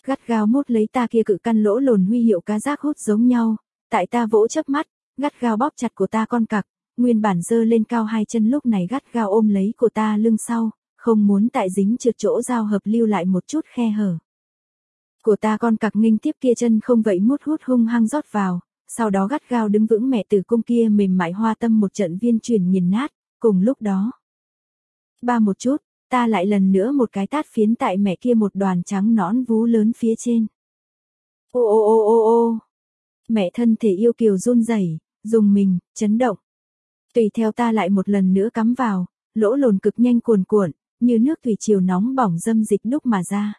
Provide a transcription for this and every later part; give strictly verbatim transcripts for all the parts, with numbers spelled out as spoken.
Gắt gao mút lấy ta kia cự căn lỗ lồn huy hiệu cá giác hút giống nhau, tại ta vỗ chớp mắt, gắt gao bóp chặt của ta con cặc, nguyên bản giơ lên cao hai chân lúc này gắt gao ôm lấy của ta lưng sau, không muốn tại dính trượt chỗ giao hợp lưu lại một chút khe hở. Của ta con cặc nghênh tiếp kia chân không vậy mút hút hung hăng rót vào, sau đó gắt gao đứng vững mẹ tử cung kia mềm mại hoa tâm một trận viên truyền nghiền nát, cùng lúc đó. Ba một chút, ta lại lần nữa một cái tát phiến tại mẹ kia một đoàn trắng nõn vú lớn phía trên. Ô ô ô ô ô, mẹ thân thể yêu kiều run rẩy, dùng mình, chấn động. Tùy theo ta lại một lần nữa cắm vào, lỗ lồn cực nhanh cuồn cuộn, như nước thủy triều nóng bỏng dâm dịch đúc mà ra.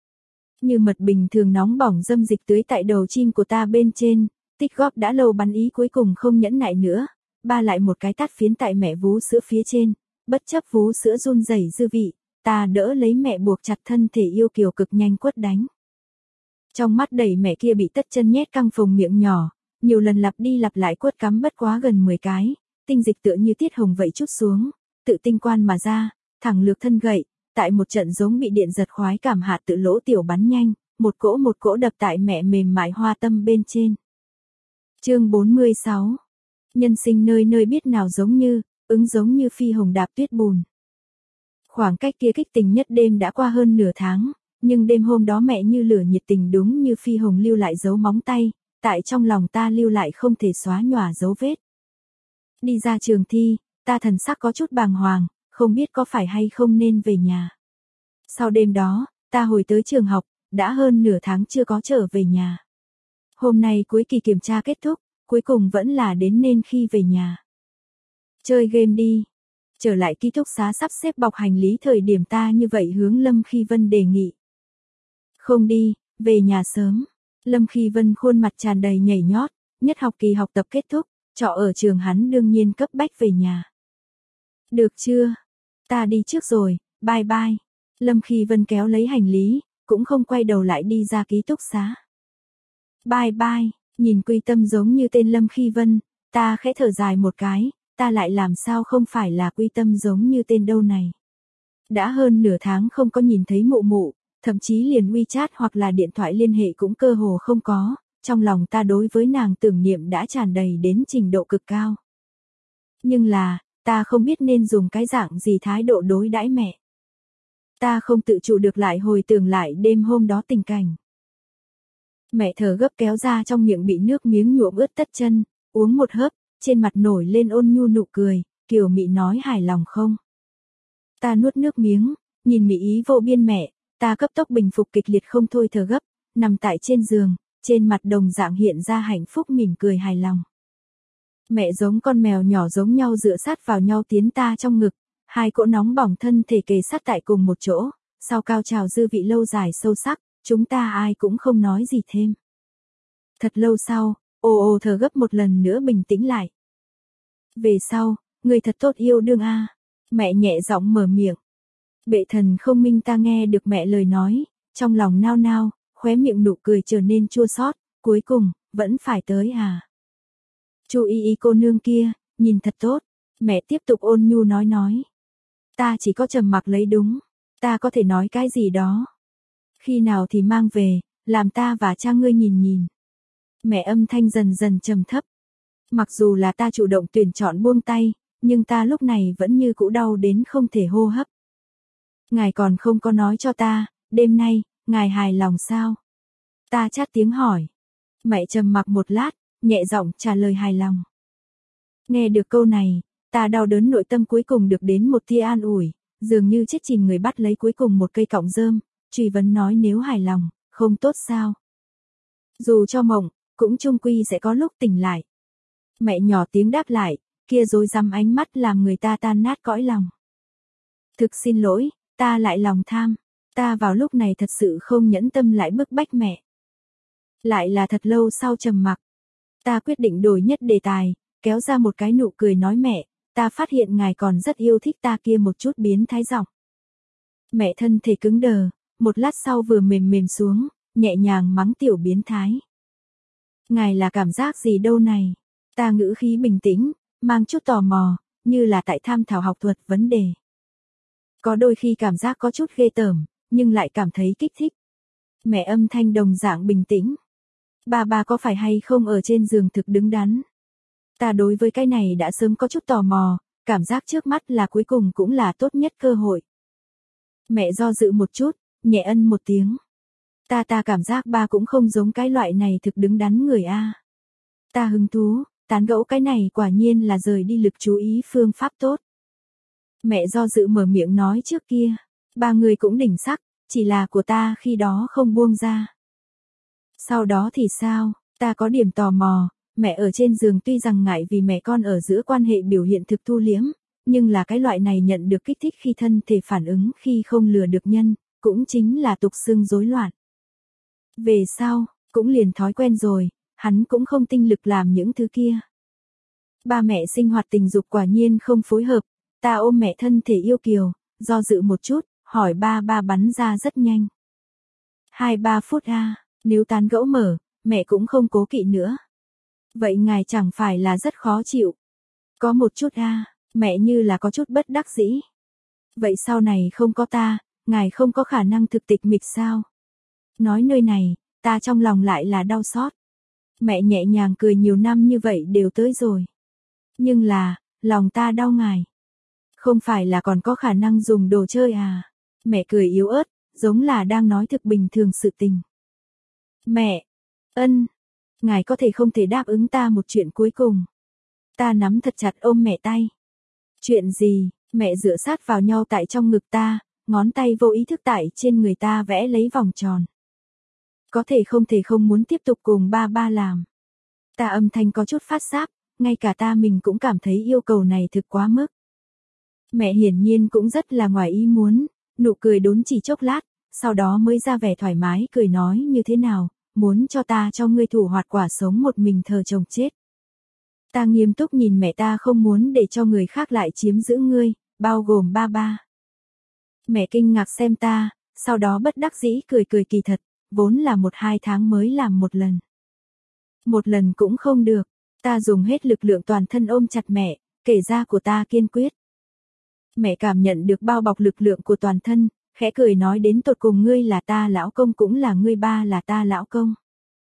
Như mật bình thường nóng bỏng dâm dịch tưới tại đầu chim của ta bên trên, tích góp đã lâu bắn ý cuối cùng không nhẫn nại nữa, ba lại một cái tát phiến tại mẹ vú sữa phía trên, bất chấp vú sữa run rẩy dư vị, ta đỡ lấy mẹ buộc chặt thân thể yêu kiều cực nhanh quất đánh. Trong mắt đẩy mẹ kia bị tất chân nhét căng phồng miệng nhỏ, nhiều lần lặp đi lặp lại quất cắm bất quá gần mười cái, tinh dịch tựa như tiết hồng vậy chút xuống, tự tinh quan mà ra, thẳng lược thân gậy, tại một trận giống bị điện giật khoái cảm hạ tự lỗ tiểu bắn nhanh, một cỗ một cỗ đập tại mẹ mềm mại hoa tâm bên trên. Chương bốn mươi sáu. Nhân sinh nơi nơi biết nào giống như, ứng giống như phi hồng đạp tuyết bùn. Khoảng cách kia kích tình nhất đêm đã qua hơn nửa tháng, nhưng đêm hôm đó mẹ như lửa nhiệt tình đúng như phi hồng lưu lại dấu móng tay, tại trong lòng ta lưu lại không thể xóa nhòa dấu vết. Đi ra trường thi, ta thần sắc có chút bàng hoàng, không biết có phải hay không nên về nhà. Sau đêm đó, ta hồi tới trường học, đã hơn nửa tháng chưa có trở về nhà. Hôm nay cuối kỳ kiểm tra kết thúc, cuối cùng vẫn là đến nên khi về nhà. Chơi game đi. Trở lại ký túc xá sắp xếp bọc hành lý thời điểm ta như vậy hướng Lâm Khi Vân đề nghị. Không đi, về nhà sớm. Lâm Khi Vân khuôn mặt tràn đầy nhảy nhót, nhất học kỳ học tập kết thúc, trọ ở trường hắn đương nhiên cấp bách về nhà. Được chưa? Ta đi trước rồi, bye bye. Lâm Khi Vân kéo lấy hành lý, cũng không quay đầu lại đi ra ký túc xá. Bye bye, nhìn quy tâm giống như tên Lâm Khi Vân, ta khẽ thở dài một cái, ta lại làm sao không phải là quy tâm giống như tên đâu này. Đã hơn nửa tháng không có nhìn thấy mụ mụ, thậm chí liền WeChat hoặc là điện thoại liên hệ cũng cơ hồ không có, trong lòng ta đối với nàng tưởng niệm đã tràn đầy đến trình độ cực cao. Nhưng là, ta không biết nên dùng cái dạng gì thái độ đối đãi mẹ. Ta không tự chủ được lại hồi tưởng lại đêm hôm đó tình cảnh. Mẹ thở gấp kéo ra trong miệng bị nước miếng nhuộm ướt tất chân, uống một hớp, trên mặt nổi lên ôn nhu nụ cười, kiều mị nói hài lòng không. Ta nuốt nước miếng, nhìn mị ý vô biên mẹ, ta cấp tốc bình phục kịch liệt không thôi thở gấp, nằm tại trên giường, trên mặt đồng dạng hiện ra hạnh phúc mỉm cười hài lòng. Mẹ giống con mèo nhỏ giống nhau dựa sát vào nhau tiến ta trong ngực, hai cỗ nóng bỏng thân thể kề sát tại cùng một chỗ, sau cao trào dư vị lâu dài sâu sắc, chúng ta ai cũng không nói gì thêm. Thật lâu sau, ồ ồ thở gấp một lần nữa bình tĩnh lại. Về sau, người thật tốt yêu đương a. Mẹ nhẹ giọng mở miệng. Bệ thần không minh ta nghe được mẹ lời nói, trong lòng nao nao, khóe miệng nụ cười trở nên chua xót, cuối cùng, vẫn phải tới à. Chú y y cô nương kia, nhìn thật tốt, mẹ tiếp tục ôn nhu nói nói. Ta chỉ có trầm mặc lấy đúng, ta có thể nói cái gì đó. Khi nào thì mang về, làm ta và cha ngươi nhìn nhìn. Mẹ âm thanh dần dần trầm thấp. Mặc dù là ta chủ động tuyển chọn buông tay, nhưng ta lúc này vẫn như cũ đau đến không thể hô hấp. Ngài còn không có nói cho ta, đêm nay, ngài hài lòng sao? Ta chát tiếng hỏi. Mẹ trầm mặc một lát, nhẹ giọng trả lời hài lòng. Nghe được câu này, ta đau đớn nội tâm cuối cùng được đến một tia an ủi, dường như chết chìm người bắt lấy cuối cùng một cây cọng rơm, truy vấn nói nếu hài lòng, không tốt sao? Dù cho mộng, cũng chung quy sẽ có lúc tỉnh lại. Mẹ nhỏ tiếng đáp lại, kia rối rắm ánh mắt làm người ta tan nát cõi lòng. Thực xin lỗi, ta lại lòng tham, ta vào lúc này thật sự không nhẫn tâm lại bức bách mẹ. Lại là thật lâu sau trầm mặc, ta quyết định đổi nhất đề tài, kéo ra một cái nụ cười nói mẹ, ta phát hiện ngài còn rất yêu thích ta kia một chút biến thái giọng. Mẹ thân thể cứng đờ, một lát sau vừa mềm mềm xuống, nhẹ nhàng mắng tiểu biến thái. Ngài là cảm giác gì đâu này? Ta ngữ khí bình tĩnh, mang chút tò mò, như là tại tham thảo học thuật vấn đề. Có đôi khi cảm giác có chút ghê tởm, nhưng lại cảm thấy kích thích. Mẹ âm thanh đồng dạng bình tĩnh. Ba ba có phải hay không ở trên giường thực đứng đắn? Ta đối với cái này đã sớm có chút tò mò, cảm giác trước mắt là cuối cùng cũng là tốt nhất cơ hội. Mẹ do dự một chút, nhẹ ân một tiếng. Ta ta cảm giác ba cũng không giống cái loại này thực đứng đắn người a. Ta hứng thú, tán gẫu cái này quả nhiên là rời đi lực chú ý phương pháp tốt. Mẹ do dự mở miệng nói trước kia, ba người cũng đỉnh sắc, chỉ là của ta khi đó không buông ra. Sau đó thì sao, ta có điểm tò mò, mẹ ở trên giường tuy rằng ngại vì mẹ con ở giữa quan hệ biểu hiện thực thu liếm, nhưng là cái loại này nhận được kích thích khi thân thể phản ứng khi không lừa được nhân, cũng chính là tục xưng rối loạn. Về sau, cũng liền thói quen rồi, hắn cũng không tinh lực làm những thứ kia. Ba mẹ sinh hoạt tình dục quả nhiên không phối hợp, ta ôm mẹ thân thể yêu kiều, do dự một chút, hỏi ba ba bắn ra rất nhanh. Hai ba phút a, nếu tán gẫu mở, mẹ cũng không cố kỵ nữa. Vậy ngài chẳng phải là rất khó chịu. Có một chút a, mẹ như là có chút bất đắc dĩ. Vậy sau này không có ta, ngài không có khả năng thực tịch mịch sao? Nói nơi này, ta trong lòng lại là đau xót. Mẹ nhẹ nhàng cười nhiều năm như vậy đều tới rồi. Nhưng là, lòng ta đau ngài. Không phải là còn có khả năng dùng đồ chơi à? Mẹ cười yếu ớt, giống là đang nói thực bình thường sự tình. Mẹ, ân, ngài có thể không thể đáp ứng ta một chuyện cuối cùng. Ta nắm thật chặt ôm mẹ tay. Chuyện gì? Mẹ dựa sát vào nhau tại trong ngực ta, ngón tay vô ý thức tại trên người ta vẽ lấy vòng tròn. Có thể không thể không muốn tiếp tục cùng ba ba làm. Ta âm thanh có chút phát sáp, ngay cả ta mình cũng cảm thấy yêu cầu này thực quá mức. Mẹ hiển nhiên cũng rất là ngoài ý muốn, nụ cười đốn chỉ chốc lát, sau đó mới ra vẻ thoải mái cười nói như thế nào, muốn cho ta cho ngươi thủ hoạt quả sống một mình thờ chồng chết. Ta nghiêm túc nhìn mẹ, ta không muốn để cho người khác lại chiếm giữ ngươi, bao gồm ba ba. Mẹ kinh ngạc xem ta, sau đó bất đắc dĩ cười cười, kỳ thật, vốn là một hai tháng mới làm một lần. Một lần cũng không được, ta dùng hết lực lượng toàn thân ôm chặt mẹ, kể ra của ta kiên quyết. Mẹ cảm nhận được bao bọc lực lượng của toàn thân, khẽ cười nói đến tột cùng ngươi là ta lão công cũng là ngươi ba là ta lão công.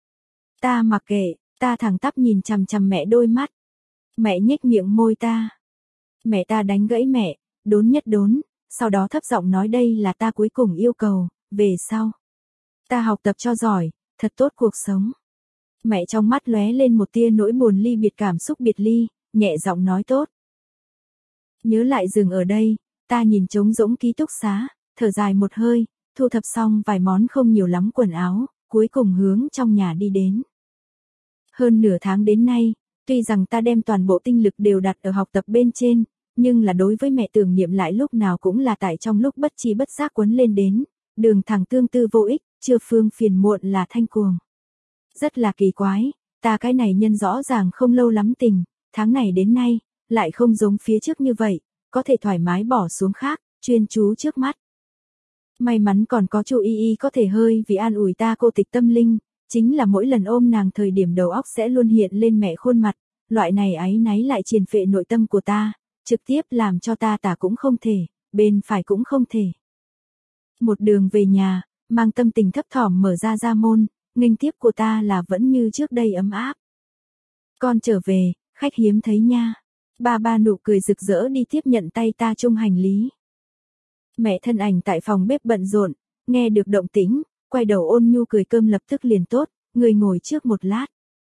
Ta mặc kệ, ta thẳng tắp nhìn chằm chằm mẹ đôi mắt. Mẹ nhếch miệng môi ta. Mẹ ta đánh gãy mẹ, đốn nhất đốn, sau đó thấp giọng nói đây là ta cuối cùng yêu cầu, về sau. Ta học tập cho giỏi, thật tốt cuộc sống. Mẹ trong mắt lóe lên một tia nỗi buồn ly biệt, cảm xúc biệt ly, nhẹ giọng nói tốt. Nhớ lại dừng ở đây, ta nhìn trống rỗng ký túc xá, thở dài một hơi, thu thập xong vài món không nhiều lắm quần áo, cuối cùng hướng trong nhà đi đến. Hơn nửa tháng đến nay, tuy rằng ta đem toàn bộ tinh lực đều đặt ở học tập bên trên, nhưng là đối với mẹ tưởng niệm lại lúc nào cũng là tại trong lúc bất chi bất giác quấn lên đến, đường thẳng tương tư vô ích, chưa phương phiền muộn là thanh cuồng. Rất là kỳ quái, ta cái này nhân rõ ràng không lâu lắm tình, tháng này đến nay, lại không giống phía trước như vậy, có thể thoải mái bỏ xuống khác, chuyên chú trước mắt. May mắn còn có chu Y Y có thể hơi vì an ủi ta cô tịch tâm linh, chính là mỗi lần ôm nàng thời điểm đầu óc sẽ luôn hiện lên mẹ khuôn mặt, loại này áy náy lại triền phệ nội tâm của ta, trực tiếp làm cho ta tả cũng không thể, bên phải cũng không thể. Một đường về nhà, mang tâm tình thấp thỏm mở ra ra môn, nghênh tiếp của ta là vẫn như trước đây ấm áp. Con trở về, khách hiếm thấy nha. Ba ba nụ cười rực rỡ đi tiếp nhận tay ta chung hành lý. Mẹ thân ảnh tại phòng bếp bận rộn, nghe được động tĩnh, quay đầu ôn nhu cười cơm lập tức liền tốt, người ngồi trước một lát.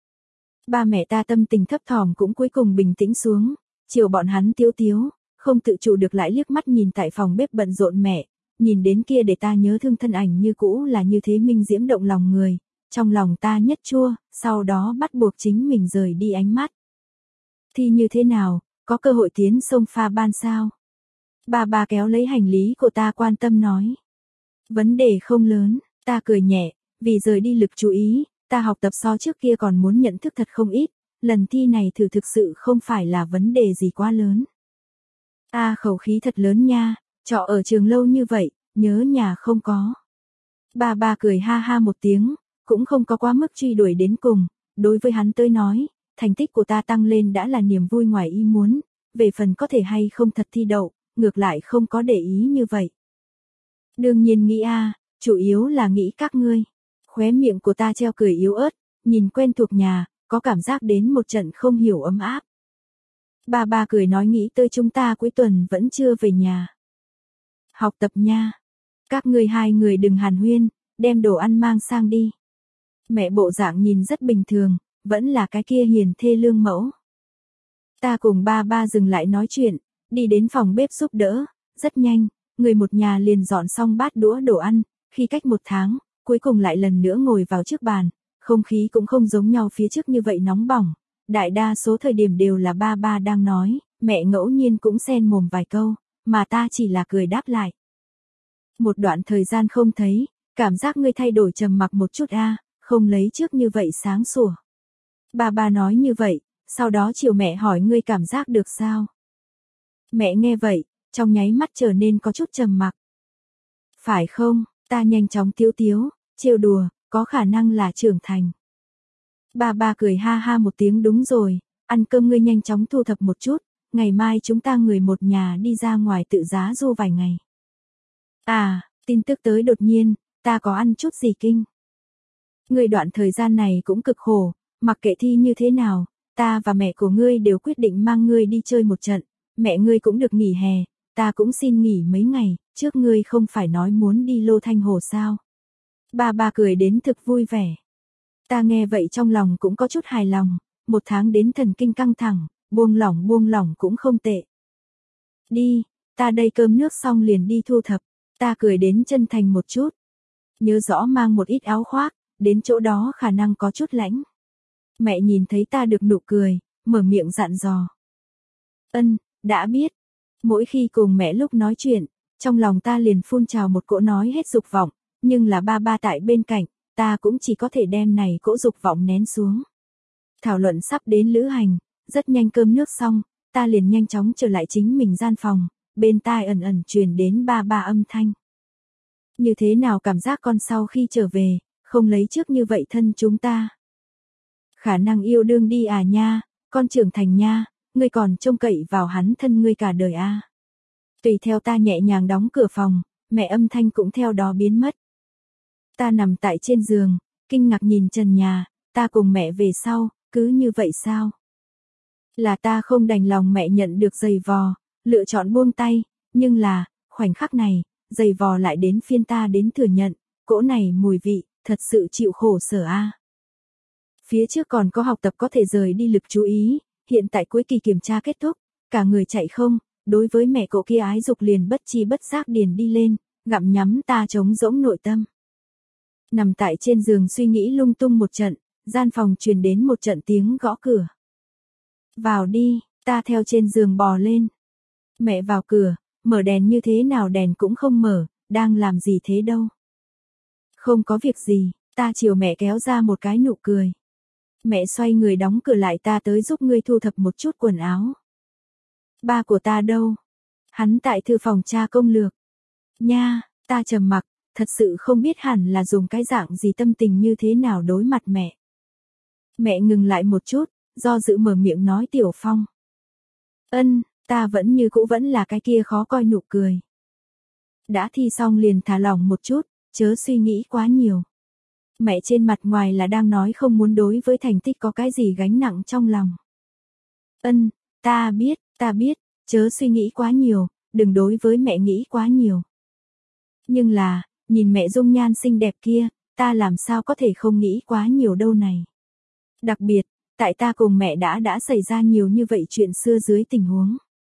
Ba mẹ ta tâm tình thấp thỏm cũng cuối cùng bình tĩnh xuống, chiều bọn hắn tiếu tiếu, không tự chủ được lại liếc mắt nhìn tại phòng bếp bận rộn mẹ, nhìn đến kia để ta nhớ thương thân ảnh như cũ là như thế minh diễm động lòng người, trong lòng ta nhất chua, sau đó bắt buộc chính mình rời đi ánh mắt. Thì như thế nào, có cơ hội tiến sông pha ban sao? Bà bà kéo lấy hành lý của ta quan tâm nói. Vấn đề không lớn, ta cười nhẹ, vì rời đi lực chú ý, ta học tập so trước kia còn muốn nhận thức thật không ít, lần thi này thử thực sự không phải là vấn đề gì quá lớn. Ta khẩu khí thật lớn nha, trọ ở trường lâu như vậy, nhớ nhà không có. Bà bà cười ha ha một tiếng, cũng không có quá mức truy đuổi đến cùng, đối với hắn tới nói, thành tích của ta tăng lên đã là niềm vui ngoài ý muốn, về phần có thể hay không thật thi đậu, ngược lại không có để ý như vậy. Đương nhiên nghĩ a, chủ yếu là nghĩ các ngươi. Khóe miệng của ta treo cười yếu ớt, nhìn quen thuộc nhà, có cảm giác đến một trận không hiểu ấm áp. Ba ba cười nói nghĩ tới chúng ta cuối tuần vẫn chưa về nhà. Học tập nha. Các ngươi hai người đừng hàn huyên, đem đồ ăn mang sang đi. Mẹ bộ dạng nhìn rất bình thường, vẫn là cái kia hiền thê lương mẫu. Ta cùng ba ba dừng lại nói chuyện, đi đến phòng bếp giúp đỡ, rất nhanh, người một nhà liền dọn xong bát đũa đồ ăn, khi cách một tháng, cuối cùng lại lần nữa ngồi vào trước bàn, không khí cũng không giống nhau phía trước như vậy nóng bỏng, đại đa số thời điểm đều là ba ba đang nói, mẹ ngẫu nhiên cũng xen mồm vài câu, mà ta chỉ là cười đáp lại. Một đoạn thời gian không thấy, cảm giác ngươi thay đổi trầm mặc một chút a, không lấy trước như vậy sáng sủa. Ba ba nói như vậy, sau đó chiều mẹ hỏi ngươi cảm giác được sao? Mẹ nghe vậy, trong nháy mắt trở nên có chút trầm mặc. Phải không, ta nhanh chóng tiếu tiếu, trêu đùa, có khả năng là trưởng thành. Ba ba cười ha ha một tiếng đúng rồi, ăn cơm ngươi nhanh chóng thu thập một chút, ngày mai chúng ta người một nhà đi ra ngoài tự giá du vài ngày. À, tin tức tới đột nhiên, ta có ăn chút gì kinh. Ngươi đoạn thời gian này cũng cực khổ, mặc kệ thi như thế nào, ta và mẹ của ngươi đều quyết định mang ngươi đi chơi một trận, mẹ ngươi cũng được nghỉ hè, ta cũng xin nghỉ mấy ngày, trước ngươi không phải nói muốn đi Lô Thanh Hồ sao. Ba ba cười đến thực vui vẻ. Ta nghe vậy trong lòng cũng có chút hài lòng, một tháng đến thần kinh căng thẳng, buông lỏng buông lỏng cũng không tệ. Đi, ta đây cơm nước xong liền đi thu thập, ta cười đến chân thành một chút. Nhớ rõ mang một ít áo khoác, đến chỗ đó khả năng có chút lạnh. Mẹ nhìn thấy ta được nụ cười, mở miệng dặn dò. Ân, đã biết. Mỗi khi cùng mẹ lúc nói chuyện, trong lòng ta liền phun trào một cỗ nói hết dục vọng, nhưng là ba ba tại bên cạnh, ta cũng chỉ có thể đem này cỗ dục vọng nén xuống. Thảo luận sắp đến lữ hành, rất nhanh cơm nước xong, ta liền nhanh chóng trở lại chính mình gian phòng, bên tai ẩn ẩn truyền đến ba ba âm thanh. Như thế nào cảm giác con sau khi trở về, không lấy trước như vậy thân chúng ta. Khả năng yêu đương đi à nha, con trưởng thành nha, ngươi còn trông cậy vào hắn thân ngươi cả đời a. À. Tùy theo ta nhẹ nhàng đóng cửa phòng, mẹ âm thanh cũng theo đó biến mất. Ta nằm tại trên giường, kinh ngạc nhìn trần nhà, ta cùng mẹ về sau, cứ như vậy sao? Là ta không đành lòng mẹ nhận được giày vò, lựa chọn buông tay, nhưng là, khoảnh khắc này, giày vò lại đến phiên ta đến thừa nhận, cỗ này mùi vị, thật sự chịu khổ sở a. À. Phía trước còn có học tập có thể rời đi lực chú ý, hiện tại cuối kỳ kiểm tra kết thúc, cả người chạy không, đối với mẹ cậu kia ái dục liền bất chi bất giác điền đi lên, gặm nhắm ta trống rỗng nội tâm. Nằm tại trên giường suy nghĩ lung tung một trận, gian phòng truyền đến một trận tiếng gõ cửa. Vào đi, ta theo trên giường bò lên. Mẹ vào cửa, mở đèn như thế nào đèn cũng không mở, đang làm gì thế đâu. Không có việc gì, ta chiều mẹ kéo ra một cái nụ cười. Mẹ xoay người đóng cửa lại ta tới giúp ngươi thu thập một chút quần áo. Ba của ta đâu? Hắn tại thư phòng tra công lược. Nha, ta trầm mặc, thật sự không biết hẳn là dùng cái dạng gì tâm tình như thế nào đối mặt mẹ. Mẹ ngừng lại một chút, do dự mở miệng nói Tiểu Phong. Ân, ta vẫn như cũ vẫn là cái kia khó coi nụ cười. Đã thi xong liền thả lỏng một chút, chớ suy nghĩ quá nhiều. Mẹ trên mặt ngoài là đang nói không muốn đối với thành tích có cái gì gánh nặng trong lòng. Ân, ta biết, ta biết, chớ suy nghĩ quá nhiều, đừng đối với mẹ nghĩ quá nhiều. Nhưng là, nhìn mẹ dung nhan xinh đẹp kia, ta làm sao có thể không nghĩ quá nhiều đâu này. Đặc biệt, tại ta cùng mẹ đã đã xảy ra nhiều như vậy chuyện xưa dưới tình huống.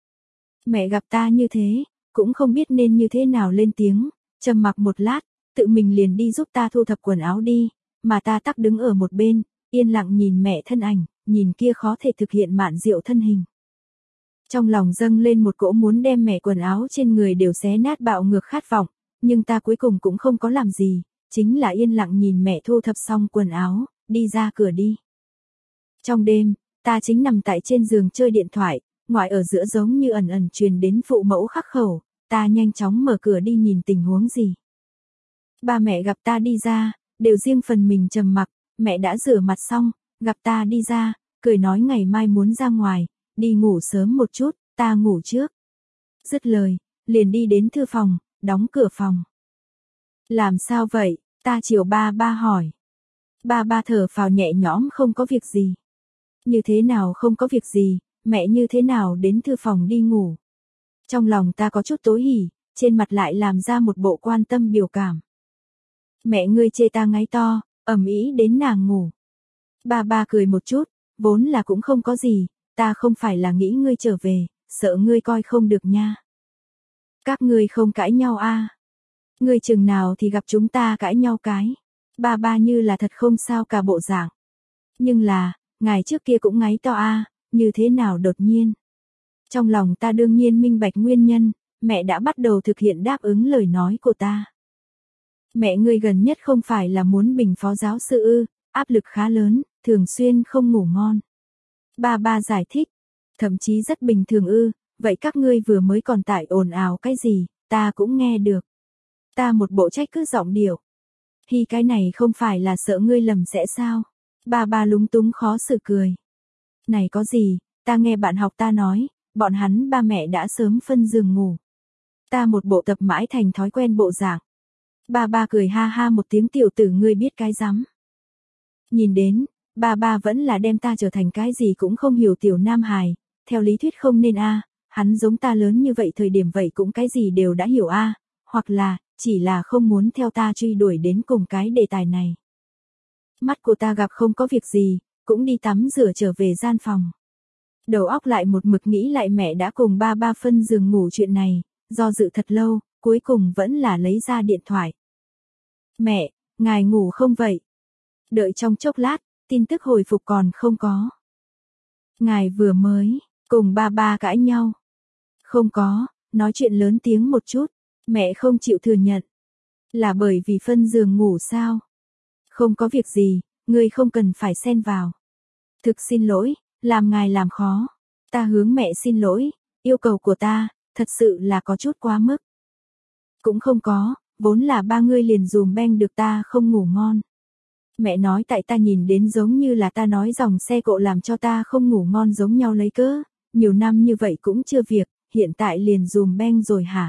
Mẹ gặp ta như thế, cũng không biết nên như thế nào lên tiếng, trầm mặc một lát, tự mình liền đi giúp ta thu thập quần áo đi, mà ta tắc đứng ở một bên, yên lặng nhìn mẹ thân ảnh, nhìn kia khó thể thực hiện mạn diệu thân hình. Trong lòng dâng lên một cỗ muốn đem mẹ quần áo trên người đều xé nát bạo ngược khát vọng, nhưng ta cuối cùng cũng không có làm gì, chính là yên lặng nhìn mẹ thu thập xong quần áo, đi ra cửa đi. Trong đêm, ta chính nằm tại trên giường chơi điện thoại, ngoại ở giữa giống như ẩn ẩn truyền đến phụ mẫu khắc khẩu, ta nhanh chóng mở cửa đi nhìn tình huống gì. Ba mẹ gặp ta đi ra, đều riêng phần mình trầm mặc, mẹ đã rửa mặt xong, gặp ta đi ra, cười nói ngày mai muốn ra ngoài, đi ngủ sớm một chút, ta ngủ trước. Dứt lời, liền đi đến thư phòng, đóng cửa phòng. Làm sao vậy, Ta chiều ba ba hỏi. Ba ba thở phào nhẹ nhõm không có việc gì. Như thế nào không có việc gì, mẹ như thế nào đến thư phòng đi ngủ. Trong lòng ta có chút tối hỉ, trên mặt lại làm ra một bộ quan tâm biểu cảm. Mẹ ngươi chê ta ngáy to, ầm ĩ đến nàng ngủ. Ba ba cười một chút, vốn là cũng không có gì, ta không phải là nghĩ ngươi trở về, sợ ngươi coi không được nha. Các ngươi không cãi nhau a? À? Ngươi chừng nào thì gặp chúng ta cãi nhau cái. Ba ba như là thật không sao cả bộ dạng. Nhưng là, ngài trước kia cũng ngáy to a, à, như thế nào đột nhiên. Trong lòng ta đương nhiên minh bạch nguyên nhân, mẹ đã bắt đầu thực hiện đáp ứng lời nói của ta. Mẹ ngươi gần nhất không phải là muốn bình phó giáo sư ư, áp lực khá lớn, thường xuyên không ngủ ngon. Ba ba giải thích, thậm chí rất bình thường ư, vậy các ngươi vừa mới còn tại ồn ào cái gì, ta cũng nghe được. Ta một bộ trách cứ giọng điệu. Hi cái này không phải là sợ ngươi lầm sẽ sao? Ba ba lúng túng khó xử cười. Này có gì, ta nghe bạn học ta nói, bọn hắn ba mẹ đã sớm phân giường ngủ. Ta một bộ tập mãi thành thói quen bộ dạng. Ba ba cười ha ha một tiếng tiểu tử ngươi biết cái rắm. Nhìn đến, ba ba vẫn là đem ta trở thành cái gì cũng không hiểu tiểu nam hài, theo lý thuyết không nên a, hắn giống ta lớn như vậy thời điểm vậy cũng cái gì đều đã hiểu a, hoặc là, chỉ là không muốn theo ta truy đuổi đến cùng cái đề tài này. Mắt của ta gặp không có việc gì, cũng đi tắm rửa trở về gian phòng. Đầu óc lại một mực nghĩ lại mẹ đã cùng ba ba phân giường ngủ chuyện này, do dự thật lâu, cuối cùng vẫn là lấy ra điện thoại. Mẹ, ngài ngủ không vậy? Đợi trong chốc lát, tin tức hồi phục còn không có. Ngài vừa mới, cùng ba ba cãi nhau. Không có, nói chuyện lớn tiếng một chút, mẹ không chịu thừa nhận. Là bởi vì phân giường ngủ sao? Không có việc gì, ngươi không cần phải xen vào. Thực xin lỗi, làm ngài làm khó. Ta hướng mẹ xin lỗi, yêu cầu của ta, thật sự là có chút quá mức. Cũng không có, vốn là ba ngươi liền dùm beng được ta không ngủ ngon. Mẹ nói tại ta nhìn đến giống như là ta nói dòng xe cộ làm cho ta không ngủ ngon giống nhau lấy cớ, nhiều năm như vậy cũng chưa việc, hiện tại liền dùm beng rồi hả?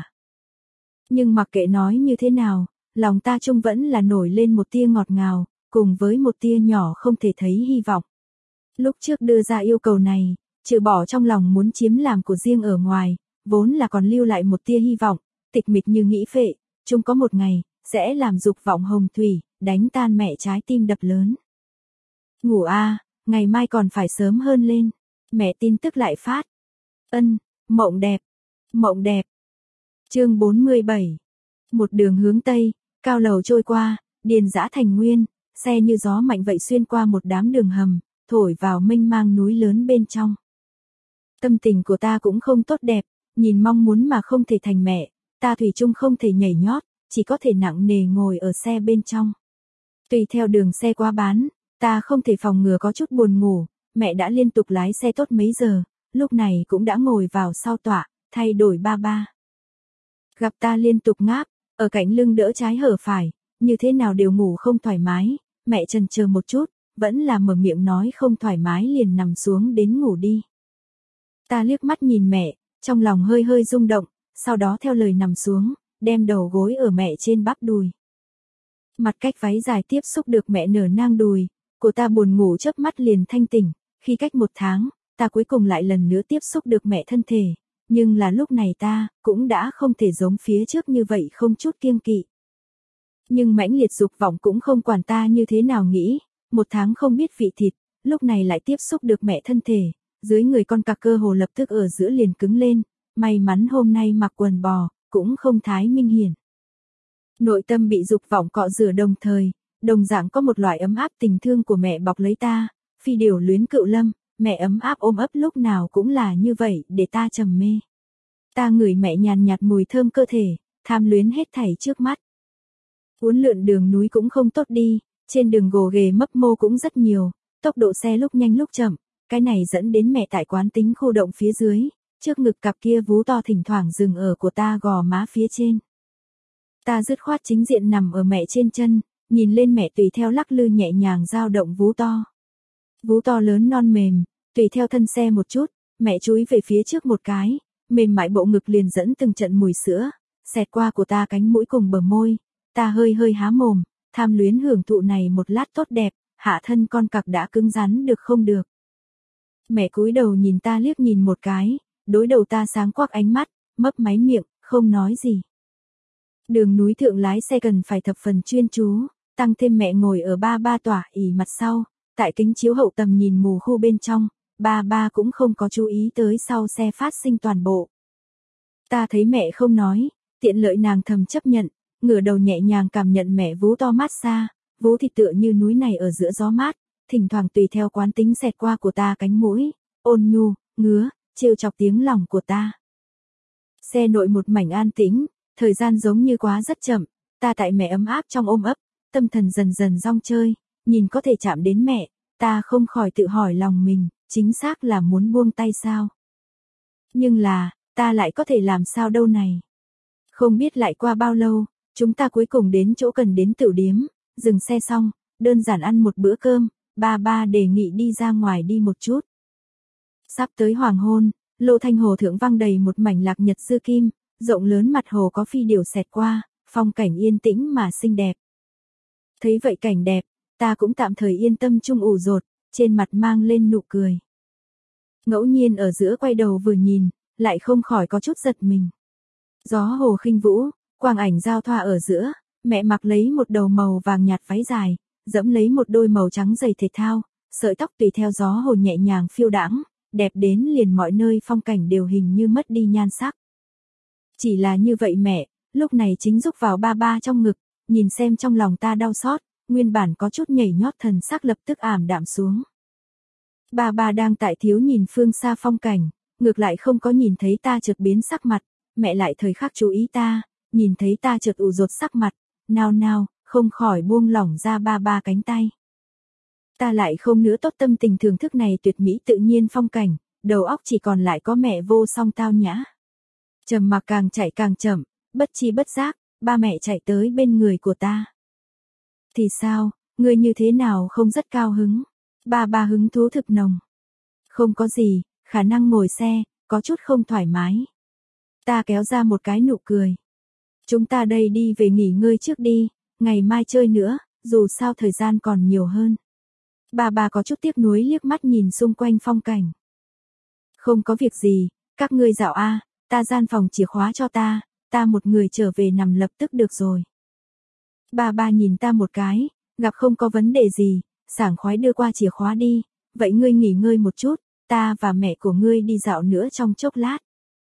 Nhưng mặc kệ nói như thế nào, lòng ta trông vẫn là nổi lên một tia ngọt ngào, cùng với một tia nhỏ không thể thấy hy vọng. Lúc trước đưa ra yêu cầu này, trừ bỏ trong lòng muốn chiếm làm của riêng ở ngoài, vốn là còn lưu lại một tia hy vọng, tịch mịch như nghĩ phệ, chung có một ngày, sẽ làm dục vọng hồng thủy, đánh tan mẹ trái tim đập lớn. Ngủ a, ngày mai còn phải sớm hơn lên, mẹ tin tức lại phát. Ân, mộng đẹp, mộng đẹp. Chương bốn mươi bảy. Một đường hướng Tây, cao lầu trôi qua, điền dã thành nguyên, xe như gió mạnh vậy xuyên qua một đám đường hầm, thổi vào mênh mang núi lớn bên trong. Tâm tình của ta cũng không tốt đẹp, nhìn mong muốn mà không thể thành mẹ, ta thủy chung không thể nhảy nhót, chỉ có thể nặng nề ngồi ở xe bên trong. Tùy theo đường xe qua bán, ta không thể phòng ngừa có chút buồn ngủ, mẹ đã liên tục lái xe tốt mấy giờ, lúc này cũng đã ngồi vào sau tọa, thay đổi ba ba. Gặp ta liên tục ngáp, ở cạnh lưng đỡ trái hở phải, như thế nào đều ngủ không thoải mái, mẹ chần chờ một chút, vẫn là mở miệng nói không thoải mái liền nằm xuống đến ngủ đi. Ta liếc mắt nhìn mẹ, trong lòng hơi hơi rung động, sau đó theo lời nằm xuống, đem đầu gối ở mẹ trên bắp đùi. Mặt cách váy dài tiếp xúc được mẹ nở nang đùi, của ta buồn ngủ chớp mắt liền thanh tỉnh, khi cách một tháng, ta cuối cùng lại lần nữa tiếp xúc được mẹ thân thể, nhưng là lúc này ta cũng đã không thể giống phía trước như vậy không chút kiêng kỵ. Nhưng mãnh liệt dục vọng cũng không quản ta như thế nào nghĩ, một tháng không biết vị thịt, lúc này lại tiếp xúc được mẹ thân thể, dưới người con cặc cơ hồ lập tức ở giữa liền cứng lên, may mắn hôm nay mặc quần bò, cũng không thái minh hiển. Nội tâm bị dục vọng cọ rửa đồng thời, đồng dạng có một loại ấm áp tình thương của mẹ bọc lấy ta, phi điều luyến cựu lâm, mẹ ấm áp ôm ấp lúc nào cũng là như vậy để ta trầm mê. Ta ngửi mẹ nhàn nhạt mùi thơm cơ thể, tham luyến hết thảy trước mắt. Uốn lượn đường núi cũng không tốt đi, trên đường gồ ghề mấp mô cũng rất nhiều, tốc độ xe lúc nhanh lúc chậm, cái này dẫn đến mẹ tại quán tính khu động phía dưới, trước ngực cặp kia vú to thỉnh thoảng dừng ở của ta gò má phía trên. Ta dứt khoát chính diện nằm ở mẹ trên chân, nhìn lên mẹ tùy theo lắc lư nhẹ nhàng dao động vú to. Vú to lớn non mềm, tùy theo thân xe một chút, mẹ chúi về phía trước một cái, mềm mại bộ ngực liền dẫn từng trận mùi sữa, xẹt qua của ta cánh mũi cùng bờ môi, ta hơi hơi há mồm, tham luyến hưởng thụ này một lát tốt đẹp, hạ thân con cặc đã cứng rắn được không được. Mẹ cúi đầu nhìn ta liếc nhìn một cái, đối đầu ta sáng quắc ánh mắt, mấp máy miệng, không nói gì. Đường núi thượng lái xe cần phải thập phần chuyên chú, tăng thêm mẹ ngồi ở ba ba tỏa ỉ mặt sau, tại kính chiếu hậu tầm nhìn mù khu bên trong, ba ba cũng không có chú ý tới sau xe phát sinh toàn bộ. Ta thấy mẹ không nói, tiện lợi nàng thầm chấp nhận, ngửa đầu nhẹ nhàng cảm nhận mẹ vú to mát xa, vú thịt tựa như núi này ở giữa gió mát, thỉnh thoảng tùy theo quán tính xẹt qua của ta cánh mũi, ôn nhu, ngứa, trêu chọc tiếng lòng của ta. Xe nội một mảnh an tĩnh, thời gian giống như quá rất chậm, ta tại mẹ ấm áp trong ôm ấp, tâm thần dần dần rong chơi, nhìn có thể chạm đến mẹ, ta không khỏi tự hỏi lòng mình, chính xác là muốn buông tay sao? Nhưng là, ta lại có thể làm sao đâu này? Không biết lại qua bao lâu, chúng ta cuối cùng đến chỗ cần đến tửu điếm, dừng xe xong, đơn giản ăn một bữa cơm, ba ba đề nghị đi ra ngoài đi một chút. Sắp tới hoàng hôn, Lô Thanh Hồ thượng vang đầy một mảnh lạc nhật dư kim, rộng lớn mặt hồ có phi điểu xẹt qua, phong cảnh yên tĩnh mà xinh đẹp. Thấy vậy cảnh đẹp, ta cũng tạm thời yên tâm chung ủ rột, trên mặt mang lên nụ cười. Ngẫu nhiên ở giữa quay đầu vừa nhìn, lại không khỏi có chút giật mình. Gió hồ khinh vũ, quang ảnh giao thoa ở giữa, mẹ mặc lấy một đầu màu vàng nhạt váy dài, dẫm lấy một đôi màu trắng giày thể thao, sợi tóc tùy theo gió hồ nhẹ nhàng phiêu đãng, đẹp đến liền mọi nơi phong cảnh đều hình như mất đi nhan sắc. Chỉ là như vậy mẹ, lúc này chính rúc vào ba ba trong ngực, nhìn xem trong lòng ta đau xót, nguyên bản có chút nhảy nhót thần sắc lập tức ảm đạm xuống. Ba ba đang tại thiếu nhìn phương xa phong cảnh, ngược lại không có nhìn thấy ta chợt biến sắc mặt, mẹ lại thời khắc chú ý ta, nhìn thấy ta chợt ủ rột sắc mặt, nao nao, không khỏi buông lỏng ra ba ba cánh tay. Ta lại không nữa tốt tâm tình thưởng thức này tuyệt mỹ tự nhiên phong cảnh, đầu óc chỉ còn lại có mẹ vô song tao nhã. Trầm mặc càng chạy càng chậm, bất chi bất giác, ba mẹ chạy tới bên người của ta. Thì sao, ngươi như thế nào không rất cao hứng? Ba ba hứng thú thực nồng. Không có gì, khả năng ngồi xe, có chút không thoải mái. Ta kéo ra một cái nụ cười. Chúng ta đây đi về nghỉ ngơi trước đi, ngày mai chơi nữa, dù sao thời gian còn nhiều hơn. Bà bà có chút tiếc nuối liếc mắt nhìn xung quanh phong cảnh. Không có việc gì, các ngươi dạo a, ta gian phòng chìa khóa cho ta, ta một người trở về nằm lập tức được rồi. Bà bà nhìn ta một cái, gặp không có vấn đề gì, sảng khoái đưa qua chìa khóa đi, vậy ngươi nghỉ ngơi một chút, ta và mẹ của ngươi đi dạo nữa trong chốc lát.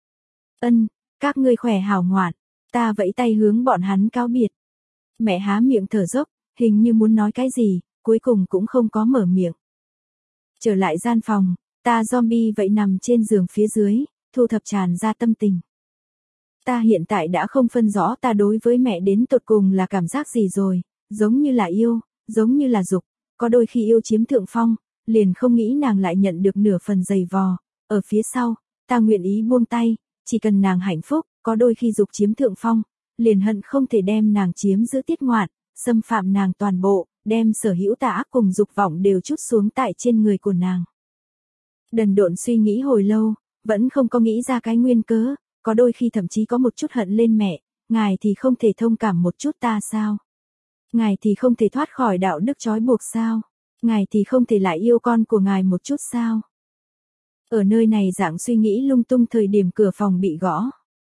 Ân, các ngươi khỏe hảo ngoạn, ta vẫy tay hướng bọn hắn cáo biệt. Mẹ há miệng thở dốc, hình như muốn nói cái gì, cuối cùng cũng không có mở miệng. Trở lại gian phòng, ta zombie vậy nằm trên giường phía dưới, thu thập tràn ra tâm tình. Ta hiện tại đã không phân rõ ta đối với mẹ đến tột cùng là cảm giác gì rồi, giống như là yêu, giống như là dục, có đôi khi yêu chiếm thượng phong, liền không nghĩ nàng lại nhận được nửa phần dày vò, ở phía sau, ta nguyện ý buông tay, chỉ cần nàng hạnh phúc, có đôi khi dục chiếm thượng phong, liền hận không thể đem nàng chiếm giữ tiết ngoạn, xâm phạm nàng toàn bộ, đem sở hữu tà ác cùng dục vọng đều trút xuống tại trên người của nàng. Đần độn suy nghĩ hồi lâu, vẫn không có nghĩ ra cái nguyên cớ, có đôi khi thậm chí có một chút hận lên mẹ, ngài thì không thể thông cảm một chút ta sao? Ngài thì không thể thoát khỏi đạo đức trói buộc sao? Ngài thì không thể lại yêu con của ngài một chút sao? Ở nơi này dạng suy nghĩ lung tung thời điểm cửa phòng bị gõ.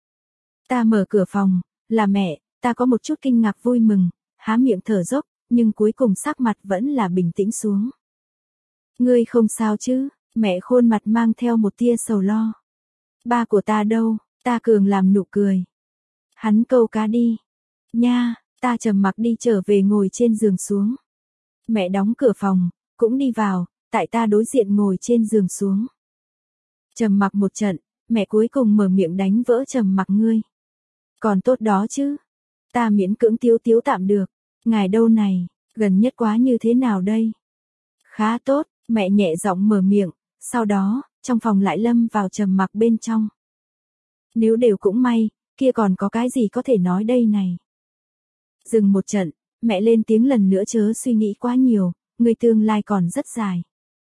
Ta mở cửa phòng, là mẹ, ta có một chút kinh ngạc vui mừng, há miệng thở dốc, nhưng cuối cùng sắc mặt vẫn là bình tĩnh xuống. Ngươi không sao chứ? Mẹ khuôn mặt mang theo một tia sầu lo. Ba của ta đâu? Ta cường làm nụ cười. Hắn câu cá đi. Nha, ta trầm mặc đi trở về ngồi trên giường xuống. Mẹ đóng cửa phòng, cũng đi vào, tại ta đối diện ngồi trên giường xuống. Trầm mặc một trận, mẹ cuối cùng mở miệng đánh vỡ trầm mặc ngươi. Còn tốt đó chứ. Ta miễn cưỡng tiếu tiếu tạm được. Ngài đâu này, gần nhất quá như thế nào đây? Khá tốt, mẹ nhẹ giọng mở miệng, sau đó, trong phòng lại lâm vào trầm mặc bên trong. Nếu đều cũng may, kia còn có cái gì có thể nói đây này. Dừng một trận, mẹ lên tiếng lần nữa chớ suy nghĩ quá nhiều, người tương lai còn rất dài.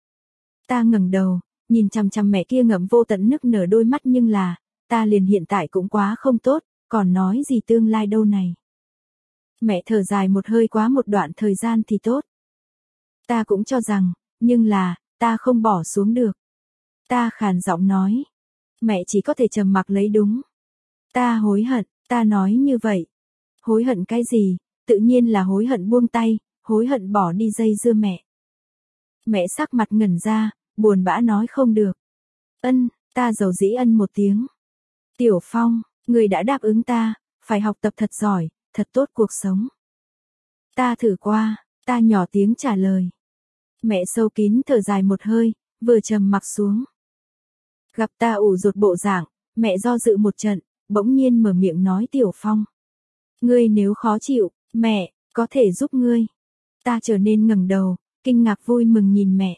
Ta ngẩng đầu, nhìn chằm chằm mẹ kia ngậm vô tận nức nở đôi mắt nhưng là, ta liền hiện tại cũng quá không tốt, còn nói gì tương lai đâu này. Mẹ thở dài một hơi, quá một đoạn thời gian thì tốt. Ta cũng cho rằng, nhưng là, ta không bỏ xuống được. Ta khàn giọng nói. Mẹ chỉ có thể trầm mặc lấy đúng. Ta hối hận, ta nói như vậy. Hối hận cái gì? Tự nhiên là hối hận buông tay, hối hận bỏ đi dây dưa mẹ. Mẹ sắc mặt ngẩn ra, buồn bã nói không được. Ân, ta dầu dĩ ân một tiếng. Tiểu Phong, người đã đáp ứng ta, phải học tập thật giỏi, thật tốt cuộc sống. Ta thử qua, ta nhỏ tiếng trả lời. Mẹ sâu kín thở dài một hơi, vừa trầm mặc xuống. Gặp ta ủ rột bộ dạng, mẹ do dự một trận, bỗng nhiên mở miệng nói Tiểu Phong. Ngươi nếu khó chịu, mẹ, có thể giúp ngươi. Ta trở nên ngẩng đầu, kinh ngạc vui mừng nhìn mẹ.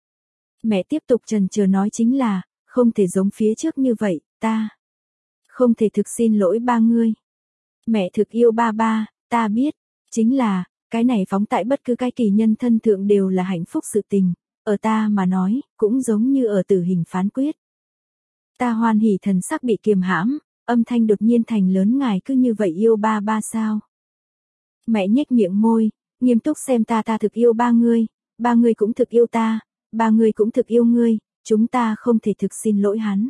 Mẹ tiếp tục chần chờ nói chính là, không thể giống phía trước như vậy, ta không thể thực xin lỗi ba ngươi. Mẹ thực yêu ba ba, ta biết, chính là, cái này phóng tại bất cứ cái kỳ nhân thân thượng đều là hạnh phúc sự tình, ở ta mà nói, cũng giống như ở tử hình phán quyết. Ta hoan hỉ thần sắc bị kiềm hãm, âm thanh đột nhiên thành lớn, ngài cứ như vậy yêu ba ba sao? Mẹ nhếch miệng môi, nghiêm túc xem ta, ta thực yêu ba ngươi, ba ngươi cũng thực yêu ta, ba ngươi cũng thực yêu ngươi, chúng ta không thể thực xin lỗi hắn.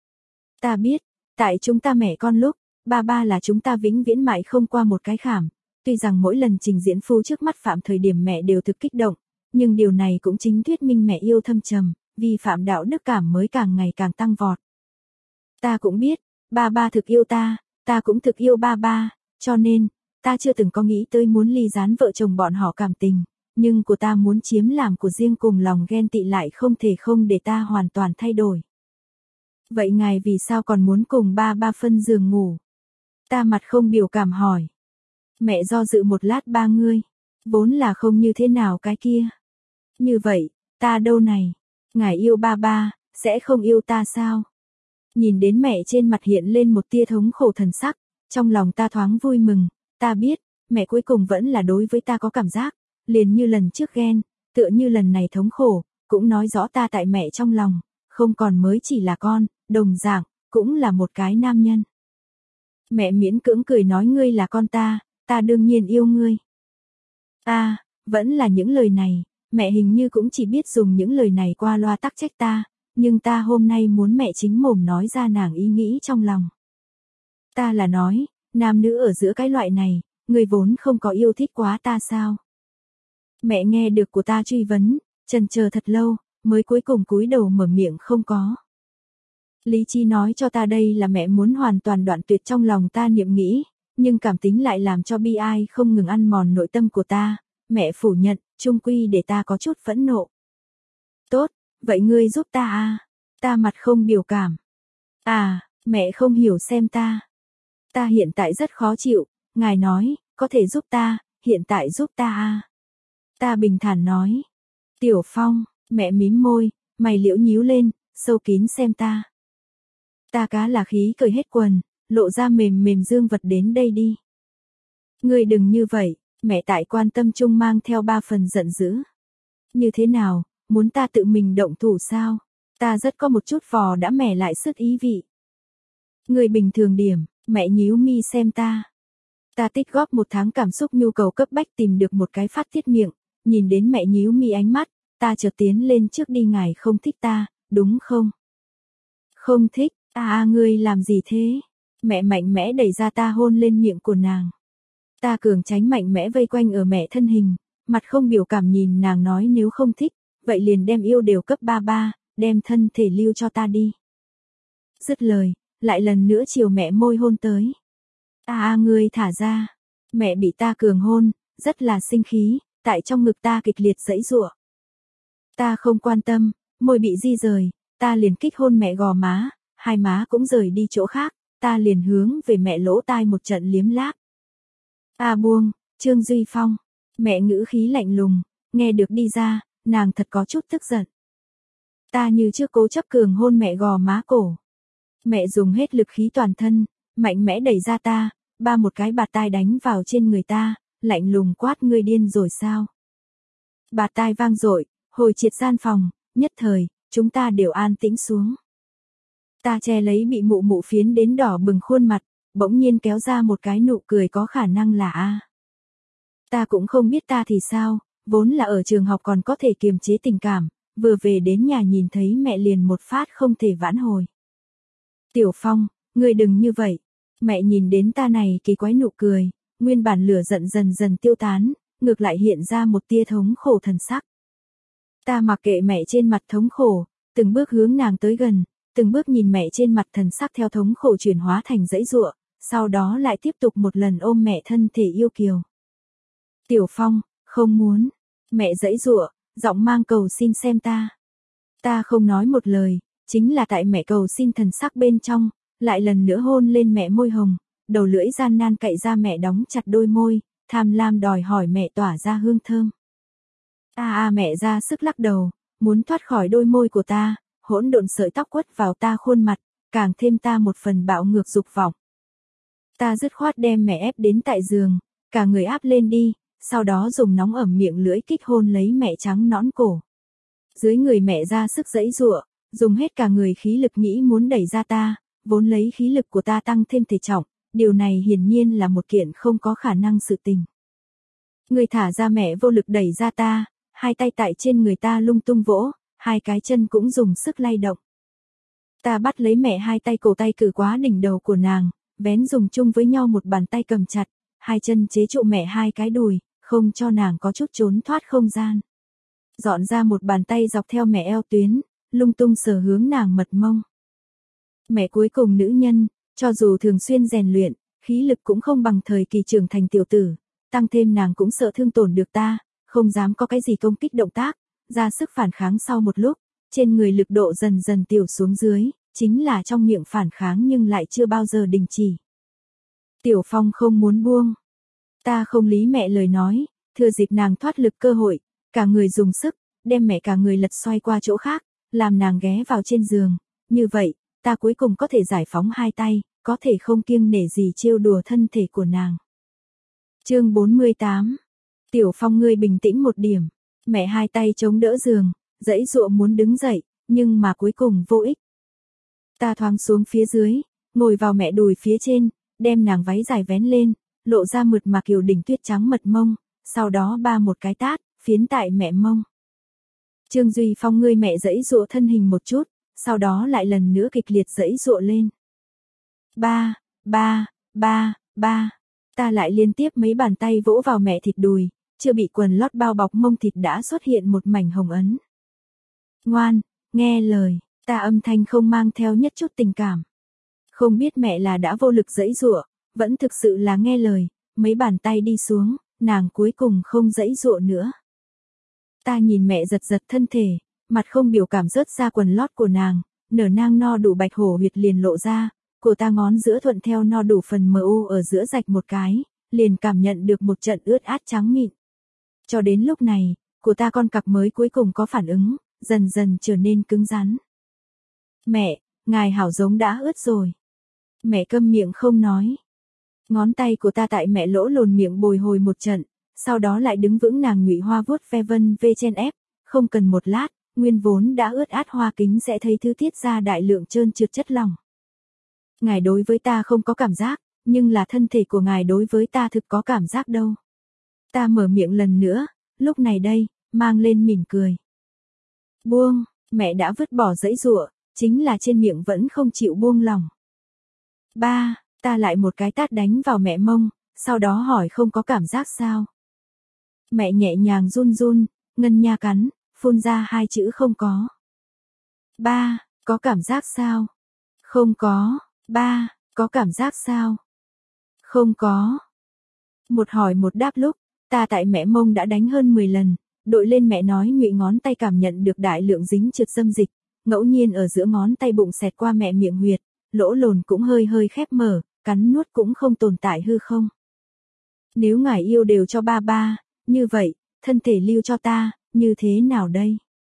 Ta biết, tại chúng ta mẹ con lúc, ba ba là chúng ta vĩnh viễn mãi không qua một cái khảm, tuy rằng mỗi lần trình diễn phu trước mắt phạm thời điểm mẹ đều thực kích động, nhưng điều này cũng chính thuyết minh mẹ yêu thâm trầm, vi phạm đạo đức cảm mới càng ngày càng tăng vọt. Ta cũng biết, ba ba thực yêu ta, ta cũng thực yêu ba ba, cho nên, ta chưa từng có nghĩ tới muốn ly gián vợ chồng bọn họ cảm tình, nhưng của ta muốn chiếm làm của riêng cùng lòng ghen tị lại không thể không để ta hoàn toàn thay đổi. Vậy ngài vì sao còn muốn cùng ba ba phân giường ngủ? Ta mặt không biểu cảm hỏi. Mẹ do dự một lát, ba ngươi, vốn là không như thế nào cái kia. Như vậy, ta đâu này, ngài yêu ba ba, sẽ không yêu ta sao? Nhìn đến mẹ trên mặt hiện lên một tia thống khổ thần sắc, trong lòng ta thoáng vui mừng, ta biết, mẹ cuối cùng vẫn là đối với ta có cảm giác, liền như lần trước ghen, tựa như lần này thống khổ, cũng nói rõ ta tại mẹ trong lòng, không còn mới chỉ là con, đồng dạng, cũng là một cái nam nhân. Mẹ miễn cưỡng cười nói ngươi là con ta, ta đương nhiên yêu ngươi. À, vẫn là những lời này, mẹ hình như cũng chỉ biết dùng những lời này qua loa tắc trách ta, nhưng ta hôm nay muốn mẹ chính mồm nói ra nàng ý nghĩ trong lòng. Ta là nói, nam nữ ở giữa cái loại này, người vốn không có yêu thích quá ta sao? Mẹ nghe được của ta truy vấn, chần chờ thật lâu, mới cuối cùng cúi đầu mở miệng không có. Lý trí nói cho ta đây là mẹ muốn hoàn toàn đoạn tuyệt trong lòng ta niệm nghĩ, nhưng cảm tính lại làm cho bi ai không ngừng ăn mòn nội tâm của ta, mẹ phủ nhận, chung quy để ta có chút phẫn nộ. Tốt, vậy ngươi giúp ta à? Ta mặt không biểu cảm. À, mẹ không hiểu xem ta. Ta hiện tại rất khó chịu, ngài nói, có thể giúp ta, hiện tại giúp ta à? Ta bình thản nói. Tiểu Phong, mẹ mím môi, mày liễu nhíu lên, sâu kín xem ta. Ta cá là khí cởi hết quần, lộ ra mềm mềm dương vật, đến đây đi. Ngươi đừng như vậy, mẹ tại quan tâm chung mang theo ba phần giận dữ. Như thế nào, muốn ta tự mình động thủ sao? Ta rất có một chút vò đã mẻ lại sức ý vị. Người bình thường điểm, mẹ nhíu mi xem ta. Ta tích góp một tháng cảm xúc nhu cầu cấp bách tìm được một cái phát tiết miệng, nhìn đến mẹ nhíu mi ánh mắt, ta chợt tiến lên trước đi, ngài không thích ta, đúng không? Không thích, à, à ngươi làm gì thế? Mẹ mạnh mẽ đẩy ra ta hôn lên miệng của nàng. Ta cường tránh mạnh mẽ vây quanh ở mẹ thân hình, mặt không biểu cảm nhìn nàng nói nếu không thích, vậy liền đem yêu đều cấp ba ba, đem thân thể lưu cho ta đi. Dứt lời, lại lần nữa chiều mẹ môi hôn tới. À à ngươi thả ra. Mẹ bị ta cường hôn, rất là sinh khí, tại trong ngực ta kịch liệt giãy giụa. Ta không quan tâm, môi bị di rời, ta liền kích hôn mẹ gò má, hai má cũng rời đi chỗ khác, ta liền hướng về mẹ lỗ tai một trận liếm láp. À buông, Trương Duy Phong, mẹ ngữ khí lạnh lùng, nghe được đi ra, nàng thật có chút tức giận. Ta như trước cố chấp cường hôn mẹ gò má cổ. Mẹ dùng hết lực khí toàn thân, mạnh mẽ đẩy ra ta, ba một cái bạt tai đánh vào trên người ta, lạnh lùng quát ngươi điên rồi sao? Bạt tai vang dội, hồi triệt gian phòng, nhất thời, chúng ta đều an tĩnh xuống. Ta che lấy bị mụ mụ phiến đến đỏ bừng khuôn mặt, bỗng nhiên kéo ra một cái nụ cười có khả năng là a. Ta cũng không biết ta thì sao, vốn là ở trường học còn có thể kiềm chế tình cảm, vừa về đến nhà nhìn thấy mẹ liền một phát không thể vãn hồi. Tiểu Phong, ngươi đừng như vậy. Mẹ nhìn đến ta này kỳ quái nụ cười, nguyên bản lửa giận dần dần tiêu tán, ngược lại hiện ra một tia thống khổ thần sắc. Ta mặc kệ mẹ trên mặt thống khổ, từng bước hướng nàng tới gần, từng bước nhìn mẹ trên mặt thần sắc theo thống khổ chuyển hóa thành dãy dụa, sau đó lại tiếp tục một lần ôm mẹ thân thể yêu kiều. Tiểu Phong, không muốn. Mẹ dãy dụa, giọng mang cầu xin xem ta. Ta không nói một lời, chính là tại mẹ cầu xin thần sắc bên trong, lại lần nữa hôn lên mẹ môi hồng, đầu lưỡi gian nan cậy ra mẹ đóng chặt đôi môi, tham lam đòi hỏi mẹ tỏa ra hương thơm. A a mẹ ra sức lắc đầu, muốn thoát khỏi đôi môi của ta, hỗn độn sợi tóc quất vào ta khuôn mặt, càng thêm ta một phần bạo ngược dục vọng. Ta dứt khoát đem mẹ ép đến tại giường, cả người áp lên đi, sau đó dùng nóng ẩm miệng lưỡi kích hôn lấy mẹ trắng nõn cổ. Dưới người mẹ ra sức giãy giụa, dùng hết cả người khí lực nghĩ muốn đẩy ra ta, vốn lấy khí lực của ta tăng thêm thể trọng, điều này hiển nhiên là một kiện không có khả năng sự tình. Người thả ra mẹ vô lực đẩy ra ta, hai tay tại trên người ta lung tung vỗ, hai cái chân cũng dùng sức lay động. Ta bắt lấy mẹ hai tay cổ tay cử quá đỉnh đầu của nàng, vén dùng chung với nhau một bàn tay cầm chặt, hai chân chế trụ mẹ hai cái đùi, không cho nàng có chút trốn thoát không gian. Dọn ra một bàn tay dọc theo mẹ eo tuyến, lung tung sờ hướng nàng mật mông. Mẹ cuối cùng nữ nhân, cho dù thường xuyên rèn luyện, khí lực cũng không bằng thời kỳ trưởng thành tiểu tử, tăng thêm nàng cũng sợ thương tổn được ta, không dám có cái gì công kích động tác, ra sức phản kháng sau một lúc, trên người lực độ dần dần tiểu xuống dưới, chính là trong miệng phản kháng nhưng lại chưa bao giờ đình chỉ. Tiểu Phong không muốn buông. Ta không lý mẹ lời nói, thừa dịp nàng thoát lực cơ hội, cả người dùng sức, đem mẹ cả người lật xoay qua chỗ khác, làm nàng ghé vào trên giường, như vậy, ta cuối cùng có thể giải phóng hai tay, có thể không kiêng nể gì trêu đùa thân thể của nàng. Chương bốn mươi tám. Tiểu Phong ngươi bình tĩnh một điểm. Mẹ hai tay chống đỡ giường, giãy giụa muốn đứng dậy, nhưng mà cuối cùng vô ích. Ta thoáng xuống phía dưới, ngồi vào mẹ đùi phía trên, đem nàng váy dài vén lên, lộ ra mượt mà kiều đỉnh tuyết trắng mật mông, sau đó ba một cái tát, phiến tại mẹ mông. Trương Duy Phong ngươi mẹ giãy giụa thân hình một chút, sau đó lại lần nữa kịch liệt giãy giụa lên. Ba, ba, ba, ba, ta lại liên tiếp mấy bàn tay vỗ vào mẹ thịt đùi, chưa bị quần lót bao bọc mông thịt đã xuất hiện một mảnh hồng ấn. Ngoan, nghe lời, ta âm thanh không mang theo nhất chút tình cảm. Không biết mẹ là đã vô lực giãy giụa, vẫn thực sự là nghe lời, mấy bàn tay đi xuống, nàng cuối cùng không giãy giụa nữa. Ta nhìn mẹ giật giật thân thể, mặt không biểu cảm rớt ra quần lót của nàng, nở nang no đủ bạch hổ huyệt liền lộ ra, cổ ta ngón giữa thuận theo no đủ phần mờ u ở giữa rạch một cái, liền cảm nhận được một trận ướt át trắng mịn. Cho đến lúc này, của ta con cặc mới cuối cùng có phản ứng, dần dần trở nên cứng rắn. Mẹ, ngài hảo giống đã ướt rồi. Mẹ câm miệng không nói. Ngón tay của ta tại mẹ lỗ lồn miệng bồi hồi một trận, sau đó lại đứng vững nàng nhụy hoa vuốt ve vân vê chen ép, không cần một lát, nguyên vốn đã ướt át hoa kính sẽ thấy thứ tiết ra đại lượng trơn trượt chất lỏng. Ngài đối với ta không có cảm giác, nhưng là thân thể của ngài đối với ta thực có cảm giác đâu. Ta mở miệng lần nữa, lúc này đây, mang lên mỉm cười. Buông, mẹ đã vứt bỏ giãy giụa, chính là trên miệng vẫn không chịu buông lòng. Ba, ta lại một cái tát đánh vào mẹ mông, sau đó hỏi không có cảm giác sao. Mẹ nhẹ nhàng run run, ngân nha cắn, phun ra hai chữ không có. Ba, có cảm giác sao? Không có. Ba, có cảm giác sao? Không có. Một hỏi một đáp lúc, ta tại mẹ mông đã đánh hơn mười lần, đội lên mẹ nói nhụy ngón tay cảm nhận được đại lượng dính trượt dâm dịch, ngẫu nhiên ở giữa ngón tay bụng xẹt qua mẹ miệng huyệt, lỗ lồn cũng hơi hơi khép mở, cắn nuốt cũng không tồn tại hư không. Nếu ngài yêu đều cho ba ba, như vậy, thân thể lưu cho ta, như thế nào đây?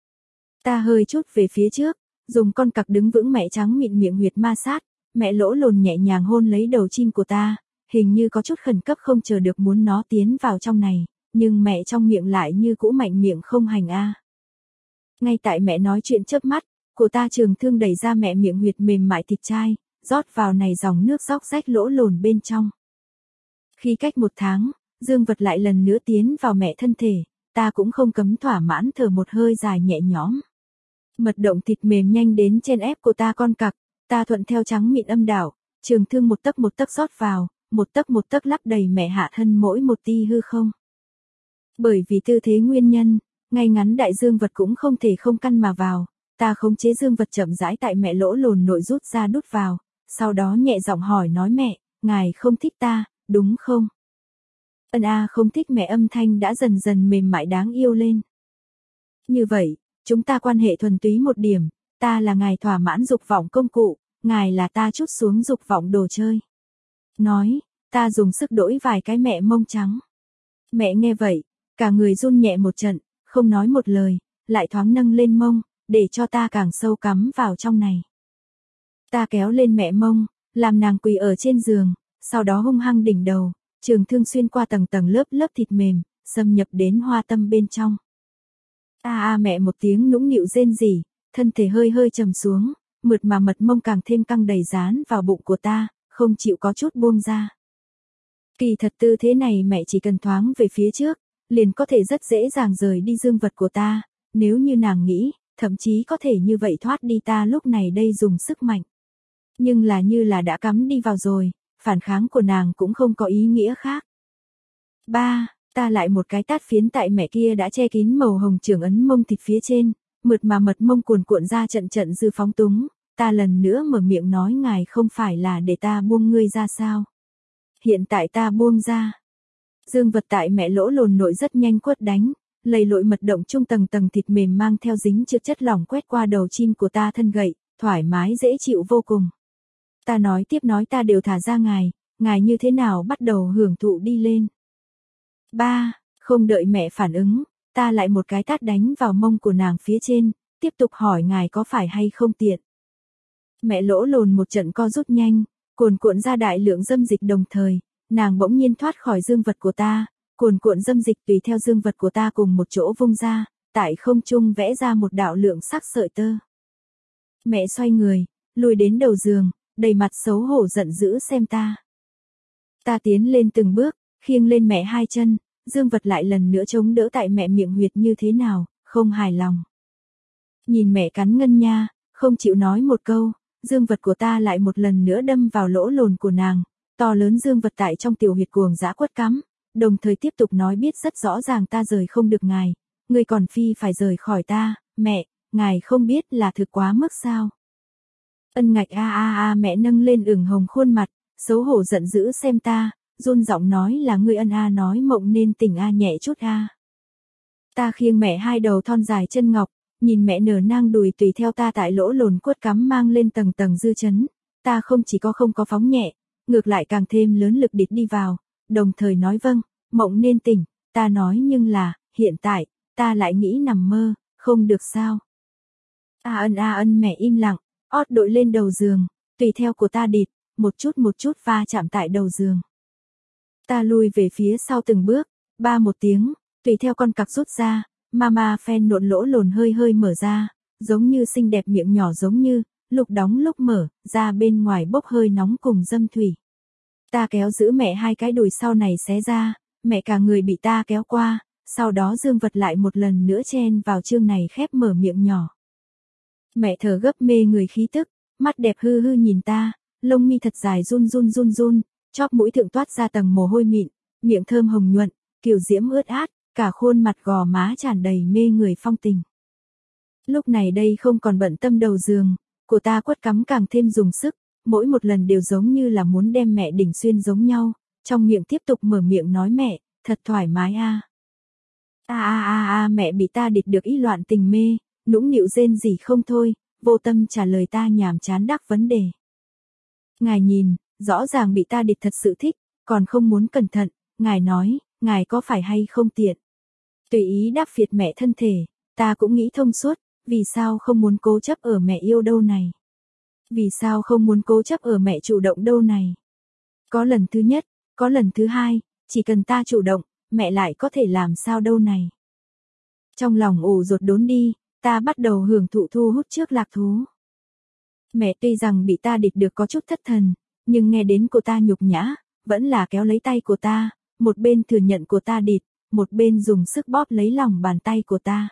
Ta hơi chút về phía trước, dùng con cặc đứng vững mẹ trắng mịn miệng huyệt ma sát, mẹ lỗ lồn nhẹ nhàng hôn lấy đầu chim của ta, hình như có chút khẩn cấp không chờ được muốn nó tiến vào trong này, nhưng mẹ trong miệng lại như cũ mạnh miệng không hành a. Ngay tại mẹ nói chuyện chớp mắt, của ta trường thương đẩy ra mẹ miệng huyệt mềm mại thịt chai, rót vào này dòng nước róc rách lỗ lồn bên trong. Khi cách một tháng, dương vật lại lần nữa tiến vào mẹ thân thể, ta cũng không cấm thỏa mãn thở một hơi dài nhẹ nhõm. Mật động thịt mềm nhanh đến chen ép của ta con cặc, ta thuận theo trắng mịn âm đảo, trường thương một tấc một tấc rót vào, một tấc một tấc lắp đầy mẹ hạ thân mỗi một ti hư không. Bởi vì tư thế nguyên nhân, ngay ngắn đại dương vật cũng không thể không căn mà vào, ta khống chế dương vật chậm rãi tại mẹ lỗ lồn nội rút ra đút vào, sau đó nhẹ giọng hỏi nói mẹ, ngài không thích ta, đúng không? Ân a không thích mẹ âm thanh đã dần dần mềm mại đáng yêu lên. Như vậy, chúng ta quan hệ thuần túy một điểm, ta là ngài thỏa mãn dục vọng công cụ, ngài là ta trút xuống dục vọng đồ chơi. Nói, ta dùng sức đỗi vài cái mẹ mông trắng. Mẹ nghe vậy, cả người run nhẹ một trận, không nói một lời, lại thoáng nâng lên mông, để cho ta càng sâu cắm vào trong này. Ta kéo lên mẹ mông, làm nàng quỳ ở trên giường, sau đó hung hăng đỉnh đầu, trường thương xuyên qua tầng tầng lớp lớp thịt mềm, xâm nhập đến hoa tâm bên trong. A a mẹ một tiếng nũng nịu rên rỉ, thân thể hơi hơi trầm xuống, mượt mà mật mông càng thêm căng đầy dán vào bụng của ta, không chịu có chút buông ra. Kỳ thật tư thế này mẹ chỉ cần thoáng về phía trước, liền có thể rất dễ dàng rời đi dương vật của ta, nếu như nàng nghĩ, thậm chí có thể như vậy thoát đi ta lúc này đây dùng sức mạnh. Nhưng là như là đã cắm đi vào rồi, phản kháng của nàng cũng không có ý nghĩa khác. Ba, ta lại một cái tát phiến tại mẹ kia đã che kín màu hồng trưởng ấn mông thịt phía trên, mượt mà mật mông cuồn cuộn ra trận trận dư phóng túng, ta lần nữa mở miệng nói ngài không phải là để ta buông ngươi ra sao. Hiện tại ta buông ra. Dương vật tại mẹ lỗ lồn nội rất nhanh quất đánh, lầy lội mật động trung tầng tầng thịt mềm mang theo dính trượt chất lỏng quét qua đầu chim của ta thân gậy, thoải mái dễ chịu vô cùng. Ta nói tiếp nói ta đều thả ra ngài, ngài như thế nào bắt đầu hưởng thụ đi lên. Ba, không đợi mẹ phản ứng, ta lại một cái tát đánh vào mông của nàng phía trên, tiếp tục hỏi ngài có phải hay không tiện. Mẹ lỗ lồn một trận co rút nhanh, cuồn cuộn ra đại lượng dâm dịch đồng thời, nàng bỗng nhiên thoát khỏi dương vật của ta, cuồn cuộn dâm dịch tùy theo dương vật của ta cùng một chỗ vung ra, tại không trung vẽ ra một đạo lượng sắc sợi tơ. Mẹ xoay người, lùi đến đầu giường, đầy mặt xấu hổ giận dữ xem ta. Ta tiến lên từng bước, khiêng lên mẹ hai chân, dương vật lại lần nữa chống đỡ tại mẹ miệng huyệt như thế nào, không hài lòng. Nhìn mẹ cắn ngân nha, không chịu nói một câu, dương vật của ta lại một lần nữa đâm vào lỗ lồn của nàng, to lớn dương vật tại trong tiểu huyệt cuồng dã quất cắm, đồng thời tiếp tục nói biết rất rõ ràng ta rời không được ngài, ngươi còn phi phải rời khỏi ta, mẹ, ngài không biết là thực quá mức sao. Ân ngạch a a a mẹ nâng lên ửng hồng khuôn mặt, xấu hổ giận dữ xem ta, run giọng nói là ngươi ân a nói mộng nên tỉnh a nhẹ chút a. Ta khiêng mẹ hai đầu thon dài chân ngọc, nhìn mẹ nở nang đùi tùy theo ta tại lỗ lồn quất cắm mang lên tầng tầng dư chấn, ta không chỉ có không có phóng nhẹ, ngược lại càng thêm lớn lực địch đi vào, đồng thời nói vâng, mộng nên tỉnh, ta nói nhưng là, hiện tại, ta lại nghĩ nằm mơ, không được sao. A ân a ân mẹ im lặng, ót đội lên đầu giường, tùy theo của ta địt, một chút một chút va chạm tại đầu giường. Ta lùi về phía sau từng bước, ba một tiếng, tùy theo con cặc rút ra, mama phen nộn lỗ lồn hơi hơi mở ra, giống như xinh đẹp miệng nhỏ giống như, lúc đóng lúc mở, ra bên ngoài bốc hơi nóng cùng dâm thủy. Ta kéo giữ mẹ hai cái đùi sau này xé ra, mẹ cả người bị ta kéo qua, sau đó dương vật lại một lần nữa chen vào chương này khép mở miệng nhỏ. Mẹ thở gấp mê người khí tức, mắt đẹp hư hư nhìn ta, lông mi thật dài run run run run, chóp mũi thượng toát ra tầng mồ hôi mịn, miệng thơm hồng nhuận, kiều diễm ướt át, cả khuôn mặt gò má tràn đầy mê người phong tình. Lúc này đây không còn bận tâm đầu giường, của ta quất cắm càng thêm dùng sức, mỗi một lần đều giống như là muốn đem mẹ đỉnh xuyên giống nhau, trong miệng tiếp tục mở miệng nói mẹ, thật thoải mái a. A a a a mẹ bị ta địt được ý loạn tình mê, nũng nịu rên rỉ không thôi, vô tâm trả lời ta nhảm chán đắc vấn đề. Ngài nhìn, rõ ràng bị ta địt thật sự thích, còn không muốn cẩn thận, ngài nói, ngài có phải hay không tiện. Tùy ý đáp phiệt mẹ thân thể, ta cũng nghĩ thông suốt, vì sao không muốn cố chấp ở mẹ yêu đâu này. Vì sao không muốn cố chấp ở mẹ chủ động đâu này. Có lần thứ nhất, có lần thứ hai, chỉ cần ta chủ động, mẹ lại có thể làm sao đâu này. Trong lòng ủ rột đốn đi, ta bắt đầu hưởng thụ thu hút trước lạc thú. Mẹ tuy rằng bị ta địt được có chút thất thần, nhưng nghe đến cô ta nhục nhã, vẫn là kéo lấy tay của ta, một bên thừa nhận của ta địt, một bên dùng sức bóp lấy lòng bàn tay của ta.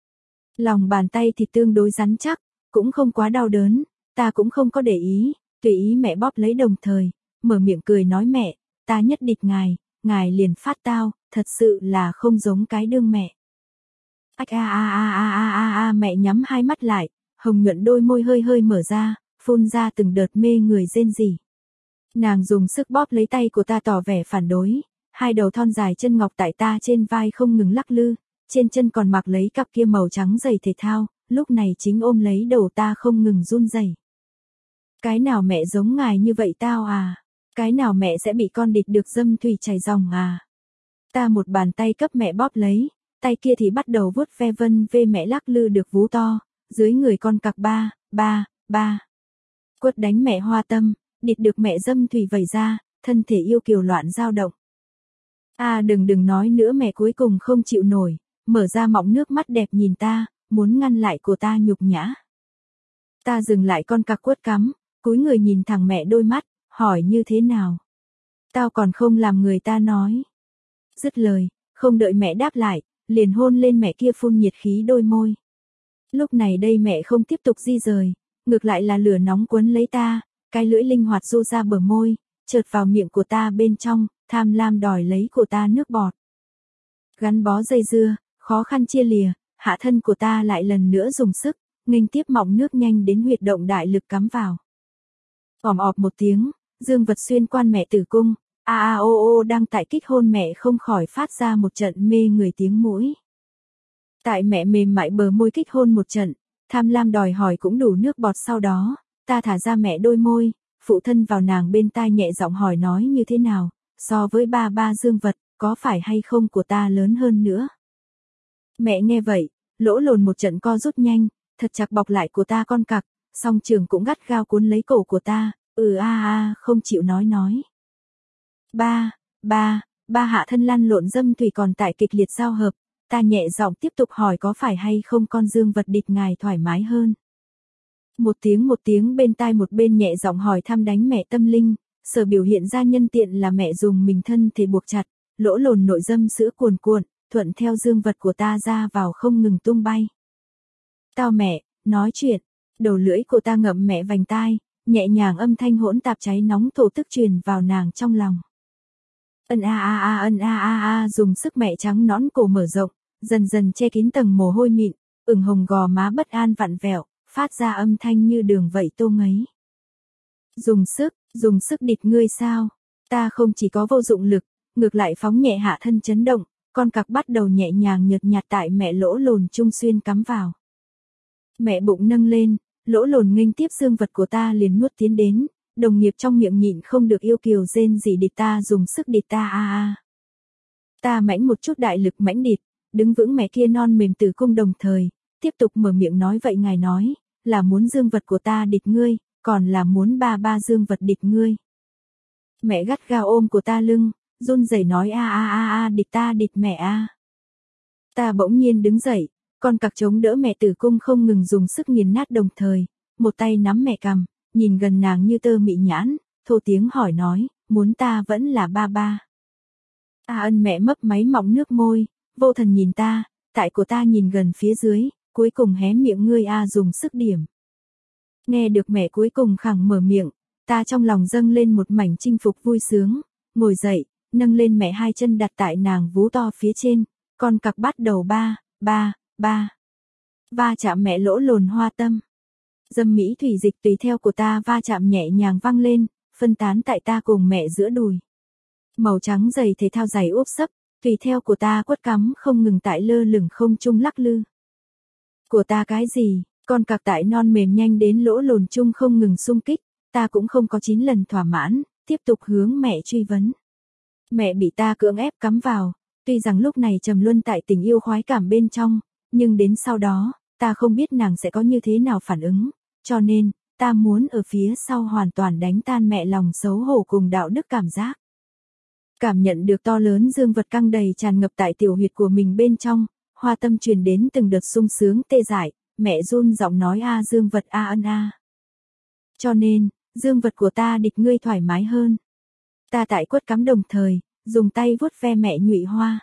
Lòng bàn tay thì tương đối rắn chắc, cũng không quá đau đớn, ta cũng không có để ý, tùy ý mẹ bóp lấy đồng thời, mở miệng cười nói mẹ, ta nhất địch ngài, ngài liền phát tao, thật sự là không giống cái đương mẹ. Ách a a a a a a a mẹ nhắm hai mắt lại, hồng nhuận đôi môi hơi hơi mở ra, phun ra từng đợt mê người rên rỉ. Nàng dùng sức bóp lấy tay của ta tỏ vẻ phản đối, hai đầu thon dài chân ngọc tại ta trên vai không ngừng lắc lư, trên chân còn mặc lấy cặp kia màu trắng giày thể thao, lúc này chính ôm lấy đầu ta không ngừng run rẩy. Cái nào mẹ giống ngài như vậy tao à? Cái nào mẹ sẽ bị con địt được dâm thủy chảy ròng à? Ta một bàn tay cấp mẹ bóp lấy, tay kia thì bắt đầu vuốt ve vân vê mẹ lắc lư được vú to, dưới người con cặc ba, ba, ba. Quất đánh mẹ hoa tâm, địt được mẹ dâm thủy vẩy ra, thân thể yêu kiều loạn dao động. À đừng đừng nói nữa mẹ cuối cùng không chịu nổi, mở ra mọng nước mắt đẹp nhìn ta, muốn ngăn lại của ta nhục nhã. Ta dừng lại con cặc quất cắm, cúi người nhìn thẳng mẹ đôi mắt, hỏi như thế nào? Tao còn không làm người ta nói. Dứt lời, không đợi mẹ đáp lại, liền hôn lên mẹ kia phun nhiệt khí đôi môi. Lúc này đây mẹ không tiếp tục di rời, ngược lại là lửa nóng quấn lấy ta, cái lưỡi linh hoạt du ra bờ môi, chợt vào miệng của ta bên trong, tham lam đòi lấy của ta nước bọt. Gắn bó dây dưa, khó khăn chia lìa, hạ thân của ta lại lần nữa dùng sức, nghênh tiếp mọng nước nhanh đến huyệt động đại lực cắm vào. Ỏm ọp một tiếng, dương vật xuyên quan mẹ tử cung, a a o o đang tại kích hôn mẹ không khỏi phát ra một trận mê người tiếng mũi. Tại mẹ mềm mại bờ môi kích hôn một trận, tham lam đòi hỏi cũng đủ nước bọt sau đó, ta thả ra mẹ đôi môi, phụ thân vào nàng bên tai nhẹ giọng hỏi nói như thế nào, so với ba ba dương vật, có phải hay không của ta lớn hơn nữa. Mẹ nghe vậy, lỗ lồn một trận co rút nhanh, thật chặt bọc lại của ta con cặc, song trường cũng gắt gao cuốn lấy cổ của ta, ừ a a không chịu nói nói. Ba, ba, ba hạ thân lăn lộn dâm thủy còn tại kịch liệt giao hợp, ta nhẹ giọng tiếp tục hỏi có phải hay không con dương vật địt ngài thoải mái hơn. Một tiếng một tiếng bên tai một bên nhẹ giọng hỏi thăm đánh mẹ tâm linh, sở biểu hiện ra nhân tiện là mẹ dùng mình thân thể buộc chặt, lỗ lồn nội dâm sữa cuồn cuộn, thuận theo dương vật của ta ra vào không ngừng tung bay. Tao mẹ, nói chuyện, đầu lưỡi của ta ngậm mẹ vành tai, nhẹ nhàng âm thanh hỗn tạp cháy nóng thổ tức truyền vào nàng trong lòng. Ân a a a ân a a a dùng sức mẹ trắng nõn cổ mở rộng, dần dần che kín tầng mồ hôi mịn, ửng hồng gò má bất an vặn vẹo, phát ra âm thanh như đường vậy tô ngấy. Dùng sức, dùng sức địt ngươi sao? Ta không chỉ có vô dụng lực, ngược lại phóng nhẹ hạ thân chấn động, con cặc bắt đầu nhẹ nhàng nhợt nhạt tại mẹ lỗ lồn trung xuyên cắm vào. Mẹ bụng nâng lên, lỗ lồn nghênh tiếp dương vật của ta liền nuốt tiến đến, đồng nghiệp trong miệng nhịn không được yêu kiều rên rỉ địt ta dùng sức địt ta a a. Ta mãnh một chút đại lực mãnh địt, đứng vững mẹ kia non mềm tử cung đồng thời, tiếp tục mở miệng nói vậy ngài nói, là muốn dương vật của ta địt ngươi, còn là muốn ba ba dương vật địt ngươi. Mẹ gắt gao ôm của ta lưng, run rẩy nói a a a a địt ta địt mẹ a. Ta bỗng nhiên đứng dậy, con cặc chống đỡ mẹ tử cung không ngừng dùng sức nghiền nát đồng thời, một tay nắm mẹ cằm, nhìn gần nàng như tơ mị nhãn, thô tiếng hỏi nói, muốn ta vẫn là ba ba. A ân mẹ mấp máy mọng nước môi, vô thần nhìn ta, tại của ta nhìn gần phía dưới, cuối cùng hé miệng ngươi a dùng sức điểm. Nghe được mẹ cuối cùng khẳng mở miệng, ta trong lòng dâng lên một mảnh chinh phục vui sướng, ngồi dậy, nâng lên mẹ hai chân đặt tại nàng vú to phía trên, con cặc bắt đầu ba, ba, ba. Va chạm mẹ lỗ lồn hoa tâm. Dâm mỹ thủy dịch tùy theo của ta va chạm nhẹ nhàng vang lên, phân tán tại ta cùng mẹ giữa đùi. Màu trắng giày thể thao dày úp sấp, tùy theo của ta quất cắm không ngừng tại lơ lửng không trung lắc lư. Của ta cái gì, con cặc tại non mềm nhanh đến lỗ lồn chung không ngừng xung kích, ta cũng không có chín lần thỏa mãn, tiếp tục hướng mẹ truy vấn. Mẹ bị ta cưỡng ép cắm vào, tuy rằng lúc này trầm luân tại tình yêu khoái cảm bên trong, nhưng đến sau đó, ta không biết nàng sẽ có như thế nào phản ứng, cho nên, ta muốn ở phía sau hoàn toàn đánh tan mẹ lòng xấu hổ cùng đạo đức cảm giác. Cảm nhận được to lớn dương vật căng đầy tràn ngập tại tiểu huyệt của mình bên trong, hoa tâm truyền đến từng đợt sung sướng tê dại, mẹ run giọng nói a dương vật a ân a. Cho nên, dương vật của ta địt ngươi thoải mái hơn. Ta tại quất cắm đồng thời, dùng tay vuốt ve mẹ nhụy hoa.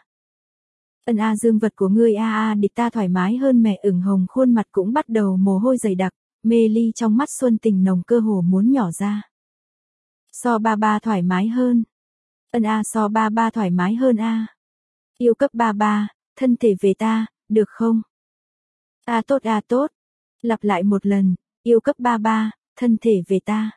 Ân a dương vật của ngươi a a địch ta thoải mái hơn mẹ ửng hồng khuôn mặt cũng bắt đầu mồ hôi dày đặc, mê ly trong mắt xuân tình nồng cơ hồ muốn nhỏ ra. So ba ba thoải mái hơn. Ân a so ba ba thoải mái hơn a. Yêu cấp ba ba, thân thể về ta, được không? A tốt a tốt. Lặp lại một lần, yêu cấp ba ba, thân thể về ta.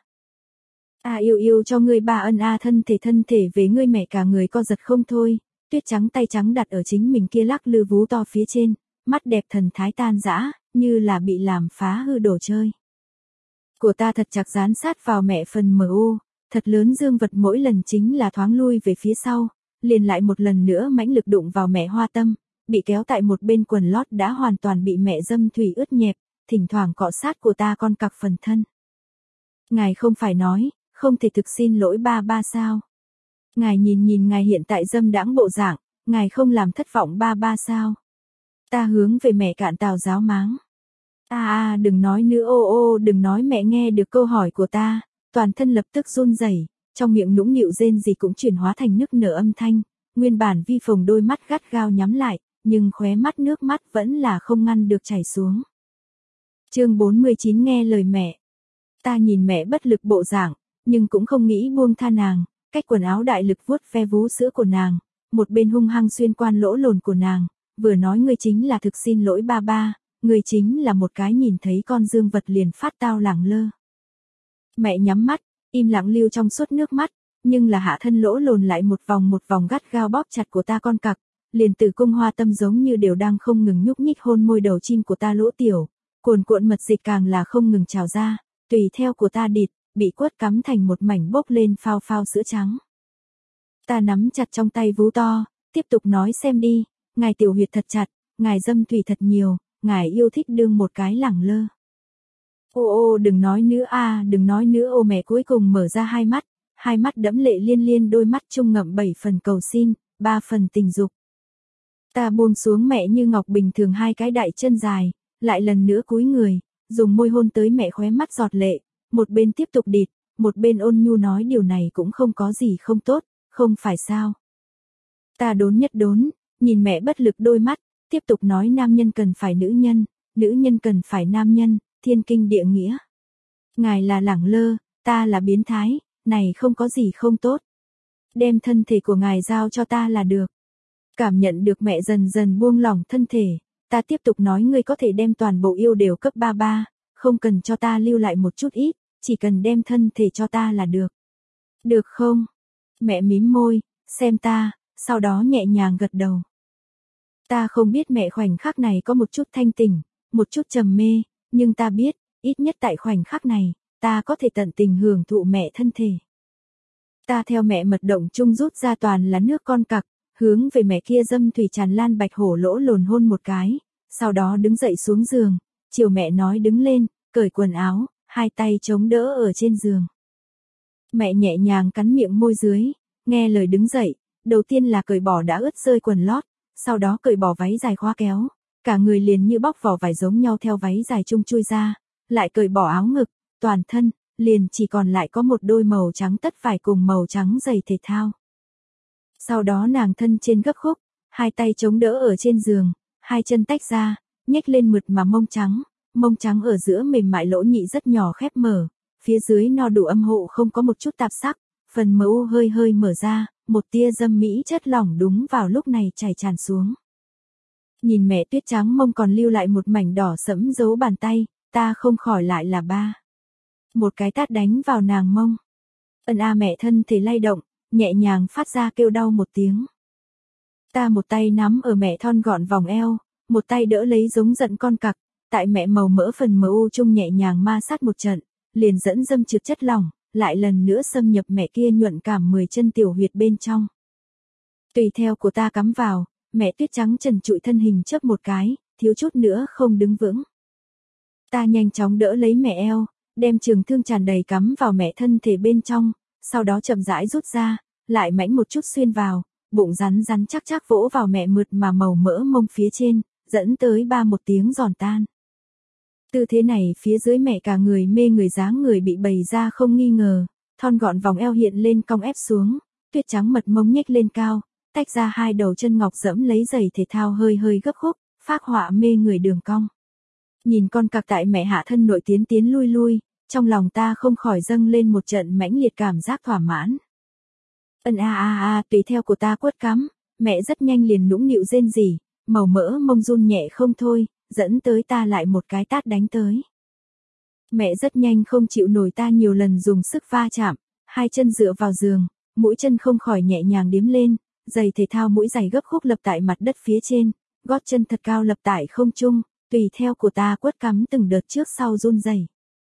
A yêu yêu cho ngươi ba ân a thân thể thân thể về ngươi mẹ cả người co giật không thôi, tuyết trắng tay trắng đặt ở chính mình kia lắc lư vú to phía trên, mắt đẹp thần thái tan dã, như là bị làm phá hư đồ chơi. Của ta thật chặt dán sát vào mẹ phần mờ u, thật lớn dương vật mỗi lần chính là thoáng lui về phía sau, liền lại một lần nữa mãnh lực đụng vào mẹ hoa tâm, bị kéo tại một bên quần lót đã hoàn toàn bị mẹ dâm thủy ướt nhẹp, thỉnh thoảng cọ sát của ta con cặc phần thân. Ngài không phải nói, không thể thực xin lỗi ba ba sao? Ngài nhìn nhìn ngài hiện tại dâm đãng bộ dạng, ngài không làm thất vọng ba ba sao? Ta hướng về mẹ cạn tào giáo máng. A a đừng nói nữa ô ô đừng nói mẹ nghe được câu hỏi của ta, toàn thân lập tức run rẩy, trong miệng nũng nịu rên gì cũng chuyển hóa thành nức nở âm thanh, nguyên bản vi phồng đôi mắt gắt gao nhắm lại, nhưng khóe mắt nước mắt vẫn là không ngăn được chảy xuống. Chương bốn mươi chín nghe lời mẹ. Ta nhìn mẹ bất lực bộ dạng, nhưng cũng không nghĩ buông tha nàng, cách quần áo đại lực vuốt ve vú sữa của nàng, một bên hung hăng xuyên quan lỗ lồn của nàng, vừa nói ngươi chính là thực xin lỗi ba ba, ngươi chính là một cái nhìn thấy con dương vật liền phát tao lẳng lơ. Mẹ nhắm mắt, im lặng lưu trong suốt nước mắt, nhưng là hạ thân lỗ lồn lại một vòng một vòng gắt gao bóp chặt của ta con cặc, liền tử cung hoa tâm giống như đều đang không ngừng nhúc nhích hôn môi đầu chim của ta lỗ tiểu, cuồn cuộn mật dịch càng là không ngừng trào ra, tùy theo của ta địt, bị quất cắm thành một mảnh bốc lên phao phao sữa trắng. Ta nắm chặt trong tay vú to, tiếp tục nói xem đi, ngài tiểu huyệt thật chặt, ngài dâm thủy thật nhiều, ngài yêu thích đương một cái lẳng lơ. Ô ô đừng nói nữa a đừng nói nữa ô mẹ cuối cùng mở ra hai mắt, hai mắt đẫm lệ liên liên đôi mắt trung ngậm bảy phần cầu xin, ba phần tình dục. Ta buông xuống mẹ như ngọc bình thường hai cái đại chân dài, lại lần nữa cúi người, dùng môi hôn tới mẹ khóe mắt giọt lệ, một bên tiếp tục địt, một bên ôn nhu nói điều này cũng không có gì không tốt, không phải sao. Ta đốn nhất đốn, nhìn mẹ bất lực đôi mắt, tiếp tục nói nam nhân cần phải nữ nhân, nữ nhân cần phải nam nhân, thiên kinh địa nghĩa. Ngài là lẳng lơ, ta là biến thái, này không có gì không tốt. Đem thân thể của ngài giao cho ta là được. Cảm nhận được mẹ dần dần buông lỏng thân thể, ta tiếp tục nói ngươi có thể đem toàn bộ yêu đều cấp ba ba, không cần cho ta lưu lại một chút ít, chỉ cần đem thân thể cho ta là được. Được không? Mẹ mím môi, xem ta, sau đó nhẹ nhàng gật đầu. Ta không biết mẹ khoảnh khắc này có một chút thanh tỉnh, một chút trầm mê, nhưng ta biết, ít nhất tại khoảnh khắc này, ta có thể tận tình hưởng thụ mẹ thân thể. Ta theo mẹ mật động chung rút ra toàn là nước con cặc, hướng về mẹ kia dâm thủy tràn lan bạch hổ lỗ lồn hôn một cái, sau đó đứng dậy xuống giường, chiều mẹ nói đứng lên, cởi quần áo, hai tay chống đỡ ở trên giường. Mẹ nhẹ nhàng cắn miệng môi dưới, nghe lời đứng dậy, đầu tiên là cởi bỏ đã ướt rơi quần lót, sau đó cởi bỏ váy dài khóa kéo, cả người liền như bóc vỏ vải giống nhau theo váy dài chung chui ra, lại cởi bỏ áo ngực, toàn thân, liền chỉ còn lại có một đôi màu trắng tất vải cùng màu trắng giày thể thao. Sau đó nàng thân trên gấp khúc, hai tay chống đỡ ở trên giường, hai chân tách ra, nhếch lên mượt mà mông trắng, mông trắng ở giữa mềm mại lỗ nhị rất nhỏ khép mở, phía dưới no đủ âm hộ không có một chút tạp sắc, phần mờ u hơi hơi mở ra, một tia dâm mỹ chất lỏng đúng vào lúc này chảy tràn xuống. Nhìn mẹ tuyết trắng mông còn lưu lại một mảnh đỏ sẫm dấu bàn tay, ta không khỏi lại là ba. Một cái tát đánh vào nàng mông. Ân a mẹ thân thể lay động, nhẹ nhàng phát ra kêu đau một tiếng. Ta một tay nắm ở mẹ thon gọn vòng eo, một tay đỡ lấy giống giận con cặc, tại mẹ màu mỡ phần mờ u chung nhẹ nhàng ma sát một trận, liền dẫn dâm trượt chất lỏng, lại lần nữa xâm nhập mẹ kia nhuận cảm mười chân tiểu huyệt bên trong. Tùy theo của ta cắm vào, mẹ tuyết trắng trần trụi thân hình chớp một cái, thiếu chút nữa không đứng vững. Ta nhanh chóng đỡ lấy mẹ eo, đem trường thương tràn đầy cắm vào mẹ thân thể bên trong, sau đó chậm rãi rút ra, lại mãnh một chút xuyên vào, bụng rắn rắn chắc chắc vỗ vào mẹ mượt mà màu mỡ mông phía trên, dẫn tới ba một tiếng giòn tan. Tư thế này phía dưới mẹ cả người mê người dáng người bị bày ra không nghi ngờ, thon gọn vòng eo hiện lên cong ép xuống, tuyết trắng mật mông nhếch lên cao, tách ra hai đầu chân ngọc dẫm lấy giày thể thao hơi hơi gấp khúc, phác họa mê người đường cong. Nhìn con cặc tại mẹ hạ thân nội tiến tiến lui lui, trong lòng ta không khỏi dâng lên một trận mãnh liệt cảm giác thỏa mãn. Ân a a a tùy theo của ta quất cắm, mẹ rất nhanh liền nũng nịu rên rỉ, màu mỡ mông run nhẹ không thôi, dẫn tới ta lại một cái tát đánh tới. Mẹ rất nhanh không chịu nổi ta nhiều lần dùng sức va chạm, hai chân dựa vào giường, mũi chân không khỏi nhẹ nhàng điếm lên, giày thể thao mũi giày gấp khúc lập tại mặt đất phía trên, gót chân thật cao lập tại không trung, tùy theo của ta quất cắm từng đợt trước sau run rẩy.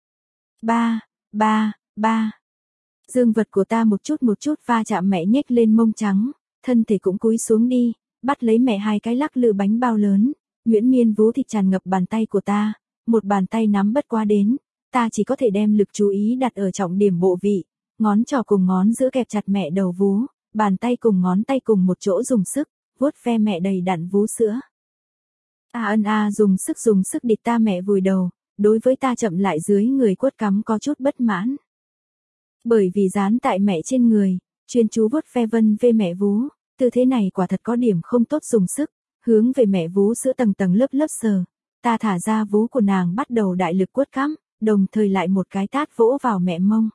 Ba, ba, ba. Dương vật của ta một chút một chút va chạm mẹ nhếch lên mông trắng, thân thể cũng cúi xuống đi, bắt lấy mẹ hai cái lắc lư bánh bao lớn, nhuyễn miên vú thịt tràn ngập bàn tay của ta, một bàn tay nắm bất quá đến, ta chỉ có thể đem lực chú ý đặt ở trọng điểm bộ vị, ngón trỏ cùng ngón giữa kẹp chặt mẹ đầu vú, bàn tay cùng ngón tay cùng một chỗ dùng sức, vuốt ve mẹ đầy đặn vú sữa. A ân a dùng sức dùng sức địt ta mẹ vùi đầu, đối với ta chậm lại dưới người quất cắm có chút bất mãn. Bởi vì dán tại mẹ trên người, chuyên chú vuốt ve vân về mẹ vú, tư thế này quả thật có điểm không tốt dùng sức, hướng về mẹ vú sữa tầng tầng lớp lớp sờ, ta thả ra vú của nàng bắt đầu đại lực quất cắm, đồng thời lại một cái tát vỗ vào mẹ mông.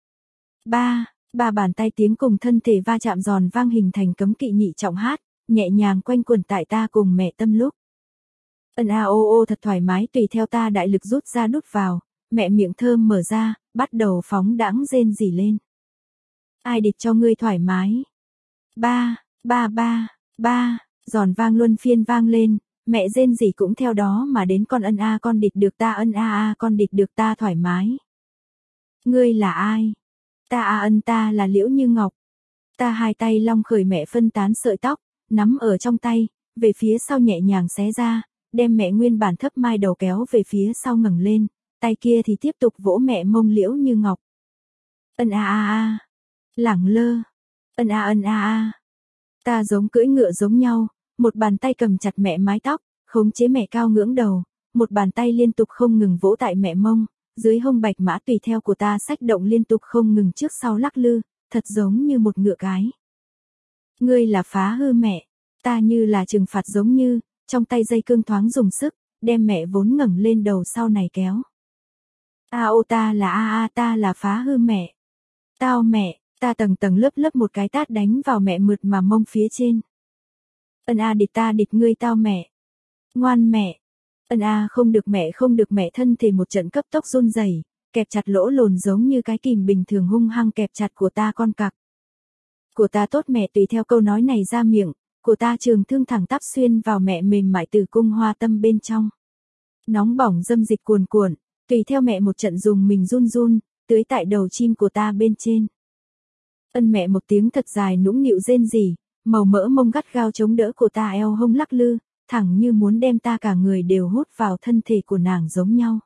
Ba, ba bàn tay tiếng cùng thân thể va chạm giòn vang hình thành cấm kỵ nhị trọng hát, nhẹ nhàng quanh quẩn tại ta cùng mẹ tâm lúc. Ân a ô ô thật thoải mái tùy theo ta đại lực rút ra đút vào, mẹ miệng thơm mở ra, bắt đầu phóng đãng rên rỉ lên. Ai địt cho ngươi thoải mái? Ba, ba ba, ba, giòn vang luân phiên vang lên, mẹ rên rỉ cũng theo đó mà đến con ân a con địt được ta ân a a con địt được ta thoải mái. Ngươi là ai? Ta a ân ta là Liễu Như Ngọc. Ta hai tay long khởi mẹ phân tán sợi tóc, nắm ở trong tay, về phía sau nhẹ nhàng xé ra, đem mẹ nguyên bản thấp mai đầu kéo về phía sau ngẩng lên, tay kia thì tiếp tục vỗ mẹ mông Liễu Như Ngọc. Ân a a a, lẳng lơ, ân a ân a a. Ta giống cưỡi ngựa giống nhau, một bàn tay cầm chặt mẹ mái tóc, khống chế mẹ cao ngưỡng đầu, một bàn tay liên tục không ngừng vỗ tại mẹ mông, dưới hông bạch mã tùy theo của ta xách động liên tục không ngừng trước sau lắc lư, thật giống như một ngựa cái. Ngươi là phá hư mẹ, ta như là trừng phạt giống như, trong tay dây cương thoáng dùng sức, đem mẹ vốn ngẩng lên đầu sau này kéo. A ô ta là a a ta là phá hư mẹ. Tao mẹ, ta tầng tầng lớp lớp một cái tát đánh vào mẹ mượt mà mông phía trên. Ân a địt ta địt ngươi tao mẹ. Ngoan mẹ. Ân a không được mẹ không được mẹ thân thể một trận cấp tốc run rẩy, kẹp chặt lỗ lồn giống như cái kìm bình thường hung hăng kẹp chặt của ta con cặc. Của ta tốt mẹ tùy theo câu nói này ra miệng, của ta trường thương thẳng tắp xuyên vào mẹ mềm mại tử cung hoa tâm bên trong. Nóng bỏng dâm dịch cuồn cuộn, tùy theo mẹ một trận dùng mình run run, tưới tại đầu chim của ta bên trên. Ân mẹ một tiếng thật dài nũng nịu rên rỉ, màu mỡ mông gắt gao chống đỡ của ta eo hông lắc lư, thẳng như muốn đem ta cả người đều hút vào thân thể của nàng giống nhau.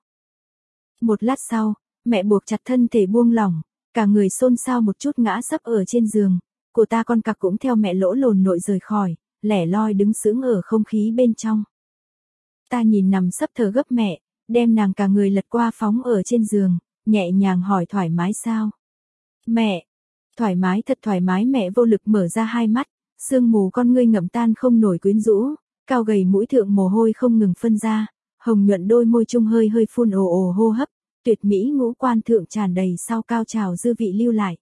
Một lát sau, mẹ buộc chặt thân thể buông lỏng, cả người xôn xao một chút ngã sấp ở trên giường, của ta con cặc cũng theo mẹ lỗ lồn nội rời khỏi, lẻ loi đứng sững ở không khí bên trong. Ta nhìn nằm sấp thở gấp mẹ, đem nàng cả người lật qua phóng ở trên giường, nhẹ nhàng hỏi thoải mái sao? Mẹ, thoải mái thật thoải mái mẹ vô lực mở ra hai mắt, sương mù con ngươi ngậm tan không nổi quyến rũ, cao gầy mũi thượng mồ hôi không ngừng phân ra, hồng nhuận đôi môi trung hơi hơi phun ồ ồ hô hấp, tuyệt mỹ ngũ quan thượng tràn đầy sau cao trào dư vị lưu lại.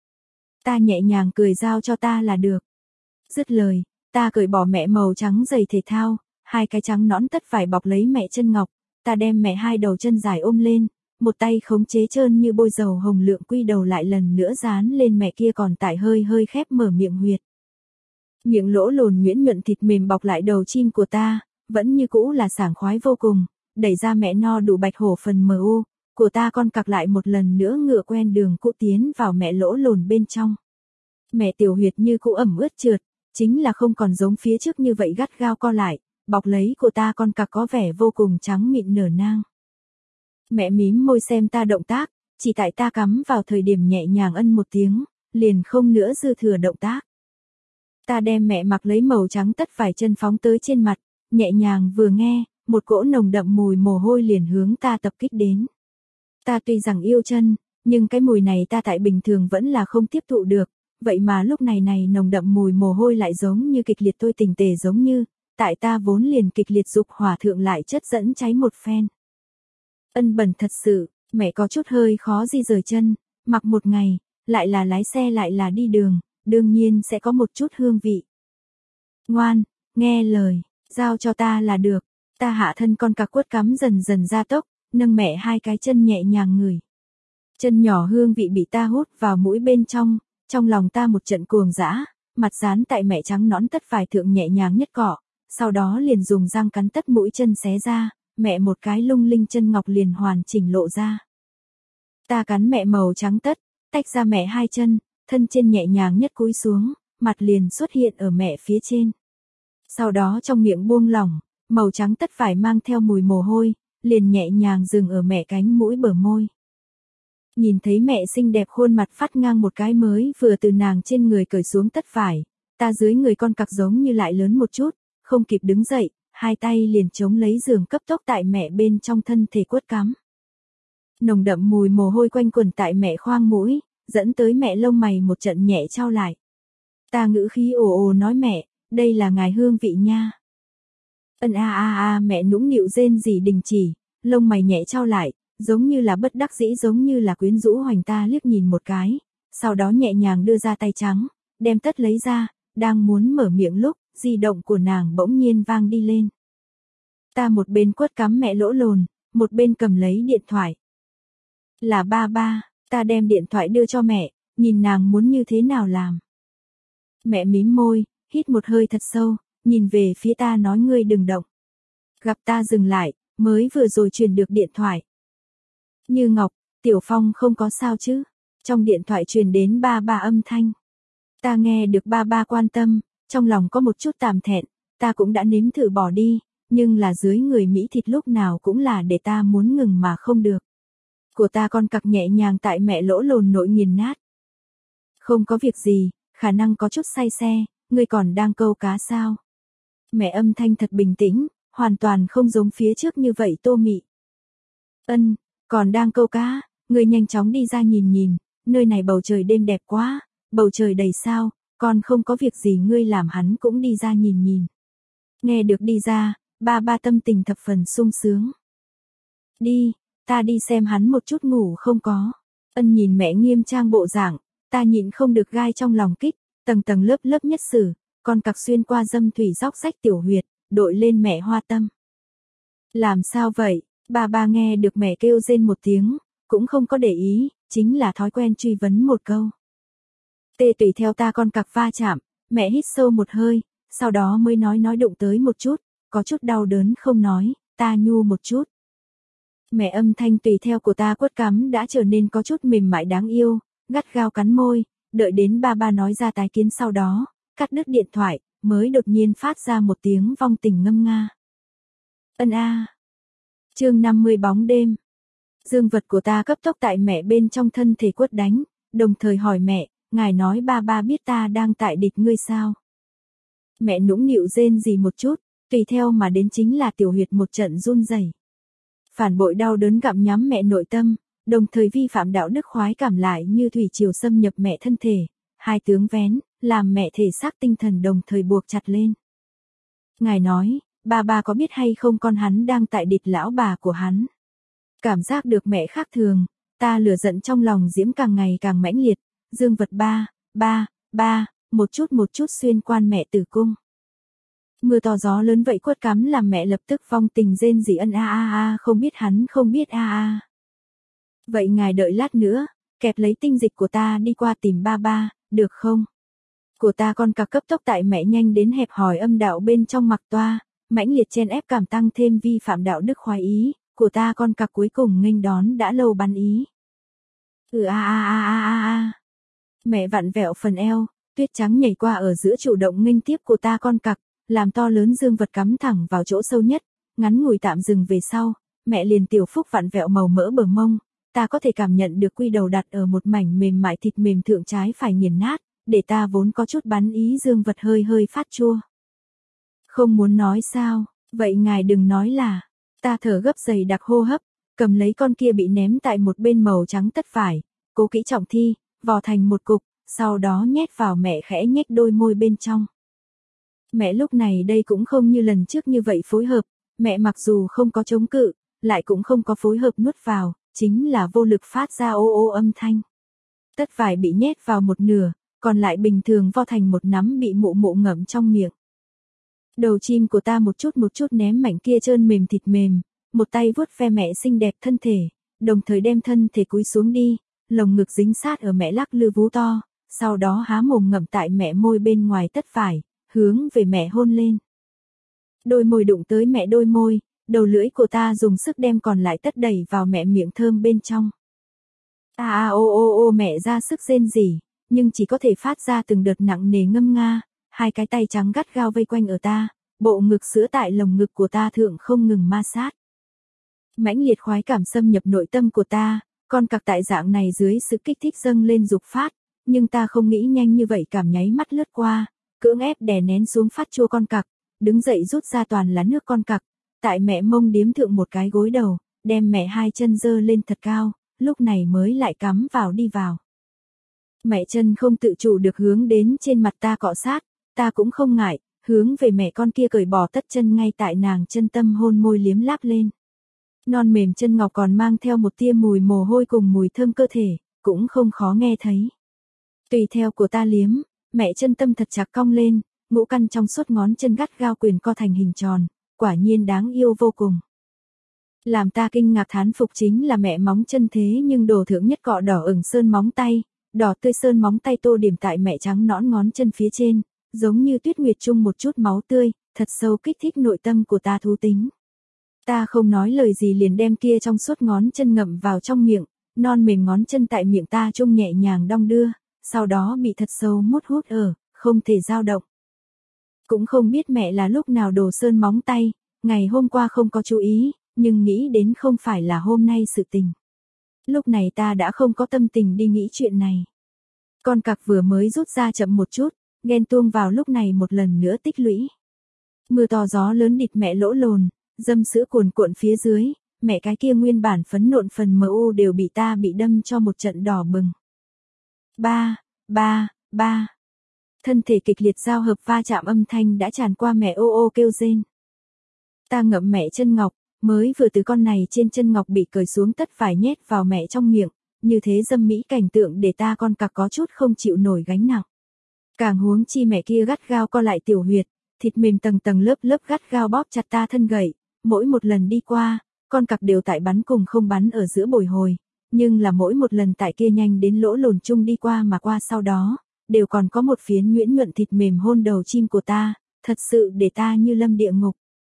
Ta nhẹ nhàng cười giao cho ta là được. Dứt lời, ta cởi bỏ mẹ màu trắng giày thể thao, hai cái trắng nõn tất vải bọc lấy mẹ chân ngọc, ta đem mẹ hai đầu chân dài ôm lên, một tay khống chế trơn như bôi dầu hồng lượng quy đầu lại lần nữa dán lên mẹ kia còn tại hơi hơi khép mở miệng huyệt. Miệng lỗ lồn nhuyễn nhuận thịt mềm bọc lại đầu chim của ta, vẫn như cũ là sảng khoái vô cùng, đẩy ra mẹ no đủ bạch hổ phần mờ u, của ta con cặc lại một lần nữa ngựa quen đường cũ tiến vào mẹ lỗ lồn bên trong. Mẹ tiểu huyệt như cũ ẩm ướt trượt, chính là không còn giống phía trước như vậy gắt gao co lại, bọc lấy của ta con cặc có vẻ vô cùng trắng mịn nở nang. Mẹ mím môi xem ta động tác, chỉ tại ta cắm vào thời điểm nhẹ nhàng ân một tiếng, liền không nữa dư thừa động tác. Ta đem mẹ mặc lấy màu trắng tất vải chân phóng tới trên mặt, nhẹ nhàng vừa nghe, một cỗ nồng đậm mùi mồ hôi liền hướng ta tập kích đến. Ta tuy rằng yêu chân, nhưng cái mùi này ta tại bình thường vẫn là không tiếp thụ được, Vậy mà lúc này này nồng đậm mùi mồ hôi lại giống như kịch liệt tôi tình tề giống như, tại ta vốn liền kịch liệt dục hỏa thượng lại chất dẫn cháy một phen. Ân bẩn thật sự, mẹ có chút hơi khó di rời chân, mặc một ngày, lại là lái xe lại là đi đường, đương nhiên sẽ có một chút hương vị. Ngoan, nghe lời, giao cho ta là được, ta hạ thân con cặc quất cắm dần dần ra tốc, nâng mẹ hai cái chân nhẹ nhàng ngửi. Chân nhỏ hương vị bị ta hút vào mũi bên trong, trong lòng ta một trận cuồng dã, mặt dán tại mẹ trắng nõn tất vải thượng nhẹ nhàng nhất cọ, sau đó liền dùng răng cắn tất mũi chân xé ra, mẹ một cái lung linh chân ngọc liền hoàn chỉnh lộ ra. Ta cắn mẹ màu trắng tất, tách ra mẹ hai chân, thân trên nhẹ nhàng nhất cúi xuống, mặt liền xuất hiện ở mẹ phía trên. Sau đó trong miệng buông lỏng, màu trắng tất vải mang theo mùi mồ hôi, liền nhẹ nhàng dừng ở mẹ cánh mũi bờ môi. Nhìn thấy mẹ xinh đẹp khuôn mặt phát ngang một cái mới vừa từ nàng trên người cởi xuống tất vải, ta dưới người con cặc giống như lại lớn một chút, không kịp đứng dậy, hai tay liền chống lấy giường cấp tốc tại mẹ bên trong thân thể quất cắm. Nồng đậm mùi mồ hôi quanh quẩn tại mẹ khoang mũi, dẫn tới mẹ lông mày một trận nhẹ trao lại. Ta ngữ khí ồ ồ nói mẹ, đây là ngài hương vị nha. Ân a a a mẹ nũng nịu rên rỉ đình chỉ, lông mày nhẹ trao lại, giống như là bất đắc dĩ giống như là quyến rũ hoành ta liếc nhìn một cái, sau đó nhẹ nhàng đưa ra tay trắng, đem tất lấy ra, đang muốn mở miệng lúc, di động của nàng bỗng nhiên vang đi lên. Ta một bên quất cắm mẹ lỗ lồn, một bên cầm lấy điện thoại. Là ba ba, ta đem điện thoại đưa cho mẹ, nhìn nàng muốn như thế nào làm. Mẹ mím môi, hít một hơi thật sâu, nhìn về phía ta nói ngươi đừng động. Gặp ta dừng lại, mới vừa rồi truyền được điện thoại. Như Ngọc, Tiểu Phong không có sao chứ? Trong điện thoại truyền đến ba ba âm thanh. Ta nghe được ba ba quan tâm, trong lòng có một chút tạm thẹn, ta cũng đã nếm thử bỏ đi, nhưng là dưới người Mỹ thịt lúc nào cũng là để ta muốn ngừng mà không được. Của ta con cặc nhẹ nhàng tại mẹ lỗ lồn nội nghiền nát. Không có việc gì, khả năng có chút say xe, ngươi còn đang câu cá sao? Mẹ âm thanh thật bình tĩnh, hoàn toàn không giống phía trước như vậy tô mị. Ân, còn đang câu cá, ngươi nhanh chóng đi ra nhìn nhìn, nơi này bầu trời đêm đẹp quá, bầu trời đầy sao, còn không có việc gì ngươi làm hắn cũng đi ra nhìn nhìn. Nghe được đi ra, ba ba tâm tình thập phần sung sướng. Đi, ta đi xem hắn một chút ngủ không có. Ân nhìn mẹ nghiêm trang bộ dạng, ta nhịn không được gai trong lòng kích, tầng tầng lớp lớp nhất sử, con cặc xuyên qua dâm thủy róc rách tiểu huyệt, đội lên mẹ hoa tâm. Làm sao vậy? Ba ba nghe được mẹ kêu rên một tiếng, cũng không có để ý, chính là thói quen truy vấn một câu. Tê tùy theo ta con cặc va chạm, mẹ hít sâu một hơi, sau đó mới nói nói đụng tới một chút, có chút đau đớn không nói, ta nhu một chút. Mẹ âm thanh tùy theo của ta quất cắm đã trở nên có chút mềm mại đáng yêu, gắt gao cắn môi, đợi đến ba ba nói ra tái kiến sau đó, cắt đứt điện thoại, mới đột nhiên phát ra một tiếng vong tình ngâm nga. Ân a. À. Chương năm mươi bóng đêm. Dương vật của ta cấp tốc tại mẹ bên trong thân thể quất đánh, đồng thời hỏi mẹ, ngài nói ba ba biết ta đang tại địch ngươi sao? Mẹ nũng nịu rên gì một chút, tùy theo mà đến chính là tiểu huyệt một trận run rẩy. Phản bội đau đớn gặm nhắm mẹ nội tâm, đồng thời vi phạm đạo đức khoái cảm lại như thủy triều xâm nhập mẹ thân thể, hai tướng vén, làm mẹ thể xác tinh thần đồng thời buộc chặt lên. Ngài nói, ba ba có biết hay không con hắn đang tại địch lão bà của hắn? Cảm giác được mẹ khác thường, ta lửa giận trong lòng diễm càng ngày càng mãnh liệt, dương vật ba, ba, ba, một chút một chút xuyên qua mẹ tử cung. Mưa to gió lớn vậy quất cắm làm mẹ lập tức vong tình rên rỉ ân a a a không biết hắn không biết a a. Vậy ngài đợi lát nữa, kẹp lấy tinh dịch của ta đi qua tìm ba ba, được không? Của ta con cặc cấp tốc tại mẹ nhanh đến hẹp hòi âm đạo bên trong mặc toa, mãnh liệt chen ép cảm tăng thêm vi phạm đạo đức khoái ý, của ta con cặc cuối cùng nghênh đón đã lâu bắn ý. Ừ a a a a a a. Mẹ vặn vẹo phần eo, tuyết trắng nhảy qua ở giữa chủ động nghênh tiếp của ta con cặc, làm to lớn dương vật cắm thẳng vào chỗ sâu nhất, ngắn ngủi tạm dừng về sau, mẹ liền tiểu phúc vặn vẹo màu mỡ bờ mông, ta có thể cảm nhận được quy đầu đặt ở một mảnh mềm mại thịt mềm thượng trái phải nghiền nát, để ta vốn có chút bắn ý dương vật hơi hơi phát chua. Không muốn nói sao, vậy ngài đừng nói là, ta thở gấp dày đặc hô hấp, cầm lấy con kia bị ném tại một bên màu trắng tất vải, cố kỹ trọng thi, vò thành một cục, sau đó nhét vào mẹ khẽ nhếch đôi môi bên trong. Mẹ lúc này đây cũng không như lần trước như vậy phối hợp, mẹ mặc dù không có chống cự, lại cũng không có phối hợp nuốt vào, chính là vô lực phát ra ô ô âm thanh. Tất vải bị nhét vào một nửa, còn lại bình thường vo thành một nắm bị mụ mụ ngậm trong miệng. Đầu chim của ta một chút một chút ném mảnh kia trơn mềm thịt mềm, một tay vuốt ve mẹ xinh đẹp thân thể, đồng thời đem thân thể cúi xuống đi, lồng ngực dính sát ở mẹ lắc lư vú to, sau đó há mồm ngậm tại mẹ môi bên ngoài tất vải, hướng về mẹ hôn lên. Đôi môi đụng tới mẹ đôi môi, đầu lưỡi của ta dùng sức đem còn lại tất đẩy vào mẹ miệng thơm bên trong. A a ô ô ô mẹ ra sức rên rỉ, nhưng chỉ có thể phát ra từng đợt nặng nề ngâm nga, hai cái tay trắng gắt gao vây quanh ở ta, bộ ngực sữa tại lồng ngực của ta thượng không ngừng ma sát. Mãnh liệt khoái cảm xâm nhập nội tâm của ta, con cặc tại dạng này dưới sự kích thích dâng lên dục phát, nhưng ta không nghĩ nhanh như vậy cảm nháy mắt lướt qua, cưỡng ép đè nén xuống phát chua con cặc, đứng dậy rút ra toàn là nước con cặc, tại mẹ mông điếm thượng một cái gối đầu, đem mẹ hai chân dơ lên thật cao, lúc này mới lại cắm vào đi vào. Mẹ chân không tự chủ được hướng đến trên mặt ta cọ sát, ta cũng không ngại, hướng về mẹ con kia cởi bỏ tất chân ngay tại nàng chân tâm hôn môi liếm láp lên. Non mềm chân ngọc còn mang theo một tia mùi mồ hôi cùng mùi thơm cơ thể, cũng không khó nghe thấy. Tùy theo của ta liếm, mẹ chân tâm thật chặt cong lên, ngũ căn trong suốt ngón chân gắt gao quyền co thành hình tròn, quả nhiên đáng yêu vô cùng. Làm ta kinh ngạc thán phục chính là mẹ móng chân thế nhưng đồ thượng nhất cọ đỏ ửng sơn móng tay, đỏ tươi sơn móng tay tô điểm tại mẹ trắng nõn ngón chân phía trên, giống như tuyết nguyệt chung một chút máu tươi, thật sâu kích thích nội tâm của ta thú tính. Ta không nói lời gì liền đem kia trong suốt ngón chân ngậm vào trong miệng, non mềm ngón chân tại miệng ta chung nhẹ nhàng đong đưa, sau đó bị thật sâu mút hút ở, không thể dao động. Cũng không biết mẹ là lúc nào đổ sơn móng tay, ngày hôm qua không có chú ý, nhưng nghĩ đến không phải là hôm nay sự tình. Lúc này ta đã không có tâm tình đi nghĩ chuyện này. Con cặc vừa mới rút ra chậm một chút, ghen tuông vào lúc này một lần nữa tích lũy. Mưa to gió lớn địt mẹ lỗ lồn, dâm sữa cuồn cuộn phía dưới, mẹ cái kia nguyên bản phấn nộn phần mờ u đều bị ta bị đâm cho một trận đỏ bừng. Ba, ba, ba. Thân thể kịch liệt giao hợp va chạm âm thanh đã tràn qua mẹ ô ô kêu rên. Ta ngậm mẹ chân ngọc, mới vừa từ con này trên chân ngọc bị cởi xuống tất vải nhét vào mẹ trong miệng, như thế dâm mỹ cảnh tượng để ta con cặc có chút không chịu nổi gánh nặng. Càng huống chi mẹ kia gắt gao co lại tiểu huyệt, thịt mềm tầng tầng lớp lớp gắt gao bóp chặt ta thân gậy, mỗi một lần đi qua, con cặc đều tại bắn cùng không bắn ở giữa bồi hồi, nhưng là mỗi một lần tại kia nhanh đến lỗ lồn chung đi qua mà qua sau đó, đều còn có một phiến nhuyễn nhuận thịt mềm hôn đầu chim của ta, thật sự để ta như lâm địa ngục.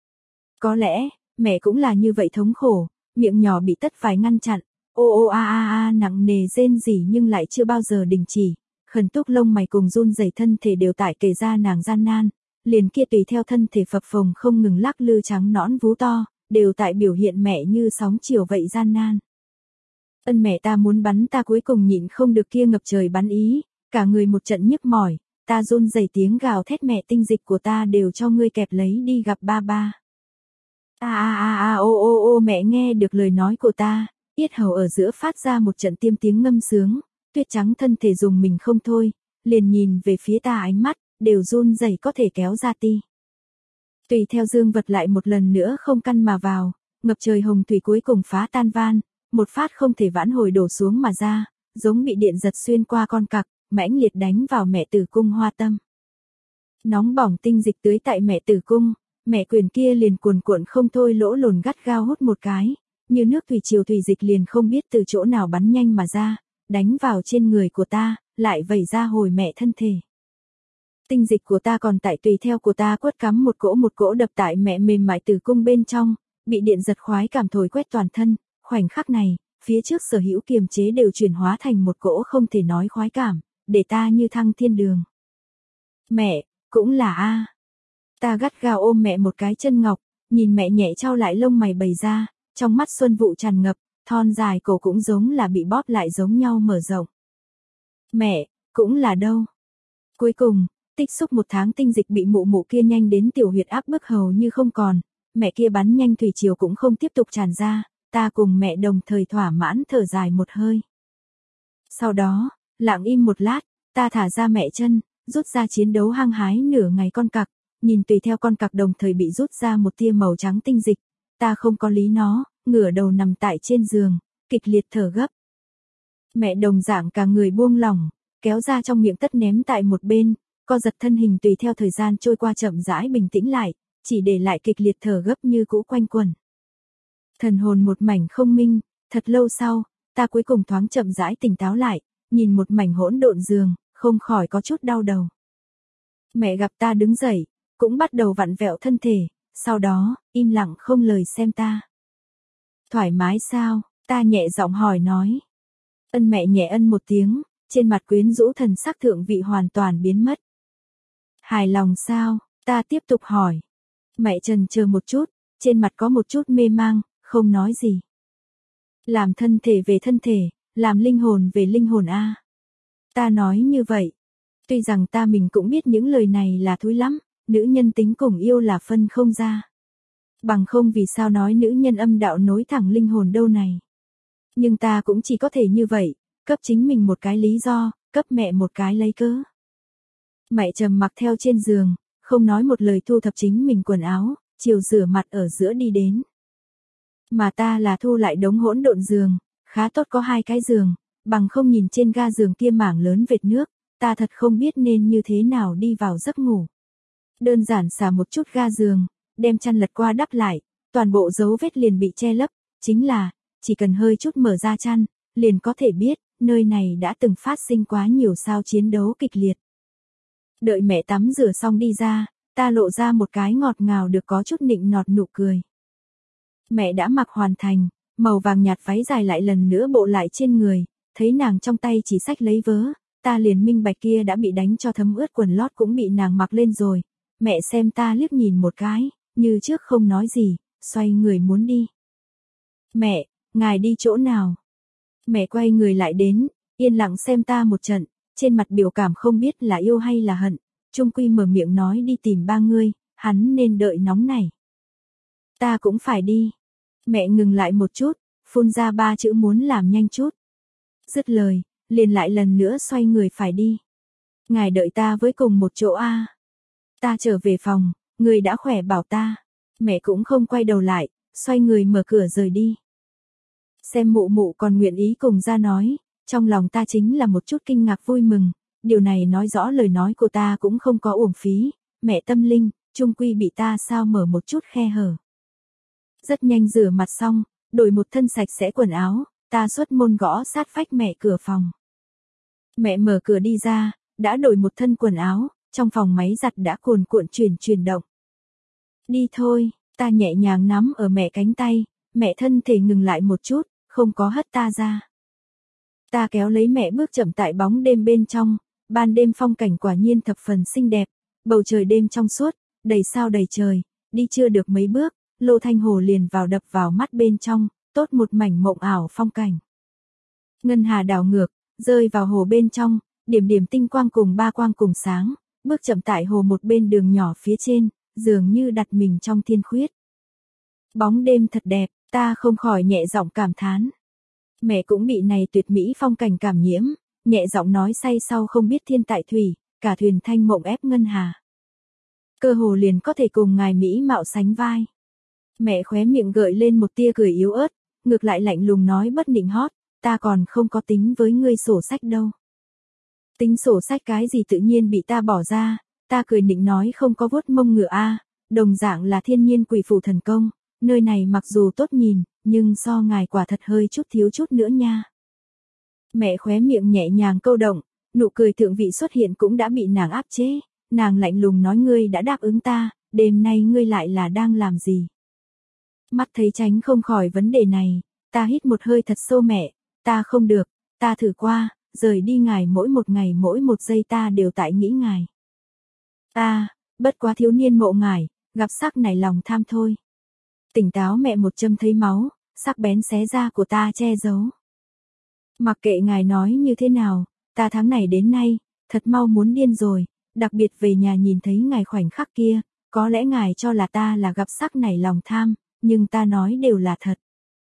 Có lẽ, mẹ cũng là như vậy thống khổ, miệng nhỏ bị tất vải ngăn chặn, ô ô a a a nặng nề rên rỉ nhưng lại chưa bao giờ đình chỉ, khẩn túc lông mày cùng run rẩy thân thể đều tại kề ra nàng gian nan, liền kia tùy theo thân thể phập phồng không ngừng lắc lư trắng nõn vú to, đều tại biểu hiện mẹ như sóng chiều vậy gian nan. Ân mẹ ta muốn bắn ta cuối cùng nhịn không được kia ngập trời bắn ý, cả người một trận nhức mỏi, ta run rẩy tiếng gào thét mẹ tinh dịch của ta đều cho ngươi kẹp lấy đi gặp ba ba. A a a a ô ô ô mẹ nghe được lời nói của ta, yết hầu ở giữa phát ra một trận tiêm tiếng ngâm sướng, tuyết trắng thân thể dùng mình không thôi, liền nhìn về phía ta ánh mắt, đều run rẩy có thể kéo ra ti. Tùy theo dương vật lại một lần nữa không căn mà vào, ngập trời hồng thủy cuối cùng phá tan van, một phát không thể vãn hồi đổ xuống mà ra, giống bị điện giật xuyên qua con cặc, mãnh liệt đánh vào mẹ tử cung hoa tâm. Nóng bỏng tinh dịch tưới tại mẹ tử cung, mẹ quyền kia liền cuồn cuộn không thôi lỗ lồn gắt gao hút một cái, như nước thủy triều thủy dịch liền không biết từ chỗ nào bắn nhanh mà ra, đánh vào trên người của ta, lại vẩy ra hồi mẹ thân thể. Tinh dịch của ta còn tại tùy theo của ta quất cắm một cỗ một cỗ đập tại mẹ mềm mại tử cung bên trong, bị điện giật khoái cảm thổi quét toàn thân, khoảnh khắc này, phía trước sở hữu kiềm chế đều chuyển hóa thành một cỗ không thể nói khoái cảm, để ta như thăng thiên đường. Mẹ, cũng là a. Ta gắt gao ôm mẹ một cái chân ngọc, nhìn mẹ nhẹ trao lại lông mày bày ra, trong mắt xuân vụ tràn ngập, thon dài cổ cũng giống là bị bóp lại giống nhau mở rộng. Mẹ, cũng là đâu. Cuối cùng, tích xúc một tháng tinh dịch bị mụ mụ kia nhanh đến tiểu huyệt áp bức hầu như không còn, mẹ kia bắn nhanh thủy triều cũng không tiếp tục tràn ra, ta cùng mẹ đồng thời thỏa mãn thở dài một hơi. Sau đó, lặng im một lát, Ta thả ra mẹ chân, rút ra chiến đấu hăng hái nửa ngày con cặc, nhìn tùy theo con cặc đồng thời bị rút ra một tia màu trắng tinh dịch, ta không có lý nó, ngửa đầu nằm tại trên giường, kịch liệt thở gấp. Mẹ đồng dạng cả người buông lỏng, kéo ra trong miệng tất ném tại một bên, co giật thân hình tùy theo thời gian trôi qua chậm rãi bình tĩnh lại, chỉ để lại kịch liệt thở gấp như cũ quanh quẩn. Thần hồn một mảnh không minh, thật lâu sau, ta cuối cùng thoáng chậm rãi tỉnh táo lại, nhìn một mảnh hỗn độn giường, không khỏi có chút đau đầu. Mẹ gặp ta đứng dậy, cũng bắt đầu vặn vẹo thân thể, sau đó, im lặng không lời xem ta. Thoải mái sao? Ta nhẹ giọng hỏi nói. Ân mẹ nhẹ ân một tiếng, trên mặt quyến rũ thần sắc thượng vị hoàn toàn biến mất. Hài lòng sao? Ta tiếp tục hỏi. Mẹ chần chờ một chút, trên mặt có một chút mê mang, không nói gì. Làm thân thể về thân thể, làm linh hồn về linh hồn a. Ta nói như vậy. Tuy rằng ta mình cũng biết những lời này là thúi lắm, nữ nhân tính cùng yêu là phân không ra. Bằng không vì sao nói nữ nhân âm đạo nối thẳng linh hồn đâu này. Nhưng ta cũng chỉ có thể như vậy, cấp chính mình một cái lý do, cấp mẹ một cái lấy cớ. Mẹ trầm mặc theo trên giường, không nói một lời thu thập chính mình quần áo, chiều rửa mặt ở giữa đi đến. Mà ta là thu lại đống hỗn độn giường, khá tốt có hai cái giường, bằng không nhìn trên ga giường kia mảng lớn vệt nước, ta thật không biết nên như thế nào đi vào giấc ngủ. Đơn giản xả một chút ga giường, đem chăn lật qua đắp lại, toàn bộ dấu vết liền bị che lấp, chính là, chỉ cần hơi chút mở ra chăn, liền có thể biết, nơi này đã từng phát sinh quá nhiều sao chiến đấu kịch liệt. Đợi mẹ tắm rửa xong đi ra, ta lộ ra một cái ngọt ngào được có chút nịnh nọt nụ cười. Mẹ đã mặc hoàn thành, màu vàng nhạt váy dài lại lần nữa bộ lại trên người, thấy nàng trong tay chỉ xách lấy vớ, ta liền minh bạch kia đã bị đánh cho thấm ướt quần lót cũng bị nàng mặc lên rồi. Mẹ xem ta liếc nhìn một cái, như trước không nói gì, xoay người muốn đi. Mẹ, ngài đi chỗ nào? Mẹ quay người lại đến, yên lặng xem ta một trận, trên mặt biểu cảm không biết là yêu hay là hận, chung quy mở miệng nói đi tìm ba ngươi, hắn nên đợi nóng này. Ta cũng phải đi. Mẹ ngừng lại một chút, phun ra ba chữ muốn làm nhanh chút. Dứt lời, liền lại lần nữa xoay người phải đi. Ngài đợi ta với cùng một chỗ a. Ta trở về phòng, người đã khỏe bảo ta. Mẹ cũng không quay đầu lại, xoay người mở cửa rời đi. Xem mụ mụ còn nguyện ý cùng ra nói, trong lòng ta chính là một chút kinh ngạc vui mừng, điều này nói rõ lời nói của ta cũng không có uổng phí, mẹ tâm linh, chung quy bị ta sao mở một chút khe hở. Rất nhanh rửa mặt xong, đổi một thân sạch sẽ quần áo, ta xuất môn gõ sát phách mẹ cửa phòng. Mẹ mở cửa đi ra, đã đổi một thân quần áo, trong phòng máy giặt đã cuồn cuộn chuyển chuyển động. Đi thôi, ta nhẹ nhàng nắm ở mẹ cánh tay, mẹ thân thể ngừng lại một chút, không có hất ta ra. Ta kéo lấy mẹ bước chậm tại bóng đêm bên trong, ban đêm phong cảnh quả nhiên thập phần xinh đẹp, bầu trời đêm trong suốt, đầy sao đầy trời, đi chưa được mấy bước, Lô Thanh Hồ liền vào đập vào mắt bên trong, tốt một mảnh mộng ảo phong cảnh. Ngân hà đảo ngược, rơi vào hồ bên trong, điểm điểm tinh quang cùng ba quang cùng sáng, bước chậm tại hồ một bên đường nhỏ phía trên, dường như đặt mình trong thiên khuyết. Bóng đêm thật đẹp, ta không khỏi nhẹ giọng cảm thán. Mẹ cũng bị này tuyệt mỹ phong cảnh cảm nhiễm, nhẹ giọng nói say sau không biết thiên tại thủy, cả thuyền thanh mộng ép ngân hà. Cơ hồ liền có thể cùng ngài mỹ mạo sánh vai. Mẹ khóe miệng gợi lên một tia cười yếu ớt, ngược lại lạnh lùng nói bất nịnh hót, ta còn không có tính với ngươi sổ sách đâu. Tính sổ sách cái gì tự nhiên bị ta bỏ ra, ta cười nịnh nói không có vuốt mông ngựa a, đồng dạng là thiên nhiên quỷ phù thần công, nơi này mặc dù tốt nhìn, nhưng so ngài quả thật hơi chút thiếu chút nữa nha. Mẹ khóe miệng nhẹ nhàng câu động, nụ cười thượng vị xuất hiện cũng đã bị nàng áp chế, nàng lạnh lùng nói ngươi đã đáp ứng ta, đêm nay ngươi lại là đang làm gì? Mắt thấy tránh không khỏi vấn đề này, ta hít một hơi thật sâu mẹ, ta không được, ta thử qua, rời đi ngài mỗi một ngày mỗi một giây ta đều tại nghĩ ngài. Ta, bất quá thiếu niên mộ ngài, gặp sắc này lòng tham thôi. Tỉnh táo mẹ một châm thấy máu, sắc bén xé da của ta che giấu. Mặc kệ ngài nói như thế nào, ta tháng này đến nay, thật mau muốn điên rồi, đặc biệt về nhà nhìn thấy ngài khoảnh khắc kia, có lẽ ngài cho là ta là gặp sắc này lòng tham, nhưng ta nói đều là thật.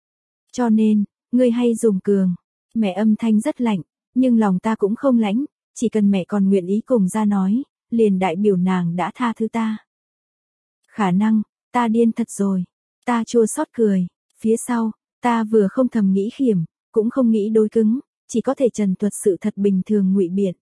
Cho nên, ngươi hay dùng cường, mẹ âm thanh rất lạnh, nhưng lòng ta cũng không lãnh, chỉ cần mẹ còn nguyện ý cùng ra nói, liền đại biểu nàng đã tha thứ ta. Khả năng, ta điên thật rồi. Ta chua xót cười, phía sau, ta vừa không thầm nghĩ khiểm, cũng không nghĩ đối cứng, chỉ có thể trần thuật sự thật bình thường ngụy biện.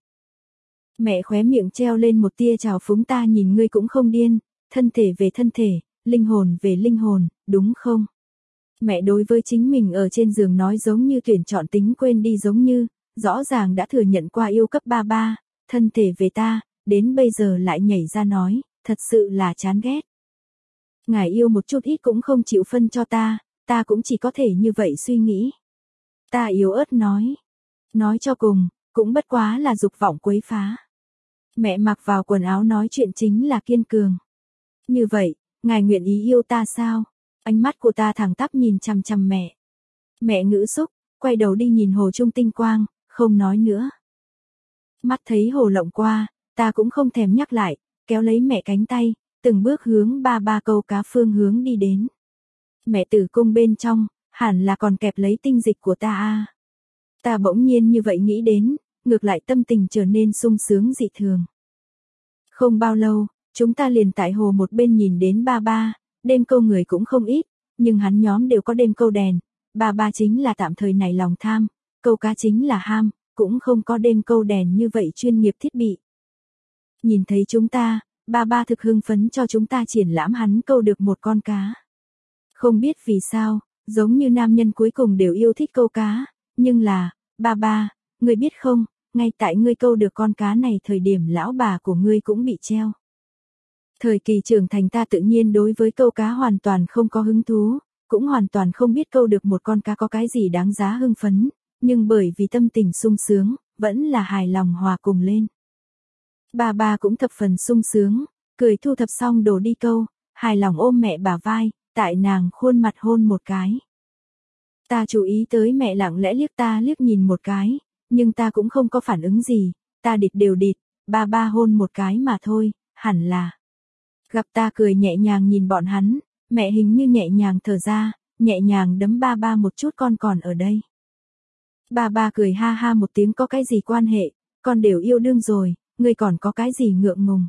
Mẹ khóe miệng treo lên một tia trào phúng, ta nhìn ngươi cũng không điên, thân thể về thân thể, linh hồn về linh hồn, đúng không? Mẹ đối với chính mình ở trên giường nói giống như tuyển chọn tính quên đi, giống như, rõ ràng đã thừa nhận qua yêu cấp ba ba, thân thể về ta, đến bây giờ lại nhảy ra nói, thật sự là chán ghét. Ngài yêu một chút ít cũng không chịu phân cho ta, ta cũng chỉ có thể như vậy suy nghĩ. Ta yếu ớt nói. Nói cho cùng, cũng bất quá là dục vọng quấy phá. Mẹ mặc vào quần áo nói chuyện chính là kiên cường. Như vậy, ngài nguyện ý yêu ta sao? Ánh mắt của ta thẳng tắp nhìn chằm chằm mẹ. Mẹ ngữ xúc, quay đầu đi nhìn hồ trung tinh quang, không nói nữa. Mắt thấy hồ lộng qua, ta cũng không thèm nhắc lại, kéo lấy mẹ cánh tay, từng bước hướng ba ba câu cá phương hướng đi đến. Mẹ tử cung bên trong, hẳn là còn kẹp lấy tinh dịch của ta a. Ta bỗng nhiên như vậy nghĩ đến, ngược lại tâm tình trở nên sung sướng dị thường. Không bao lâu, chúng ta liền tại hồ một bên nhìn đến ba ba, đêm câu người cũng không ít, nhưng hắn nhóm đều có đêm câu đèn, ba ba chính là tạm thời này lòng tham, câu cá chính là ham, cũng không có đêm câu đèn như vậy chuyên nghiệp thiết bị. Nhìn thấy chúng ta, ba ba thực hưng phấn cho chúng ta triển lãm hắn câu được một con cá. Không biết vì sao, giống như nam nhân cuối cùng đều yêu thích câu cá, nhưng là, ba ba, ngươi biết không, ngay tại ngươi câu được con cá này thời điểm lão bà của ngươi cũng bị treo. Thời kỳ trưởng thành ta tự nhiên đối với câu cá hoàn toàn không có hứng thú, cũng hoàn toàn không biết câu được một con cá có cái gì đáng giá hưng phấn, nhưng bởi vì tâm tình sung sướng, vẫn là hài lòng hòa cùng lên. Bà bà cũng thập phần sung sướng, cười thu thập xong đồ đi câu, hài lòng ôm mẹ bả vai, tại nàng khuôn mặt hôn một cái. Ta chú ý tới mẹ lặng lẽ liếc ta liếc nhìn một cái, nhưng ta cũng không có phản ứng gì, ta địt đều địt, ba ba hôn một cái mà thôi, hẳn là. Gặp ta cười nhẹ nhàng nhìn bọn hắn, mẹ hình như nhẹ nhàng thở ra, nhẹ nhàng đấm ba ba một chút, con còn ở đây. Ba ba cười ha ha một tiếng, có cái gì quan hệ, con đều yêu đương rồi, ngươi còn có cái gì ngượng ngùng.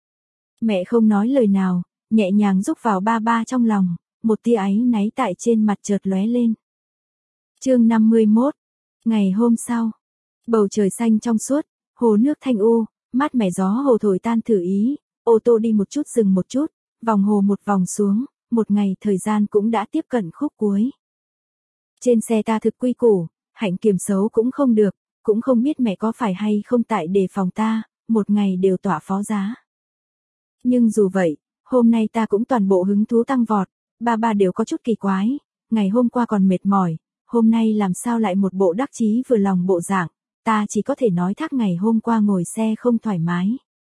Mẹ không nói lời nào, nhẹ nhàng rúc vào ba ba trong lòng, một tia áy náy tại trên mặt chợt lóe lên. Chương năm mươi mốt. Ngày hôm sau, bầu trời xanh trong suốt, hồ nước thanh u, mát mẻ gió hồ thổi tan thử ý, ô tô đi một chút dừng một chút, vòng hồ một vòng xuống, một ngày thời gian cũng đã tiếp cận khúc cuối. Trên xe ta thực quy củ, hạnh kiểm xấu cũng không được, cũng không biết mẹ có phải hay không tại đề phòng ta, một ngày đều tỏa phó giá. Nhưng dù vậy, hôm nay ta cũng toàn bộ hứng thú tăng vọt, ba ba đều có chút kỳ quái, ngày hôm qua còn mệt mỏi, hôm nay làm sao lại một bộ đắc chí vừa lòng bộ dạng, ta chỉ có thể nói thác ngày hôm qua ngồi xe không thoải mái.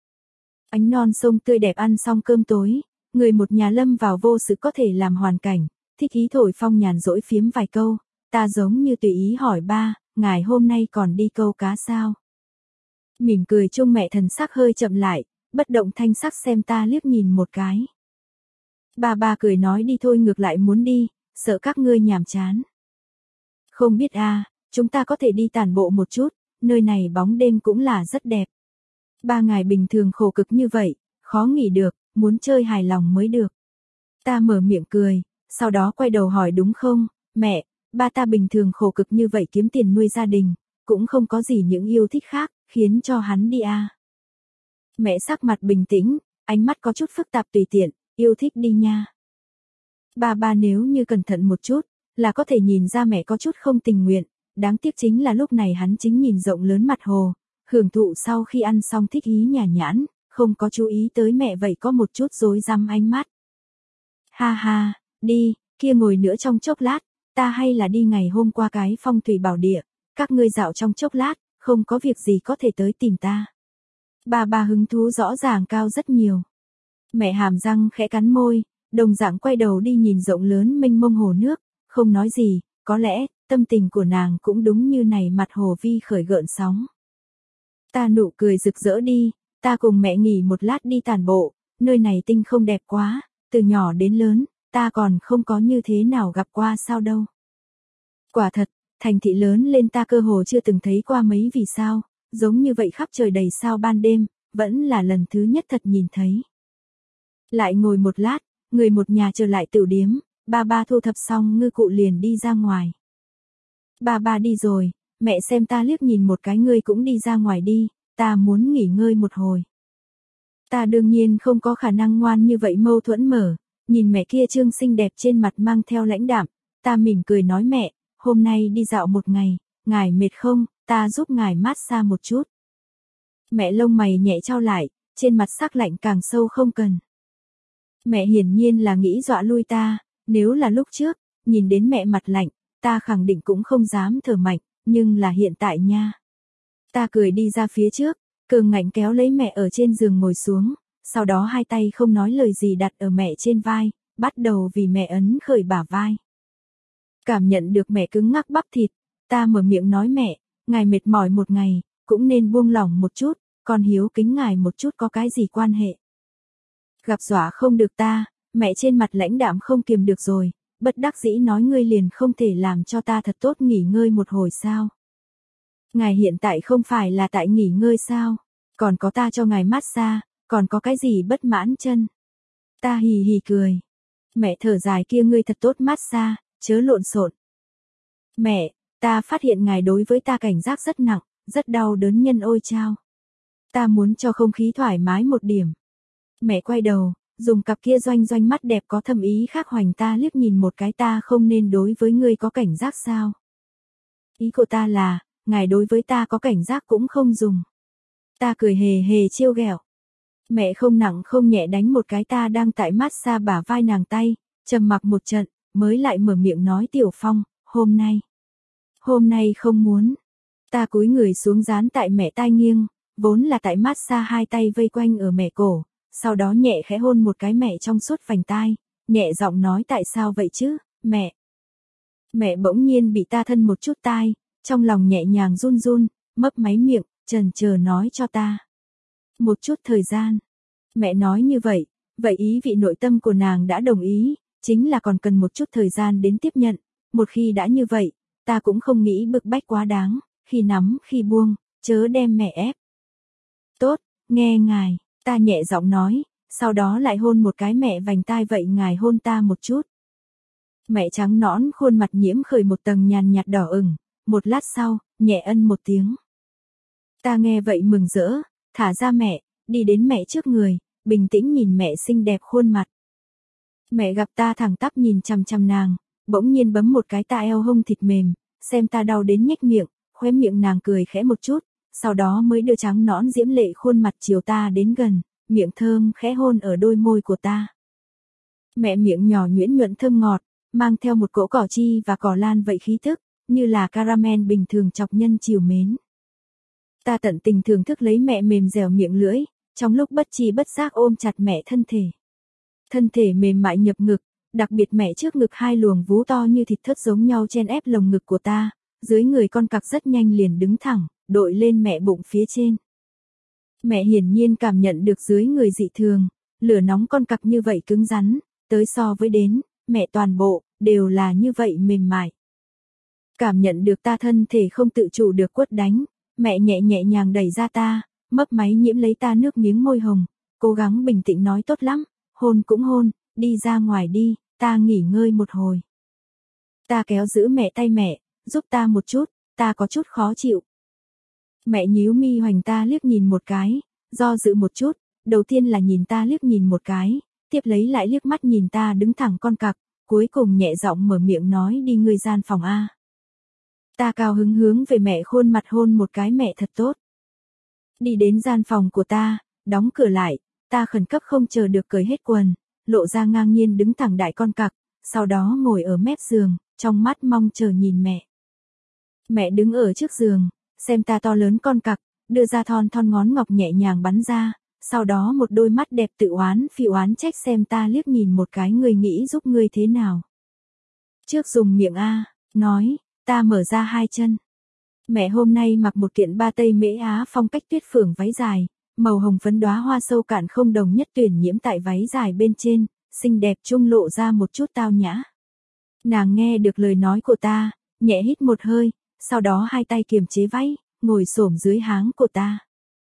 Ánh non sông tươi đẹp, ăn xong cơm tối, người một nhà lâm vào vô sự có thể làm hoàn cảnh, thích ý thổi phong nhàn rỗi phiếm vài câu, ta giống như tùy ý hỏi ba, ngài hôm nay còn đi câu cá sao? Mỉm cười chung mẹ thần sắc hơi chậm lại, bất động thanh sắc xem ta liếc nhìn một cái. Ba ba cười nói đi thôi, ngược lại muốn đi, sợ các ngươi nhàm chán. Không biết à, chúng ta có thể đi tản bộ một chút, nơi này bóng đêm cũng là rất đẹp. Ba ngày bình thường khổ cực như vậy, khó nghỉ được, muốn chơi hài lòng mới được. Ta mở miệng cười, sau đó quay đầu hỏi đúng không, mẹ, ba ta bình thường khổ cực như vậy kiếm tiền nuôi gia đình, cũng không có gì những yêu thích khác, khiến cho hắn đi à. Mẹ sắc mặt bình tĩnh, ánh mắt có chút phức tạp, tùy tiện, yêu thích đi nha. Ba ba nếu như cẩn thận một chút, là có thể nhìn ra mẹ có chút không tình nguyện, đáng tiếc chính là lúc này hắn chính nhìn rộng lớn mặt hồ, hưởng thụ sau khi ăn xong thích ý nhả nhãn, không có chú ý tới mẹ vậy có một chút rối rắm ánh mắt. Ha ha, đi, kia ngồi nữa trong chốc lát, ta hay là đi ngày hôm qua cái phong thủy bảo địa, các ngươi dạo trong chốc lát, không có việc gì có thể tới tìm ta. Bà bà hứng thú rõ ràng cao rất nhiều. Mẹ hàm răng khẽ cắn môi, đồng dạng quay đầu đi nhìn rộng lớn mênh mông hồ nước, không nói gì, có lẽ, tâm tình của nàng cũng đúng như này mặt hồ vi khởi gợn sóng. Ta nụ cười rực rỡ đi, ta cùng mẹ nghỉ một lát đi tản bộ, nơi này tinh không đẹp quá, từ nhỏ đến lớn, ta còn không có như thế nào gặp qua sao đâu. Quả thật, thành thị lớn lên ta cơ hồ chưa từng thấy qua mấy, vì sao, giống như vậy khắp trời đầy sao ban đêm, vẫn là lần thứ nhất thật nhìn thấy. Lại ngồi một lát, người một nhà trở lại tửu điếm, ba ba thu thập xong ngư cụ liền đi ra ngoài. Ba ba đi rồi, mẹ xem ta liếc nhìn một cái, ngươi cũng đi ra ngoài đi, ta muốn nghỉ ngơi một hồi. Ta đương nhiên không có khả năng ngoan như vậy mâu thuẫn mở, nhìn mẹ kia trương xinh đẹp trên mặt mang theo lãnh đạm, ta mỉm cười nói mẹ, hôm nay đi dạo một ngày, ngài mệt không, ta giúp ngài mát xa một chút. Mẹ lông mày nhẹ trao lại, trên mặt sắc lạnh càng sâu không cần. Mẹ hiển nhiên là nghĩ dọa lui ta, nếu là lúc trước, nhìn đến mẹ mặt lạnh, ta khẳng định cũng không dám thở mạnh, nhưng là hiện tại nha. Ta cười đi ra phía trước, cường ngạnh kéo lấy mẹ ở trên giường ngồi xuống, sau đó hai tay không nói lời gì đặt ở mẹ trên vai, bắt đầu vì mẹ ấn khởi bả vai. Cảm nhận được mẹ cứng ngắc bắp thịt, ta mở miệng nói mẹ, ngài mệt mỏi một ngày, cũng nên buông lỏng một chút, con hiếu kính ngài một chút có cái gì quan hệ. Gặp dọa không được ta, mẹ trên mặt lãnh đạm không kiềm được rồi, bất đắc dĩ nói ngươi liền không thể làm cho ta thật tốt nghỉ ngơi một hồi sao. Ngài hiện tại không phải là tại nghỉ ngơi sao, còn có ta cho ngài massage, còn có cái gì bất mãn chân. Ta hì hì cười. Mẹ thở dài kia ngươi thật tốt massage, chớ lộn xộn. Mẹ, ta phát hiện ngài đối với ta cảnh giác rất nặng, rất đau đớn nhân ôi chao. Ta muốn cho không khí thoải mái một điểm. Mẹ quay đầu, dùng cặp kia doanh doanh mắt đẹp có thâm ý khác hoành ta liếc nhìn một cái, ta không nên đối với ngươi có cảnh giác sao? Ý của ta là, ngài đối với ta có cảnh giác cũng không dùng. Ta cười hề hề trêu ghẹo. Mẹ không nặng không nhẹ đánh một cái ta đang tại massage bả vai nàng tay, trầm mặc một trận, mới lại mở miệng nói Tiểu Phong, hôm nay. Hôm nay không muốn. Ta cúi người xuống dán tại mẹ tai nghiêng, vốn là tại massage hai tay vây quanh ở mẹ cổ, sau đó nhẹ khẽ hôn một cái mẹ trong suốt vành tai, nhẹ giọng nói tại sao vậy chứ, mẹ. Mẹ bỗng nhiên bị ta thân một chút tai, trong lòng nhẹ nhàng run run, mấp máy miệng, chần chờ nói cho ta. Một chút thời gian. Mẹ nói như vậy, vậy ý vị nội tâm của nàng đã đồng ý, chính là còn cần một chút thời gian đến tiếp nhận, một khi đã như vậy, ta cũng không nghĩ bực bách quá đáng, khi nắm khi buông, chớ đem mẹ ép. Tốt, nghe ngài, ta nhẹ giọng nói, sau đó lại hôn một cái mẹ vành tai, vậy ngài hôn ta một chút. Mẹ trắng nõn khuôn mặt nhiễm khởi một tầng nhàn nhạt đỏ ửng, một lát sau, nhẹ ân một tiếng. Ta nghe vậy mừng rỡ, thả ra mẹ, đi đến mẹ trước người, bình tĩnh nhìn mẹ xinh đẹp khuôn mặt. Mẹ gặp ta thẳng tắp nhìn chằm chằm nàng, bỗng nhiên bấm một cái ta eo hông thịt mềm, xem ta đau đến nhếch miệng, khóe miệng nàng cười khẽ một chút, sau đó mới đưa trắng nõn diễm lệ khuôn mặt chiều ta đến gần, miệng thơm khẽ hôn ở đôi môi của ta. Mẹ miệng nhỏ nhuyễn nhuận thơm ngọt, mang theo một cỗ cỏ chi và cỏ lan vậy khí thức, như là caramel bình thường chọc nhân chiều mến. Ta tận tình thưởng thức lấy mẹ mềm dẻo miệng lưỡi, trong lúc bất chi bất giác ôm chặt mẹ thân thể. Thân thể mềm mại nhập ngực, đặc biệt mẹ trước ngực hai luồng vú to như thịt thớt giống nhau chen ép lồng ngực của ta, dưới người con cặc rất nhanh liền đứng thẳng, đội lên mẹ bụng phía trên. Mẹ hiển nhiên cảm nhận được dưới người dị thường, lửa nóng con cặc như vậy cứng rắn, tới so với đến, mẹ toàn bộ, đều là như vậy mềm mại. Cảm nhận được ta thân thể không tự chủ được quất đánh, mẹ nhẹ nhẹ nhàng đẩy ra ta, mấp máy nhiễm lấy ta nước miếng môi hồng, cố gắng bình tĩnh nói tốt lắm, hôn cũng hôn, đi ra ngoài đi, ta nghỉ ngơi một hồi. Ta kéo giữ mẹ tay mẹ, giúp ta một chút, ta có chút khó chịu. Mẹ nhíu mi hoành ta liếc nhìn một cái, do dự một chút, đầu tiên là nhìn ta liếc nhìn một cái, tiếp lấy lại liếc mắt nhìn ta đứng thẳng con cặc, cuối cùng nhẹ giọng mở miệng nói đi ngươi gian phòng A. Ta cao hứng hướng về mẹ khuôn mặt hôn một cái mẹ thật tốt. Đi đến gian phòng của ta, đóng cửa lại, ta khẩn cấp không chờ được cởi hết quần, lộ ra ngang nhiên đứng thẳng đại con cặc, sau đó ngồi ở mép giường, trong mắt mong chờ nhìn mẹ. Mẹ đứng ở trước giường, xem ta to lớn con cặc, đưa ra thon thon ngón ngọc nhẹ nhàng bắn ra, sau đó một đôi mắt đẹp tự oán phi oán trách xem ta liếc nhìn một cái, người nghĩ giúp ngươi thế nào. Trước dùng miệng A, nói, ta mở ra hai chân. Mẹ hôm nay mặc một kiện ba tây mễ Á phong cách tuyết phượng váy dài, màu hồng phấn đóa hoa sâu cạn không đồng nhất tuyển nhiễm tại váy dài bên trên, xinh đẹp trung lộ ra một chút tao nhã. Nàng nghe được lời nói của ta, nhẹ hít một hơi, sau đó hai tay kiềm chế váy, ngồi xổm dưới háng của ta.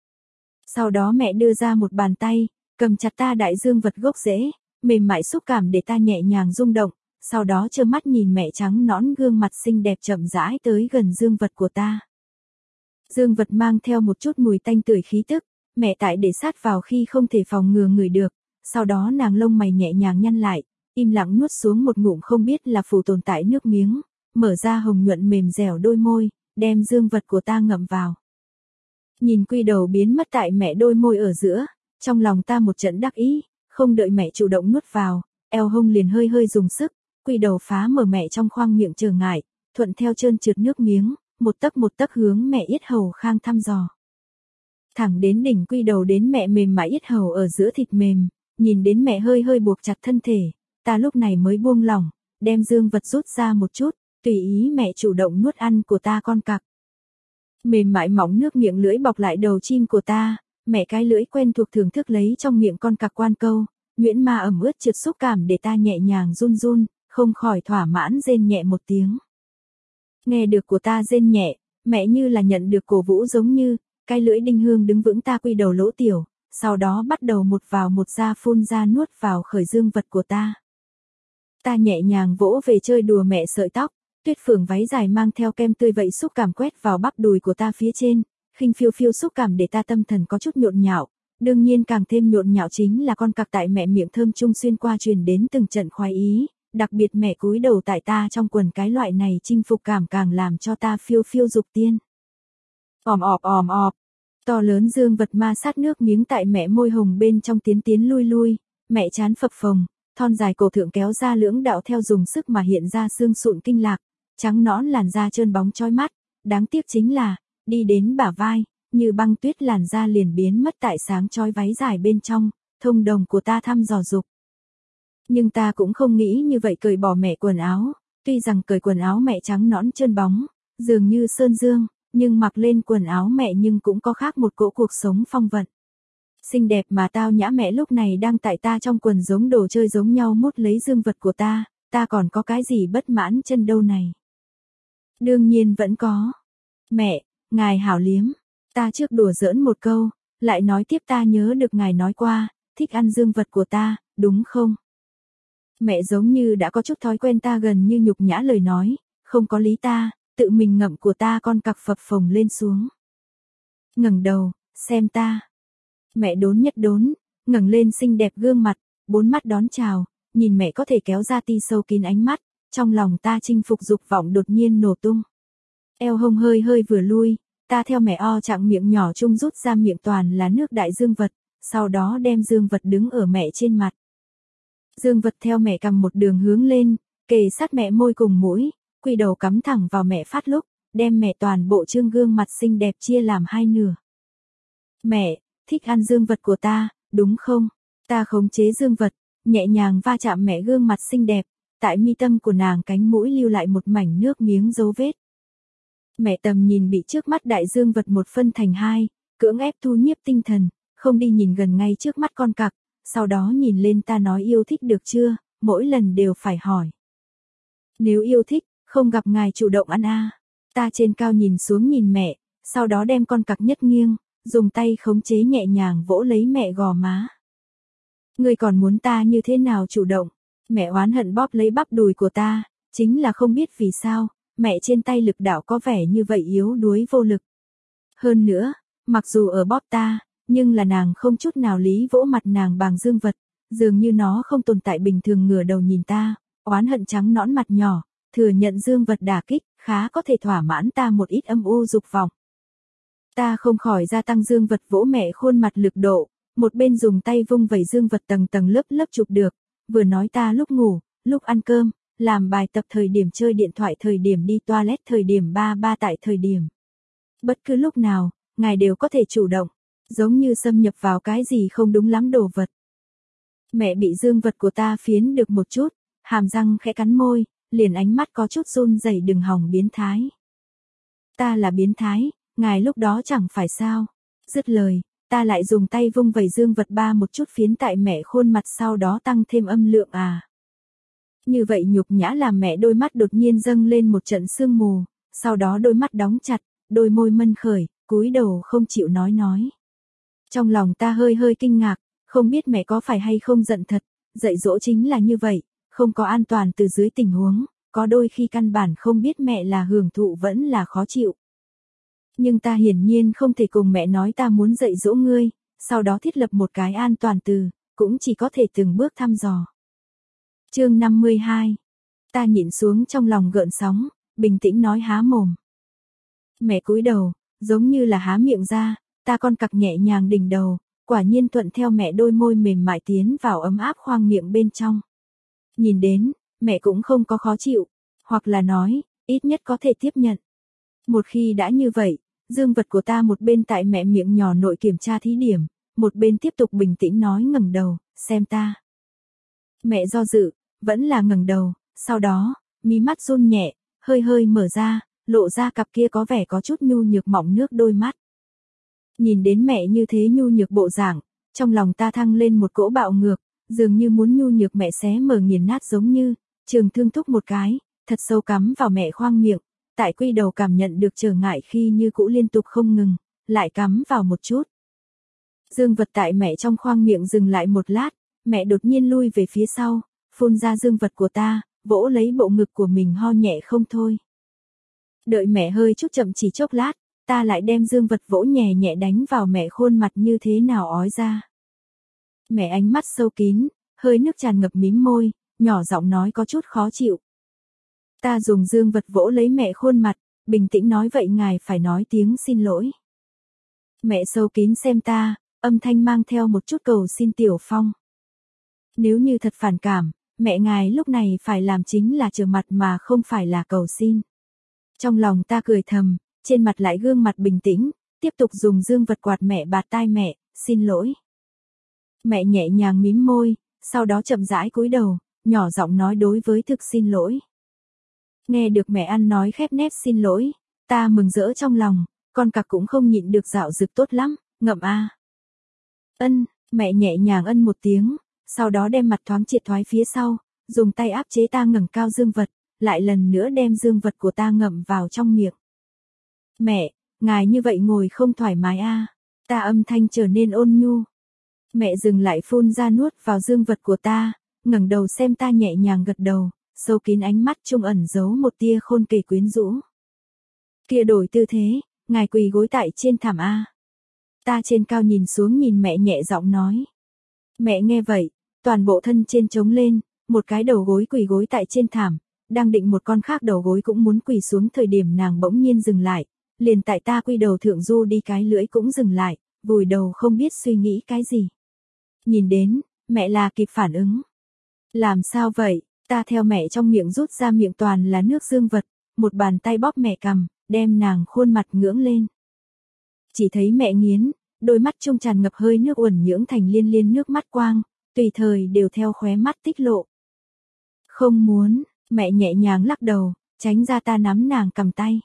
Sau đó mẹ đưa ra một bàn tay, cầm chặt ta đại dương vật gốc rễ, mềm mại xúc cảm để ta nhẹ nhàng rung động, sau đó trơ mắt nhìn mẹ trắng nõn gương mặt xinh đẹp chậm rãi tới gần dương vật của ta. Dương vật mang theo một chút mùi tanh tưởi khí tức, mẹ tại để sát vào khi không thể phòng ngừa ngửi được, sau đó nàng lông mày nhẹ nhàng nhăn lại, im lặng nuốt xuống một ngụm không biết là phủ tồn tại nước miếng, mở ra hồng nhuận mềm dẻo đôi môi, đem dương vật của ta ngậm vào. Nhìn quy đầu biến mất tại mẹ đôi môi ở giữa, trong lòng ta một trận đắc ý, không đợi mẹ chủ động nuốt vào, eo hông liền hơi hơi dùng sức, quy đầu phá mở mẹ trong khoang miệng trở ngại, thuận theo trơn trượt nước miếng, một tấc một tấc hướng mẹ yết hầu khang thăm dò. Thẳng đến đỉnh quy đầu đến mẹ mềm mại yết hầu ở giữa thịt mềm, nhìn đến mẹ hơi hơi buộc chặt thân thể, ta lúc này mới buông lỏng, đem dương vật rút ra một chút, tùy ý mẹ chủ động nuốt ăn của ta con cặc. Mềm mại mỏng nước miệng lưỡi bọc lại đầu chim của ta, mẹ cái lưỡi quen thuộc thưởng thức lấy trong miệng con cặc quan câu, nhuyễn ma ẩm ướt trượt xúc cảm để ta nhẹ nhàng run run, không khỏi thỏa mãn rên nhẹ một tiếng. Nghe được của ta rên nhẹ, mẹ như là nhận được cổ vũ giống như, cái lưỡi đinh hương đứng vững ta quy đầu lỗ tiểu, sau đó bắt đầu một vào một ra phun ra nuốt vào khởi dương vật của ta. Ta nhẹ nhàng vỗ về chơi đùa mẹ sợi tóc, tuyết phượng váy dài mang theo kem tươi vậy xúc cảm quét vào bắp đùi của ta phía trên, khinh phiêu phiêu xúc cảm để ta tâm thần có chút nhộn nhạo, đương nhiên càng thêm nhộn nhạo chính là con cặc tại mẹ miệng thơm chung xuyên qua truyền đến từng trận khoái ý, đặc biệt mẹ cúi đầu tại ta trong quần cái loại này chinh phục cảm càng làm cho ta phiêu phiêu dục tiên. Òm ọp òm ọp, to lớn dương vật ma sát nước miếng tại mẹ môi hồng bên trong tiến tiến lui lui, mẹ chán phập phồng, thon dài cổ thượng kéo ra lưỡng đạo theo dùng sức mà hiện ra xương sụn kinh lạc, trắng nõn làn da trơn bóng chói mắt, đáng tiếc chính là, đi đến bả vai, như băng tuyết làn da liền biến mất tại sáng chói váy dài bên trong, thông đồng của ta thăm dò dục. Nhưng ta cũng không nghĩ như vậy cởi bỏ mẹ quần áo, tuy rằng cởi quần áo mẹ trắng nõn trơn bóng, dường như sơn dương, nhưng mặc lên quần áo mẹ nhưng cũng có khác một cỗ cuộc sống phong vận. Xinh đẹp mà tao nhã mẹ lúc này đang tại ta trong quần giống đồ chơi giống nhau mút lấy dương vật của ta, ta còn có cái gì bất mãn chân đâu này. Đương nhiên vẫn có. Mẹ, ngài hảo liếm, ta trước đùa giỡn một câu, lại nói tiếp ta nhớ được ngài nói qua, thích ăn dương vật của ta, đúng không? Mẹ giống như đã có chút thói quen ta gần như nhục nhã lời nói, không có lý ta, tự mình ngậm của ta con cặc phập phồng lên xuống. Ngẩng đầu, xem ta. Mẹ đốn nhất đốn, ngẩng lên xinh đẹp gương mặt, bốn mắt đón chào, nhìn mẹ có thể kéo ra ti sâu kín ánh mắt, trong lòng ta chinh phục dục vọng đột nhiên nổ tung. Eo hông hơi hơi vừa lui, ta theo mẹ o chặng miệng nhỏ chung rút ra miệng toàn là nước đại dương vật, sau đó đem dương vật đứng ở mẹ trên mặt. Dương vật theo mẹ cầm một đường hướng lên, kề sát mẹ môi cùng mũi, quy đầu cắm thẳng vào mẹ phát lúc, đem mẹ toàn bộ trương gương mặt xinh đẹp chia làm hai nửa. Mẹ, thích ăn dương vật của ta, đúng không? Ta khống chế dương vật, nhẹ nhàng va chạm mẹ gương mặt xinh đẹp, tại mi tâm của nàng cánh mũi lưu lại một mảnh nước miếng dấu vết. Mẹ tầm nhìn bị trước mắt đại dương vật một phân thành hai, cưỡng ép thu nhiếp tinh thần, không đi nhìn gần ngay trước mắt con cặc, sau đó nhìn lên ta nói yêu thích được chưa, mỗi lần đều phải hỏi. Nếu yêu thích, không gặp ngài chủ động ăn a. Ta trên cao nhìn xuống nhìn mẹ, sau đó đem con cặc nhất nghiêng, dùng tay khống chế nhẹ nhàng vỗ lấy mẹ gò má. Ngươi còn muốn ta như thế nào chủ động? Mẹ oán hận bóp lấy bắp đùi của ta, chính là không biết vì sao, mẹ trên tay lực đạo có vẻ như vậy yếu đuối vô lực. Hơn nữa, mặc dù ở bóp ta, nhưng là nàng không chút nào lý vỗ mặt nàng bằng dương vật, dường như nó không tồn tại bình thường ngửa đầu nhìn ta, oán hận trắng nõn mặt nhỏ, thừa nhận dương vật đả kích, khá có thể thỏa mãn ta một ít âm u dục vọng. Ta không khỏi gia tăng dương vật vỗ mẹ khuôn mặt lực độ, một bên dùng tay vung vẩy dương vật tầng tầng lớp lớp chụp được, vừa nói ta lúc ngủ, lúc ăn cơm, làm bài tập thời điểm chơi điện thoại thời điểm đi toilet thời điểm ba ba tại thời điểm. Bất cứ lúc nào, ngài đều có thể chủ động, giống như xâm nhập vào cái gì không đúng lắm đồ vật. Mẹ bị dương vật của ta phiến được một chút, hàm răng khẽ cắn môi, liền ánh mắt có chút run rẩy đừng hòng biến thái. Ta là biến thái, ngài lúc đó chẳng phải sao. Dứt lời, ta lại dùng tay vung vẩy dương vật ba một chút phiến tại mẹ khuôn mặt sau đó tăng thêm âm lượng à. Như vậy nhục nhã làm mẹ đôi mắt đột nhiên dâng lên một trận sương mù, sau đó đôi mắt đóng chặt, đôi môi mân khởi, cúi đầu không chịu nói nói. Trong lòng ta hơi hơi kinh ngạc, không biết mẹ có phải hay không giận thật, dạy dỗ chính là như vậy, không có an toàn từ dưới tình huống, có đôi khi căn bản không biết mẹ là hưởng thụ vẫn là khó chịu. Nhưng ta hiển nhiên không thể cùng mẹ nói ta muốn dạy dỗ ngươi, sau đó thiết lập một cái an toàn từ, cũng chỉ có thể từng bước thăm dò. Chương năm mươi hai. Ta nhịn xuống trong lòng gợn sóng, bình tĩnh nói há mồm. Mẹ cúi đầu, giống như là há miệng ra, ta con cặc nhẹ nhàng đỉnh đầu, quả nhiên thuận theo mẹ đôi môi mềm mại tiến vào ấm áp khoang miệng bên trong. Nhìn đến, mẹ cũng không có khó chịu, hoặc là nói, ít nhất có thể tiếp nhận. Một khi đã như vậy, dương vật của ta một bên tại mẹ miệng nhỏ nội kiểm tra thí điểm, một bên tiếp tục bình tĩnh nói ngẩng đầu, xem ta. Mẹ do dự, vẫn là ngẩng đầu, sau đó, mí mắt run nhẹ, hơi hơi mở ra, lộ ra cặp kia có vẻ có chút nhu nhược mọng nước đôi mắt. Nhìn đến mẹ như thế nhu nhược bộ dạng, trong lòng ta thăng lên một cỗ bạo ngược, dường như muốn nhu nhược mẹ xé mở nghiền nát giống như, trường thương thúc một cái, thật sâu cắm vào mẹ khoang miệng, tại quy đầu cảm nhận được trở ngại khi như cũ liên tục không ngừng, lại cắm vào một chút. Dương vật tại mẹ trong khoang miệng dừng lại một lát, mẹ đột nhiên lui về phía sau, phun ra dương vật của ta, vỗ lấy bộ ngực của mình ho nhẹ không thôi. Đợi mẹ hơi chút chậm chỉ chốc lát, ta lại đem dương vật vỗ nhẹ nhẹ đánh vào mẹ khuôn mặt như thế nào ói ra. Mẹ ánh mắt sâu kín, hơi nước tràn ngập mím môi, nhỏ giọng nói có chút khó chịu. Ta dùng dương vật vỗ lấy mẹ khuôn mặt, bình tĩnh nói vậy ngài phải nói tiếng xin lỗi. Mẹ sâu kín xem ta, âm thanh mang theo một chút cầu xin Tiểu Phong. Nếu như thật phản cảm, mẹ ngài lúc này phải làm chính là trở mặt mà không phải là cầu xin. Trong lòng ta cười thầm, trên mặt lại gương mặt bình tĩnh, tiếp tục dùng dương vật quạt mẹ bạt tai mẹ, xin lỗi. Mẹ nhẹ nhàng mím môi, sau đó chậm rãi cúi đầu, nhỏ giọng nói đối với thực xin lỗi. Nghe được mẹ ăn nói khép nép xin lỗi, ta mừng rỡ trong lòng, con cặc cũng không nhịn được dạo dực tốt lắm, ngậm a. Ân, mẹ nhẹ nhàng ân một tiếng, sau đó đem mặt thoáng triệt thoái phía sau, dùng tay áp chế ta ngẩng cao dương vật, lại lần nữa đem dương vật của ta ngậm vào trong miệng. Mẹ, ngài như vậy ngồi không thoải mái a. Ta âm thanh trở nên ôn nhu. Mẹ dừng lại phun ra nuốt vào dương vật của ta, ngẩng đầu xem ta nhẹ nhàng gật đầu, sâu kín ánh mắt trung ẩn giấu một tia khôn kể quyến rũ. Kia đổi tư thế, ngài quỳ gối tại trên thảm a. Ta trên cao nhìn xuống nhìn mẹ nhẹ giọng nói. Mẹ nghe vậy, toàn bộ thân trên trống lên, một cái đầu gối quỳ gối tại trên thảm, đang định một con khác đầu gối cũng muốn quỳ xuống thời điểm nàng bỗng nhiên dừng lại, liền tại ta quy đầu thượng du đi cái lưỡi cũng dừng lại, vùi đầu không biết suy nghĩ cái gì. Nhìn đến, mẹ là kịp phản ứng. Làm sao vậy, ta theo mẹ trong miệng rút ra miệng toàn là nước dương vật, một bàn tay bóp mẹ cằm, đem nàng khuôn mặt ngưỡng lên. Chỉ thấy mẹ nghiến, đôi mắt trung tràn ngập hơi nước uẩn nhưỡng thành liên liên nước mắt quang, tùy thời đều theo khóe mắt tích lộ. Không muốn, mẹ nhẹ nhàng lắc đầu, tránh ra ta nắm nàng cầm tay.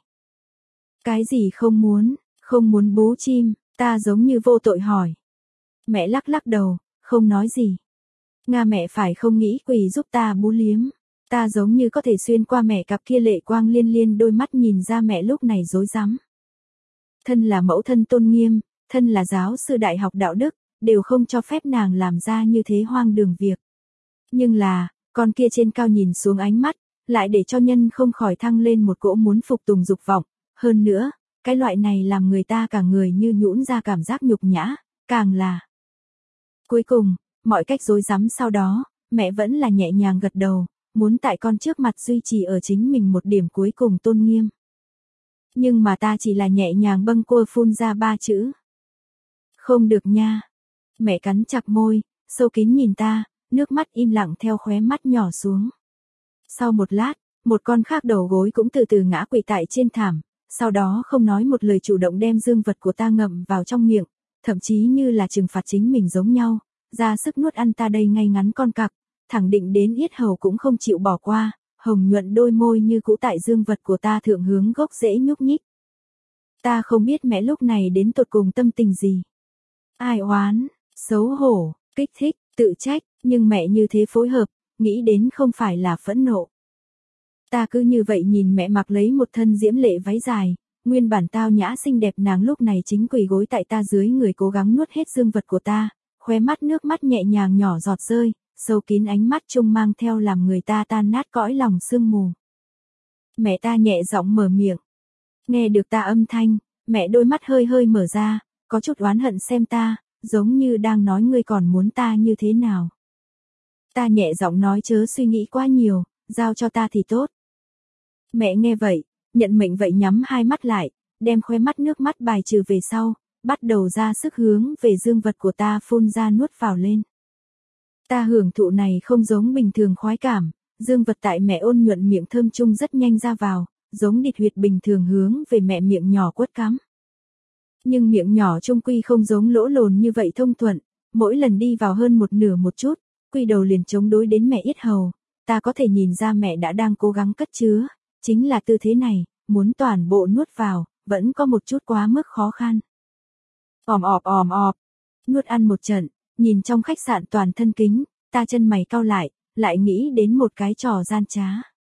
Cái gì không muốn, không muốn bú chim, ta giống như vô tội hỏi. Mẹ lắc lắc đầu, không nói gì. Nga mẹ phải không nghĩ quỳ giúp ta bú liếm. Ta giống như có thể xuyên qua mẹ cặp kia lệ quang liên liên đôi mắt nhìn ra mẹ lúc này rối rắm. Thân là mẫu thân tôn nghiêm, thân là giáo sư đại học đạo đức, đều không cho phép nàng làm ra như thế hoang đường việc. Nhưng là, con kia trên cao nhìn xuống ánh mắt, lại để cho nhân không khỏi thăng lên một cỗ muốn phục tùng dục vọng. Hơn nữa, cái loại này làm người ta cả người như nhũn ra cảm giác nhục nhã, càng là. Cuối cùng, mọi cách rối rắm sau đó, mẹ vẫn là nhẹ nhàng gật đầu, muốn tại con trước mặt duy trì ở chính mình một điểm cuối cùng tôn nghiêm. Nhưng mà ta chỉ là nhẹ nhàng bâng quơ phun ra ba chữ. Không được nha. Mẹ cắn chặt môi, sâu kín nhìn ta, nước mắt im lặng theo khóe mắt nhỏ xuống. Sau một lát, một con khác đầu gối cũng từ từ ngã quỵ tại trên thảm, sau đó không nói một lời chủ động đem dương vật của ta ngậm vào trong miệng, thậm chí như là trừng phạt chính mình giống nhau, ra sức nuốt ăn ta đây ngay ngắn con cặc, thẳng định đến yết hầu cũng không chịu bỏ qua, hồng nhuận đôi môi như cũ tại dương vật của ta thượng hướng gốc rễ nhúc nhích. Ta không biết mẹ lúc này đến tột cùng tâm tình gì. Ai oán, xấu hổ, kích thích, tự trách, nhưng mẹ như thế phối hợp, nghĩ đến không phải là phẫn nộ. Ta cứ như vậy nhìn mẹ mặc lấy một thân diễm lệ váy dài, nguyên bản tao nhã xinh đẹp nàng lúc này chính quỳ gối tại ta dưới người cố gắng nuốt hết dương vật của ta, khóe mắt nước mắt nhẹ nhàng nhỏ giọt rơi, sâu kín ánh mắt trung mang theo làm người ta tan nát cõi lòng sương mù. Mẹ ta nhẹ giọng mở miệng. Nghe được ta âm thanh, mẹ đôi mắt hơi hơi mở ra, có chút oán hận xem ta, giống như đang nói ngươi còn muốn ta như thế nào. Ta nhẹ giọng nói chớ suy nghĩ quá nhiều, giao cho ta thì tốt. Mẹ nghe vậy, nhận mệnh vậy nhắm hai mắt lại, đem khóe mắt nước mắt bài trừ về sau, bắt đầu ra sức hướng về dương vật của ta phun ra nuốt vào lên. Ta hưởng thụ này không giống bình thường khoái cảm, dương vật tại mẹ ôn nhuận miệng thơm chung rất nhanh ra vào, giống địt huyệt bình thường hướng về mẹ miệng nhỏ quất cắm. Nhưng miệng nhỏ trung quy không giống lỗ lồn như vậy thông thuận, mỗi lần đi vào hơn một nửa một chút, quy đầu liền chống đối đến mẹ yết hầu, ta có thể nhìn ra mẹ đã đang cố gắng cất chứa, chính là tư thế này, muốn toàn bộ nuốt vào, vẫn có một chút quá mức khó khăn. Òm ọp òm ọp, nuốt ăn một trận, nhìn trong khách sạn toàn thân kính, ta chân mày cau lại, lại nghĩ đến một cái trò gian trá.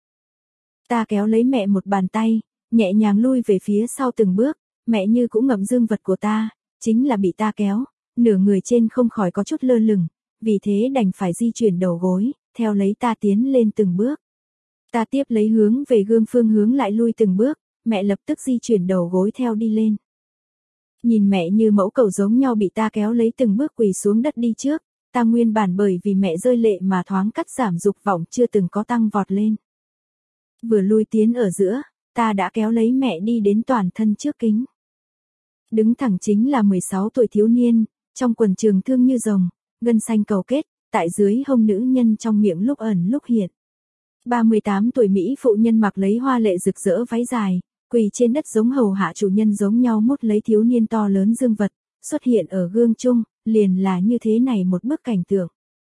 Ta kéo lấy mẹ một bàn tay, nhẹ nhàng lui về phía sau từng bước, mẹ như cũng ngậm dương vật của ta, chính là bị ta kéo, nửa người trên không khỏi có chút lơ lửng, vì thế đành phải di chuyển đầu gối, theo lấy ta tiến lên từng bước. Ta tiếp lấy hướng về gương phương hướng lại lui từng bước, mẹ lập tức di chuyển đầu gối theo đi lên. Nhìn mẹ như mẫu cầu giống nhau bị ta kéo lấy từng bước quỳ xuống đất đi trước, ta nguyên bản bởi vì mẹ rơi lệ mà thoáng cắt giảm dục vọng chưa từng có tăng vọt lên. Vừa lui tiến ở giữa, ta đã kéo lấy mẹ đi đến toàn thân trước kính. Đứng thẳng chính là mười sáu tuổi thiếu niên, trong quần trường thương như rồng, gân xanh cầu kết, tại dưới hông nữ nhân trong miệng lúc ẩn lúc hiện. ba mươi tám tuổi Mỹ phụ nhân mặc lấy hoa lệ rực rỡ váy dài, quỳ trên đất giống hầu hạ chủ nhân giống nhau mút lấy thiếu niên to lớn dương vật, xuất hiện ở gương chung, liền là như thế này một bức cảnh tượng.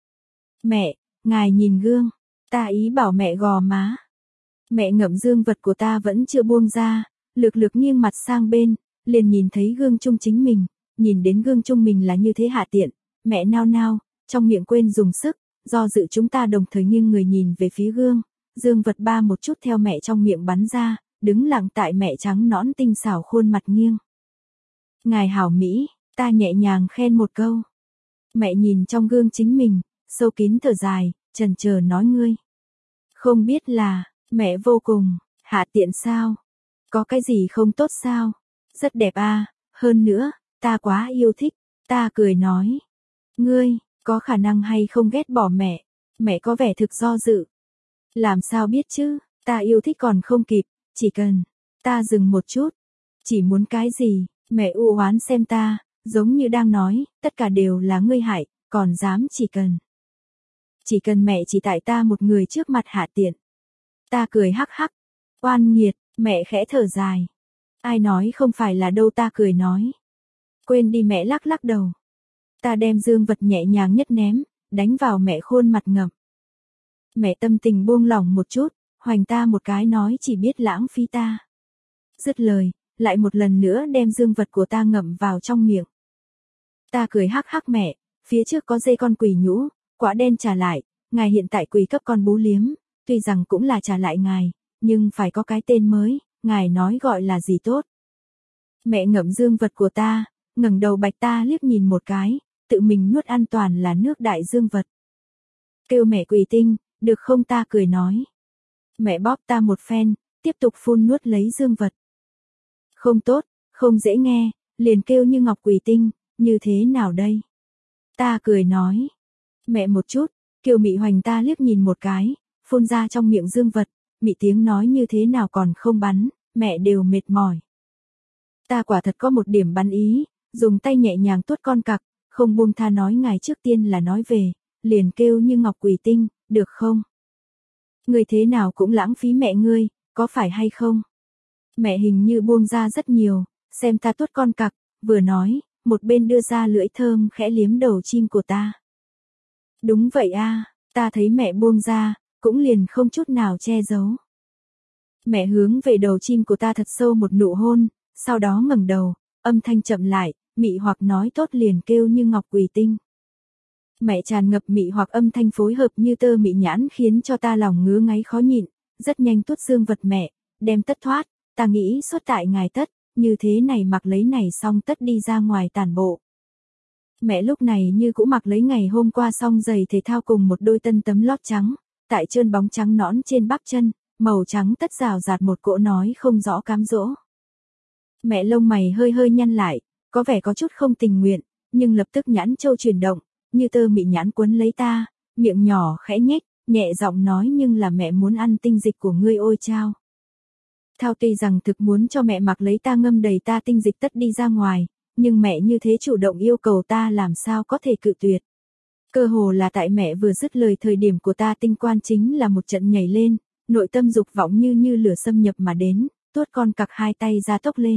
Mẹ, ngài nhìn gương, ta ý bảo mẹ gò má. Mẹ ngậm dương vật của ta vẫn chưa buông ra, lược lược nghiêng mặt sang bên, liền nhìn thấy gương chung chính mình, nhìn đến gương chung mình là như thế hạ tiện, mẹ nao nao, trong miệng quên dùng sức, do dự chúng ta đồng thời nghiêng người nhìn về phía gương, dương vật ba một chút theo mẹ trong miệng bắn ra, đứng lặng tại mẹ trắng nõn tinh xảo khuôn mặt nghiêng. Ngài hảo Mỹ, ta nhẹ nhàng khen một câu. Mẹ nhìn trong gương chính mình, sâu kín thở dài, chần chờ nói ngươi. Không biết là, mẹ vô cùng, hạ tiện sao? Có cái gì không tốt sao? Rất đẹp à, hơn nữa, ta quá yêu thích, ta cười nói. Ngươi, có khả năng hay không ghét bỏ mẹ? Mẹ có vẻ thực do dự. Làm sao biết chứ, ta yêu thích còn không kịp, chỉ cần, ta dừng một chút. Chỉ muốn cái gì, mẹ u oán xem ta, giống như đang nói, tất cả đều là ngươi hại, còn dám chỉ cần. Chỉ cần mẹ chỉ tại ta một người trước mặt hạ tiện. Ta cười hắc hắc, oan nghiệt, mẹ khẽ thở dài. Ai nói không phải là đâu ta cười nói. Quên đi mẹ lắc lắc đầu. Ta đem dương vật nhẹ nhàng nhất ném, đánh vào mẹ khuôn mặt ngậm. Mẹ tâm tình buông lỏng một chút, hoành ta một cái nói chỉ biết lãng phí ta. Dứt lời, lại một lần nữa đem dương vật của ta ngậm vào trong miệng. Ta cười hắc hắc mẹ, phía trước có dây con quỷ nhũ, quả đen trả lại, ngài hiện tại quỷ cấp con bú liếm, tuy rằng cũng là trả lại ngài, nhưng phải có cái tên mới, ngài nói gọi là gì tốt. Mẹ ngậm dương vật của ta, ngẩng đầu bạch ta liếc nhìn một cái, tự mình nuốt an toàn là nước đại dương vật. Kêu mẹ quỷ tinh, được không ta cười nói. Mẹ bóp ta một phen, tiếp tục phun nuốt lấy dương vật. Không tốt, không dễ nghe, liền kêu như ngọc quỷ tinh, như thế nào đây? Ta cười nói. Mẹ một chút, Kiều Mị hoành ta liếc nhìn một cái, phun ra trong miệng dương vật, Mị tiếng nói như thế nào còn không bắn, mẹ đều mệt mỏi. Ta quả thật có một điểm bắn ý, dùng tay nhẹ nhàng tuốt con cặc, không buông tha nói ngài trước tiên là nói về, liền kêu như ngọc quỷ tinh, được không? Ngươi thế nào cũng lãng phí mẹ ngươi, có phải hay không? Mẹ hình như buông ra rất nhiều, xem ta tuốt con cặc, vừa nói, một bên đưa ra lưỡi thơm khẽ liếm đầu chim của ta. Đúng vậy a, ta thấy mẹ buông ra, cũng liền không chút nào che giấu. Mẹ hướng về đầu chim của ta thật sâu một nụ hôn, sau đó ngẩng đầu, âm thanh chậm lại, mị hoặc nói tốt liền kêu như ngọc quỷ tinh. Mẹ tràn ngập mị hoặc âm thanh phối hợp như tơ mị nhãn khiến cho ta lòng ngứa ngáy khó nhịn, rất nhanh tuốt dương vật mẹ, đem tất thoát, ta nghĩ suốt tại ngài tất, như thế này mặc lấy này xong tất đi ra ngoài tản bộ. Mẹ lúc này như cũng mặc lấy ngày hôm qua xong giày thể thao cùng một đôi tân tấm lót trắng, tại trơn bóng trắng nõn trên bắp chân, màu trắng tất rào rạt một cỗ nói không rõ cám dỗ. Mẹ lông mày hơi hơi nhăn lại, có vẻ có chút không tình nguyện, nhưng lập tức nhãn châu chuyển động, như tơ mị nhãn quấn lấy ta, miệng nhỏ khẽ nhếch, nhẹ giọng nói nhưng là mẹ muốn ăn tinh dịch của ngươi ôi chao. Thao tuy rằng thực muốn cho mẹ mặc lấy ta ngâm đầy ta tinh dịch tất đi ra ngoài, nhưng mẹ như thế chủ động yêu cầu ta làm sao có thể cự tuyệt. Cơ hồ là tại mẹ vừa dứt lời thời điểm của ta tinh quan chính là một trận nhảy lên, nội tâm dục vọng như như lửa xâm nhập mà đến, tuốt con cặc hai tay ra tốc lên.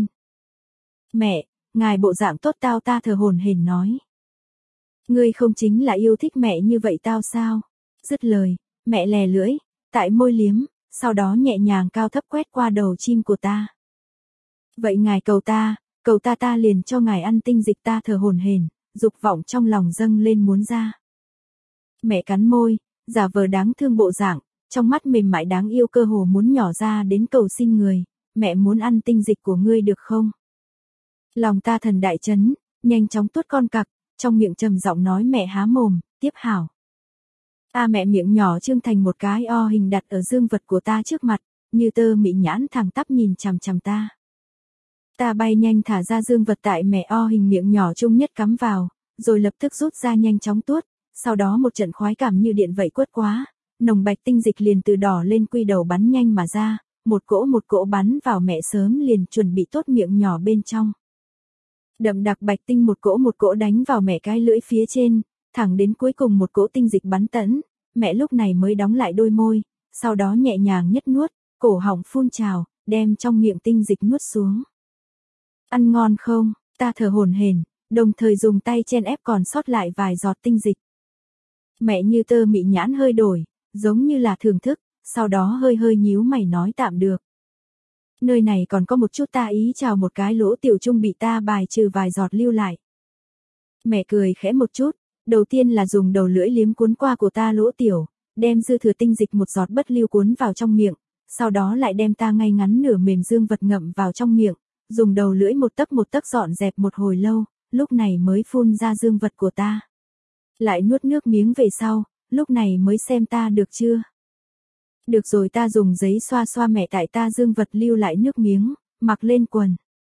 Mẹ, ngài bộ dạng tốt tao ta thở hổn hển nói. Ngươi không chính là yêu thích mẹ như vậy tao sao? Dứt lời, mẹ lè lưỡi, tại môi liếm, sau đó nhẹ nhàng cao thấp quét qua đầu chim của ta. Vậy ngài cầu ta, cầu ta ta liền cho ngài ăn tinh dịch ta thở hổn hển, dục vọng trong lòng dâng lên muốn ra. Mẹ cắn môi, giả vờ đáng thương bộ dạng, trong mắt mềm mại đáng yêu cơ hồ muốn nhỏ ra đến cầu xin người, mẹ muốn ăn tinh dịch của ngươi được không? Lòng ta thần đại chấn, nhanh chóng tuốt con cặc, trong miệng trầm giọng nói mẹ há mồm, tiếp hảo. A mẹ miệng nhỏ trương thành một cái o hình đặt ở dương vật của ta trước mặt, như tơ mị nhãn thẳng tắp nhìn chằm chằm ta. Ta bay nhanh thả ra dương vật tại mẹ o hình miệng nhỏ chung nhất cắm vào, rồi lập tức rút ra nhanh chóng tuốt, sau đó một trận khoái cảm như điện vậy quất quá, nồng bạch tinh dịch liền từ đỏ lên quy đầu bắn nhanh mà ra, một cỗ một cỗ bắn vào mẹ sớm liền chuẩn bị tốt miệng nhỏ bên trong. Đậm đặc bạch tinh một cỗ một cỗ đánh vào mẹ cái lưỡi phía trên, thẳng đến cuối cùng một cỗ tinh dịch bắn tẫn, mẹ lúc này mới đóng lại đôi môi, sau đó nhẹ nhàng nhất nuốt, cổ họng phun trào, đem trong miệng tinh dịch nuốt xuống. Ăn ngon không? Ta thở hổn hển, đồng thời dùng tay chen ép còn sót lại vài giọt tinh dịch. Mẹ như tơ mị nhãn hơi đổi, giống như là thưởng thức, sau đó hơi hơi nhíu mày nói tạm được. Nơi này còn có một chút ta ý chào một cái lỗ tiểu trung bị ta bài trừ vài giọt lưu lại. Mẹ cười khẽ một chút, đầu tiên là dùng đầu lưỡi liếm cuốn qua của ta lỗ tiểu, đem dư thừa tinh dịch một giọt bất lưu cuốn vào trong miệng, sau đó lại đem ta ngay ngắn nửa mềm dương vật ngậm vào trong miệng, dùng đầu lưỡi một tấc một tấc dọn dẹp một hồi lâu, lúc này mới phun ra dương vật của ta. Lại nuốt nước miếng về sau, lúc này mới xem ta được chưa. Được rồi ta dùng giấy xoa xoa mẹ tại ta dương vật lưu lại nước miếng, mặc lên quần.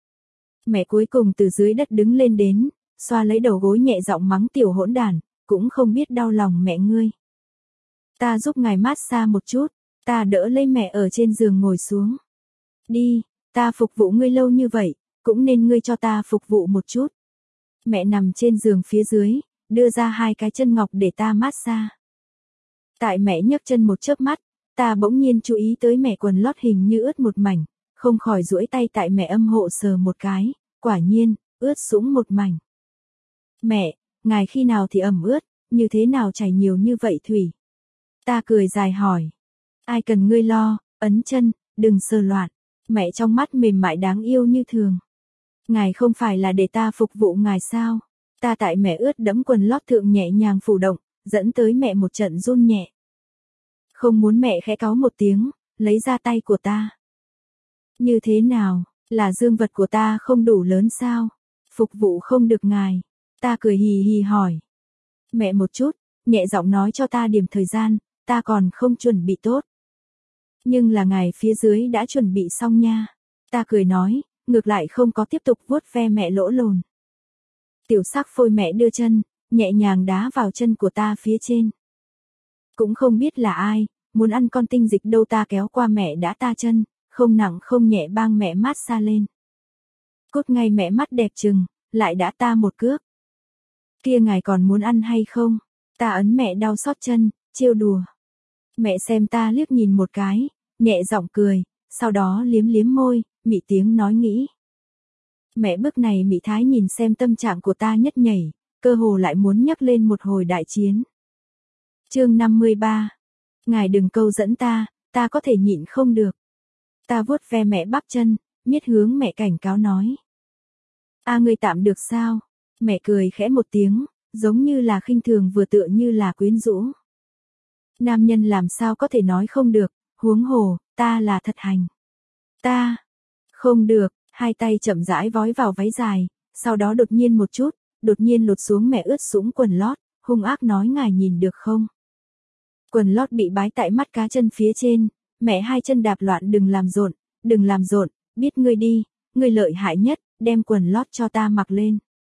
Mẹ cuối cùng từ dưới đất đứng lên đến, xoa lấy đầu gối nhẹ giọng mắng tiểu hỗn đản, cũng không biết đau lòng mẹ ngươi. Ta giúp ngài mát xa một chút, ta đỡ lấy mẹ ở trên giường ngồi xuống. Đi, ta phục vụ ngươi lâu như vậy, cũng nên ngươi cho ta phục vụ một chút. Mẹ nằm trên giường phía dưới, đưa ra hai cái chân ngọc để ta mát xa. Tại mẹ nhấc chân một chớp mắt, ta bỗng nhiên chú ý tới mẹ quần lót hình như ướt một mảnh, không khỏi duỗi tay tại mẹ âm hộ sờ một cái, quả nhiên, ướt sũng một mảnh. Mẹ, ngài khi nào thì ẩm ướt, như thế nào chảy nhiều như vậy thủy? Ta cười dài hỏi. Ai cần ngươi lo, ấn chân, đừng sờ loạn. Mẹ trong mắt mềm mại đáng yêu như thường. Ngài không phải là để ta phục vụ ngài sao? Ta tại mẹ ướt đẫm quần lót thượng nhẹ nhàng phủ động, dẫn tới mẹ một trận run nhẹ. Không muốn mẹ khẽ cáu một tiếng, lấy ra tay của ta. Như thế nào, là dương vật của ta không đủ lớn sao? Phục vụ không được ngài. Ta cười hì hì hỏi. Mẹ một chút, nhẹ giọng nói cho ta điểm thời gian, ta còn không chuẩn bị tốt. Nhưng là ngài phía dưới đã chuẩn bị xong nha. Ta cười nói, ngược lại không có tiếp tục vuốt ve mẹ lỗ lồn. Tiểu sắc phôi mẹ đưa chân, nhẹ nhàng đá vào chân của ta phía trên. Cũng không biết là ai, muốn ăn con tinh dịch đâu ta kéo qua mẹ đã ta chân, không nặng không nhẹ bang mẹ mát xa lên. Cốt ngay mẹ mắt đẹp trừng, lại đã ta một cước. Kia ngài còn muốn ăn hay không? Ta ấn mẹ đau xót chân, trêu đùa. Mẹ xem ta liếc nhìn một cái, nhẹ giọng cười, sau đó liếm liếm môi, mị tiếng nói nghĩ. Mẹ bước này mị thái nhìn xem tâm trạng của ta nhất nhảy, cơ hồ lại muốn nhắc lên một hồi đại chiến. Chương năm mươi ba. Ngài đừng câu dẫn ta, ta có thể nhịn không được. Ta vuốt ve mẹ bắp chân, miết hướng mẹ cảnh cáo nói. A ngươi tạm được sao? Mẹ cười khẽ một tiếng, giống như là khinh thường vừa tựa như là quyến rũ. Nam nhân làm sao có thể nói không được, huống hồ, ta là thật hành. Ta, Không được, hai tay chậm rãi vói vào váy dài, sau đó đột nhiên một chút, đột nhiên lột xuống mẹ ướt sũng quần lót, hung ác nói ngài nhìn được không? Quần lót bị bái tại mắt cá chân phía trên, mẹ hai chân đạp loạn đừng làm rộn, đừng làm rộn, biết ngươi đi, ngươi lợi hại nhất, đem quần lót cho ta mặc lên.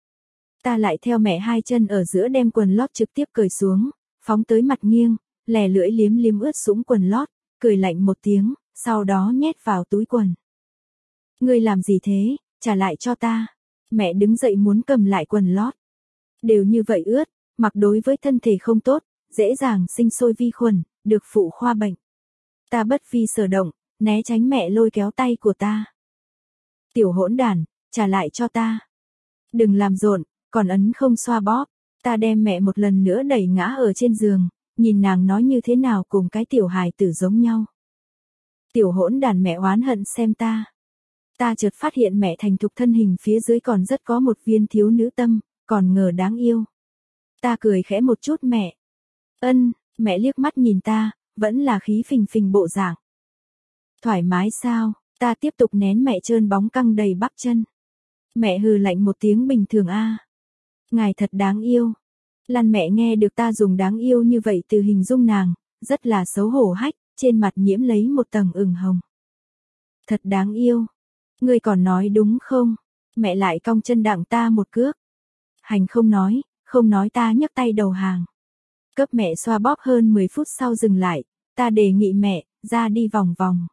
Ta lại theo mẹ hai chân ở giữa đem quần lót trực tiếp cởi xuống, phóng tới mặt nghiêng, lè lưỡi liếm liếm ướt sũng quần lót, cười lạnh một tiếng, sau đó nhét vào túi quần. Ngươi làm gì thế, trả lại cho ta. Mẹ đứng dậy muốn cầm lại quần lót. Đều như vậy ướt, mặc đối với thân thể không tốt, dễ dàng sinh sôi vi khuẩn, được phụ khoa bệnh. Ta bất vi sở động, né tránh mẹ lôi kéo tay của ta. Tiểu hỗn đản, trả lại cho ta. Đừng làm rộn, còn ấn không xoa bóp. Ta đem mẹ một lần nữa đẩy ngã ở trên giường, nhìn nàng nói như thế nào cùng cái tiểu hài tử giống nhau. Tiểu hỗn đản, mẹ oán hận xem ta. Ta chợt phát hiện mẹ thành thục thân hình phía dưới còn rất có một viên thiếu nữ tâm, còn ngờ đáng yêu. Ta cười khẽ một chút mẹ. Ân, mẹ liếc mắt nhìn ta, vẫn là khí phình phình bộ dạng. Thoải mái sao, ta tiếp tục nén mẹ trơn bóng căng đầy bắp chân. Mẹ hừ lạnh một tiếng bình thường a. Ngài thật đáng yêu. Lan mẹ nghe được ta dùng đáng yêu như vậy từ hình dung nàng, rất là xấu hổ hách, trên mặt nhiễm lấy một tầng ửng hồng. Thật đáng yêu. Ngươi còn nói đúng không? Mẹ lại cong chân đặng ta một cước. Hành không nói, không nói ta nhấc tay đầu hàng. Cấp mẹ xoa bóp hơn mười phút sau dừng lại, ta đề nghị mẹ, ra đi vòng vòng.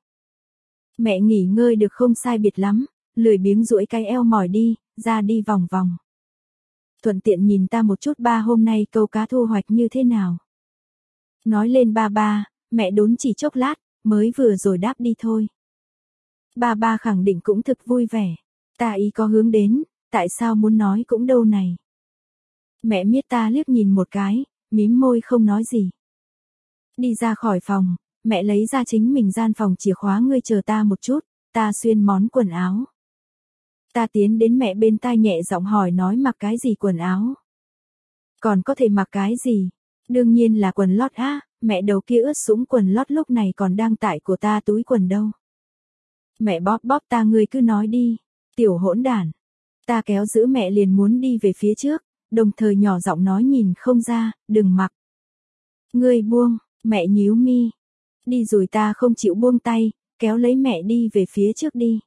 Mẹ nghỉ ngơi được không sai biệt lắm, lười biếng duỗi cái eo mỏi đi, ra đi vòng vòng. Thuận tiện nhìn ta một chút ba hôm nay câu cá thu hoạch như thế nào. Nói lên ba ba, mẹ đốn chỉ chốc lát, mới vừa rồi đáp đi thôi. Ba ba khẳng định cũng thực vui vẻ. Ta ý có hướng đến, tại sao muốn nói cũng đâu này. Mẹ miết ta liếc nhìn một cái, mím môi không nói gì. Đi ra khỏi phòng, mẹ lấy ra chính mình gian phòng chìa khóa. Ngươi chờ ta một chút, ta xuyên món quần áo. Ta tiến đến mẹ bên tai nhẹ giọng hỏi nói mặc cái gì quần áo. Còn có thể mặc cái gì? Đương nhiên là quần lót á, mẹ đầu kia ướt sũng quần lót lúc này còn đang tại của ta túi quần đâu. Mẹ bóp bóp ta, ngươi cứ nói đi, tiểu hỗn đản. Ta kéo giữ mẹ liền muốn đi về phía trước, đồng thời nhỏ giọng nói nhìn không ra, đừng mặc. Ngươi buông, mẹ nhíu mi. Đi rồi ta không chịu buông tay, kéo lấy mẹ đi về phía trước đi.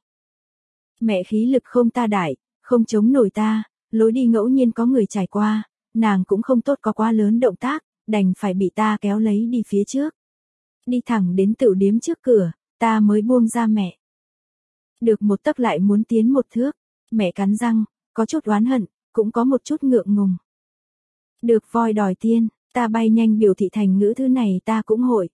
Mẹ khí lực không ta đại, không chống nổi ta, lối đi ngẫu nhiên có người trải qua, nàng cũng không tốt có quá lớn động tác, đành phải bị ta kéo lấy đi phía trước. Đi thẳng đến tửu điếm trước cửa, ta mới buông ra mẹ. Được một tấc lại muốn tiến một thước, mẹ cắn răng, có chút oán hận, cũng có một chút ngượng ngùng. Được voi đòi tiên, ta bay nhanh biểu thị thành ngữ thứ này ta cũng hội.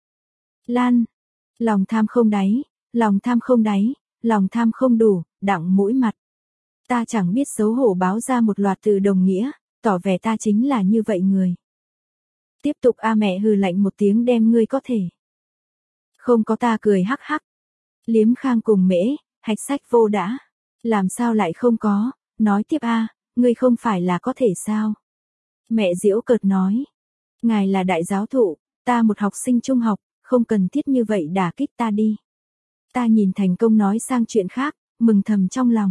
Lan, lòng tham không đáy, lòng tham không đáy, lòng tham không đủ, đặng mũi mặt. Ta chẳng biết xấu hổ báo ra một loạt từ đồng nghĩa, tỏ vẻ ta chính là như vậy người. Tiếp tục a. Mẹ hừ lạnh một tiếng đem ngươi có thể. Không có ta cười hắc hắc. Liếm khang cùng mễ, hạch sách vô đã. Làm sao lại không có, nói tiếp a, ngươi không phải là có thể sao. Mẹ giễu cợt nói. Ngài là đại giáo thụ, ta một học sinh trung học, không cần thiết như vậy đả kích ta đi. Ta nhìn thành công nói sang chuyện khác, mừng thầm trong lòng.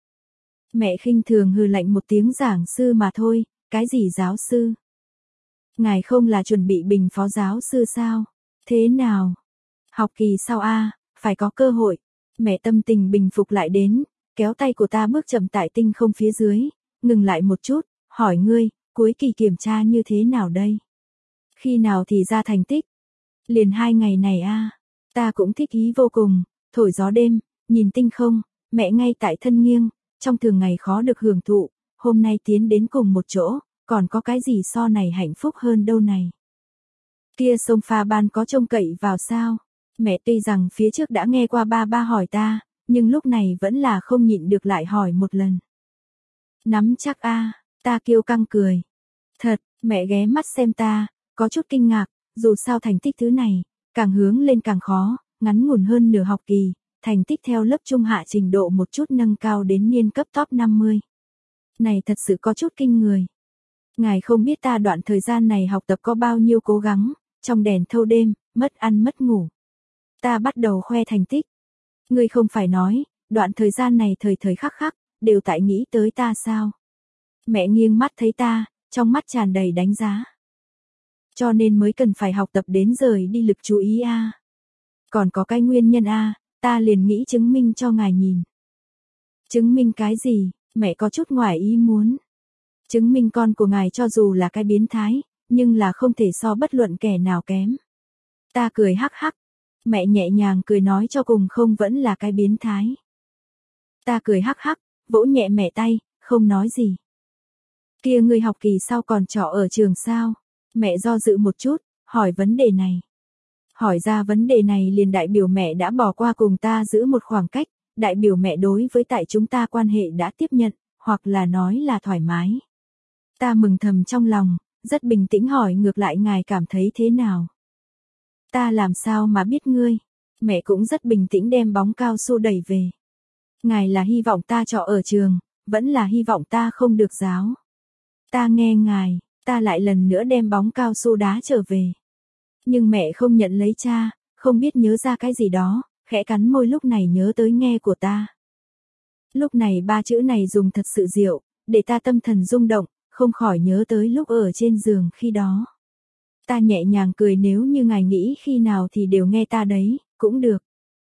Mẹ khinh thường hừ lạnh một tiếng giảng sư mà thôi, cái gì giáo sư? Ngài không là chuẩn bị bình phó giáo sư sao? Thế nào? Học kỳ sau a, phải có cơ hội. Mẹ tâm tình bình phục lại đến, kéo tay của ta bước chậm tại tinh không phía dưới, ngừng lại một chút, hỏi ngươi, cuối kỳ kiểm tra như thế nào đây? Khi nào thì ra thành tích? Liền hai ngày này a. Ta cũng thích ý vô cùng, thổi gió đêm, nhìn tinh không, mẹ ngay tại thân nghiêng, trong thường ngày khó được hưởng thụ, hôm nay tiến đến cùng một chỗ, còn có cái gì so này hạnh phúc hơn đâu này. Kia sông pha ban có trông cậy vào sao? Mẹ tuy rằng phía trước đã nghe qua ba ba hỏi ta, nhưng lúc này vẫn là không nhịn được lại hỏi một lần. Nắm chắc a, ta kiêu căng cười. Thật, mẹ ghé mắt xem ta, có chút kinh ngạc, dù sao thành tích thứ này, càng hướng lên càng khó, ngắn ngủn hơn nửa học kỳ, thành tích theo lớp trung hạ trình độ một chút nâng cao đến niên cấp top năm mươi. Này thật sự có chút kinh người. Ngài không biết ta đoạn thời gian này học tập có bao nhiêu cố gắng, trong đèn thâu đêm, mất ăn mất ngủ. Ta bắt đầu khoe thành tích. Ngươi không phải nói, Đoạn thời gian này thời thời khắc khắc, đều tại nghĩ tới ta sao? Mẹ nghiêng mắt thấy ta, trong mắt tràn đầy đánh giá. Cho nên mới cần phải học tập đến rời đi lực chú ý a. Còn có cái nguyên nhân a, ta liền nghĩ chứng minh cho ngài nhìn. Chứng minh cái gì? Mẹ có chút ngoài ý muốn. Chứng minh con của ngài cho dù là cái biến thái, nhưng là không thể so bất luận kẻ nào kém. Ta cười hắc hắc. Mẹ nhẹ nhàng cười nói cho cùng không vẫn là cái biến thái. Ta cười hắc hắc, vỗ nhẹ mẹ tay, không nói gì. Kia người học kỳ sau còn trọ ở trường sao? Mẹ do dự một chút, hỏi vấn đề này. Hỏi ra vấn đề này liền đại biểu mẹ đã bỏ qua cùng ta giữ một khoảng cách, đại biểu mẹ đối với tại chúng ta quan hệ đã tiếp nhận, hoặc là nói là thoải mái. Ta mừng thầm trong lòng, rất bình tĩnh hỏi ngược lại ngài cảm thấy thế nào? Ta làm sao mà biết ngươi? Mẹ cũng rất bình tĩnh đem bóng cao su đẩy về. Ngài là hy vọng ta trọ ở trường, vẫn là hy vọng ta không được giáo. Ta nghe ngài, ta lại lần nữa đem bóng cao su đá trở về. Nhưng mẹ không nhận lấy cha, không biết nhớ ra cái gì đó, khẽ cắn môi lúc này nhớ tới nghe của ta. Lúc này ba chữ này dùng thật sự diệu, để ta tâm thần rung động, không khỏi nhớ tới lúc ở trên giường khi đó. Ta nhẹ nhàng cười nếu như ngài nghĩ khi nào thì đều nghe ta đấy, cũng được.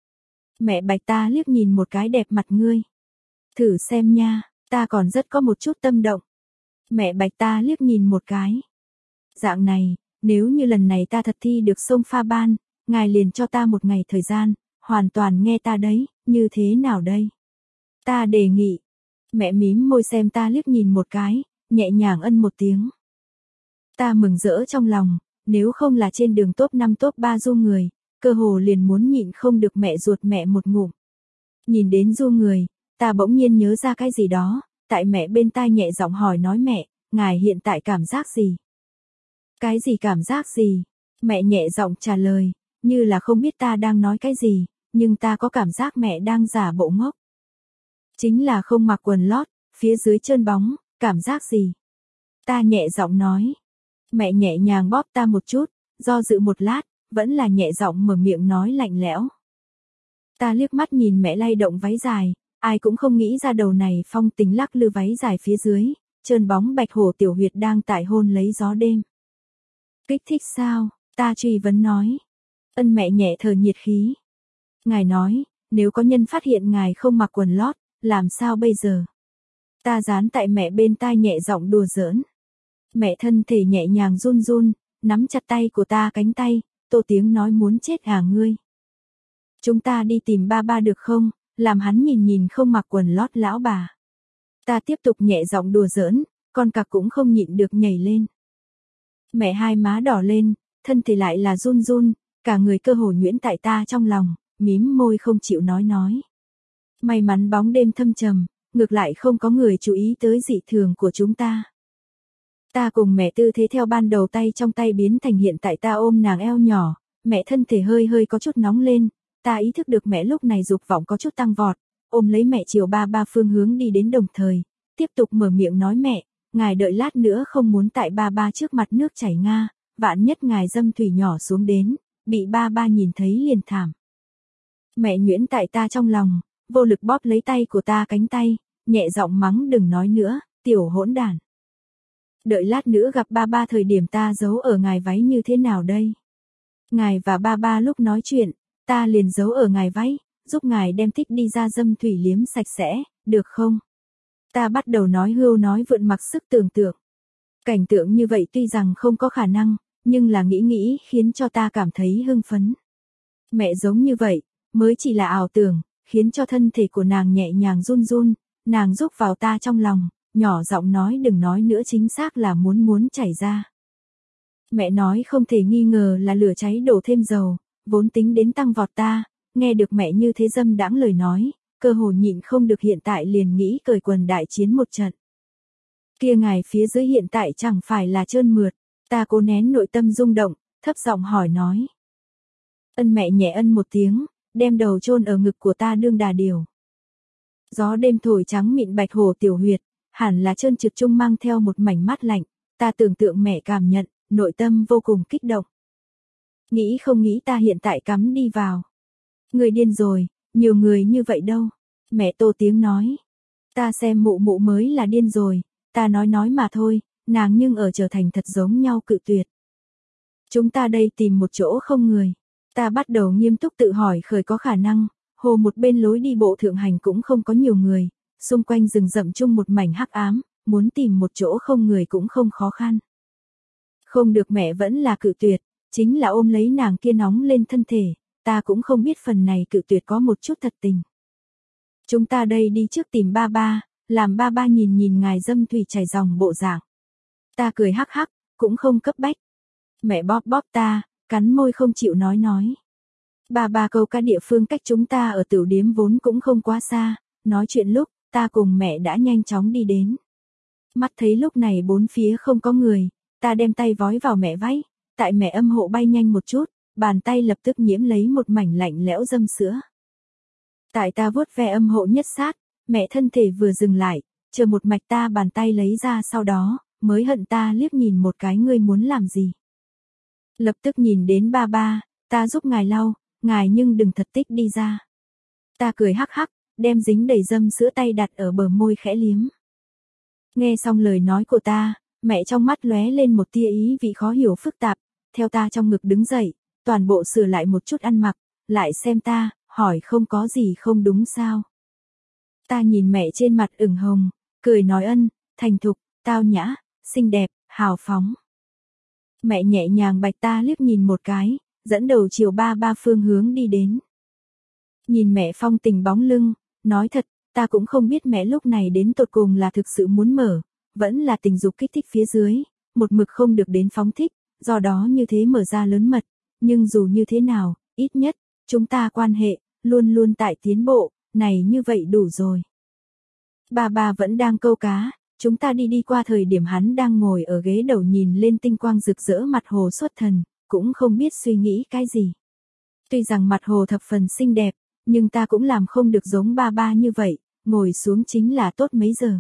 Mẹ bạch ta liếc nhìn một cái đẹp mặt ngươi. Thử xem nha, ta còn rất có một chút tâm động. Mẹ bạch ta liếc nhìn một cái. Dạng này, nếu như lần này ta thật thi được xông pha ban, ngài liền cho ta một ngày thời gian, hoàn toàn nghe ta đấy, như thế nào đây? Ta đề nghị. Mẹ mím môi xem ta liếc nhìn một cái, nhẹ nhàng ân một tiếng. Ta mừng rỡ trong lòng, nếu không là trên đường top năm top ba du người, cơ hồ liền muốn nhịn không được mẹ ruột mẹ một ngụm. Nhìn đến du người, ta bỗng nhiên nhớ ra cái gì đó, tại mẹ bên tai nhẹ giọng hỏi nói mẹ, ngài hiện tại cảm giác gì? Cái gì cảm giác gì? Mẹ nhẹ giọng trả lời, như là không biết ta đang nói cái gì, nhưng ta có cảm giác mẹ đang giả bộ ngốc. Chính là không mặc quần lót, phía dưới trơn bóng, cảm giác gì? Ta nhẹ giọng nói. Mẹ nhẹ nhàng bóp ta một chút, do dự một lát, vẫn là nhẹ giọng mở miệng nói lạnh lẽo. Ta liếc mắt nhìn mẹ lay động váy dài, ai cũng không nghĩ ra đầu này phong tình lắc lư váy dài phía dưới, trơn bóng bạch hổ tiểu huyệt đang tại hôn lấy gió đêm. Kích thích sao? Ta truy vấn nói. Ân mẹ nhẹ thở nhiệt khí. Ngài nói, nếu có nhân phát hiện ngài không mặc quần lót, làm sao bây giờ? Ta dán tại mẹ bên tai nhẹ giọng đùa giỡn. Mẹ thân thể nhẹ nhàng run run, nắm chặt tay của ta cánh tay, tô tiếng nói muốn chết à ngươi. Chúng ta đi tìm ba ba được không, làm hắn nhìn nhìn không mặc quần lót lão bà. Ta tiếp tục nhẹ giọng đùa giỡn, con cặc cũng không nhịn được nhảy lên. Mẹ hai má đỏ lên, thân thể lại là run run, cả người cơ hồ nhuyễn tại ta trong lòng, mím môi không chịu nói nói. May mắn bóng đêm thâm trầm, ngược lại không có người chú ý tới dị thường của chúng ta. Ta cùng mẹ tư thế theo ban đầu tay trong tay biến thành hiện tại ta ôm nàng eo nhỏ, mẹ thân thể hơi hơi có chút nóng lên, ta ý thức được mẹ lúc này dục vọng có chút tăng vọt, ôm lấy mẹ chiều ba ba phương hướng đi đến đồng thời, tiếp tục mở miệng nói mẹ, ngài đợi lát nữa không muốn tại ba ba trước mặt nước chảy nga, vạn nhất ngài dâm thủy nhỏ xuống đến, bị ba ba nhìn thấy liền thảm. Mẹ nhuyễn tại ta trong lòng, vô lực bóp lấy tay của ta cánh tay, nhẹ giọng mắng đừng nói nữa, tiểu hỗn đản. Đợi lát nữa gặp ba ba thời điểm ta giấu ở ngài váy như thế nào đây? Ngài và ba ba lúc nói chuyện, ta liền giấu ở ngài váy, giúp ngài đem thích đi ra dâm thủy liếm sạch sẽ, được không? Ta bắt đầu nói hưu nói vượn mặc sức tưởng tượng. Cảnh tượng như vậy tuy rằng không có khả năng, nhưng là nghĩ nghĩ khiến cho ta cảm thấy hưng phấn. Mẹ giống như vậy, mới chỉ là ảo tưởng, khiến cho thân thể của nàng nhẹ nhàng run run, nàng rúc vào ta trong lòng, nhỏ giọng nói đừng nói nữa chính xác là muốn muốn chảy ra. Mẹ nói không thể nghi ngờ là lửa cháy đổ thêm dầu, vốn tính đến tăng vọt ta, nghe được mẹ như thế dâm đãng lời nói, cơ hồ nhịn không được hiện tại liền nghĩ cởi quần đại chiến một trận. Kia ngài phía dưới hiện tại chẳng phải là trơn mượt, ta cố nén nội tâm rung động, thấp giọng hỏi nói. Ân mẹ nhẹ ân một tiếng, đem đầu chôn ở ngực của ta đương đà điều. Gió đêm thổi trắng mịn bạch hồ tiểu huyệt, hẳn là trơn trượt trung mang theo một mảnh mát lạnh, ta tưởng tượng mẹ cảm nhận, nội tâm vô cùng kích động. Nghĩ không nghĩ ta hiện tại cắm đi vào. Người điên rồi, nhiều người như vậy đâu. Mẹ to tiếng nói. Ta xem mụ mụ mới là điên rồi, ta nói nói mà thôi, nàng nhưng ở trở thành thật giống nhau cự tuyệt. Chúng ta đây tìm một chỗ không người. Ta bắt đầu nghiêm túc tự hỏi khởi có khả năng, hồ một bên lối đi bộ thượng hành cũng không có nhiều người, xung quanh rừng rậm chung một mảnh hắc ám, muốn tìm một chỗ không người cũng không khó khăn. Không được, mẹ vẫn là cự tuyệt, chính là ôm lấy nàng kia nóng lên thân thể, ta cũng không biết phần này cự tuyệt có một chút thật tình. Chúng ta đây đi trước tìm ba ba, làm ba ba nhìn nhìn ngài dâm thủy chảy dòng bộ dạng. Ta cười hắc hắc, cũng không cấp bách. Mẹ bóp bóp ta, cắn môi không chịu nói nói. Ba ba câu cá địa phương cách chúng ta ở tiểu điếm vốn cũng không quá xa, nói chuyện lúc, ta cùng mẹ đã nhanh chóng đi đến. Mắt thấy lúc này bốn phía không có người, ta đem tay vói vào mẹ váy, tại mẹ âm hộ bay nhanh một chút, bàn tay lập tức nhiễm lấy một mảnh lạnh lẽo dâm sữa. Tại ta vuốt ve âm hộ nhất sát, mẹ thân thể vừa dừng lại, chờ một mạch ta bàn tay lấy ra, sau đó, mới hận ta liếc nhìn một cái, ngươi muốn làm gì. Lập tức nhìn đến ba ba, ta giúp ngài lau, ngài nhưng đừng thật tích đi ra. Ta cười hắc hắc, đem dính đầy dâm sữa tay đặt ở bờ môi khẽ liếm. Nghe xong lời nói của ta, mẹ trong mắt lóe lên một tia ý vị khó hiểu phức tạp, theo ta trong ngực đứng dậy, toàn bộ sửa lại một chút ăn mặc, lại xem ta, hỏi không có gì không đúng sao. Ta nhìn mẹ trên mặt ửng hồng, cười nói ân, thành thục, tao nhã, xinh đẹp, hào phóng. Mẹ nhẹ nhàng bạch ta liếc nhìn một cái, dẫn đầu chiều ba ba phương hướng đi đến. Nhìn mẹ phong tình bóng lưng, nói thật, ta cũng không biết mẹ lúc này đến tột cùng là thực sự muốn mở, vẫn là tình dục kích thích phía dưới, một mực không được đến phóng thích, do đó như thế mở ra lớn mật, nhưng dù như thế nào, ít nhất, chúng ta quan hệ, luôn luôn tại tiến bộ, này như vậy đủ rồi. Ba ba vẫn đang câu cá, chúng ta đi đi qua thời điểm hắn đang ngồi ở ghế đầu nhìn lên tinh quang rực rỡ mặt hồ xuất thần, cũng không biết suy nghĩ cái gì. Tuy rằng mặt hồ thập phần xinh đẹp, nhưng ta cũng làm không được giống ba ba như vậy, ngồi xuống chính là tốt mấy giờ.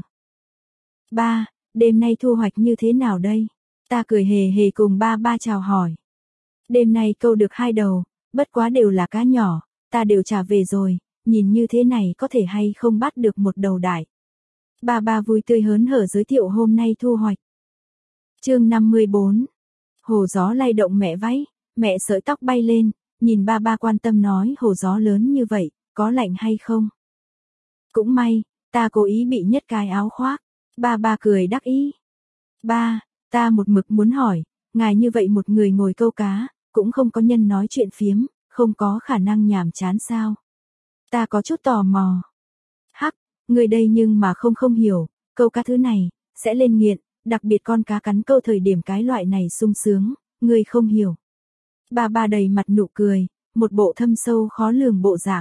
Ba, đêm nay thu hoạch như thế nào đây? Ta cười hề hề cùng ba ba chào hỏi. Đêm nay câu được hai đầu, bất quá đều là cá nhỏ, ta đều trả về rồi, nhìn như thế này có thể hay không bắt được một đầu đại. Ba ba vui tươi hớn hở giới thiệu hôm nay thu hoạch. Chương năm mươi bốn. Hồ gió lay động mẹ váy, mẹ sợi tóc bay lên, nhìn ba ba quan tâm nói hồ gió lớn như vậy, có lạnh hay không? Cũng may, ta cố ý bị nhất cái áo khoác, ba ba cười đắc ý. Ba, ta một mực muốn hỏi, ngài như vậy một người ngồi câu cá, cũng không có nhân nói chuyện phiếm, không có khả năng nhàm chán sao? Ta có chút tò mò. Hắc, người đây nhưng mà không không hiểu, câu cá thứ này, sẽ lên nghiện, đặc biệt con cá cắn câu thời điểm cái loại này sung sướng, người không hiểu. Ba ba đầy mặt nụ cười, một bộ thâm sâu khó lường bộ dạng.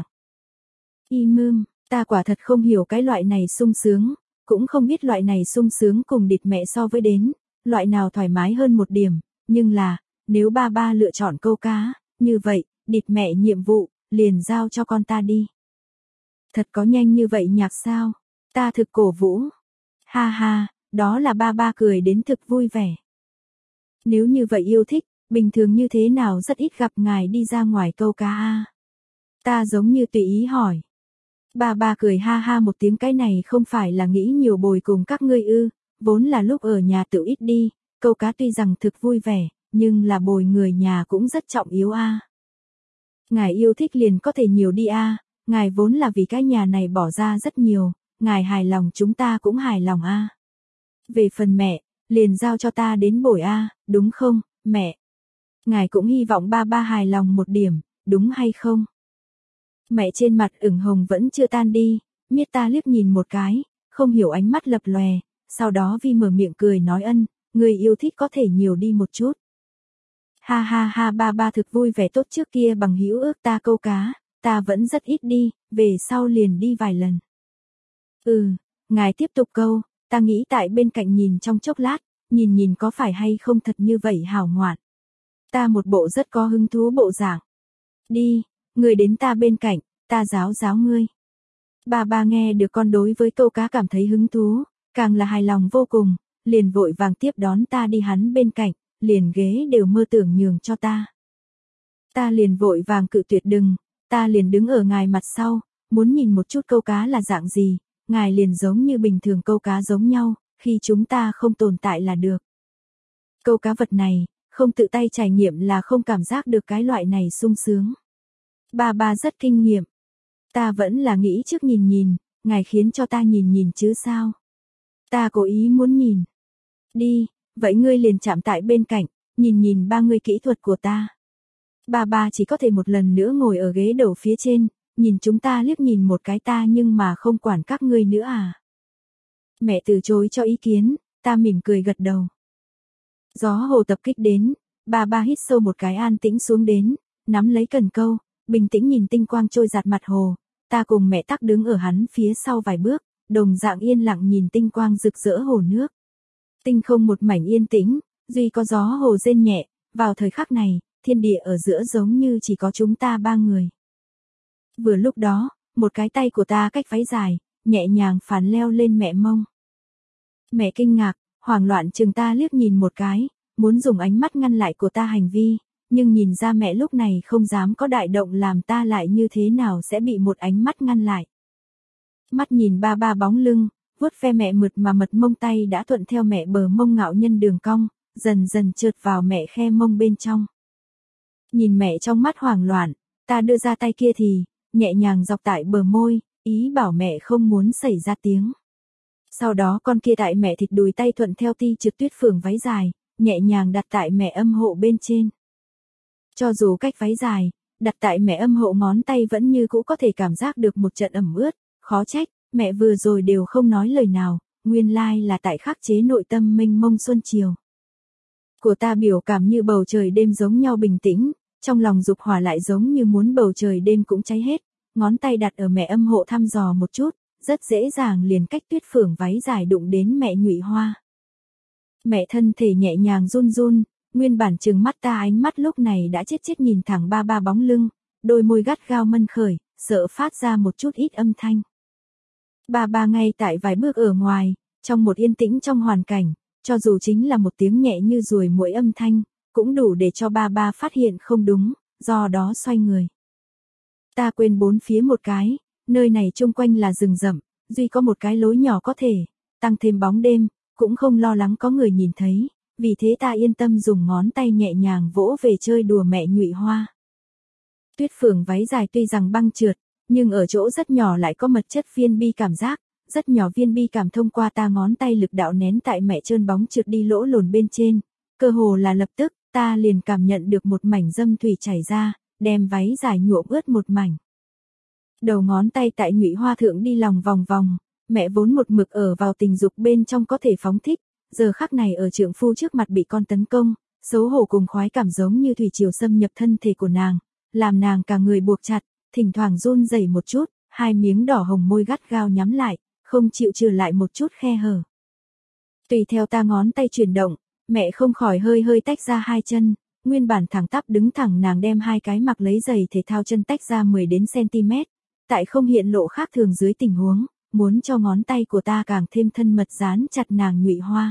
Y mưm, ta quả thật không hiểu cái loại này sung sướng, cũng không biết loại này sung sướng cùng địt mẹ so với đến, loại nào thoải mái hơn một điểm, nhưng là, nếu ba ba lựa chọn câu cá, như vậy, địt mẹ nhiệm vụ, liền giao cho con ta đi. Thật có nhanh như vậy nhạc sao? Ta thực cổ vũ. Ha ha, đó là ba ba cười đến thực vui vẻ. Nếu như vậy yêu thích, bình thường như thế nào rất ít gặp ngài đi ra ngoài câu cá a. Ta giống như tùy ý hỏi. Ba ba cười ha ha một tiếng, cái này không phải là nghĩ nhiều bồi cùng các ngươi ư, vốn là lúc ở nhà tự ít đi, câu cá tuy rằng thực vui vẻ, nhưng là bồi người nhà cũng rất trọng yếu a. Ngài yêu thích liền có thể nhiều đi a, ngài vốn là vì cái nhà này bỏ ra rất nhiều, ngài hài lòng chúng ta cũng hài lòng a. Về phần mẹ, liền giao cho ta đến bồi a, đúng không, mẹ? Ngài cũng hy vọng ba ba hài lòng một điểm, đúng hay không? Mẹ trên mặt ửng hồng vẫn chưa tan đi, miết ta liếc nhìn một cái, không hiểu ánh mắt lập lòe, sau đó Vi mở miệng cười nói ân, người yêu thích có thể nhiều đi một chút. Ha ha ha, ba ba thực vui vẻ, tốt trước kia bằng hữu ước ta câu cá, ta vẫn rất ít đi, về sau liền đi vài lần. Ừ, ngài tiếp tục câu, ta nghĩ tại bên cạnh nhìn trong chốc lát, nhìn nhìn có phải hay không thật như vậy hảo ngoạn. Ta một bộ rất có hứng thú bộ dạng. Đi, người đến ta bên cạnh, ta giáo giáo ngươi. Ba ba nghe được con đối với câu cá cảm thấy hứng thú, càng là hài lòng vô cùng, liền vội vàng tiếp đón ta đi hắn bên cạnh, liền ghế đều mơ tưởng nhường cho ta. Ta liền vội vàng cự tuyệt đừng, ta liền đứng ở ngài mặt sau, muốn nhìn một chút câu cá là dạng gì, ngài liền giống như bình thường câu cá giống nhau, khi chúng ta không tồn tại là được. Câu cá vật này, không tự tay trải nghiệm là không cảm giác được cái loại này sung sướng. Ba ba rất kinh nghiệm. Ta vẫn là nghĩ trước nhìn nhìn, ngài khiến cho ta nhìn nhìn chứ sao. Ta cố ý muốn nhìn. Đi, vậy ngươi liền chạm tại bên cạnh, nhìn nhìn ba ngươi kỹ thuật của ta. Ba ba chỉ có thể một lần nữa ngồi ở ghế đầu phía trên, nhìn chúng ta liếc nhìn một cái ta nhưng mà không quản các ngươi nữa à. Mẹ từ chối cho ý kiến, ta mỉm cười gật đầu. Gió hồ tập kích đến, ba ba hít sâu một cái an tĩnh xuống đến, nắm lấy cần câu, bình tĩnh nhìn tinh quang trôi giạt mặt hồ, ta cùng mẹ tắc đứng ở hắn phía sau vài bước, đồng dạng yên lặng nhìn tinh quang rực rỡ hồ nước. Tinh không một mảnh yên tĩnh, duy có gió hồ rên nhẹ, vào thời khắc này, thiên địa ở giữa giống như chỉ có chúng ta ba người. Vừa lúc đó, một cái tay của ta cách váy dài, nhẹ nhàng phản leo lên mẹ mông. Mẹ kinh ngạc, hoảng loạn chừng ta liếc nhìn một cái, muốn dùng ánh mắt ngăn lại của ta hành vi, nhưng nhìn ra mẹ lúc này không dám có đại động làm ta lại như thế nào sẽ bị một ánh mắt ngăn lại. Mắt nhìn ba ba bóng lưng, vuốt ve mẹ mượt mà mật mông tay đã thuận theo mẹ bờ mông ngạo nhân đường cong, dần dần trượt vào mẹ khe mông bên trong. Nhìn mẹ trong mắt hoảng loạn, ta đưa ra tay kia thì, nhẹ nhàng dọc tại bờ môi, ý bảo mẹ không muốn xảy ra tiếng. Sau đó con kia tại mẹ thịt đùi tay thuận theo ti trượt tuyết phường váy dài, nhẹ nhàng đặt tại mẹ âm hộ bên trên. Cho dù cách váy dài, đặt tại mẹ âm hộ ngón tay vẫn như cũ có thể cảm giác được một trận ẩm ướt, khó trách, mẹ vừa rồi đều không nói lời nào, nguyên lai là tại khắc chế nội tâm mênh mông xuân chiều. Của ta biểu cảm như bầu trời đêm giống nhau bình tĩnh, trong lòng dục hỏa lại giống như muốn bầu trời đêm cũng cháy hết, ngón tay đặt ở mẹ âm hộ thăm dò một chút, rất dễ dàng liền cách tuyết phường váy dài đụng đến mẹ nhụy hoa. Mẹ thân thể nhẹ nhàng run run, nguyên bản trừng mắt ta ánh mắt lúc này đã chết chết nhìn thẳng ba ba bóng lưng, đôi môi gắt gao mân khởi, sợ phát ra một chút ít âm thanh. Ba ba ngay tại vài bước ở ngoài, trong một yên tĩnh trong hoàn cảnh, cho dù chính là một tiếng nhẹ như ruồi muỗi âm thanh, cũng đủ để cho ba ba phát hiện không đúng, do đó xoay người. Ta quên bốn phía một cái, nơi này chung quanh là rừng rậm, duy có một cái lối nhỏ có thể, tăng thêm bóng đêm, cũng không lo lắng có người nhìn thấy, vì thế ta yên tâm dùng ngón tay nhẹ nhàng vỗ về chơi đùa mẹ nhụy hoa. Tuyết phường váy dài tuy rằng băng trượt, nhưng ở chỗ rất nhỏ lại có mật chất viên bi cảm giác, rất nhỏ viên bi cảm thông qua ta ngón tay lực đạo nén tại mẹ trơn bóng trượt đi lỗ lồn bên trên, cơ hồ là lập tức, ta liền cảm nhận được một mảnh dâm thủy chảy ra, đem váy dài nhuộm ướt một mảnh. Đầu ngón tay tại nhụy hoa thượng đi lòng vòng vòng, mẹ vốn một mực ở vào tình dục bên trong có thể phóng thích, giờ khắc này ở trượng phu trước mặt bị con tấn công, xấu hổ cùng khoái cảm giống như thủy triều xâm nhập thân thể của nàng, làm nàng cả người buộc chặt, thỉnh thoảng run rẩy một chút, hai miếng đỏ hồng môi gắt gao nhắm lại, không chịu trừ lại một chút khe hở. Tùy theo ta ngón tay chuyển động, mẹ không khỏi hơi hơi tách ra hai chân, nguyên bản thẳng tắp đứng thẳng nàng đem hai cái mặc lấy giày thể thao chân tách ra mười đến cm, tại không hiện lộ khác thường dưới tình huống, muốn cho ngón tay của ta càng thêm thân mật dán chặt nàng nhụy hoa.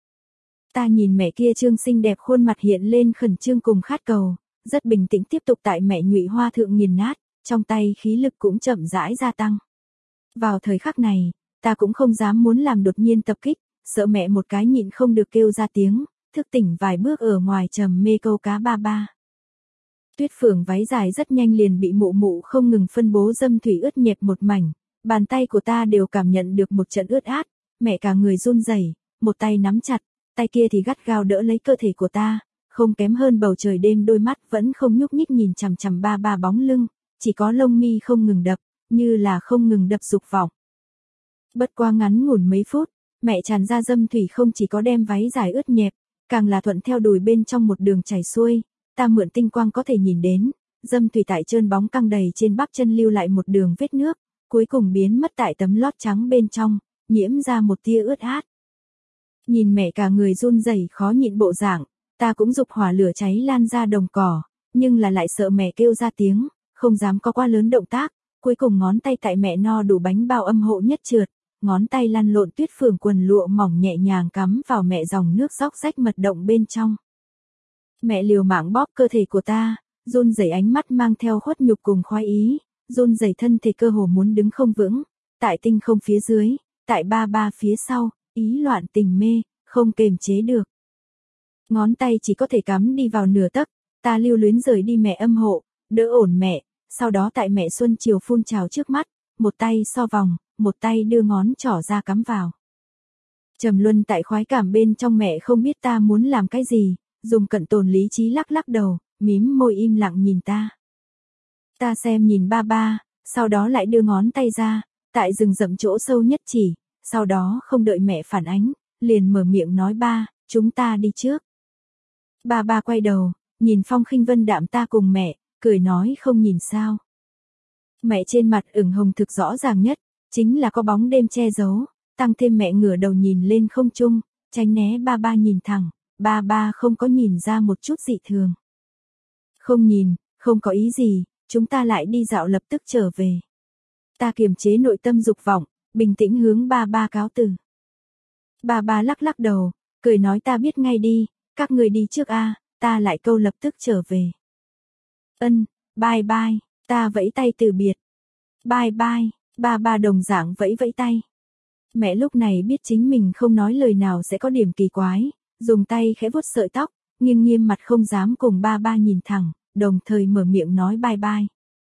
Ta nhìn mẹ kia trương xinh đẹp khuôn mặt hiện lên khẩn trương cùng khát cầu, rất bình tĩnh tiếp tục tại mẹ nhụy hoa thượng nghiền nát, trong tay khí lực cũng chậm rãi gia tăng. Vào thời khắc này, ta cũng không dám muốn làm đột nhiên tập kích, sợ mẹ một cái nhịn không được kêu ra tiếng, thức tỉnh vài bước ở ngoài trầm mê câu cá ba ba. Tuyết phường váy dài rất nhanh liền bị mụ mụ không ngừng phân bố dâm thủy ướt nhẹp một mảnh, bàn tay của ta đều cảm nhận được một trận ướt át, mẹ cả người run rẩy, một tay nắm chặt, tay kia thì gắt gao đỡ lấy cơ thể của ta, không kém hơn bầu trời đêm đôi mắt vẫn không nhúc nhích nhìn chằm chằm ba ba bóng lưng, chỉ có lông mi không ngừng đập, như là không ngừng đập dục vọng. Bất quá ngắn ngủn mấy phút, mẹ tràn ra dâm thủy không chỉ có đem váy dài ướt nhẹp, càng là thuận theo đùi bên trong một đường chảy xuôi, ta mượn tinh quang có thể nhìn đến, dâm thủy tại trơn bóng căng đầy trên bắp chân lưu lại một đường vết nước, cuối cùng biến mất tại tấm lót trắng bên trong, nhiễm ra một tia ướt át. Nhìn mẹ cả người run rẩy khó nhịn bộ dạng, ta cũng dục hỏa lửa cháy lan ra đồng cỏ, nhưng là lại sợ mẹ kêu ra tiếng, không dám có quá lớn động tác, cuối cùng ngón tay tại mẹ no đủ bánh bao âm hộ nhất trượt, ngón tay lăn lộn tuyết phường quần lụa mỏng nhẹ nhàng cắm vào mẹ dòng nước róc rách mật động bên trong. Mẹ liều mạng bóp cơ thể của ta, run rẩy ánh mắt mang theo khuất nhục cùng khoái ý, run rẩy thân thể cơ hồ muốn đứng không vững, tại tinh không phía dưới, tại ba ba phía sau, ý loạn tình mê, không kềm chế được. Ngón tay chỉ có thể cắm đi vào nửa tấc, ta lưu luyến rời đi mẹ âm hộ, đỡ ổn mẹ, sau đó tại mẹ xuân chiều phun trào trước mắt, một tay so vòng, một tay đưa ngón trỏ ra cắm vào. Trầm luân tại khoái cảm bên trong mẹ không biết ta muốn làm cái gì, dùng cận tồn lý trí lắc lắc đầu, mím môi im lặng nhìn ta. Ta xem nhìn ba ba, sau đó lại đưa ngón tay ra, tại rừng rậm chỗ sâu nhất chỉ, sau đó không đợi mẹ phản ánh, liền mở miệng nói ba, chúng ta đi trước. Ba ba quay đầu, nhìn Phong Khinh Vân đạm ta cùng mẹ, cười nói không nhìn sao. Mẹ trên mặt ửng hồng thực rõ ràng nhất, chính là có bóng đêm che giấu, tăng thêm mẹ ngửa đầu nhìn lên không trung, tránh né ba ba nhìn thẳng, ba ba không có nhìn ra một chút dị thường. Không nhìn, không có ý gì, chúng ta lại đi dạo lập tức trở về. Ta kiềm chế nội tâm dục vọng, bình tĩnh hướng ba ba cáo từ. Ba ba lắc lắc đầu, cười nói ta biết ngay đi, các người đi trước a, ta lại câu lập tức trở về. Ân, bye bye, ta vẫy tay từ biệt. Bye bye, ba ba đồng dạng vẫy vẫy tay. Mẹ lúc này biết chính mình không nói lời nào sẽ có điểm kỳ quái, dùng tay khẽ vuốt sợi tóc, nghiêng nghiêm mặt không dám cùng ba ba nhìn thẳng, đồng thời mở miệng nói bye bye.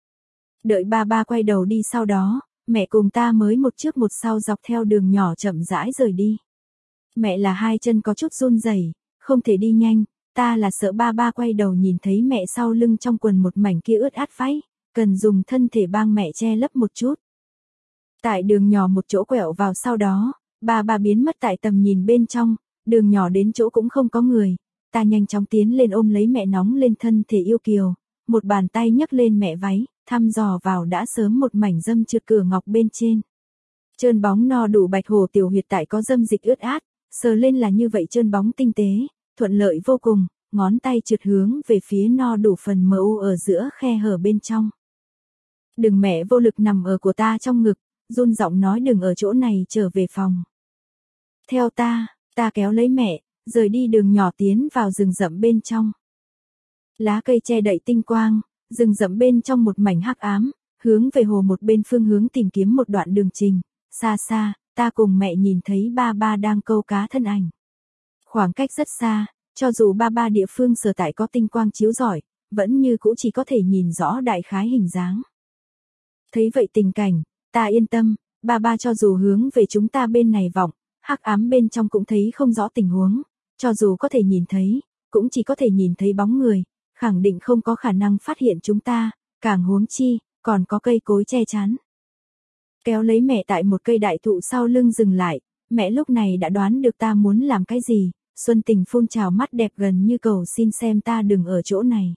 Đợi ba ba quay đầu đi sau đó, mẹ cùng ta mới một trước một sau dọc theo đường nhỏ chậm rãi rời đi. Mẹ là hai chân có chút run rẩy, không thể đi nhanh, ta là sợ ba ba quay đầu nhìn thấy mẹ sau lưng trong quần một mảnh kia ướt át váy, cần dùng thân thể bang mẹ che lấp một chút. Tại đường nhỏ một chỗ quẹo vào sau đó, ba ba biến mất tại tầm nhìn bên trong, đường nhỏ đến chỗ cũng không có người, ta nhanh chóng tiến lên ôm lấy mẹ nóng lên thân thể yêu kiều, một bàn tay nhấc lên mẹ váy, thăm dò vào đã sớm một mảnh dâm trượt cửa ngọc bên trên. Trơn bóng no đủ bạch hồ tiểu huyệt tại có dâm dịch ướt át, sờ lên là như vậy trơn bóng tinh tế, thuận lợi vô cùng, ngón tay trượt hướng về phía no đủ phần mờ u ở giữa khe hở bên trong. Đừng mẹ vô lực nằm ở của ta trong ngực, run giọng nói đừng ở chỗ này trở về phòng. Theo ta, ta kéo lấy mẹ, rời đi đường nhỏ tiến vào rừng rậm bên trong. Lá cây che đậy tinh quang, rừng rậm bên trong một mảnh hắc ám, hướng về hồ một bên phương hướng tìm kiếm một đoạn đường trình, xa xa, ta cùng mẹ nhìn thấy ba ba đang câu cá thân ảnh. Khoảng cách rất xa, cho dù ba ba địa phương sở tại có tinh quang chiếu rọi, vẫn như cũ chỉ có thể nhìn rõ đại khái hình dáng. Thấy vậy tình cảnh, ta yên tâm, ba ba cho dù hướng về chúng ta bên này vọng, hắc ám bên trong cũng thấy không rõ tình huống, cho dù có thể nhìn thấy, cũng chỉ có thể nhìn thấy bóng người, khẳng định không có khả năng phát hiện chúng ta, càng huống chi, còn có cây cối che chắn. Kéo lấy mẹ tại một cây đại thụ sau lưng dừng lại, mẹ lúc này đã đoán được ta muốn làm cái gì, xuân tình phun trào mắt đẹp gần như cầu xin xem ta đừng ở chỗ này.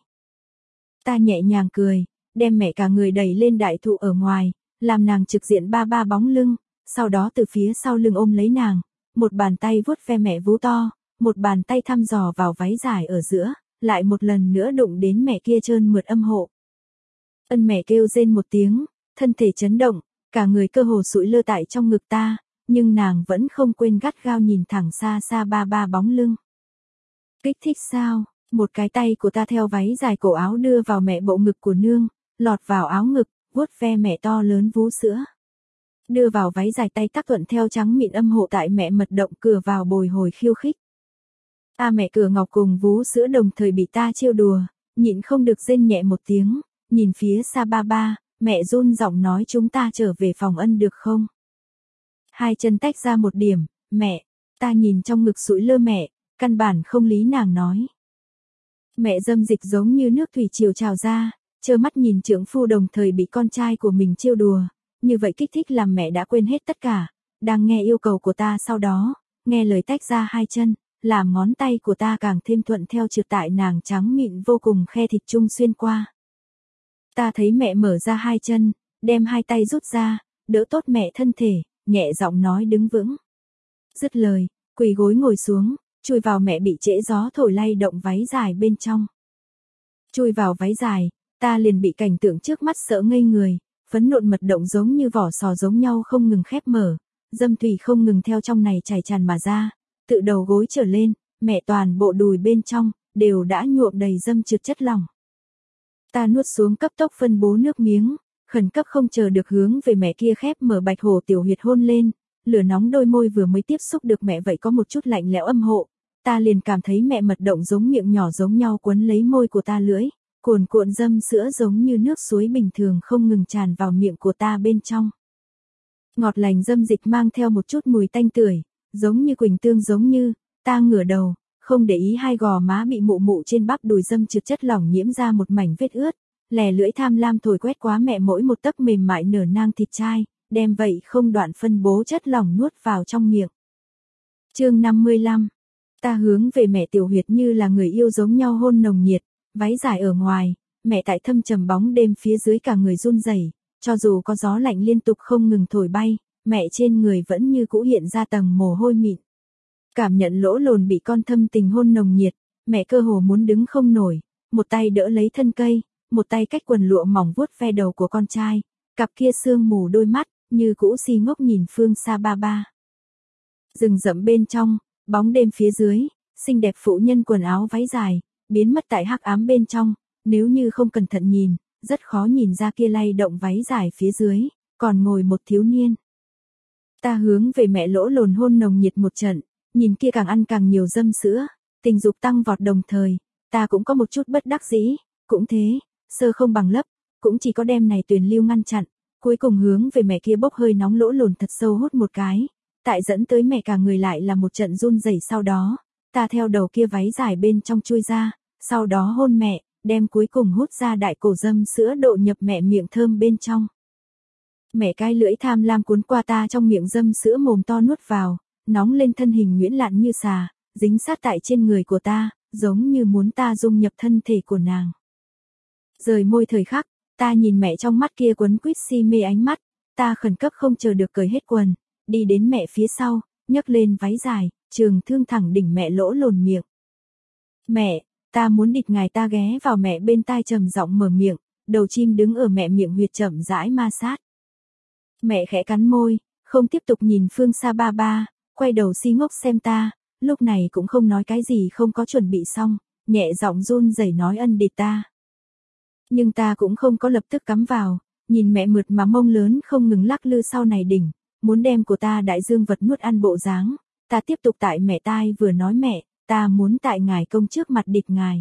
Ta nhẹ nhàng cười, đem mẹ cả người đẩy lên đại thụ ở ngoài, làm nàng trực diện ba ba bóng lưng, sau đó từ phía sau lưng ôm lấy nàng, một bàn tay vuốt ve mẹ vú to, một bàn tay thăm dò vào váy dài ở giữa, lại một lần nữa đụng đến mẹ kia trơn mượt âm hộ. Ân mẹ kêu rên một tiếng, thân thể chấn động, cả người cơ hồ sụi lơ tại trong ngực ta, nhưng nàng vẫn không quên gắt gao nhìn thẳng xa xa ba ba bóng lưng. Kích thích sao? Một cái tay của ta theo váy dài cổ áo đưa vào mẹ bộ ngực của nương, lọt vào áo ngực, vuốt ve mẹ to lớn vú sữa. Đưa vào váy dài tay tác thuận theo trắng mịn âm hộ tại mẹ mật động cửa vào bồi hồi khiêu khích. Ta mẹ cửa ngọc cùng vú sữa đồng thời bị ta trêu đùa, nhịn không được rên nhẹ một tiếng, nhìn phía xa ba ba, mẹ run giọng nói chúng ta trở về phòng Ân được không? Hai chân tách ra một điểm, mẹ, ta nhìn trong ngực sụi lơ mẹ, căn bản không lý nàng nói. Mẹ dâm dịch giống như nước thủy triều trào ra, trơ mắt nhìn trưởng phu đồng thời bị con trai của mình trêu đùa, như vậy kích thích làm mẹ đã quên hết tất cả, đang nghe yêu cầu của ta sau đó, nghe lời tách ra hai chân, làm ngón tay của ta càng thêm thuận theo trượt tại nàng trắng mịn vô cùng khe thịt trung xuyên qua. Ta thấy mẹ mở ra hai chân, đem hai tay rút ra, đỡ tốt mẹ thân thể, nhẹ giọng nói đứng vững. Dứt lời, quỳ gối ngồi xuống, chui vào mẹ bị trễ gió thổi lay động váy dài bên trong. Chui vào váy dài, ta liền bị cảnh tượng trước mắt sợ ngây người, phấn nộn mật động giống như vỏ sò giống nhau không ngừng khép mở, dâm thủy không ngừng theo trong này chảy tràn mà ra, tự đầu gối trở lên, mẹ toàn bộ đùi bên trong, đều đã nhuộm đầy dâm trượt chất lỏng. Ta nuốt xuống cấp tốc phân bố nước miếng, khẩn cấp không chờ được hướng về mẹ kia khép mở bạch hổ tiểu huyệt hôn lên, lửa nóng đôi môi vừa mới tiếp xúc được mẹ vậy có một chút lạnh lẽo âm hộ, ta liền cảm thấy mẹ mật động giống miệng nhỏ giống nhau quấn lấy môi của ta lưỡi, cuồn cuộn dâm sữa giống như nước suối bình thường không ngừng tràn vào miệng của ta bên trong. Ngọt lành dâm dịch mang theo một chút mùi tanh tưởi, giống như quỳnh tương giống như, ta ngửa đầu, không để ý hai gò má bị mụ mụ trên bắp đùi dâm trượt chất lỏng nhiễm ra một mảnh vết ướt, lè lưỡi tham lam thổi quét quá mẹ mỗi một tấc mềm mại nở nang thịt chai, đem vậy không đoạn phân bố chất lỏng nuốt vào trong miệng. Chương năm mươi lăm. Ta hướng về mẹ tiểu huyệt như là người yêu giống nhau hôn nồng nhiệt, váy dài ở ngoài, mẹ tại thâm trầm bóng đêm phía dưới cả người run rẩy, cho dù có gió lạnh liên tục không ngừng thổi bay, mẹ trên người vẫn như cũ hiện ra tầng mồ hôi mịn. Cảm nhận lỗ lồn bị con thâm tình hôn nồng nhiệt, mẹ cơ hồ muốn đứng không nổi, một tay đỡ lấy thân cây, một tay cách quần lụa mỏng vuốt ve đầu của con trai, cặp kia sương mù đôi mắt, như cũ si ngốc nhìn phương xa ba ba. Rừng rậm bên trong, bóng đêm phía dưới, xinh đẹp phụ nhân quần áo váy dài, biến mất tại hắc ám bên trong, nếu như không cẩn thận nhìn, rất khó nhìn ra kia lay động váy dài phía dưới, còn ngồi một thiếu niên. Ta hướng về mẹ lỗ lồn hôn nồng nhiệt một trận, nhìn kia càng ăn càng nhiều dâm sữa, tình dục tăng vọt đồng thời, ta cũng có một chút bất đắc dĩ, cũng thế, sơ không bằng lấp, cũng chỉ có đem này tuyền lưu ngăn chặn, cuối cùng hướng về mẹ kia bốc hơi nóng lỗ lồn thật sâu hút một cái, tại dẫn tới mẹ cả người lại là một trận run rẩy sau đó, ta theo đầu kia váy dài bên trong chui ra, sau đó hôn mẹ, đem cuối cùng hút ra đại cổ dâm sữa độ nhập mẹ miệng thơm bên trong. Mẹ cái lưỡi tham lam cuốn qua ta trong miệng dâm sữa mồm to nuốt vào, nóng lên thân hình nhuyễn lạn như xà, dính sát tại trên người của ta, giống như muốn ta dung nhập thân thể của nàng. Rời môi thời khắc, ta nhìn mẹ trong mắt kia quấn quýt si mê ánh mắt, ta khẩn cấp không chờ được cởi hết quần, đi đến mẹ phía sau, nhấc lên váy dài, trường thương thẳng đỉnh mẹ lỗ lồn miệng. Mẹ, ta muốn địt ngài, ta ghé vào mẹ bên tai trầm giọng mở miệng, đầu chim đứng ở mẹ miệng huyệt chậm rãi ma sát. Mẹ khẽ cắn môi, không tiếp tục nhìn phương xa ba ba, quay đầu si ngốc xem ta, lúc này cũng không nói cái gì không có chuẩn bị xong, nhẹ giọng run rẩy nói ân địt ta. Nhưng ta cũng không có lập tức cắm vào, nhìn mẹ mượt mà mông lớn không ngừng lắc lư sau này đỉnh, muốn đem của ta đại dương vật nuốt ăn bộ dáng, ta tiếp tục tại mẹ tai vừa nói mẹ, ta muốn tại ngài công trước mặt địt ngài.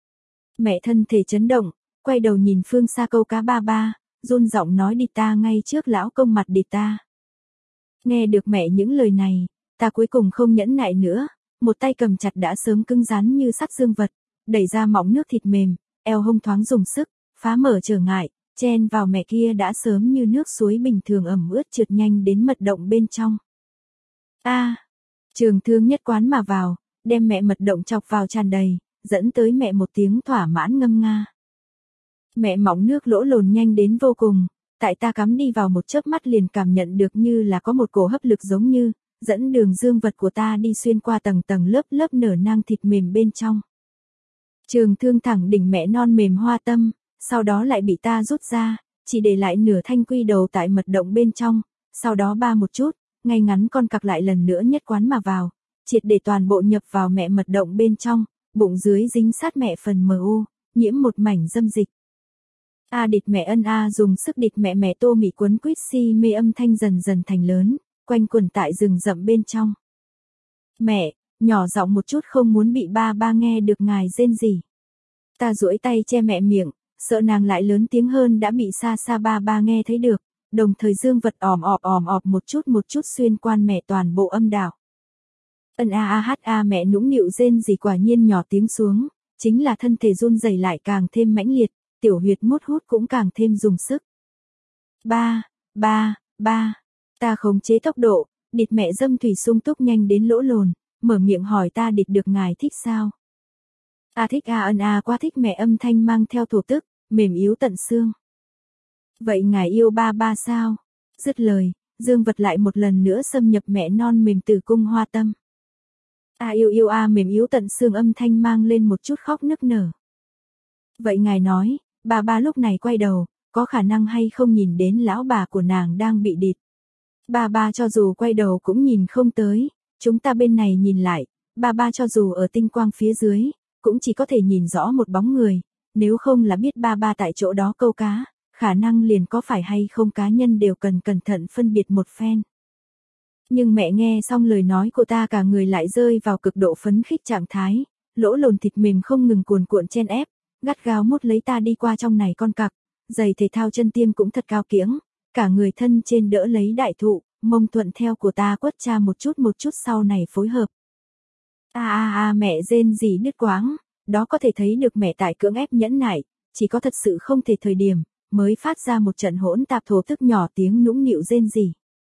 Mẹ thân thể chấn động, quay đầu nhìn phương xa câu cá ba ba, run giọng nói địt ta ngay trước lão công mặt địt ta. Nghe được mẹ những lời này, ta cuối cùng không nhẫn nại nữa, một tay cầm chặt đã sớm cứng rắn như sắt dương vật, đẩy ra mỏng nước thịt mềm, eo hông thoáng dùng sức, phá mở trở ngại, chen vào mẹ kia đã sớm như nước suối bình thường ẩm ướt trượt nhanh đến mật động bên trong. A, à, trường thương nhất quán mà vào, đem mẹ mật động chọc vào tràn đầy, dẫn tới mẹ một tiếng thỏa mãn ngâm nga. Mẹ mỏng nước lỗ lồn nhanh đến vô cùng, tại ta cắm đi vào một chớp mắt liền cảm nhận được như là có một cổ hấp lực giống như, dẫn đường dương vật của ta đi xuyên qua tầng tầng lớp lớp nở nang thịt mềm bên trong. Trường thương thẳng đỉnh mẹ non mềm hoa tâm, sau đó lại bị ta rút ra, chỉ để lại nửa thanh quy đầu tại mật động bên trong, sau đó ba một chút, ngay ngắn con cặc lại lần nữa nhất quán mà vào, triệt để toàn bộ nhập vào mẹ mật động bên trong, bụng dưới dính sát mẹ phần mờ u, nhiễm một mảnh dâm dịch. A địt mẹ ân a dùng sức địt mẹ mẹ tô mị quấn quýt si mê âm thanh dần dần thành lớn, quanh quẩn tại rừng rậm bên trong. Mẹ, nhỏ giọng một chút không muốn bị ba ba nghe được ngài rên rỉ. Ta duỗi tay che mẹ miệng, sợ nàng lại lớn tiếng hơn đã bị xa xa ba ba nghe thấy được, đồng thời dương vật òm ọp òm ọp một chút một chút xuyên qua mẹ toàn bộ âm đạo. Ân a a hát a mẹ nũng nịu rên rỉ quả nhiên nhỏ tiếng xuống, chính là thân thể run rẩy lại càng thêm mãnh liệt, tiểu huyệt mút hút cũng càng thêm dùng sức. Ba, ba, ba, ta khống chế tốc độ, địt mẹ dâm thủy sung túc nhanh đến lỗ lồn, mở miệng hỏi ta địt được ngài thích sao? A thích a ân a quá thích mẹ âm thanh mang theo thổ tức, mềm yếu tận xương. Vậy ngài yêu ba ba sao? Dứt lời, dương vật lại một lần nữa xâm nhập mẹ non mềm tử cung hoa tâm. A yêu yêu a mềm yếu tận xương âm thanh mang lên một chút khóc nức nở. Vậy ngài nói, bà ba lúc này quay đầu, có khả năng hay không nhìn đến lão bà của nàng đang bị địt. Bà ba cho dù quay đầu cũng nhìn không tới, chúng ta bên này nhìn lại, bà ba cho dù ở tinh quang phía dưới, cũng chỉ có thể nhìn rõ một bóng người, nếu không là biết ba ba tại chỗ đó câu cá, khả năng liền có phải hay không cá nhân đều cần cẩn thận phân biệt một phen. Nhưng mẹ nghe xong lời nói của ta cả người lại rơi vào cực độ phấn khích trạng thái, lỗ lồn thịt mềm không ngừng cuồn cuộn chen ép, gắt gao mút lấy ta đi qua trong này con cặc, giày thể thao chân tiêm cũng thật cao kiếng, cả người thân trên đỡ lấy đại thụ, mông thuận theo của ta quất cha một chút một chút sau này phối hợp. A a a mẹ rên rỉ đứt quãng, đó có thể thấy được mẹ tại cưỡng ép nhẫn nại, chỉ có thật sự không thể thời điểm, mới phát ra một trận hỗn tạp thổ tức nhỏ tiếng nũng nịu rên rỉ.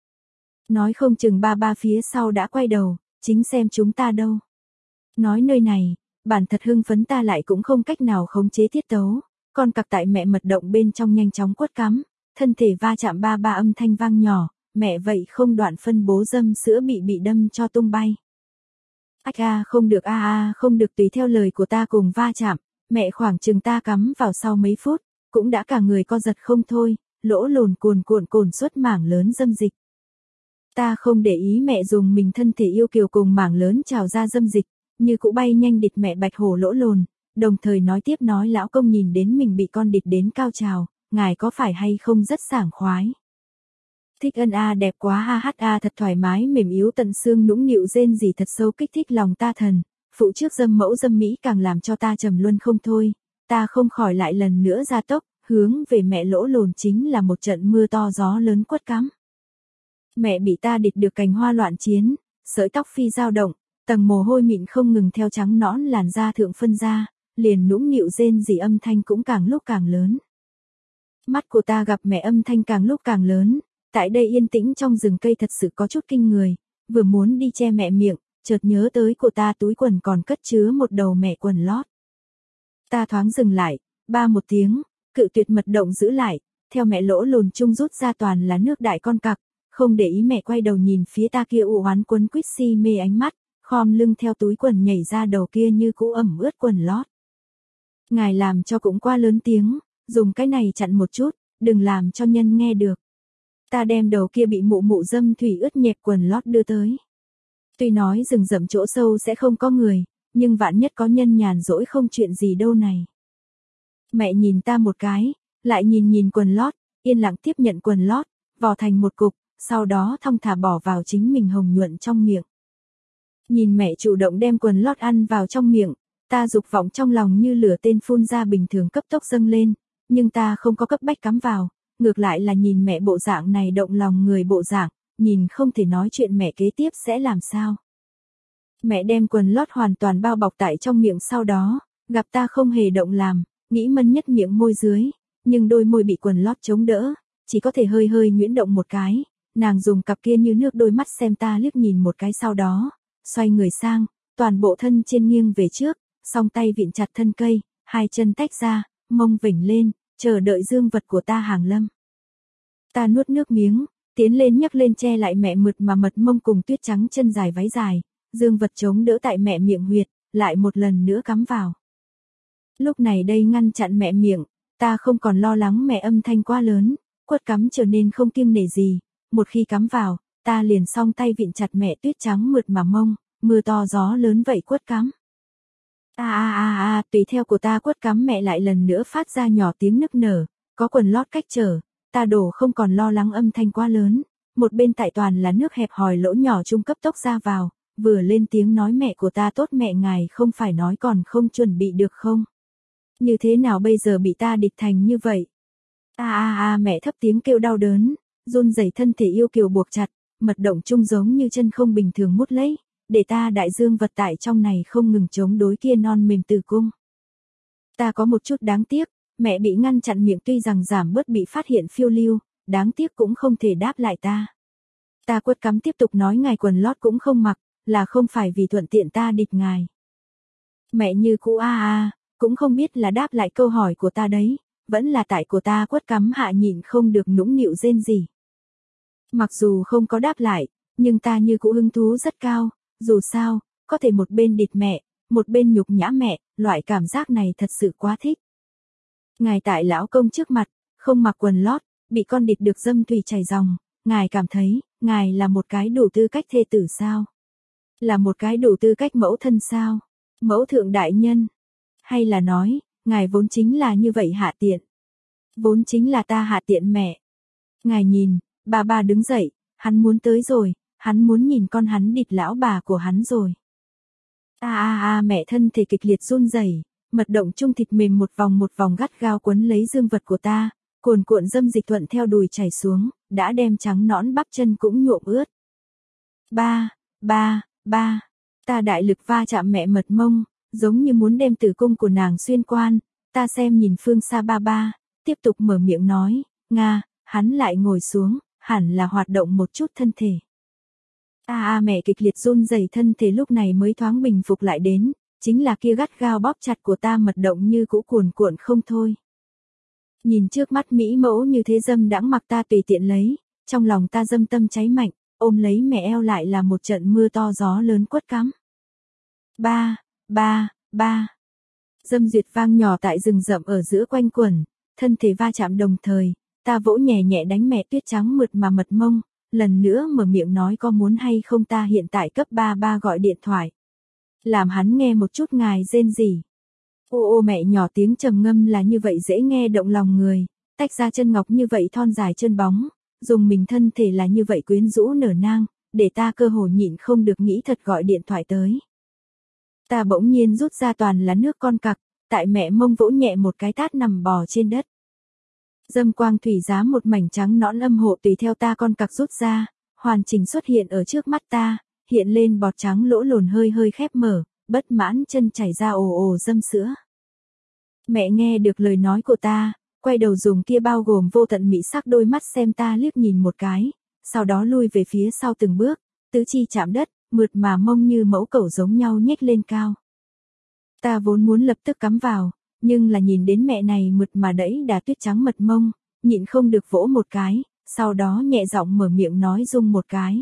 Nói không chừng ba ba phía sau đã quay đầu, chính xem chúng ta đâu. Nói nơi này, bản thật hưng phấn ta lại cũng không cách nào khống chế tiết tấu, con cặc tại mẹ mật động bên trong nhanh chóng quất cắm, thân thể va chạm ba ba âm thanh vang nhỏ, mẹ vậy không đoạn phân bố dâm sữa bị bị đâm cho tung bay. Ách a không được a a không được tùy theo lời của ta cùng va chạm, mẹ khoảng chừng ta cắm vào sau mấy phút, cũng đã cả người co giật không thôi, lỗ lồn cuồn cuộn cồn suốt mảng lớn dâm dịch. Ta không để ý mẹ dùng mình thân thể yêu kiều cùng mảng lớn trào ra dâm dịch, như cũ bay nhanh địt mẹ bạch hổ lỗ lồn, đồng thời nói tiếp nói lão công nhìn đến mình bị con địt đến cao trào, ngài có phải hay không rất sảng khoái. Thích ân a đẹp quá ha hát a thật thoải mái mềm yếu tận xương nũng nịu rên rỉ thật sâu kích thích lòng ta thần, phụ trước dâm mẫu dâm mỹ càng làm cho ta trầm luân không thôi, ta không khỏi lại lần nữa gia tốc, hướng về mẹ lỗ lồn chính là một trận mưa to gió lớn quất cắm. Mẹ bị ta địt được cành hoa loạn chiến, sợi tóc phi dao động, tầng mồ hôi mịn không ngừng theo trắng nõn làn da thượng phân ra, liền nũng nịu rên rỉ âm thanh cũng càng lúc càng lớn. Mắt của ta gặp mẹ âm thanh càng lúc càng lớn, tại đây yên tĩnh trong rừng cây thật sự có chút kinh người, vừa muốn đi che mẹ miệng, chợt nhớ tới của ta túi quần còn cất chứa một đầu mẹ quần lót. Ta thoáng dừng lại, ba một tiếng, cự tuyệt mật động giữ lại, theo mẹ lỗ lồn chung rút ra toàn là nước đại con cặc, không để ý mẹ quay đầu nhìn phía ta kia u oán quấn quýt si mê ánh mắt, khom lưng theo túi quần nhảy ra đầu kia như cũ ẩm ướt quần lót. Ngài làm cho cũng quá lớn tiếng, dùng cái này chặn một chút, đừng làm cho nhân nghe được. Ta đem đầu kia bị mụ mụ dâm thủy ướt nhẹp quần lót đưa tới. Tuy nói rừng rậm chỗ sâu sẽ không có người, nhưng vạn nhất có nhân nhàn rỗi không chuyện gì đâu này. Mẹ nhìn ta một cái, lại nhìn nhìn quần lót, yên lặng tiếp nhận quần lót, vò thành một cục, sau đó thong thả bỏ vào chính mình hồng nhuận trong miệng. Nhìn mẹ chủ động đem quần lót ăn vào trong miệng, ta dục vọng trong lòng như lửa tên phun ra bình thường cấp tốc dâng lên, nhưng ta không có cấp bách cắm vào, ngược lại là nhìn mẹ bộ dạng này động lòng người bộ dạng, nhìn không thể nói chuyện mẹ kế tiếp sẽ làm sao. Mẹ đem quần lót hoàn toàn bao bọc tại trong miệng sau đó, gặp ta không hề động làm, nghĩ mân nhất miệng môi dưới, nhưng đôi môi bị quần lót chống đỡ, chỉ có thể hơi hơi nhuyễn động một cái, nàng dùng cặp kia như nước đôi mắt xem ta liếc nhìn một cái sau đó, xoay người sang, toàn bộ thân trên nghiêng về trước, song tay vịn chặt thân cây, hai chân tách ra, mông vểnh lên, chờ đợi dương vật của ta hàng lâm. Ta nuốt nước miếng, tiến lên nhấc lên che lại mẹ mượt mà mật mông cùng tuyết trắng chân dài váy dài, dương vật chống đỡ tại mẹ miệng huyệt, lại một lần nữa cắm vào. Lúc này đây ngăn chặn mẹ miệng, ta không còn lo lắng mẹ âm thanh quá lớn, quất cắm trở nên không kiêng nể gì, một khi cắm vào, ta liền song tay vịn chặt mẹ tuyết trắng mượt mà mông, mưa to gió lớn vậy quất cắm. A a a a, tùy theo của ta quất cắm mẹ lại lần nữa phát ra nhỏ tiếng nức nở, có quần lót cách trở, ta đổ không còn lo lắng âm thanh quá lớn, một bên tại toàn là nước hẹp hòi lỗ nhỏ trung cấp tốc ra vào, vừa lên tiếng nói mẹ của ta tốt mẹ ngài không phải nói còn không chuẩn bị được không? Như thế nào bây giờ bị ta địch thành như vậy? A a a mẹ thấp tiếng kêu đau đớn, run rẩy thân thể yêu kiều buộc chặt, mật động chung giống như chân không bình thường mút lấy, để ta đại dương vật tại trong này không ngừng chống đối kia non mềm tử cung. Ta có một chút đáng tiếc, mẹ bị ngăn chặn miệng tuy rằng giảm bớt bị phát hiện phiêu lưu, đáng tiếc cũng không thể đáp lại ta. Ta quất cắm tiếp tục nói ngài quần lót cũng không mặc, là không phải vì thuận tiện ta địch ngài. Mẹ như cũ a a, cũng không biết là đáp lại câu hỏi của ta đấy, vẫn là tại của ta quất cắm hạ nhịn không được nũng nịu rên gì. Mặc dù không có đáp lại, nhưng ta như cũ hứng thú rất cao, dù sao, có thể một bên địt mẹ, một bên nhục nhã mẹ, loại cảm giác này thật sự quá thích. Ngài tại lão công trước mặt, không mặc quần lót, bị con địt được dâm thủy chảy ròng, ngài cảm thấy, ngài là một cái đủ tư cách thê tử sao? Là một cái đủ tư cách mẫu thân sao? Mẫu thượng đại nhân? Hay là nói, ngài vốn chính là như vậy hạ tiện? Vốn chính là ta hạ tiện mẹ. Ngài nhìn, bà bà đứng dậy, hắn muốn tới rồi, hắn muốn nhìn con hắn địt lão bà của hắn rồi. A a a mẹ thân thể kịch liệt run rẩy, mật động trung thịt mềm một vòng một vòng gắt gao quấn lấy dương vật của ta, cuồn cuộn dâm dịch thuận theo đùi chảy xuống, đã đem trắng nõn bắp chân cũng nhuộm ướt. Ba, ba, ba, ta đại lực va chạm mẹ mật mông, giống như muốn đem tử cung của nàng xuyên quan, ta xem nhìn phương xa ba ba, tiếp tục mở miệng nói, Nga, hắn lại ngồi xuống, hẳn là hoạt động một chút thân thể. A a mẹ kịch liệt run rẩy thân thể lúc này mới thoáng bình phục lại đến, chính là kia gắt gao bóp chặt của ta mật động như cũ cuồn cuộn không thôi. Nhìn trước mắt mỹ mẫu như thế dâm đãng mặc ta tùy tiện lấy, trong lòng ta dâm tâm cháy mạnh, ôm lấy mẹ eo lại là một trận mưa to gió lớn quất cắm. Ba, ba, ba. Dâm duyệt vang nhỏ tại rừng rậm ở giữa quanh quẩn, thân thể va chạm đồng thời, ta vỗ nhẹ nhẹ đánh mẹ tuyết trắng mượt mà mật mông, lần nữa mở miệng nói có muốn hay không ta hiện tại cấp ba ba gọi điện thoại. Làm hắn nghe một chút ngài rên rỉ. Ô ô mẹ nhỏ tiếng trầm ngâm là như vậy dễ nghe động lòng người, tách ra chân ngọc như vậy thon dài chân bóng, dùng mình thân thể là như vậy quyến rũ nở nang, để ta cơ hồ nhịn không được nghĩ thật gọi điện thoại tới. Ta bỗng nhiên rút ra toàn là nước con cặc, tại mẹ mông vỗ nhẹ một cái tát nằm bò trên đất. Dâm quang thủy giá một mảnh trắng nõn âm hộ tùy theo ta con cặc rút ra, hoàn chỉnh xuất hiện ở trước mắt ta, hiện lên bọt trắng lỗ lồn hơi hơi khép mở, bất mãn chân chảy ra ồ ồ dâm sữa. Mẹ nghe được lời nói của ta, quay đầu dùng kia bao gồm vô tận mỹ sắc đôi mắt xem ta liếc nhìn một cái, sau đó lui về phía sau từng bước, tứ chi chạm đất, mượt mà mông như mẫu cẩu giống nhau nhếch lên cao. Ta vốn muốn lập tức cắm vào, nhưng là nhìn đến mẹ này mượt mà đẫy đà tuyết trắng mật mông, nhịn không được vỗ một cái, sau đó nhẹ giọng mở miệng nói rung một cái.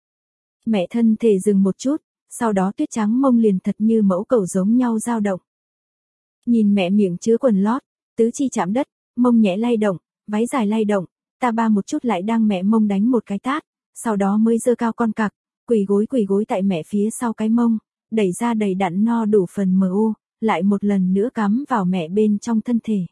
Mẹ thân thể dừng một chút, sau đó tuyết trắng mông liền thật như mẫu cẩu giống nhau dao động. Nhìn mẹ miệng chứa quần lót, tứ chi chạm đất, mông nhẹ lay động, váy dài lay động, ta ba một chút lại đang mẹ mông đánh một cái tát, sau đó mới giơ cao con cặc, quỳ gối quỳ gối tại mẹ phía sau cái mông, đẩy ra đầy đặn no đủ phần mờ u, lại một lần nữa cắm vào mẹ bên trong thân thể.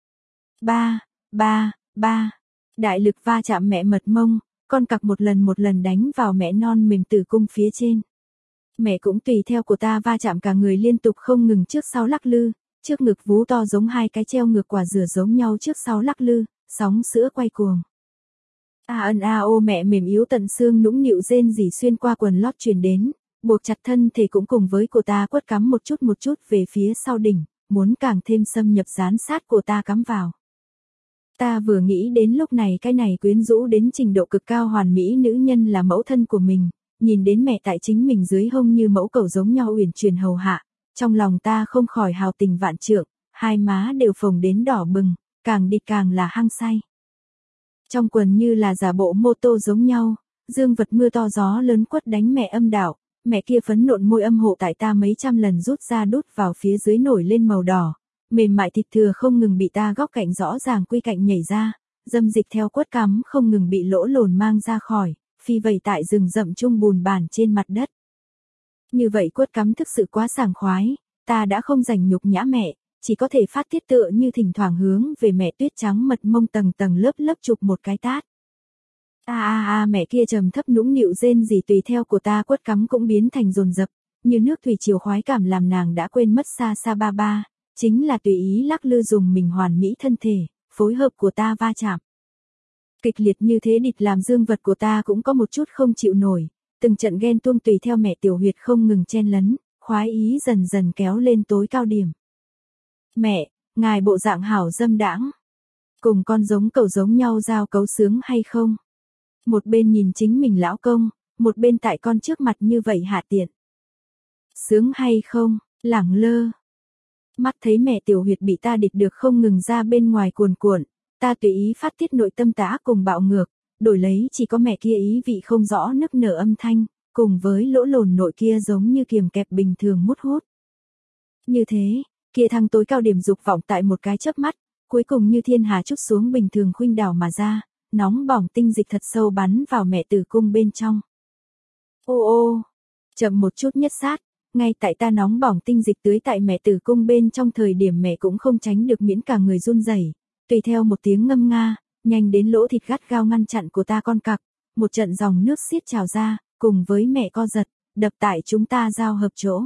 Ba, ba, ba, đại lực va chạm mẹ mật mông, con cặc một lần một lần đánh vào mẹ non mềm tử cung phía trên. Mẹ cũng tùy theo của ta va chạm cả người liên tục không ngừng trước sau lắc lư, trước ngực vú to giống hai cái treo ngược quả dừa giống nhau trước sau lắc lư, sóng sữa quay cuồng. A ân a ô mẹ mềm yếu tận xương nũng nịu rên rỉ xuyên qua quần lót truyền đến, buộc chặt thân thể cũng cùng với của ta quất cắm một chút một chút về phía sau đỉnh, muốn càng thêm xâm nhập dán sát của ta cắm vào. Ta vừa nghĩ đến lúc này cái này quyến rũ đến trình độ cực cao hoàn mỹ nữ nhân là mẫu thân của mình, nhìn đến mẹ tại chính mình dưới hông như mẫu cẩu giống nhau uyển chuyển hầu hạ, trong lòng ta không khỏi hào tình vạn trượng, hai má đều phồng đến đỏ bừng, càng địt càng là hăng say. Trong quần như là giả bộ mô tô giống nhau, dương vật mưa to gió lớn quất đánh mẹ âm đạo, mẹ kia phấn nộn môi âm hộ tại ta mấy trăm lần rút ra đút vào phía dưới nổi lên màu đỏ, mềm mại thịt thừa không ngừng bị ta góc cạnh rõ ràng quy cạnh nhảy ra, dâm dịch theo quất cắm không ngừng bị lỗ lồn mang ra khỏi, phi vẩy tại rừng rậm chung bùn bản trên mặt đất. Như vậy quất cắm thực sự quá sảng khoái, ta đã không rảnh nhục nhã mẹ, chỉ có thể phát tiết tựa như thỉnh thoảng hướng về mẹ tuyết trắng mật mông tầng tầng lớp lớp chụp một cái tát. A a a mẹ kia trầm thấp nũng nịu rên rỉ tùy theo của ta quất cắm cũng biến thành dồn dập, như nước thủy triều khoái cảm làm nàng đã quên mất xa xa ba ba, chính là tùy ý lắc lư dùng mình hoàn mỹ thân thể, phối hợp của ta va chạm. Kịch liệt như thế địch làm dương vật của ta cũng có một chút không chịu nổi, từng trận ghen tuông tùy theo mẹ tiểu huyệt không ngừng chen lấn, khoái ý dần dần kéo lên tối cao điểm. Mẹ, ngài bộ dạng hảo dâm đãng, cùng con giống cẩu giống nhau giao cấu sướng hay không? Một bên nhìn chính mình lão công, một bên tại con trước mặt như vậy hạ tiện. Sướng hay không, lẳng lơ. Mắt thấy mẹ tiểu huyệt bị ta địch được không ngừng ra bên ngoài cuồn cuộn, ta tùy ý phát tiết nội tâm tá cùng bạo ngược, đổi lấy chỉ có mẹ kia ý vị không rõ nức nở âm thanh, cùng với lỗ lồn nội kia giống như kiềm kẹp bình thường mút hút. Như thế, kia thăng tối cao điểm dục vọng tại một cái chớp mắt, cuối cùng như thiên hà chút xuống bình thường khuynh đảo mà ra, nóng bỏng tinh dịch thật sâu bắn vào mẹ tử cung bên trong. Ô ô, chậm một chút nhất sát, ngay tại ta nóng bỏng tinh dịch tưới tại mẹ tử cung bên trong thời điểm mẹ cũng không tránh được miễn cả người run rẩy, Tùy theo một tiếng ngâm nga, nhanh đến lỗ thịt gắt gao ngăn chặn của ta con cặc, một trận dòng nước xiết trào ra, cùng với mẹ co giật, đập tại chúng ta giao hợp chỗ.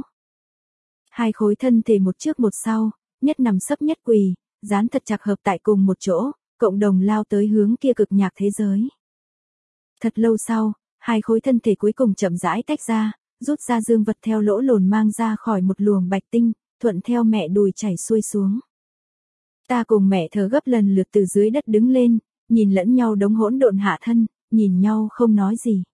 Hai khối thân thể một trước một sau, nhất nằm sấp nhất quỳ, dán thật chặt hợp tại cùng một chỗ, cộng đồng lao tới hướng kia cực nhạc thế giới. Thật lâu sau, hai khối thân thể cuối cùng chậm rãi tách ra, rút ra dương vật theo lỗ lồn mang ra khỏi một luồng bạch tinh, thuận theo mẹ đùi chảy xuôi xuống. Ta cùng mẹ thở gấp lần lượt từ dưới đất đứng lên, nhìn lẫn nhau đống hỗn độn hạ thân, nhìn nhau không nói gì.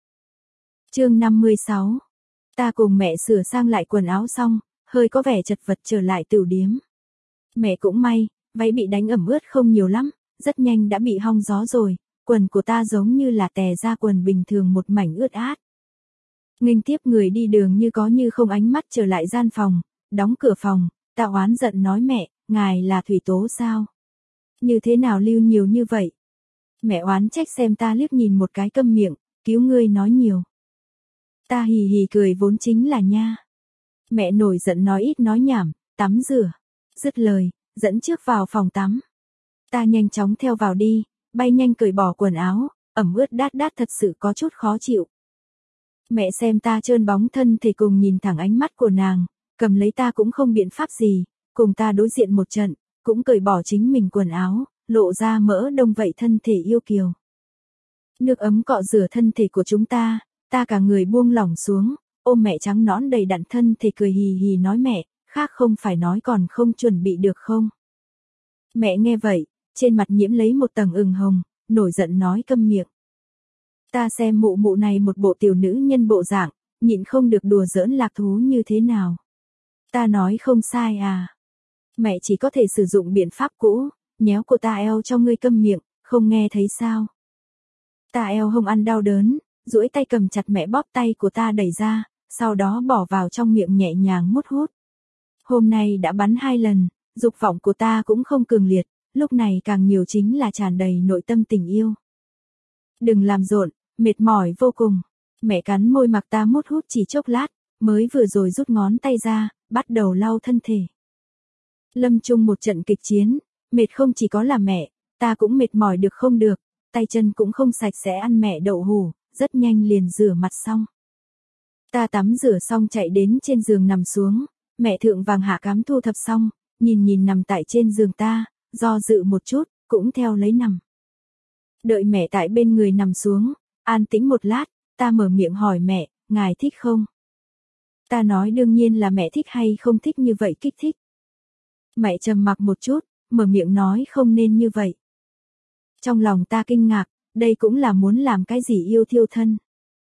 Chương năm mươi sáu. Ta cùng mẹ sửa sang lại quần áo xong, hơi có vẻ chật vật trở lại tửu điếm. Mẹ cũng may, váy bị đánh ẩm ướt không nhiều lắm, rất nhanh đã bị hong gió rồi, quần của ta giống như là tè ra quần bình thường một mảnh ướt át. Nghênh tiếp người đi đường như có như không ánh mắt trở lại gian phòng, đóng cửa phòng, ta oán giận nói mẹ, ngài là thủy tố sao? Như thế nào lưu nhiều như vậy? Mẹ oán trách xem ta liếc nhìn một cái câm miệng, cứu ngươi nói nhiều. Ta hì hì cười vốn chính là nha. Mẹ nổi giận nói ít nói nhảm, tắm rửa. Dứt lời, dẫn trước vào phòng tắm. Ta nhanh chóng theo vào đi, bay nhanh cởi bỏ quần áo, ẩm ướt đát đát thật sự có chút khó chịu. Mẹ xem ta trơn bóng thân thể cùng nhìn thẳng ánh mắt của nàng, cầm lấy ta cũng không biện pháp gì, cùng ta đối diện một trận, cũng cởi bỏ chính mình quần áo, lộ ra mỡ đông vậy thân thể yêu kiều. Nước ấm cọ rửa thân thể của chúng ta, ta cả người buông lỏng xuống, ôm mẹ trắng nõn đầy đặn thân thể cười hì hì nói mẹ, khác không phải nói còn không chuẩn bị được không? Mẹ nghe vậy, trên mặt nhiễm lấy một tầng ửng hồng, nổi giận nói câm miệng. Ta xem mụ mụ này một bộ tiểu nữ nhân bộ dạng, nhịn không được đùa giỡn lạc thú như thế nào. Ta nói không sai à. Mẹ chỉ có thể sử dụng biện pháp cũ, nhéo của ta eo cho ngươi câm miệng, không nghe thấy sao. Ta eo hông ăn đau đớn, duỗi tay cầm chặt mẹ bóp tay của ta đẩy ra, sau đó bỏ vào trong miệng nhẹ nhàng mút hút. Hôm nay đã bắn hai lần, dục vọng của ta cũng không cường liệt, lúc này càng nhiều chính là tràn đầy nội tâm tình yêu. Đừng làm rộn, mệt mỏi vô cùng. Mẹ cắn môi mặc ta mút hút chỉ chốc lát, mới vừa rồi rút ngón tay ra, bắt đầu lau thân thể. Lâm chung một trận kịch chiến, mệt không chỉ có là mẹ, ta cũng mệt mỏi được không được, tay chân cũng không sạch sẽ ăn mẹ đậu hủ, rất nhanh liền rửa mặt xong. Ta tắm rửa xong chạy đến trên giường nằm xuống, mẹ thượng vàng hạ cám thu thập xong, nhìn nhìn nằm tại trên giường ta, do dự một chút, cũng theo lấy nằm. Đợi mẹ tại bên người nằm xuống, an tĩnh một lát, ta mở miệng hỏi mẹ, ngài thích không? Ta nói đương nhiên là mẹ thích hay không thích như vậy kích thích. Mẹ trầm mặc một chút, mở miệng nói không nên như vậy. Trong lòng ta kinh ngạc, đây cũng là muốn làm cái gì yêu thiêu thân.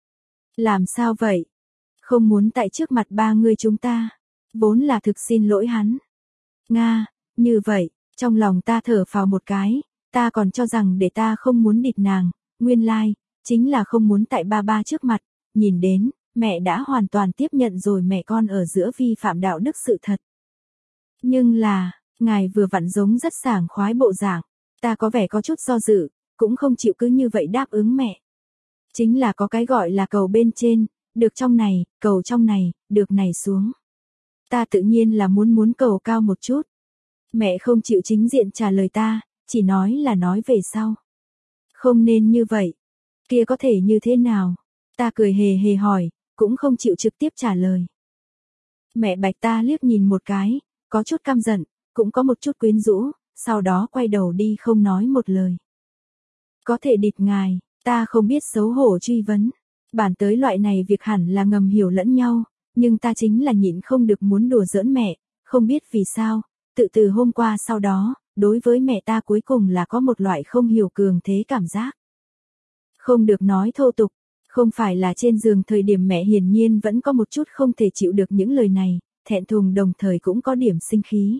Làm sao vậy? Không muốn tại trước mặt ba người chúng ta, vốn là thực xin lỗi hắn. Nga, như vậy, trong lòng ta thở phào một cái, ta còn cho rằng để ta không muốn địt nàng, nguyên lai, chính là không muốn tại ba ba trước mặt, nhìn đến, mẹ đã hoàn toàn tiếp nhận rồi mẹ con ở giữa vi phạm đạo đức sự thật. Nhưng là, ngài vừa vặn giống rất sảng khoái bộ dạng, ta có vẻ có chút do dự, cũng không chịu cứ như vậy đáp ứng mẹ. Chính là có cái gọi là cầu bên trên, được trong này, cầu trong này, được này xuống. Ta tự nhiên là muốn muốn cầu cao một chút. Mẹ không chịu chính diện trả lời ta, chỉ nói là nói về sau. Không nên như vậy. Kia có thể như thế nào? Ta cười hề hề hỏi, cũng không chịu trực tiếp trả lời. Mẹ bạch ta liếc nhìn một cái, có chút căm giận, cũng có một chút quyến rũ, sau đó quay đầu đi không nói một lời. Có thể địt ngài, ta không biết xấu hổ truy vấn. Bản tới loại này việc hẳn là ngầm hiểu lẫn nhau, nhưng ta chính là nhịn không được muốn đùa giỡn mẹ, không biết vì sao, tự từ hôm qua sau đó, đối với mẹ ta cuối cùng là có một loại không hiểu cường thế cảm giác. Không được nói thô tục, không phải là trên giường thời điểm mẹ hiển nhiên vẫn có một chút không thể chịu được những lời này, thẹn thùng đồng thời cũng có điểm sinh khí.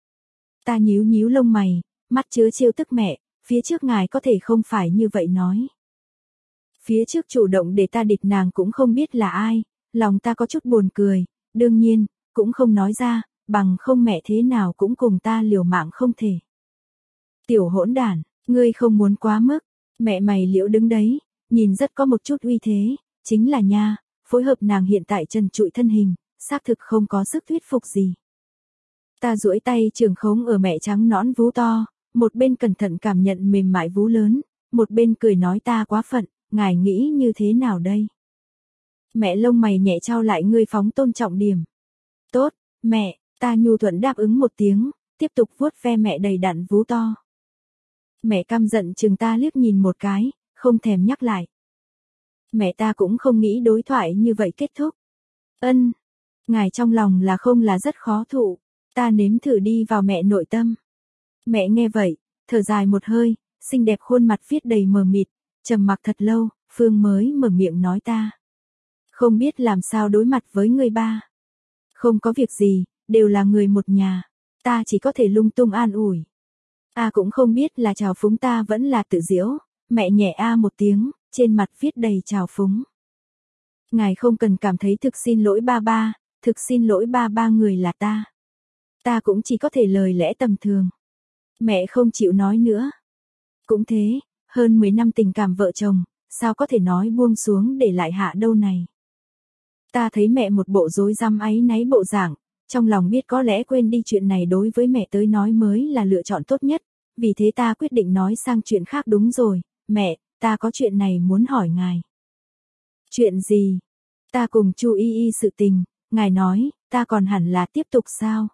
Ta nhíu nhíu lông mày, mắt chứa trêu tức mẹ, phía trước ngài có thể không phải như vậy nói. Phía trước chủ động để ta địt nàng cũng không biết là ai, lòng ta có chút buồn cười, đương nhiên, cũng không nói ra, bằng không mẹ thế nào cũng cùng ta liều mạng không thể. Tiểu hỗn đản, ngươi không muốn quá mức, mẹ mày liễu đứng đấy, nhìn rất có một chút uy thế, chính là nha, phối hợp nàng hiện tại trần trụi thân hình, xác thực không có sức thuyết phục gì. Ta duỗi tay trường khống ở mẹ trắng nõn vú to, một bên cẩn thận cảm nhận mềm mại vú lớn, một bên cười nói ta quá phận, ngài nghĩ như thế nào đây? Mẹ lông mày nhẹ trao lại ngươi phóng tôn trọng điểm. Tốt, mẹ, ta nhu thuận đáp ứng một tiếng, tiếp tục vuốt ve mẹ đầy đặn vú to. Mẹ căm giận chừng ta liếc nhìn một cái, không thèm nhắc lại. Mẹ ta cũng không nghĩ đối thoại như vậy kết thúc. Ân, ngài trong lòng là không là rất khó thụ, ta nếm thử đi vào mẹ nội tâm. Mẹ nghe vậy, thở dài một hơi, xinh đẹp khuôn mặt viết đầy mờ mịt, trầm mặc thật lâu, Phương mới mở miệng nói ta. Không biết làm sao đối mặt với người ba. Không có việc gì, đều là người một nhà, ta chỉ có thể lung tung an ủi. A cũng không biết là trào phúng ta vẫn là tự giễu, mẹ nhẹ a một tiếng, trên mặt viết đầy trào phúng. Ngài không cần cảm thấy thực xin lỗi ba ba, thực xin lỗi ba ba người là ta. Ta cũng chỉ có thể lời lẽ tầm thường. Mẹ không chịu nói nữa. Cũng thế, hơn mười năm tình cảm vợ chồng, sao có thể nói buông xuống để lại hạ đâu này. Ta thấy mẹ một bộ rối rắm áy náy bộ dạng, trong lòng biết có lẽ quên đi chuyện này đối với mẹ tới nói mới là lựa chọn tốt nhất, vì thế ta quyết định nói sang chuyện khác. Đúng rồi, mẹ, ta có chuyện này muốn hỏi ngài. Chuyện gì? Ta cùng Chu Y Y sự tình, ngài nói, ta còn hẳn là tiếp tục sao?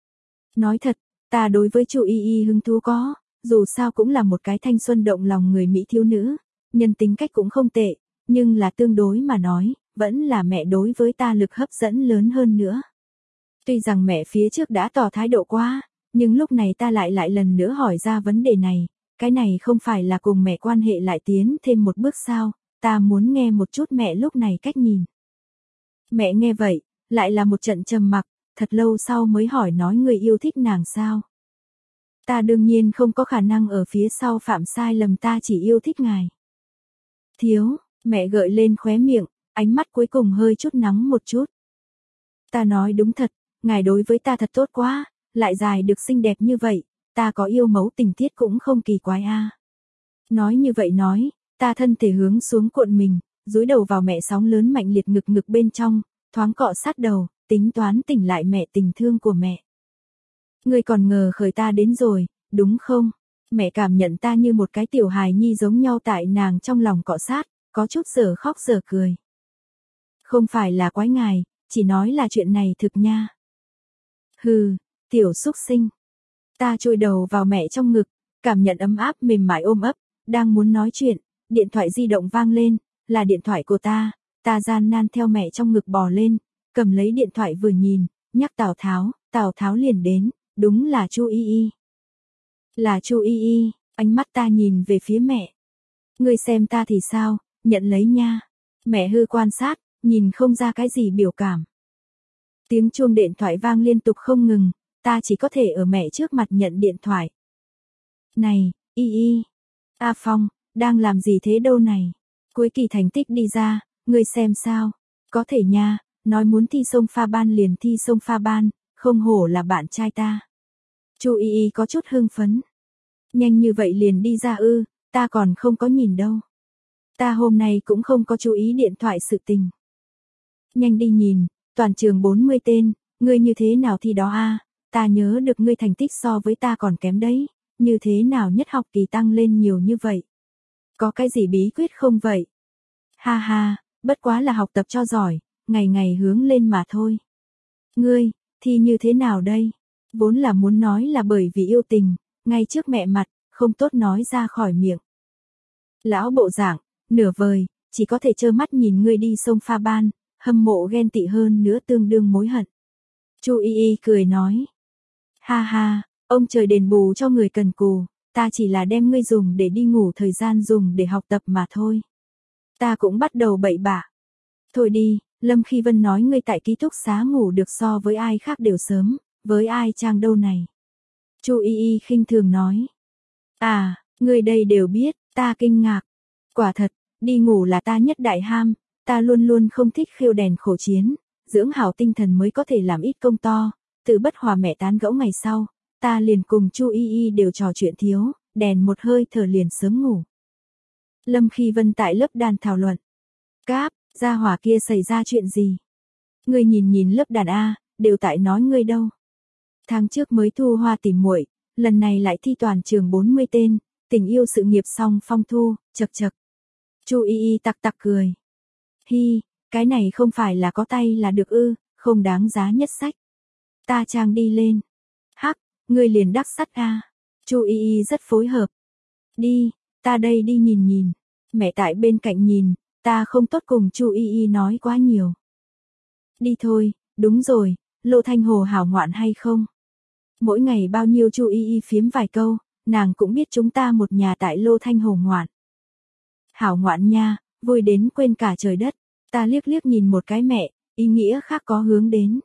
Nói thật, ta đối với Chu Y Y hứng thú có, dù sao cũng là một cái thanh xuân động lòng người Mỹ thiếu nữ, nhân tính cách cũng không tệ, nhưng là tương đối mà nói, vẫn là mẹ đối với ta lực hấp dẫn lớn hơn nữa. Tuy rằng mẹ phía trước đã tỏ thái độ quá, nhưng lúc này ta lại lại lần nữa hỏi ra vấn đề này, cái này không phải là cùng mẹ quan hệ lại tiến thêm một bước sao, ta muốn nghe một chút mẹ lúc này cách nhìn. Mẹ nghe vậy, lại là một trận trầm mặc, thật lâu sau mới hỏi nói người yêu thích nàng sao. Ta đương nhiên không có khả năng ở phía sau phạm sai lầm, ta chỉ yêu thích ngài. Thiếu, mẹ gợi lên khóe miệng, ánh mắt cuối cùng hơi chút nắng một chút. Ta nói đúng thật, ngài đối với ta thật tốt quá, lại dài được xinh đẹp như vậy, ta có yêu mẫu tình tiết cũng không kỳ quái a. Nói như vậy nói, ta thân thể hướng xuống cuộn mình, dúi đầu vào mẹ sóng lớn mạnh liệt ngực ngực bên trong, thoáng cọ sát đầu, tính toán tỉnh lại mẹ tình thương của mẹ. Ngươi còn ngờ khởi ta đến rồi, đúng không? Mẹ cảm nhận ta như một cái tiểu hài nhi giống nhau tại nàng trong lòng cọ sát, có chút giờ khóc giờ cười. Không phải là quái ngài, chỉ nói là chuyện này thực nha. Hừ, tiểu xúc sinh. Ta chui đầu vào mẹ trong ngực, cảm nhận ấm áp mềm mại ôm ấp, đang muốn nói chuyện, điện thoại di động vang lên, là điện thoại của ta, ta gian nan theo mẹ trong ngực bò lên, cầm lấy điện thoại vừa nhìn, nhắc Tào Tháo, Tào Tháo liền đến, đúng là Chu Y Y. Là Chu Y Y, ánh mắt ta nhìn về phía mẹ. Ngươi xem ta thì sao, nhận lấy nha. Mẹ hư quan sát, nhìn không ra cái gì biểu cảm. Tiếng chuông điện thoại vang liên tục không ngừng, ta chỉ có thể ở mẹ trước mặt nhận điện thoại. Này, Y Y. A Phong, đang làm gì thế đâu này? Cuối kỳ thành tích đi ra, ngươi xem sao? Có thể nha, nói muốn thi sông pha ban liền thi sông pha ban, không hổ là bạn trai ta. Chu Y Y có chút hưng phấn. Nhanh như vậy liền đi ra ư, ta còn không có nhìn đâu. Ta hôm nay cũng không có chú ý điện thoại sự tình. Nhanh đi nhìn, toàn trường bốn mươi tên, ngươi như thế nào thi đó a? Ta nhớ được ngươi thành tích so với ta còn kém đấy, như thế nào nhất học kỳ tăng lên nhiều như vậy? Có cái gì bí quyết không vậy? Ha ha, bất quá là học tập cho giỏi, ngày ngày hướng lên mà thôi. Ngươi, thi như thế nào đây? Vốn là muốn nói là bởi vì yêu tình, ngay trước mẹ mặt, không tốt nói ra khỏi miệng. Lão bộ dạng, nửa vời, chỉ có thể trơ mắt nhìn ngươi đi sông pha ban, hâm mộ ghen tị hơn nữa tương đương mối hận. Chu Y Y cười nói. Ha ha, ông trời đền bù cho người cần cù, ta chỉ là đem ngươi dùng để đi ngủ thời gian dùng để học tập mà thôi. Ta cũng bắt đầu bậy bạ. Thôi đi, Lâm Khi Vân nói ngươi tại ký túc xá ngủ được so với ai khác đều sớm, với ai trang đâu này. Chu Y Y khinh thường nói. À, ngươi đây đều biết, ta kinh ngạc. Quả thật, đi ngủ là ta nhất đại ham, ta luôn luôn không thích khêu đèn khổ chiến, dưỡng hảo tinh thần mới có thể làm ít công to, từ bất hòa mẹ tán gẫu ngày sau, ta liền cùng Chu Y Y đều trò chuyện thiếu, đèn một hơi thở liền sớm ngủ. Lâm Khi Vân tại lớp đàn thảo luận. Cáp, gia hỏa kia xảy ra chuyện gì? Ngươi nhìn nhìn lớp đàn A, đều tại nói ngươi đâu. Tháng trước mới thu hoa tìm muội, Lần này lại thi toàn trường bốn mươi tên, tình yêu sự nghiệp song phong thu, chật chật. Chu Y Y tặc tặc cười. Hi, cái này không phải là có tay là được ư, không đáng giá nhất sách. Ta trang đi lên. Hắc, ngươi liền đắc sắt a. Chu Y Y rất phối hợp. Đi, ta đây đi nhìn nhìn. Mẹ tại bên cạnh nhìn, ta không tốt cùng Chu Y Y nói quá nhiều. Đi thôi, đúng rồi, Lô Thanh Hồ hảo ngoạn hay không? Mỗi ngày bao nhiêu Chu Y Y phiếm vài câu, nàng cũng biết chúng ta một nhà tại Lô Thanh Hồ ngoạn. Hảo ngoạn nha, vui đến quên cả trời đất, ta liếc liếc nhìn một cái mẹ, ý nghĩa khác có hướng đến.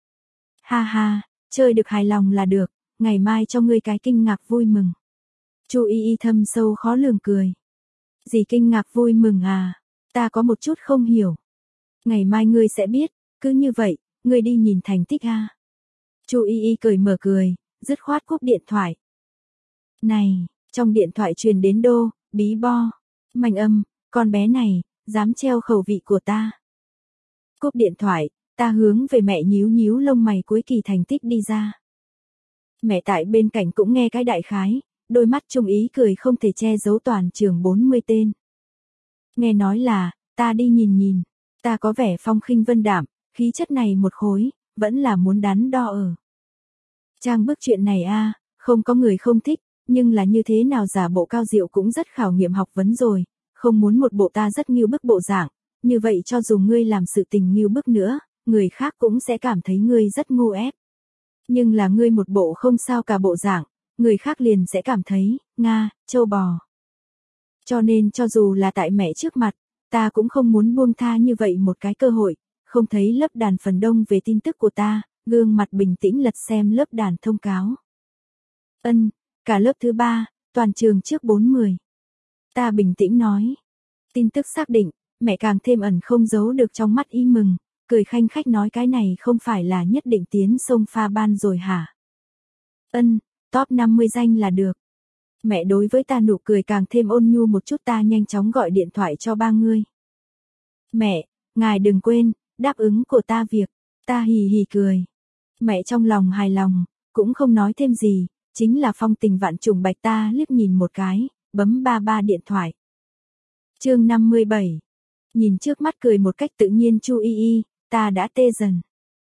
Ha ha, chơi được hài lòng là được, ngày mai cho ngươi cái kinh ngạc vui mừng. Chu Y Y thâm sâu khó lường cười. Gì kinh ngạc vui mừng à, ta có một chút không hiểu. Ngày mai ngươi sẽ biết, cứ như vậy, ngươi đi nhìn thành tích a. Chu Y Y cười mở cười, dứt khoát cúp điện thoại. Này, trong điện thoại truyền đến đô, bí bo, manh âm, con bé này, dám treo khẩu vị của ta. Cúp điện thoại, ta hướng về mẹ nhíu nhíu lông mày cuối kỳ thành tích đi ra. Mẹ tại bên cạnh cũng nghe cái đại khái, đôi mắt trung ý cười không thể che giấu toàn trường bốn mươi tên. Nghe nói là, ta đi nhìn nhìn, ta có vẻ phong khinh vân đạm, khí chất này một khối, vẫn là muốn đắn đo ở. Trang bức chuyện này a, không có người không thích, nhưng là như thế nào giả bộ cao diệu cũng rất khảo nghiệm học vấn rồi, không muốn một bộ ta rất nghiêu bức bộ dạng, như vậy cho dù ngươi làm sự tình nghiêu bức nữa, người khác cũng sẽ cảm thấy ngươi rất ngu ép. Nhưng là ngươi một bộ không sao cả bộ dạng, người khác liền sẽ cảm thấy, nga, trâu bò. Cho nên cho dù là tại mẹ trước mặt, ta cũng không muốn buông tha như vậy một cái cơ hội, không thấy lớp đàn phần đông về tin tức của ta, gương mặt bình tĩnh lật xem lớp đàn thông cáo. Ân, cả lớp thứ ba, toàn trường trước bốn mươi. Ta bình tĩnh nói. Tin tức xác định, mẹ càng thêm ẩn không giấu được trong mắt y mừng, cười khanh khách nói cái này không phải là nhất định tiến sông pha ban rồi hả? Ân, top năm mươi danh là được. Mẹ đối với ta nụ cười càng thêm ôn nhu một chút, ta nhanh chóng gọi điện thoại cho ba ngươi. Mẹ, ngài đừng quên, đáp ứng của ta việc, ta hì hì cười. Mẹ trong lòng hài lòng, cũng không nói thêm gì, chính là phong tình vạn trùng bạch ta liếc nhìn một cái, bấm ba ba điện thoại. Chương năm mươi bảy. Nhìn trước mắt cười một cách tự nhiên Chu Y Y, ta đã tê dần.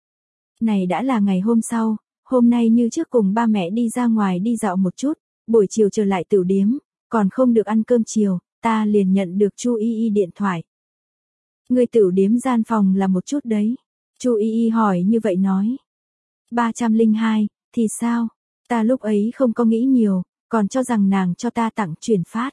Này đã là ngày hôm sau, hôm nay như trước cùng ba mẹ đi ra ngoài đi dạo một chút, buổi chiều trở lại tửu điếm, còn không được ăn cơm chiều, ta liền nhận được Chu Y Y điện thoại. Người tửu điếm gian phòng là một chút đấy. Chu Y Y hỏi như vậy nói. ba trăm lẻ hai, thì sao? Ta lúc ấy không có nghĩ nhiều, còn cho rằng nàng cho ta tặng chuyển phát.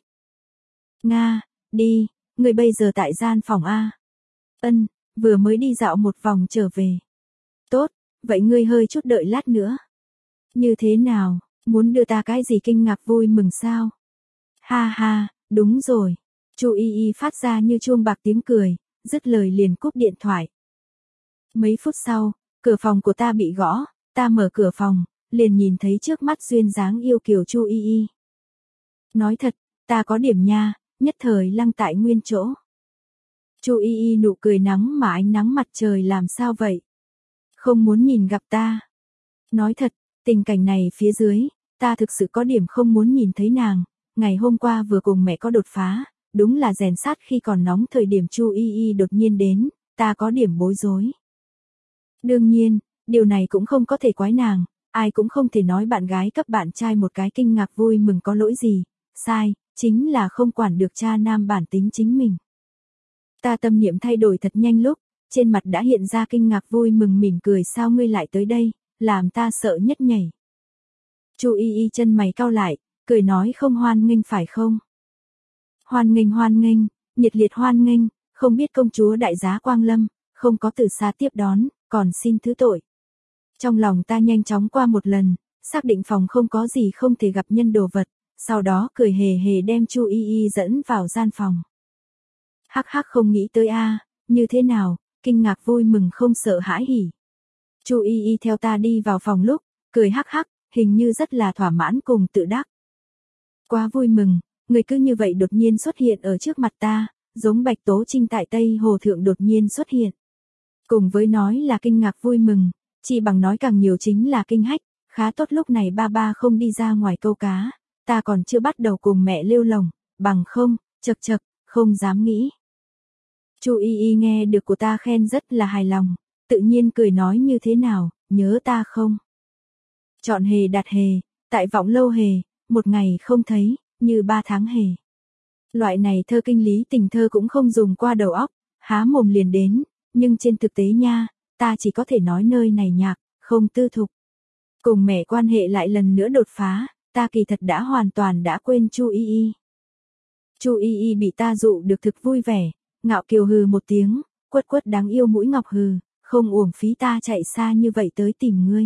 Nga, đi, người bây giờ tại gian phòng A. Ân, vừa mới đi dạo một vòng trở về. Tốt, vậy ngươi hơi chút đợi lát nữa. Như thế nào, muốn đưa ta cái gì kinh ngạc vui mừng sao? Ha ha, đúng rồi. Chu Y Y phát ra như chuông bạc tiếng cười, dứt lời liền cúp điện thoại. Mấy phút sau, cửa phòng của ta bị gõ, ta mở cửa phòng, liền nhìn thấy trước mắt duyên dáng yêu kiều Chu Y Y. Nói thật, ta có điểm nha, nhất thời lăng tại nguyên chỗ. Chu Y Y nụ cười nắng mà ánh nắng mặt trời làm sao vậy? Không muốn nhìn gặp ta. Nói thật, tình cảnh này phía dưới, ta thực sự có điểm không muốn nhìn thấy nàng, ngày hôm qua vừa cùng mẹ có đột phá, đúng là rèn sát khi còn nóng thời điểm Chu Y Y đột nhiên đến, ta có điểm bối rối. Đương nhiên, điều này cũng không có thể quái nàng, ai cũng không thể nói bạn gái cấp bạn trai một cái kinh ngạc vui mừng có lỗi gì, sai, chính là không quản được cha nam bản tính chính mình. Ta tâm niệm thay đổi thật nhanh lúc, trên mặt đã hiện ra kinh ngạc vui mừng mỉm cười sao ngươi lại tới đây, làm ta sợ nhất nhảy. Chu Y Y chân mày cau lại, cười nói không hoan nghênh phải không? Hoan nghênh hoan nghênh, nhiệt liệt hoan nghênh, không biết công chúa đại giá quang lâm, không có từ xa tiếp đón, còn xin thứ tội. Trong lòng ta nhanh chóng qua một lần, xác định phòng không có gì không thể gặp nhân đồ vật, sau đó cười hề hề đem Chu Y Y dẫn vào gian phòng. Hắc hắc không nghĩ tới a, như thế nào, kinh ngạc vui mừng không sợ hãi hỉ. Chu Y Y theo ta đi vào phòng lúc, cười hắc hắc, hình như rất là thỏa mãn cùng tự đắc. Quá vui mừng, người cứ như vậy đột nhiên xuất hiện ở trước mặt ta, giống Bạch Tố Trinh tại Tây Hồ Thượng đột nhiên xuất hiện. Cùng với nói là kinh ngạc vui mừng, chỉ bằng nói càng nhiều chính là kinh hách, Khá tốt lúc này ba ba không đi ra ngoài câu cá, ta còn chưa bắt đầu cùng mẹ lêu lồng, bằng không, chật chật, không dám nghĩ. Chu Y Y nghe được của ta khen rất là hài lòng, tự nhiên cười nói như thế nào, nhớ ta không? Chọn hề đặt hề, tại vọng lâu hề, một ngày không thấy, như ba tháng hề. Loại này thơ kinh lý tình thơ cũng không dùng qua đầu óc, há mồm liền đến, nhưng trên thực tế nha, ta chỉ có thể nói nơi này nhạc, không tư thục. Cùng mẹ quan hệ lại lần nữa đột phá, ta kỳ thật đã hoàn toàn đã quên Chu Y Y. Chu Y Y bị ta dụ được thực vui vẻ, ngạo kiều hừ một tiếng, quất quất đáng yêu mũi ngọc hừ, không uổng phí ta chạy xa như vậy tới tìm ngươi.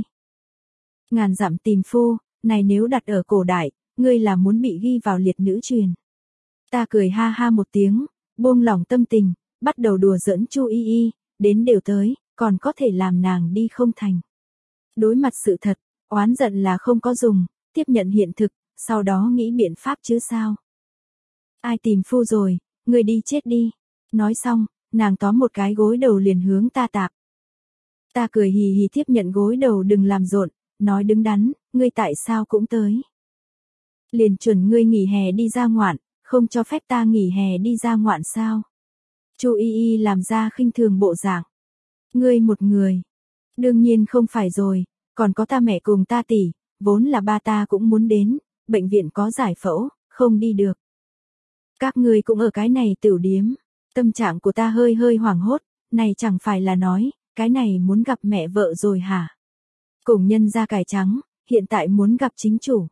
Ngàn dặm tìm phu, này nếu đặt ở cổ đại, ngươi là muốn bị ghi vào liệt nữ truyền. Ta cười ha ha một tiếng, buông lỏng tâm tình, bắt đầu đùa giỡn Chu Y Y, đến đều tới, còn có thể làm nàng đi không thành. Đối mặt sự thật, oán giận là không có dùng, tiếp nhận hiện thực, sau đó nghĩ biện pháp chứ sao. Ai tìm phu rồi, ngươi đi chết đi. Nói xong, nàng tóm một cái gối đầu liền hướng ta tạp. Ta cười hì hì tiếp nhận gối đầu đừng làm rộn, nói đứng đắn, ngươi tại sao cũng tới. Liền chuẩn ngươi nghỉ hè đi ra ngoạn, không cho phép ta nghỉ hè đi ra ngoạn sao. Chu Y Y làm ra khinh thường bộ dạng. Ngươi một người. Đương nhiên không phải rồi, còn có ta mẹ cùng ta tỷ, vốn là ba ta cũng muốn đến, bệnh viện có giải phẫu, không đi được. Các ngươi cũng ở cái này tiểu điếm. Tâm trạng của ta hơi hơi hoảng hốt, này chẳng phải là nói, cái này muốn gặp mẹ vợ rồi hả? Cùng nhân ra cải trắng, hiện tại muốn gặp chính chủ.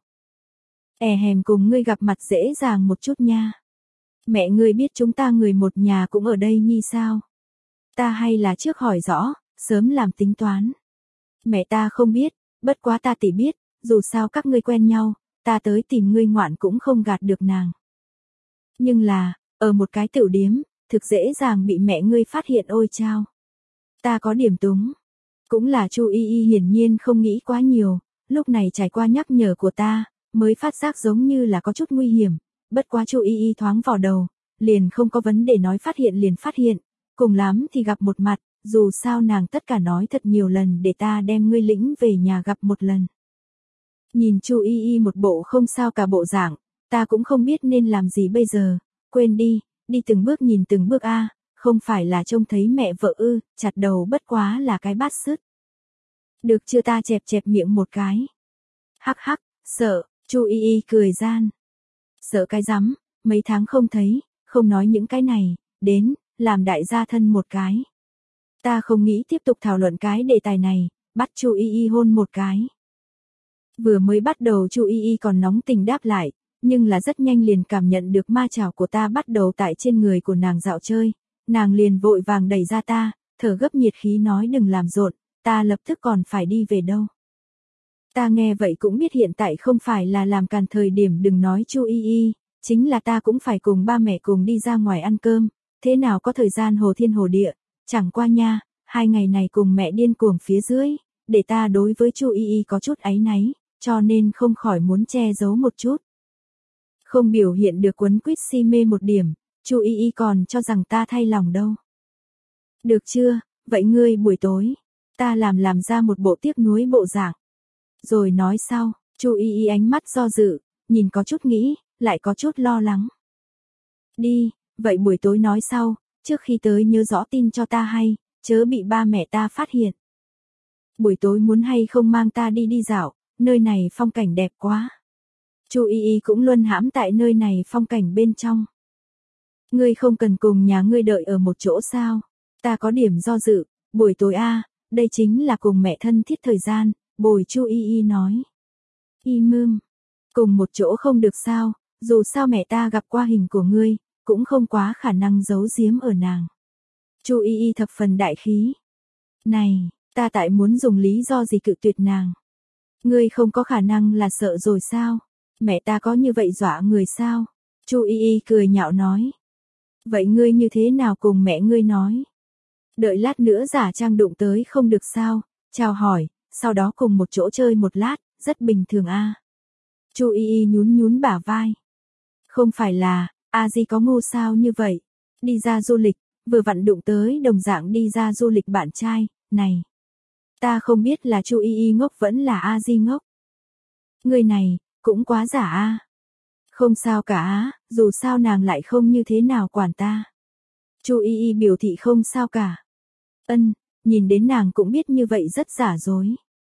E hèm cùng ngươi gặp mặt dễ dàng một chút nha. Mẹ ngươi biết chúng ta người một nhà cũng ở đây nhi sao? Ta hay là trước hỏi rõ, sớm làm tính toán. Mẹ ta không biết, bất quá ta tỷ biết, dù sao các ngươi quen nhau, ta tới tìm ngươi ngoạn cũng không gạt được nàng. Nhưng là, ở một cái tiểu điếm, thực dễ dàng bị mẹ ngươi phát hiện ôi chao. Ta có điểm túng. Cũng là Chu Y Y hiển nhiên không nghĩ quá nhiều, lúc này trải qua nhắc nhở của ta, mới phát giác giống như là có chút nguy hiểm, bất quá Chu Y Y thoáng vào đầu, liền không có vấn đề nói phát hiện liền phát hiện, cùng lắm thì gặp một mặt, dù sao nàng tất cả nói thật nhiều lần để ta đem ngươi lĩnh về nhà gặp một lần. Nhìn Chu Y Y một bộ không sao cả bộ dạng, ta cũng không biết nên làm gì bây giờ, quên đi, đi từng bước nhìn từng bước a, không phải là trông thấy mẹ vợ ư, chặt đầu bất quá là cái bát sứt. Được chưa, ta chẹp chẹp miệng một cái. Hắc hắc, sợ, Chu Y Y cười gian. Sợ cái rắm, mấy tháng không thấy, không nói những cái này, đến, làm đại gia thân một cái. Ta không nghĩ tiếp tục thảo luận cái đề tài này, bắt Chu Y Y hôn một cái. Vừa mới bắt đầu Chu Y Y còn nóng tình đáp lại, nhưng là rất nhanh liền cảm nhận được ma chảo của ta bắt đầu tại trên người của nàng dạo chơi, nàng liền vội vàng đẩy ra ta, thở gấp nhiệt khí nói đừng làm rộn, ta lập tức còn phải đi về đâu. Ta nghe vậy cũng biết hiện tại không phải là làm càn thời điểm đừng nói Chu Y Y, chính là ta cũng phải cùng ba mẹ cùng đi ra ngoài ăn cơm, thế nào có thời gian hồ thiên hồ địa, chẳng qua nha, hai ngày này cùng mẹ điên cuồng phía dưới, để ta đối với Chu Y Y có chút áy náy, cho nên không khỏi muốn che giấu một chút. Không biểu hiện được quấn quýt si mê một điểm, Chu Y Y còn cho rằng ta thay lòng đâu. Được chưa, vậy ngươi buổi tối, ta làm làm ra một bộ tiếc nuối bộ dạng. Rồi nói sau, Chu Y Y ánh mắt do dự, nhìn có chút nghĩ, lại có chút lo lắng. Đi, vậy buổi tối nói sau, trước khi tới nhớ rõ tin cho ta hay, chớ bị ba mẹ ta phát hiện. Buổi tối muốn hay không mang ta đi đi dạo, nơi này phong cảnh đẹp quá. Chu Y Y cũng luân hãm tại nơi này phong cảnh bên trong. Ngươi không cần cùng nhà ngươi đợi ở một chỗ sao? Ta có điểm do dự, buổi tối a, đây chính là cùng mẹ thân thiết thời gian, bồi Chu Y Y nói. Y mương, cùng một chỗ không được sao, dù sao mẹ ta gặp qua hình của ngươi, cũng không quá khả năng giấu giếm ở nàng. Chu Y Y thập phần đại khí. Này, ta tại muốn dùng lý do gì cự tuyệt nàng? Ngươi không có khả năng là sợ rồi sao? Mẹ ta có như vậy dọa người sao? Chu Y Y cười nhạo nói. Vậy ngươi như thế nào cùng mẹ ngươi nói? Đợi lát nữa giả trang đụng tới không được sao? Chào hỏi, sau đó cùng một chỗ chơi một lát, rất bình thường a. À. Chu Y Y nhún nhún bả vai. Không phải là, a di có ngu sao như vậy? Đi ra du lịch, vừa vặn đụng tới đồng dạng đi ra du lịch bạn trai, này. Ta không biết là Chu Y Y ngốc vẫn là A Di ngốc. Người này, cũng quá giả a. Không sao cả á, dù sao nàng lại không như thế nào quản ta. Chu Y Y biểu thị không sao cả. Ân, nhìn đến nàng cũng biết như vậy rất giả dối.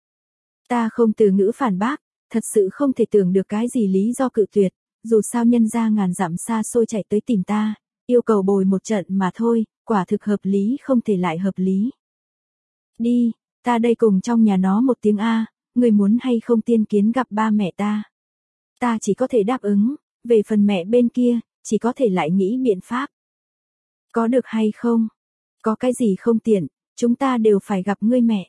Ta không từ ngữ phản bác, thật sự không thể tưởng được cái gì lý do cự tuyệt, dù sao nhân ra ngàn dặm xa xôi chạy tới tìm ta, yêu cầu bồi một trận mà thôi, quả thực hợp lý không thể lại hợp lý. Đi, ta đây cùng trong nhà nó một tiếng A, người muốn hay không tiên kiến gặp ba mẹ ta. Ta chỉ có thể đáp ứng, về phần mẹ bên kia, chỉ có thể lại nghĩ biện pháp. Có được hay không? Có cái gì không tiện, chúng ta đều phải gặp ngươi mẹ.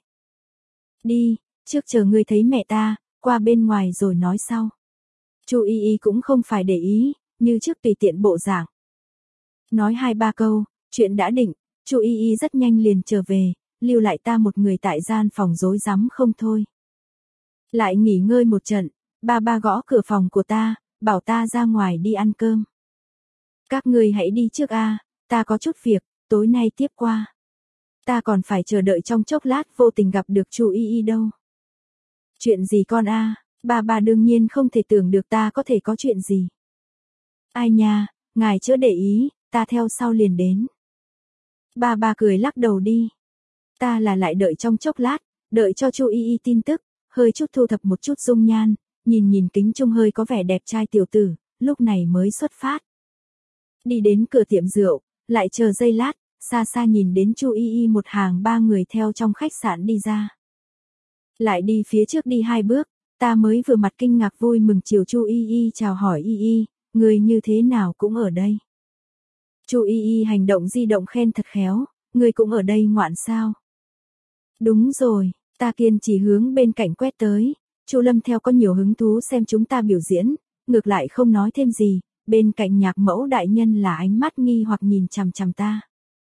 Đi, trước chờ ngươi thấy mẹ ta, qua bên ngoài rồi nói sau. Chu Y Y cũng không phải để ý, như trước tùy tiện bộ dạng. Nói hai ba câu, chuyện đã định, Chu Y Y rất nhanh liền trở về, lưu lại ta một người tại gian phòng rối rắm không thôi. Lại nghỉ ngơi một trận, ba ba gõ cửa phòng của ta, bảo ta ra ngoài đi ăn cơm. Các ngươi hãy đi trước a, ta có chút việc, tối nay tiếp qua. Ta còn phải chờ đợi trong chốc lát vô tình gặp được Chu Y Y đâu. Chuyện gì con a? Ba ba đương nhiên không thể tưởng được ta có thể có chuyện gì. Ai nha, ngài chớ để ý, ta theo sau liền đến. Ba ba cười lắc đầu đi. Ta là lại đợi trong chốc lát, đợi cho Chu Y Y tin tức, hơi chút thu thập một chút dung nhan, nhìn nhìn kính trung hơi có vẻ đẹp trai tiểu tử, lúc này mới xuất phát. Đi đến cửa tiệm rượu, lại chờ giây lát, xa xa nhìn đến Chu Y Y một hàng ba người theo trong khách sạn đi ra. Lại đi phía trước đi hai bước, ta mới vừa mặt kinh ngạc vui mừng chiều Chu Y Y chào hỏi Y Y, người như thế nào cũng ở đây. Chu Y Y hành động di động khen thật khéo, người cũng ở đây ngoạn sao. Đúng rồi, ta kiên trì hướng bên cạnh quét tới, Chu Lâm theo có nhiều hứng thú xem chúng ta biểu diễn, ngược lại không nói thêm gì, bên cạnh nhạc mẫu đại nhân là ánh mắt nghi hoặc nhìn chằm chằm ta.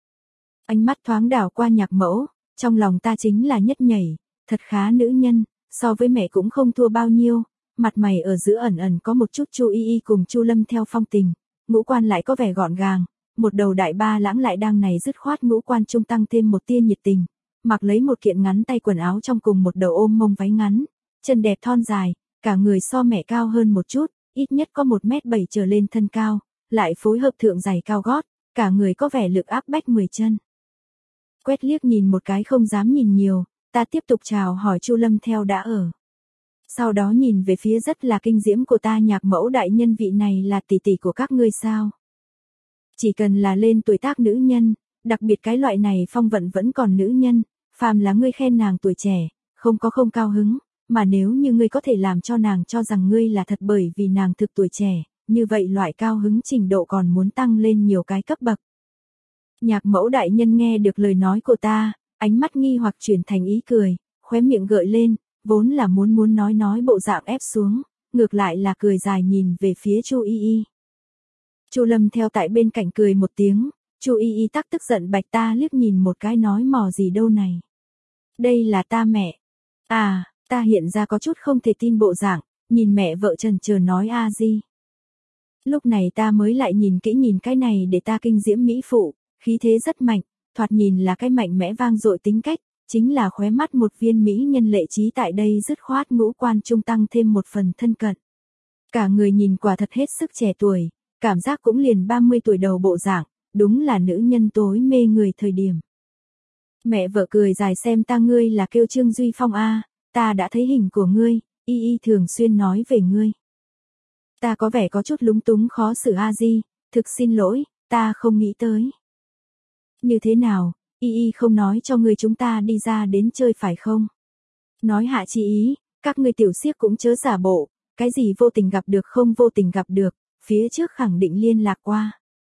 Ánh mắt thoáng đảo qua nhạc mẫu, trong lòng ta chính là nhất nhảy, thật khá nữ nhân, so với mẹ cũng không thua bao nhiêu, mặt mày ở giữa ẩn ẩn có một chút Chu Y Y cùng Chu Lâm theo phong tình, ngũ quan lại có vẻ gọn gàng, một đầu đại ba lãng lại đang này dứt khoát ngũ quan trung tăng thêm một tia nhiệt tình, mặc lấy một kiện ngắn tay quần áo trong cùng một đầu ôm mông váy ngắn, chân đẹp thon dài, cả người so mẹ cao hơn một chút, ít nhất có một mét bảy trở lên thân cao, lại phối hợp thượng giày cao gót, cả người có vẻ lực áp bách mười chân. Quét liếc nhìn một cái không dám nhìn nhiều, ta tiếp tục chào hỏi Chu Lâm theo đã ở. Sau đó nhìn về phía rất là kinh diễm của ta nhạc mẫu đại nhân vị này là tỷ tỷ của các ngươi sao. Chỉ cần là lên tuổi tác nữ nhân, đặc biệt cái loại này phong vận vẫn còn nữ nhân, phàm là ngươi khen nàng tuổi trẻ, không có không cao hứng, mà nếu như ngươi có thể làm cho nàng cho rằng ngươi là thật bởi vì nàng thực tuổi trẻ, như vậy loại cao hứng trình độ còn muốn tăng lên nhiều cái cấp bậc. Nhạc mẫu đại nhân nghe được lời nói của ta, ánh mắt nghi hoặc chuyển thành ý cười, khóe miệng gợi lên, vốn là muốn muốn nói nói bộ dạng ép xuống, ngược lại là cười dài nhìn về phía Chu Y Y. Chu Lâm theo tại bên cạnh cười một tiếng, Chu Y Y tắc tức giận bạch ta liếc nhìn một cái nói mò gì đâu này. Đây là ta mẹ. À, ta hiện ra có chút không thể tin bộ dạng, nhìn mẹ vợ trần chờ nói a di. Lúc này ta mới lại nhìn kỹ nhìn cái này để ta kinh diễm mỹ phụ, khí thế rất mạnh, thoạt nhìn là cái mạnh mẽ vang dội tính cách, chính là khóe mắt một viên mỹ nhân lệ trí tại đây dứt khoát ngũ quan trung tăng thêm một phần thân cận. Cả người nhìn quả thật hết sức trẻ tuổi, cảm giác cũng liền ba mươi tuổi đầu bộ dạng, đúng là nữ nhân tối mê người thời điểm. Mẹ vợ cười dài xem ta ngươi là kêu Trương Duy Phong a, ta đã thấy hình của ngươi, Y Y thường xuyên nói về ngươi. Ta có vẻ có chút lúng túng khó xử a di, thực xin lỗi, ta không nghĩ tới. Như thế nào, Y Y không nói cho ngươi chúng ta đi ra đến chơi phải không? Nói hạ chi ý, các ngươi tiểu xiếc cũng chớ giả bộ, cái gì vô tình gặp được không vô tình gặp được, phía trước khẳng định liên lạc qua.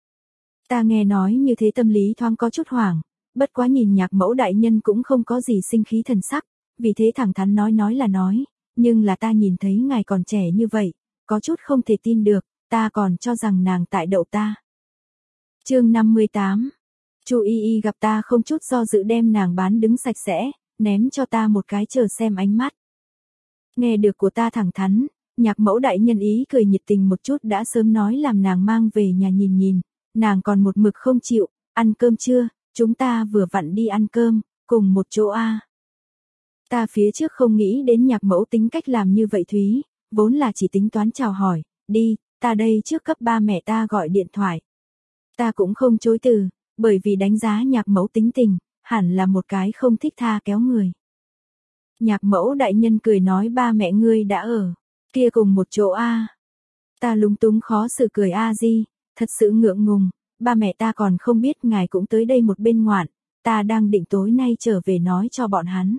Ta nghe nói như thế tâm lý thoáng có chút hoảng, bất quá nhìn nhạc mẫu đại nhân cũng không có gì sinh khí thần sắc, vì thế thẳng thắn nói nói là nói, nhưng là ta nhìn thấy ngài còn trẻ như vậy, có chút không thể tin được, ta còn cho rằng nàng tại đậu ta. Chương năm mươi tám. Chu Y Y gặp ta không chút do dự đem nàng bán đứng sạch sẽ, ném cho ta một cái chờ xem ánh mắt. Nghe được của ta thẳng thắn, nhạc mẫu đại nhân ý cười nhiệt tình một chút đã sớm nói làm nàng mang về nhà nhìn nhìn, nàng còn một mực không chịu, ăn cơm chưa, chúng ta vừa vặn đi ăn cơm, cùng một chỗ a. Ta phía trước không nghĩ đến Nhạc Mẫu tính cách làm như vậy Thúy, vốn là chỉ tính toán chào hỏi, đi, ta đây trước cấp ba mẹ ta gọi điện thoại. Ta cũng không chối từ, bởi vì đánh giá Nhạc Mẫu tính tình, hẳn là một cái không thích tha kéo người. Nhạc Mẫu đại nhân cười nói ba mẹ ngươi đã ở kia cùng một chỗ a. À. Ta lúng túng khó xử cười a di, thật sự ngượng ngùng, ba mẹ ta còn không biết ngài cũng tới đây một bên ngoạn, ta đang định tối nay trở về nói cho bọn hắn.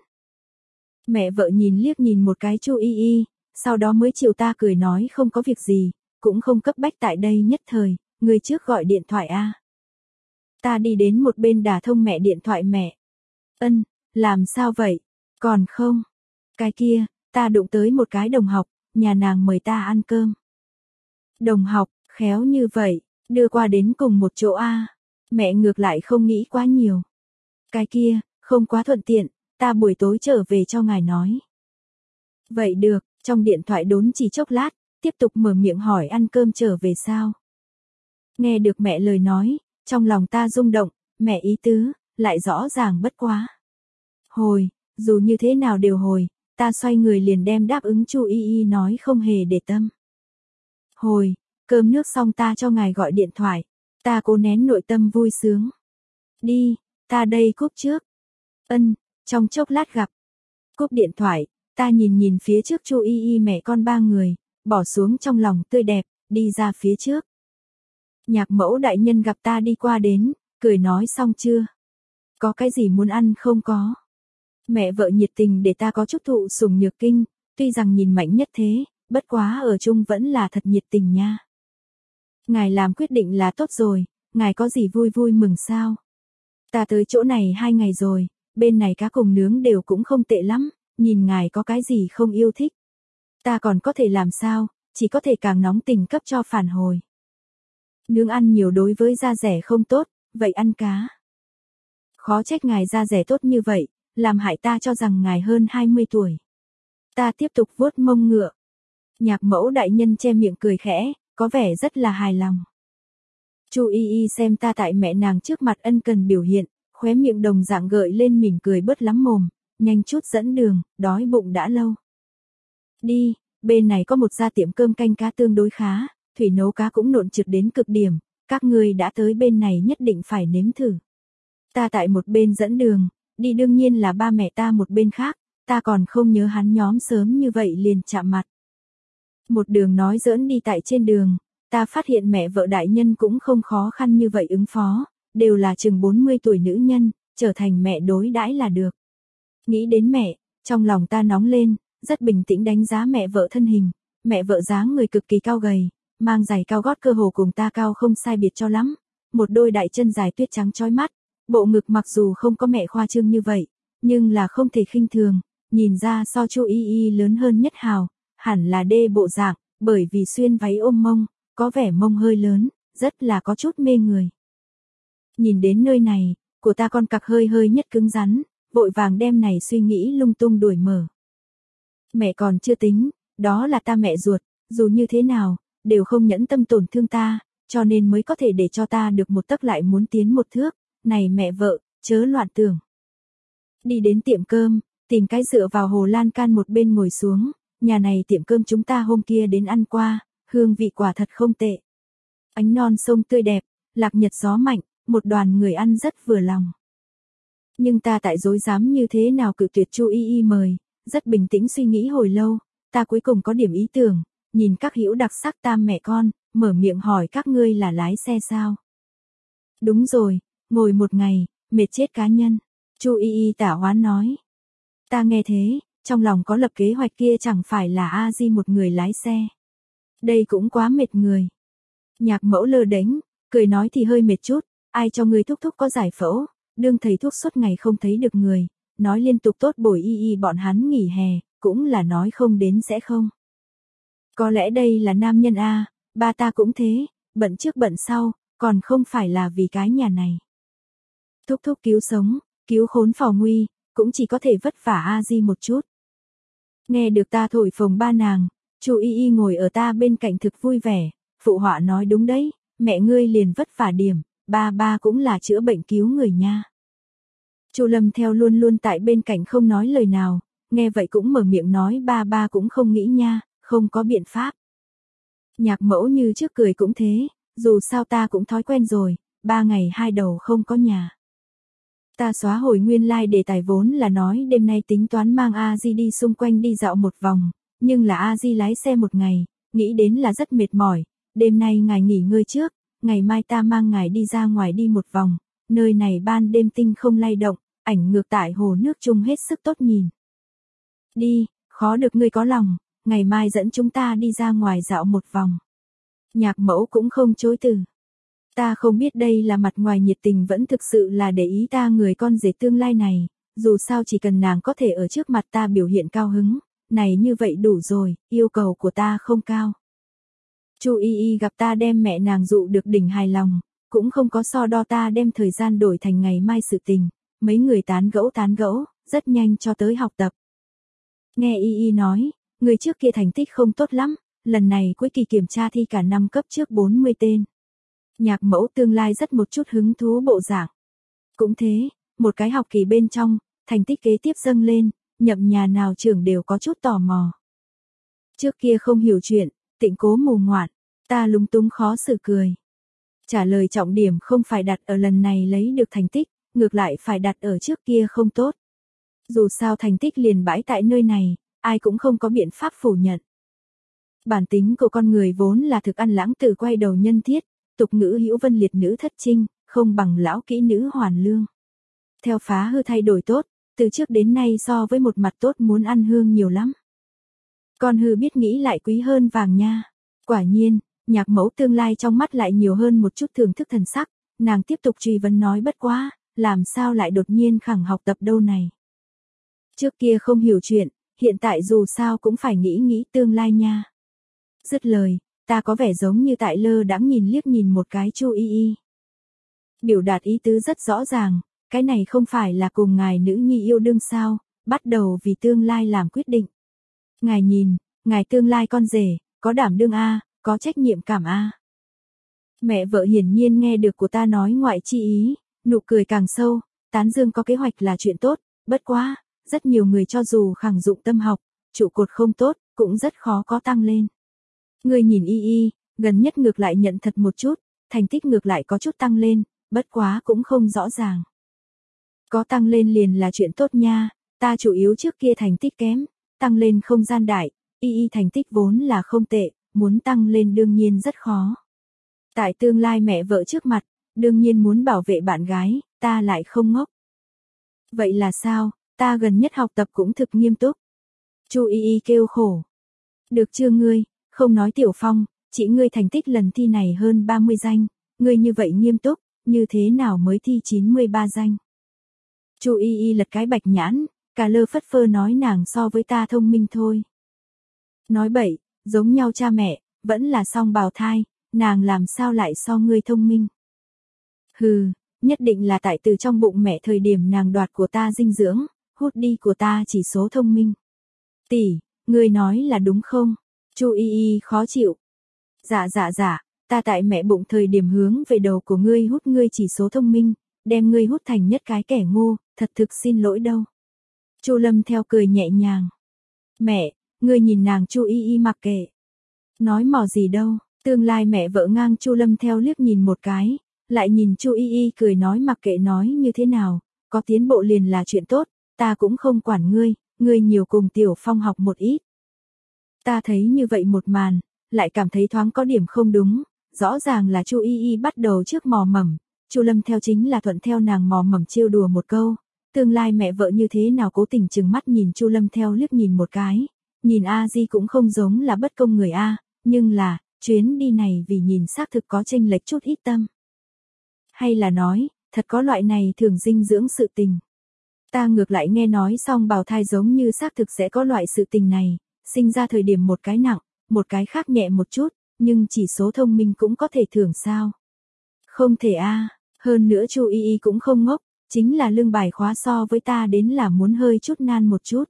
Mẹ vợ nhìn liếc nhìn một cái Chu Y Y, sau đó mới chiều ta cười nói không có việc gì, cũng không cấp bách tại đây nhất thời, người trước gọi điện thoại a. À. Ta đi đến một bên đả thông mẹ điện thoại mẹ. Ân, làm sao vậy? Còn không? Cái kia, ta đụng tới một cái đồng học, nhà nàng mời ta ăn cơm. Đồng học, khéo như vậy, đưa qua đến cùng một chỗ a. À. Mẹ ngược lại không nghĩ quá nhiều. Cái kia, không quá thuận tiện, ta buổi tối trở về cho ngài nói. Vậy được, trong điện thoại đốn chỉ chốc lát, tiếp tục mở miệng hỏi ăn cơm trở về sao. Nghe được mẹ lời nói, trong lòng ta rung động, mẹ ý tứ, lại rõ ràng bất quá. Hồi, dù như thế nào đều hồi, ta xoay người liền đem đáp ứng Chu Y Y nói không hề để tâm. Hồi, cơm nước xong ta cho ngài gọi điện thoại, ta cố nén nội tâm vui sướng. Đi, ta đây cúp trước. Ân, trong chốc lát gặp. Cúp điện thoại, ta nhìn nhìn phía trước Chu Y Y mẹ con ba người, bỏ xuống trong lòng tươi đẹp, đi ra phía trước. Nhạc Mẫu đại nhân gặp ta đi qua đến, cười nói xong chưa? Có cái gì muốn ăn không có? Mẹ vợ nhiệt tình để ta có chút thụ sủng nhược kinh, tuy rằng nhìn mạnh nhất thế, bất quá ở chung vẫn là thật nhiệt tình nha. Ngài làm quyết định là tốt rồi, ngài có gì vui vui mừng sao? Ta tới chỗ này hai ngày rồi, bên này cá cùng nướng đều cũng không tệ lắm, nhìn ngài có cái gì không yêu thích. Ta còn có thể làm sao, chỉ có thể càng nóng tình cấp cho phản hồi. Nướng ăn nhiều đối với da rẻ không tốt, vậy ăn cá. Khó trách ngài da rẻ tốt như vậy, làm hại ta cho rằng ngài hơn hai mươi tuổi. Ta tiếp tục vuốt mông ngựa. Nhạc Mẫu đại nhân che miệng cười khẽ, có vẻ rất là hài lòng. Chu Y Y xem ta tại mẹ nàng trước mặt ân cần biểu hiện, khóe miệng đồng dạng gợi lên mỉm cười bớt lắm mồm, nhanh chút dẫn đường, đói bụng đã lâu. Đi, bên này có một gia tiệm cơm canh cá tương đối khá, thủy nấu cá cũng nộn trượt đến cực điểm, các ngươi đã tới bên này nhất định phải nếm thử. Ta tại một bên dẫn đường, đi đương nhiên là ba mẹ ta một bên khác, ta còn không nhớ hắn nhóm sớm như vậy liền chạm mặt. Một đường nói giỡn đi tại trên đường, ta phát hiện mẹ vợ đại nhân cũng không khó khăn như vậy ứng phó, đều là chừng bốn mươi tuổi nữ nhân, trở thành mẹ đối đãi là được. Nghĩ đến mẹ, trong lòng ta nóng lên, rất bình tĩnh đánh giá mẹ vợ thân hình, mẹ vợ dáng người cực kỳ cao gầy, mang giày cao gót cơ hồ cùng ta cao không sai biệt cho lắm, một đôi đại chân dài tuyết trắng chói mắt, bộ ngực mặc dù không có mẹ khoa trương như vậy, nhưng là không thể khinh thường, nhìn ra so Chu Y Y lớn hơn nhất hào, hẳn là đê bộ dạng, bởi vì xuyên váy ôm mông, có vẻ mông hơi lớn, rất là có chút mê người. Nhìn đến nơi này, của ta con cặc hơi hơi nhất cứng rắn, vội vàng đem này suy nghĩ lung tung đuổi mở. Mẹ còn chưa tính, đó là ta mẹ ruột, dù như thế nào, đều không nhẫn tâm tổn thương ta, cho nên mới có thể để cho ta được một tấc lại muốn tiến một thước, này mẹ vợ, chớ loạn tưởng. Đi đến tiệm cơm, tìm cái dựa vào hồ lan can một bên ngồi xuống, nhà này tiệm cơm chúng ta hôm kia đến ăn qua, hương vị quả thật không tệ. Ánh non sông tươi đẹp, lạc nhật gió mạnh, một đoàn người ăn rất vừa lòng. Nhưng ta tại dối dám như thế nào cự tuyệt Chu Y Y mời, rất bình tĩnh suy nghĩ hồi lâu, ta cuối cùng có điểm ý tưởng, nhìn các hữu đặc sắc tam mẹ con, mở miệng hỏi các ngươi là lái xe sao? Đúng rồi, ngồi một ngày, mệt chết cá nhân. Chu Y Y tả hoán nói. Ta nghe thế, trong lòng có lập kế hoạch kia chẳng phải là A Di một người lái xe. Đây cũng quá mệt người. Nhạc Mẫu lơ đánh, cười nói thì hơi mệt chút, ai cho ngươi thúc thúc có giải phẫu, đương thầy thuốc suốt ngày không thấy được người, nói liên tục tốt bồi Y Y bọn hắn nghỉ hè, cũng là nói không đến sẽ không. Có lẽ đây là nam nhân a, ba ta cũng thế, bận trước bận sau, còn không phải là vì cái nhà này. Thúc thúc cứu sống, cứu khốn phò nguy, cũng chỉ có thể vất vả A Di một chút. Nghe được ta thổi phồng ba nàng, Chu Y Y ngồi ở ta bên cạnh thực vui vẻ, phụ họa nói đúng đấy, mẹ ngươi liền vất vả điểm, ba ba cũng là chữa bệnh cứu người nha. Chu Lâm theo luôn luôn tại bên cạnh không nói lời nào, nghe vậy cũng mở miệng nói ba ba cũng không nghĩ nha, không có biện pháp. Nhạc mẫu như trước cười cũng thế, dù sao ta cũng thói quen rồi, ba ngày hai đầu không có nhà. Ta xóa hồi nguyên lai like đề tài vốn là nói đêm nay tính toán mang A Di đi xung quanh đi dạo một vòng, nhưng là A Di lái xe một ngày, nghĩ đến là rất mệt mỏi, đêm nay ngài nghỉ ngơi trước, ngày mai ta mang ngài đi ra ngoài đi một vòng, nơi này ban đêm tinh không lay động, ảnh ngược tại hồ nước chung hết sức tốt nhìn. Đi, khó được ngươi có lòng, ngày mai dẫn chúng ta đi ra ngoài dạo một vòng. Nhạc mẫu cũng không chối từ. Ta không biết đây là mặt ngoài nhiệt tình vẫn thực sự là để ý ta người con rể tương lai này, dù sao chỉ cần nàng có thể ở trước mặt ta biểu hiện cao hứng, này như vậy đủ rồi, yêu cầu của ta không cao. Chu Y Y gặp ta đem mẹ nàng dụ được đỉnh hài lòng, cũng không có so đo ta đem thời gian đổi thành ngày mai sự tình, mấy người tán gẫu tán gẫu, rất nhanh cho tới học tập. Nghe Y Y nói, người trước kia thành tích không tốt lắm, lần này cuối kỳ kiểm tra thi cả năm cấp trước bốn mươi tên. Nhạc mẫu tương lai rất một chút hứng thú bộ dạng. Cũng thế, một cái học kỳ bên trong, thành tích kế tiếp dâng lên, nhậm nhà nào trưởng đều có chút tò mò. Trước kia không hiểu chuyện, tịnh cố mù ngoạn, ta lúng túng khó xử cười. Trả lời trọng điểm không phải đặt ở lần này lấy được thành tích, ngược lại phải đặt ở trước kia không tốt. Dù sao thành tích liền bãi tại nơi này, ai cũng không có biện pháp phủ nhận. Bản tính của con người vốn là thực ăn lãng tử quay đầu nhân thiết, tục ngữ hữu vân liệt nữ thất trinh, không bằng lão kỹ nữ hoàn lương. Theo phá hư thay đổi tốt, từ trước đến nay so với một mặt tốt muốn ăn hương nhiều lắm. Con hư biết nghĩ lại quý hơn vàng nha. Quả nhiên, nhạc mẫu tương lai trong mắt lại nhiều hơn một chút thưởng thức thần sắc, nàng tiếp tục truy vấn nói bất quá, làm sao lại đột nhiên khẳng học tập đâu này. Trước kia không hiểu chuyện, hiện tại dù sao cũng phải nghĩ nghĩ tương lai nha. Dứt lời, ta có vẻ giống như tại lơ đãng nhìn liếc nhìn một cái Chu Y Y. Biểu đạt ý tứ rất rõ ràng, cái này không phải là cùng ngài nữ nhi yêu đương sao, bắt đầu vì tương lai làm quyết định. Ngài nhìn, ngài tương lai con rể, có đảm đương a, có trách nhiệm cảm a. Mẹ vợ hiển nhiên nghe được của ta nói ngoại chi ý, nụ cười càng sâu, tán dương có kế hoạch là chuyện tốt, bất quá, rất nhiều người cho dù khẳng dụng tâm học, trụ cột không tốt, cũng rất khó có tăng lên. Người nhìn Y Y, gần nhất ngược lại nhận thật một chút, thành tích ngược lại có chút tăng lên, bất quá cũng không rõ ràng. Có tăng lên liền là chuyện tốt nha, ta chủ yếu trước kia thành tích kém, tăng lên không gian đại, Y Y thành tích vốn là không tệ, muốn tăng lên đương nhiên rất khó. Tại tương lai mẹ vợ trước mặt, đương nhiên muốn bảo vệ bạn gái, ta lại không ngốc. Vậy là sao, ta gần nhất học tập cũng thực nghiêm túc. Chu Y Y kêu khổ. Được chưa ngươi, không nói Tiểu Phong, chỉ ngươi thành tích lần thi này hơn ba mươi danh, ngươi như vậy nghiêm túc, như thế nào mới thi chín mươi ba danh. Chu Y Y lật cái bạch nhãn, cà lơ phất phơ nói nàng so với ta thông minh thôi. Nói bậy, giống nhau cha mẹ, vẫn là song bào thai, nàng làm sao lại so ngươi thông minh. Hừ, nhất định là tại từ trong bụng mẹ thời điểm nàng đoạt của ta dinh dưỡng, hút đi của ta chỉ số thông minh. Tỷ, ngươi nói là đúng không? Chu Y Y khó chịu. Dạ dạ dạ, ta tại mẹ bụng thời điểm hướng về đầu của ngươi hút ngươi chỉ số thông minh, đem ngươi hút thành nhất cái kẻ ngu, thật thực xin lỗi đâu. Chu Lâm theo cười nhẹ nhàng. Mẹ, ngươi nhìn nàng Chu Y Y mặc kệ. Nói mò gì đâu, tương lai mẹ vợ ngang Chu Lâm theo liếc nhìn một cái, lại nhìn Chu Y Y cười nói mặc kệ nói như thế nào, có tiến bộ liền là chuyện tốt, ta cũng không quản ngươi, ngươi nhiều cùng Tiểu Phong học một ít. Ta thấy như vậy một màn, lại cảm thấy thoáng có điểm không đúng, rõ ràng là Chu Y Y bắt đầu trước mò mẫm, Chu Lâm theo chính là thuận theo nàng mò mẫm trêu đùa một câu, tương lai mẹ vợ như thế nào cố tình chừng mắt nhìn Chu Lâm theo liếc nhìn một cái, nhìn A Di cũng không giống là bất công người a, nhưng là, chuyến đi này vì nhìn xác thực có chênh lệch chút ít tâm. Hay là nói, thật có loại này thường dinh dưỡng sự tình. Ta ngược lại nghe nói xong bào thai giống như xác thực sẽ có loại sự tình này, sinh ra thời điểm một cái nặng, một cái khác nhẹ một chút, nhưng chỉ số thông minh cũng có thể thưởng sao. Không thể a, hơn nữa Chu Y Y cũng không ngốc, chính là lương bài khóa so với ta đến là muốn hơi chút nan một chút.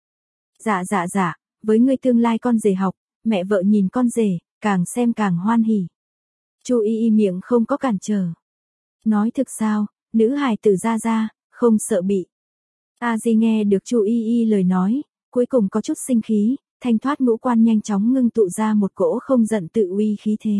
Dạ dạ dạ, với ngươi tương lai con rể học, mẹ vợ nhìn con rể, càng xem càng hoan hỉ. Chu Y Y miệng không có cản trở. Nói thực sao, nữ hài tử ra ra, không sợ bị. A Di nghe được Chu Y Y lời nói, cuối cùng có chút sinh khí, thanh thoát ngũ quan nhanh chóng ngưng tụ ra một cỗ không giận tự uy khí thế.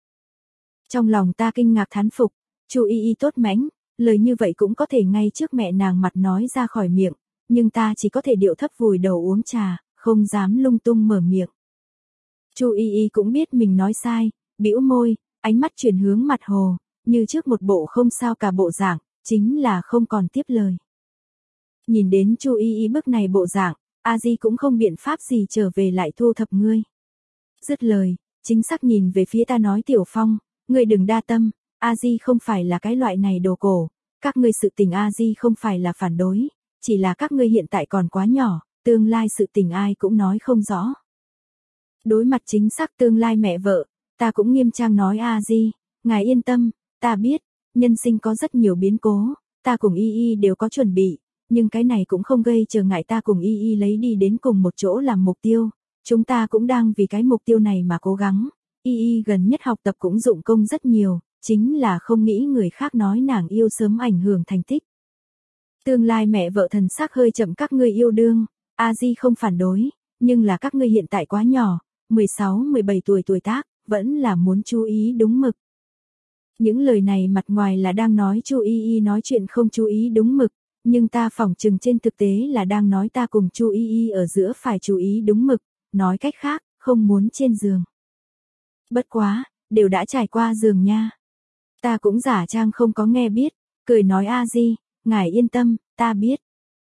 Trong lòng ta kinh ngạc thán phục, Chu Y Y tốt mãnh, lời như vậy cũng có thể ngay trước mẹ nàng mặt nói ra khỏi miệng, nhưng ta chỉ có thể điệu thấp vùi đầu uống trà, không dám lung tung mở miệng. Chu Y Y cũng biết mình nói sai, bĩu môi, ánh mắt chuyển hướng mặt Hồ, như trước một bộ không sao cả bộ dạng, chính là không còn tiếp lời. Nhìn đến Chu Y Y bức này bộ dạng, A Di cũng không biện pháp gì trở về lại thu thập ngươi. Dứt lời, chính xác nhìn về phía ta nói Tiểu Phong, ngươi đừng đa tâm, A Di không phải là cái loại này đồ cổ, các ngươi sự tình A Di không phải là phản đối, chỉ là các ngươi hiện tại còn quá nhỏ, tương lai sự tình ai cũng nói không rõ. Đối mặt chính xác tương lai mẹ vợ, ta cũng nghiêm trang nói A Di, ngài yên tâm, ta biết, nhân sinh có rất nhiều biến cố, ta cùng Y Y đều có chuẩn bị, nhưng cái này cũng không gây trở ngại ta cùng Y Y lấy đi đến cùng một chỗ làm mục tiêu, chúng ta cũng đang vì cái mục tiêu này mà cố gắng, Y Y gần nhất học tập cũng dụng công rất nhiều, chính là không nghĩ người khác nói nàng yêu sớm ảnh hưởng thành tích. Tương lai mẹ vợ thần sắc hơi chậm các ngươi yêu đương, A Di không phản đối, nhưng là các ngươi hiện tại quá nhỏ, mười sáu mười bảy tuổi tuổi tác, vẫn là muốn chú ý đúng mực. Những lời này mặt ngoài là đang nói Chu Y Y nói chuyện không chú ý đúng mực, nhưng ta phỏng chừng trên thực tế là đang nói ta cùng Chu Y Y ở giữa phải chú ý đúng mực, nói cách khác, không muốn trên giường. Bất quá, đều đã trải qua giường nha. Ta cũng giả trang không có nghe biết, cười nói A Di, ngài yên tâm, ta biết.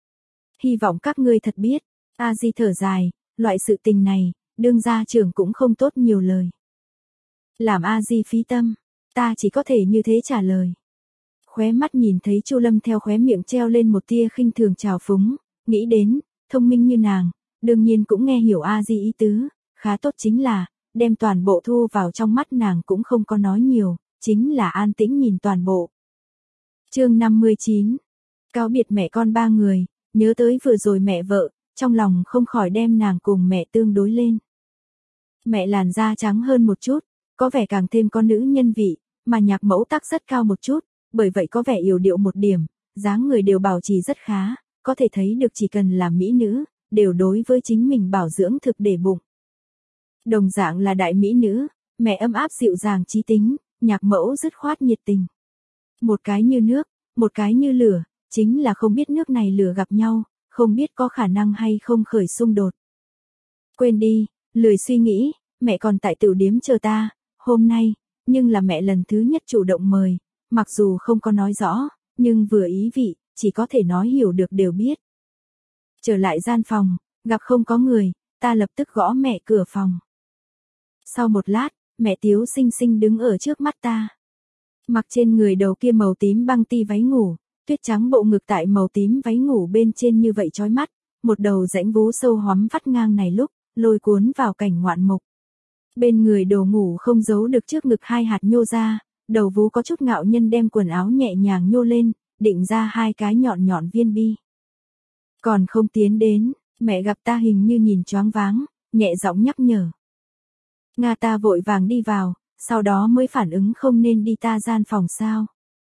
Hy vọng các ngươi thật biết, A Di thở dài, loại sự tình này, đương gia trưởng cũng không tốt nhiều lời. Làm A Di phí tâm, ta chỉ có thể như thế trả lời. Khóe mắt nhìn thấy Chu Lâm theo khóe miệng treo lên một tia khinh thường trào phúng, nghĩ đến, thông minh như nàng, đương nhiên cũng nghe hiểu A Di ý tứ, khá tốt chính là, đem toàn bộ thu vào trong mắt nàng cũng không có nói nhiều, chính là an tĩnh nhìn toàn bộ. Chương năm mươi chín. Cáo biệt mẹ con ba người, nhớ tới vừa rồi mẹ vợ, trong lòng không khỏi đem nàng cùng mẹ tương đối lên. Mẹ làn da trắng hơn một chút, có vẻ càng thêm con nữ nhân vị, mà nhạc mẫu tắc rất cao một chút, bởi vậy có vẻ yểu điệu một điểm, dáng người đều bảo trì rất khá, có thể thấy được chỉ cần là mỹ nữ, đều đối với chính mình bảo dưỡng thực để bụng. Đồng dạng là đại mỹ nữ, mẹ ấm áp dịu dàng trí tính, nhạc mẫu dứt khoát nhiệt tình. Một cái như nước, một cái như lửa, chính là không biết nước này lửa gặp nhau, không biết có khả năng hay không khởi xung đột. Quên đi, lười suy nghĩ, mẹ còn tại tiểu điếm chờ ta, hôm nay, nhưng là mẹ lần thứ nhất chủ động mời, mặc dù không có nói rõ, nhưng vừa ý vị, chỉ có thể nói hiểu được đều biết. Trở lại gian phòng, gặp không có người, ta lập tức gõ mẹ cửa phòng. Sau một lát, mẹ Tiếu xinh xinh đứng ở trước mắt ta. Mặc trên người đầu kia màu tím băng ti váy ngủ, tuyết trắng bộ ngực tại màu tím váy ngủ bên trên như vậy chói mắt, một đầu rãnh vú sâu hoắm vắt ngang này lúc, lôi cuốn vào cảnh ngoạn mục. Bên người đồ ngủ không giấu được trước ngực hai hạt nhô ra, đầu vú có chút ngạo nhân đem quần áo nhẹ nhàng nhô lên, định ra hai cái nhọn nhọn viên bi. Còn không tiến đến, mẹ gặp ta hình như nhìn choáng váng, nhẹ giọng nhắc nhở. Nga ta vội vàng đi vào, sau đó mới phản ứng không nên đi ta gian phòng sao.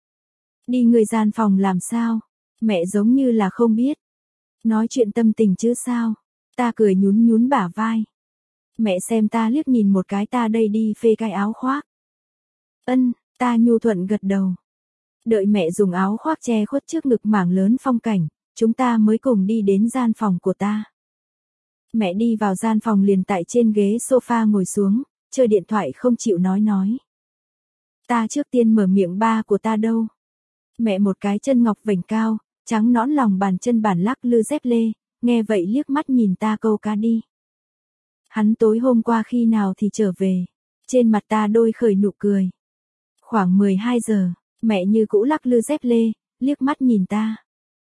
Đi người gian phòng làm sao? Mẹ giống như là không biết. Nói chuyện tâm tình chứ sao? Ta cười nhún nhún bả vai. Mẹ xem ta liếc nhìn một cái ta đây đi phê cái áo khoác. Ân, ta nhu thuận gật đầu. Đợi mẹ dùng áo khoác che khuất trước ngực mảng lớn phong cảnh, chúng ta mới cùng đi đến gian phòng của ta. Mẹ đi vào gian phòng liền tại trên ghế sofa ngồi xuống, chơi điện thoại không chịu nói nói. Ta trước tiên mở miệng ba của ta đâu. Mẹ một cái chân ngọc vành cao, trắng nõn lòng bàn chân bản lắc lư dép lê, nghe vậy liếc mắt nhìn ta câu cá đi. Hắn tối hôm qua khi nào thì trở về, trên mặt ta đôi khởi nụ cười. Khoảng mười hai giờ, mẹ như cũ lắc lư dép lê, liếc mắt nhìn ta.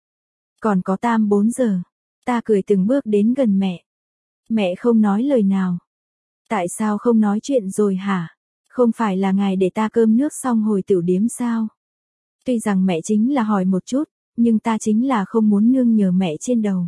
Còn có tam bốn giờ, ta cười từng bước đến gần mẹ. Mẹ không nói lời nào. Tại sao không nói chuyện rồi hả? Không phải là ngài để ta cơm nước xong hồi tiểu điếm sao? Tuy rằng mẹ chính là hỏi một chút, nhưng ta chính là không muốn nương nhờ mẹ trên đầu.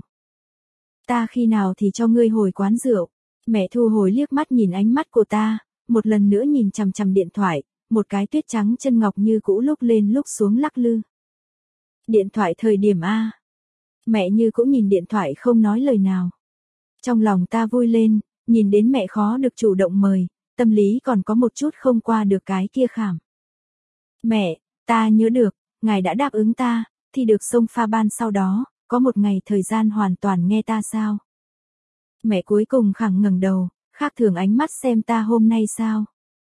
Ta khi nào thì cho ngươi hồi quán rượu? Mẹ thu hồi liếc mắt nhìn ánh mắt của ta, một lần nữa nhìn chằm chằm điện thoại, một cái tuyết trắng chân ngọc như cũ lúc lên lúc xuống lắc lư. Điện thoại thời điểm A. Mẹ như cũng nhìn điện thoại không nói lời nào. Trong lòng ta vui lên, nhìn đến mẹ khó được chủ động mời, tâm lý còn có một chút không qua được cái kia khảm. Mẹ, ta nhớ được, ngài đã đáp ứng ta, thì được xông pha ban sau đó, có một ngày thời gian hoàn toàn nghe ta sao? Mẹ cuối cùng khẳng ngẩng đầu, khác thường ánh mắt xem ta hôm nay sao?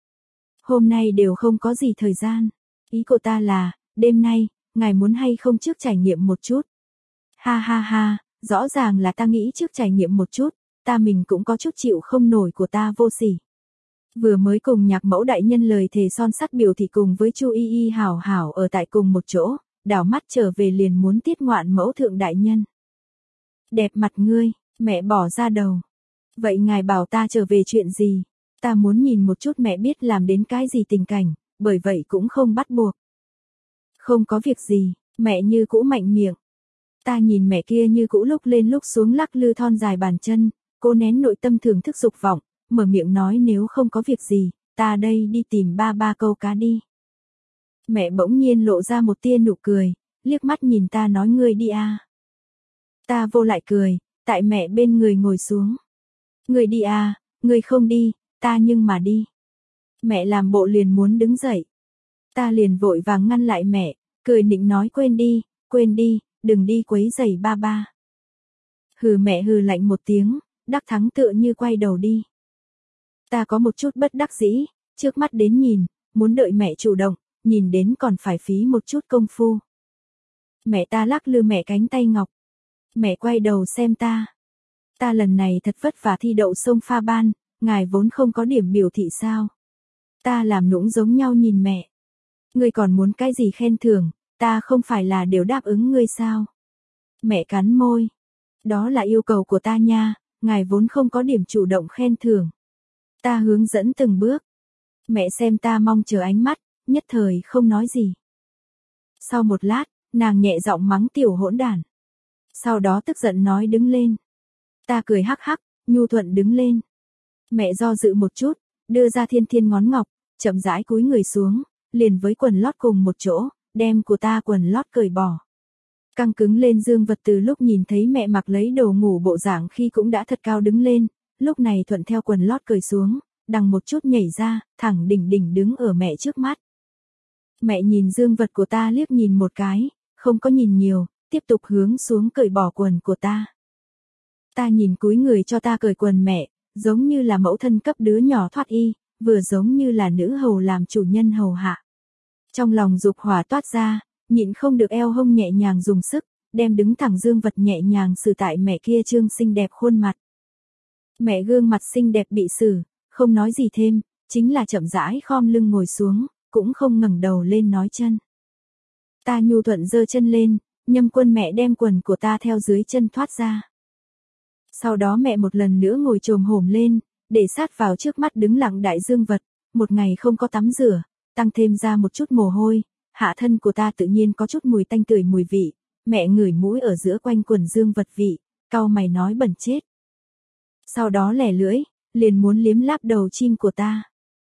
Hôm nay đều không có gì thời gian. Ý của ta là, đêm nay, ngài muốn hay không trước trải nghiệm một chút? Ha ha ha, rõ ràng là ta nghĩ trước trải nghiệm một chút, ta mình cũng có chút chịu không nổi của ta vô sỉ. Vừa mới cùng nhạc mẫu đại nhân lời thề son sắt biểu thị cùng với Chu Y Y hảo hảo ở tại cùng một chỗ, đảo mắt trở về liền muốn tiết ngoạn mẫu thượng đại nhân. Đẹp mặt ngươi, mẹ bỏ ra đầu. Vậy ngài bảo ta trở về chuyện gì? Ta muốn nhìn một chút mẹ biết làm đến cái gì tình cảnh, bởi vậy cũng không bắt buộc. Không có việc gì, mẹ như cũ mạnh miệng. Ta nhìn mẹ kia như cũ lúc lên lúc xuống lắc lư thon dài bàn chân, cô nén nội tâm thưởng thức dục vọng, mở miệng nói nếu không có việc gì, ta đây đi tìm ba ba câu cá đi. Mẹ bỗng nhiên lộ ra một tia nụ cười, liếc mắt nhìn ta nói ngươi đi à. Ta vô lại cười, tại mẹ bên người ngồi xuống. Ngươi đi à, ngươi không đi, ta nhưng mà đi. Mẹ làm bộ liền muốn đứng dậy. Ta liền vội vàng ngăn lại mẹ, cười nịnh nói quên đi, quên đi, đừng đi quấy rầy ba ba. Hừ mẹ hừ lạnh một tiếng, đắc thắng tựa như quay đầu đi. Ta có một chút bất đắc dĩ, trước mắt đến nhìn, muốn đợi mẹ chủ động, nhìn đến còn phải phí một chút công phu. Mẹ ta lắc lư mẹ cánh tay ngọc. Mẹ quay đầu xem ta. Ta lần này thật vất vả thi đậu xông pha ban, ngài vốn không có điểm biểu thị sao. Ta làm nũng giống nhau nhìn mẹ. Ngươi còn muốn cái gì khen thưởng, ta không phải là đều đáp ứng ngươi sao. Mẹ cắn môi. Đó là yêu cầu của ta nha, ngài vốn không có điểm chủ động khen thưởng. Ta hướng dẫn từng bước. Mẹ xem ta mong chờ ánh mắt, nhất thời không nói gì. Sau một lát, nàng nhẹ giọng mắng tiểu hỗn đản. Sau đó tức giận nói đứng lên. Ta cười hắc hắc, nhu thuận đứng lên. Mẹ do dự một chút, đưa ra thiên thiên ngón ngọc, chậm rãi cúi người xuống, liền với quần lót cùng một chỗ, đem của ta quần lót cởi bỏ. Căng cứng lên dương vật từ lúc nhìn thấy mẹ mặc lấy đồ ngủ bộ dạng khi cũng đã thật cao đứng lên, lúc này thuận theo quần lót cởi xuống, đằng một chút nhảy ra, thẳng đỉnh đỉnh đứng ở mẹ trước mắt. Mẹ nhìn dương vật của ta liếc nhìn một cái, không có nhìn nhiều, tiếp tục hướng xuống cởi bỏ quần của ta. Ta nhìn cúi người cho ta cởi quần mẹ, giống như là mẫu thân cấp đứa nhỏ thoát y, vừa giống như là nữ hầu làm chủ nhân hầu hạ. Trong lòng dục hỏa toát ra, nhịn không được eo hông nhẹ nhàng dùng sức, đem đứng thẳng dương vật nhẹ nhàng xử tại mẹ kia trương xinh đẹp khuôn mặt. Mẹ gương mặt xinh đẹp bị xử, không nói gì thêm, chính là chậm rãi khom lưng ngồi xuống, cũng không ngẩng đầu lên nói chân. Ta nhu thuận giơ chân lên, nhâm quân mẹ đem quần của ta theo dưới chân thoát ra. Sau đó mẹ một lần nữa ngồi chồm hổm lên, để sát vào trước mắt đứng lặng đại dương vật, một ngày không có tắm rửa, tăng thêm ra một chút mồ hôi, hạ thân của ta tự nhiên có chút mùi tanh tưởi mùi vị, mẹ ngửi mũi ở giữa quanh quần dương vật vị, cau mày nói bẩn chết. Sau đó lẻ lưỡi, liền muốn liếm láp đầu chim của ta.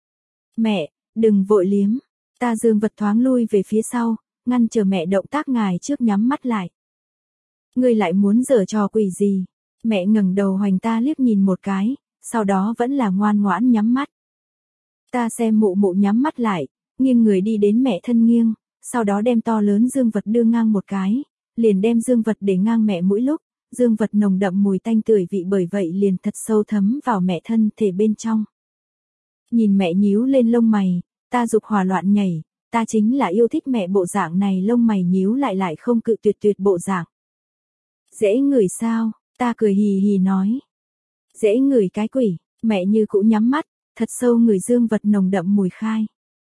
Mẹ, đừng vội liếm, ta dương vật thoáng lui về phía sau, ngăn chờ mẹ động tác ngài trước nhắm mắt lại. Ngươi lại muốn giở trò quỷ gì? Mẹ ngẩng đầu hoành ta liếc nhìn một cái, sau đó vẫn là ngoan ngoãn nhắm mắt. Ta xem mụ mụ nhắm mắt lại, nghiêng người đi đến mẹ thân nghiêng, sau đó đem to lớn dương vật đưa ngang một cái, liền đem dương vật để ngang mẹ mũi lúc, dương vật nồng đậm mùi tanh tưởi vị bởi vậy liền thật sâu thấm vào mẹ thân thể bên trong. Nhìn mẹ nhíu lên lông mày, ta dục hỏa loạn nhảy, ta chính là yêu thích mẹ bộ dạng này lông mày nhíu lại lại không cự tuyệt tuyệt bộ dạng. Dễ ngửi sao? Ta cười hì hì nói. Dễ ngửi cái quỷ, mẹ như cũ nhắm mắt, thật sâu ngửi dương vật nồng đậm mùi khai.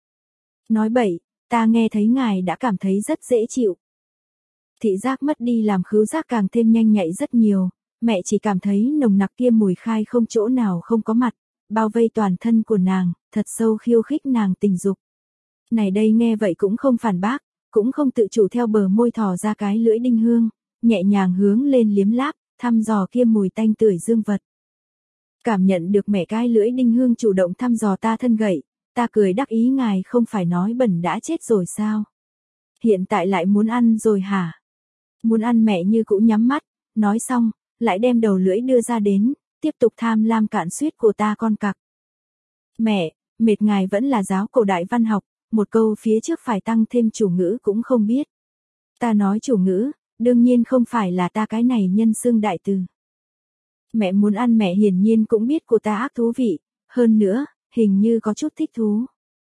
Nói bậy, ta nghe thấy ngài đã cảm thấy rất dễ chịu. Thị giác mất đi làm khứu giác càng thêm nhanh nhạy rất nhiều, mẹ chỉ cảm thấy nồng nặc kia mùi khai không chỗ nào không có mặt, bao vây toàn thân của nàng, thật sâu khiêu khích nàng tình dục. Này đây nghe vậy cũng không phản bác, cũng không tự chủ theo bờ môi thò ra cái lưỡi đinh hương, nhẹ nhàng hướng lên liếm láp, thăm dò kia mùi tanh tưởi dương vật. Cảm nhận được mẹ cái lưỡi đinh hương chủ động thăm dò ta thân gậy, ta cười đắc ý ngài không phải nói bẩn đã chết rồi sao? Hiện tại lại muốn ăn rồi hả? Muốn ăn mẹ như cũ nhắm mắt, nói xong, lại đem đầu lưỡi đưa ra đến, tiếp tục tham lam cạn suýt của ta con cặc. Mẹ, mệt ngài vẫn là giáo cổ đại văn học, một câu phía trước phải tăng thêm chủ ngữ cũng không biết. Ta nói chủ ngữ, đương nhiên không phải là ta cái này nhân xương đại từ. Mẹ muốn ăn mẹ hiển nhiên cũng biết của ta ác thú vị, hơn nữa, hình như có chút thích thú.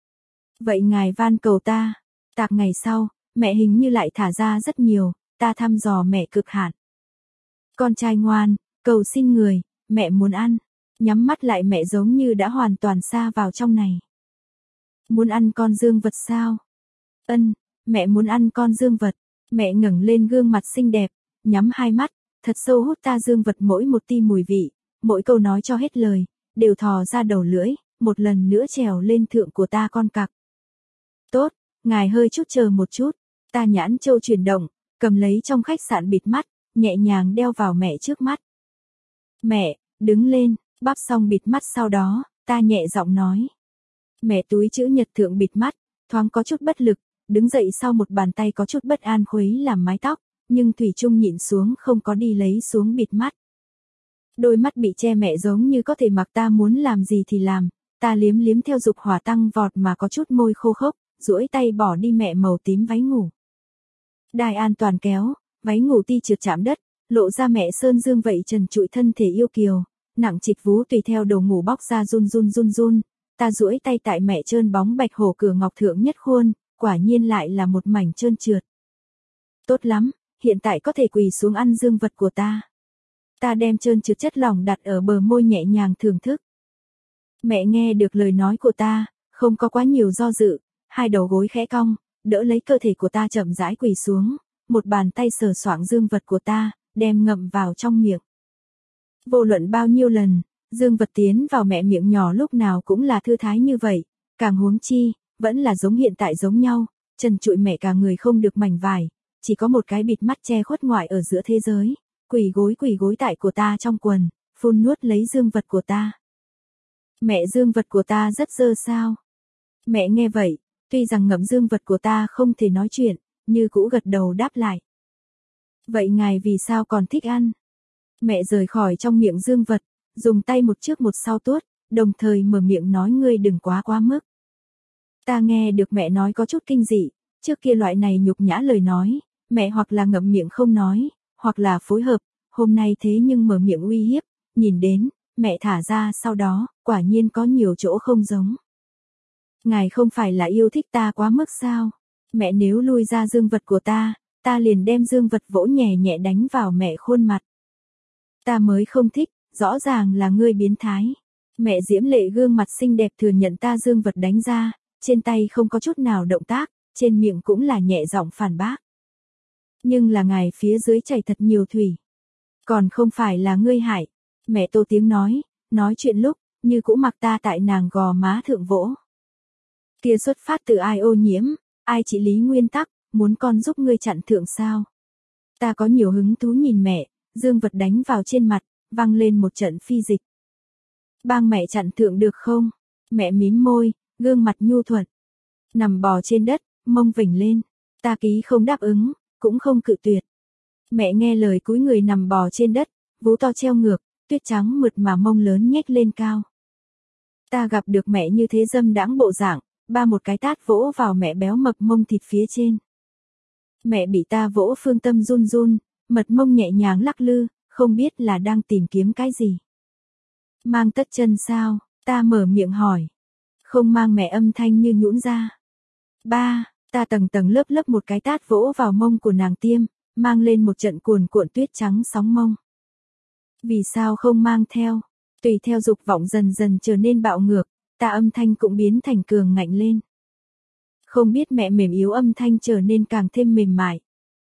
Vậy ngài van cầu ta, tạc ngày sau, mẹ hình như lại thả ra rất nhiều, ta thăm dò mẹ cực hạn. Con trai ngoan, cầu xin người, mẹ muốn ăn. Nhắm mắt lại mẹ giống như đã hoàn toàn xa vào trong này. Muốn ăn con dương vật sao? Ân, mẹ muốn ăn con dương vật. Mẹ ngẩng lên gương mặt xinh đẹp, nhắm hai mắt, thật sâu hút ta dương vật mỗi một ti mùi vị, mỗi câu nói cho hết lời, đều thò ra đầu lưỡi, một lần nữa trèo lên thượng của ta con cặc. Tốt, ngài hơi chút chờ một chút, ta nhãn châu chuyển động, cầm lấy trong khách sạn bịt mắt, nhẹ nhàng đeo vào mẹ trước mắt. Mẹ, đứng lên, bắp xong bịt mắt sau đó, ta nhẹ giọng nói. Mẹ túi chữ nhật thượng bịt mắt, thoáng có chút bất lực, đứng dậy sau một bàn tay có chút bất an khuấy làm mái tóc, nhưng thủy chung nhịn xuống không có đi lấy xuống bịt mắt. Đôi mắt bị che mẹ giống như có thể mặc ta muốn làm gì thì làm, ta liếm liếm theo dục hỏa tăng vọt mà có chút môi khô khốc, duỗi tay bỏ đi mẹ màu tím váy ngủ. Đai an toàn kéo, váy ngủ ti trượt chạm đất, lộ ra mẹ sơn dương vậy trần trụi thân thể yêu kiều, nặng trịch vú tùy theo đầu ngủ bóc ra run run run run, ta duỗi tay tại mẹ trơn bóng bạch hổ cửa ngọc thượng nhất khuôn, quả nhiên lại là một mảnh trơn trượt. Tốt lắm, hiện tại có thể quỳ xuống ăn dương vật của ta. Ta đem trơn trượt chất lỏng đặt ở bờ môi nhẹ nhàng thưởng thức. Mẹ nghe được lời nói của ta, không có quá nhiều do dự, hai đầu gối khẽ cong, đỡ lấy cơ thể của ta chậm rãi quỳ xuống, một bàn tay sờ soạng dương vật của ta, đem ngậm vào trong miệng. Vô luận bao nhiêu lần, dương vật tiến vào mẹ miệng nhỏ lúc nào cũng là thư thái như vậy, càng huống chi, vẫn là giống hiện tại giống nhau, trần trụi mẹ cả người không được mảnh vải, chỉ có một cái bịt mắt che khuất ngoại ở giữa thế giới, quỳ gối quỳ gối tại của ta trong quần, phun nuốt lấy dương vật của ta. Mẹ dương vật của ta rất dơ sao? Mẹ nghe vậy, tuy rằng ngậm dương vật của ta không thể nói chuyện, như cũ gật đầu đáp lại. Vậy ngài vì sao còn thích ăn? Mẹ rời khỏi trong miệng dương vật, dùng tay một trước một sau tuốt, đồng thời mở miệng nói ngươi đừng quá quá mức. Ta nghe được mẹ nói có chút kinh dị, trước kia loại này nhục nhã lời nói, mẹ hoặc là ngậm miệng không nói, hoặc là phối hợp, hôm nay thế nhưng mở miệng uy hiếp, nhìn đến, mẹ thả ra sau đó, quả nhiên có nhiều chỗ không giống. Ngài không phải là yêu thích ta quá mức sao? Mẹ nếu lui ra dương vật của ta, ta liền đem dương vật vỗ nhẹ nhẹ đánh vào mẹ khuôn mặt. Ta mới không thích, rõ ràng là ngươi biến thái. Mẹ diễm lệ gương mặt xinh đẹp thừa nhận ta dương vật đánh ra, trên tay không có chút nào động tác, trên miệng cũng là nhẹ giọng phản bác. Nhưng là ngài phía dưới chảy thật nhiều thủy. Còn không phải là ngươi hại. Mẹ tô tiếng nói, nói chuyện lúc, như cũ mặc ta tại nàng gò má thượng vỗ. Kia xuất phát từ ai ô nhiễm, ai trị lý nguyên tắc, muốn con giúp ngươi chặn thượng sao. Ta có nhiều hứng thú nhìn mẹ, dương vật đánh vào trên mặt, văng lên một trận phi dịch. Bang mẹ chặn thượng được không? Mẹ mím môi, gương mặt nhu thuận. Nằm bò trên đất, mông vểnh lên. Ta ký không đáp ứng, cũng không cự tuyệt. Mẹ nghe lời cúi người nằm bò trên đất, vú to treo ngược, tuyết trắng mượt mà mông lớn nhếch lên cao. Ta gặp được mẹ như thế dâm đãng bộ dạng, ba một cái tát vỗ vào mẹ béo mập mông thịt phía trên. Mẹ bị ta vỗ phương tâm run run, mật mông nhẹ nhàng lắc lư, không biết là đang tìm kiếm cái gì. Mang tất chân sao? Ta mở miệng hỏi. Không mang mẹ âm thanh như nhũn ra. Ba, ta tầng tầng lớp lớp một cái tát vỗ vào mông của nàng tiêm, mang lên một trận cuồn cuộn tuyết trắng sóng mông. Vì sao không mang theo? Tùy theo dục vọng dần dần trở nên bạo ngược, ta âm thanh cũng biến thành cường ngạnh lên. Không biết mẹ mềm yếu âm thanh trở nên càng thêm mềm mại.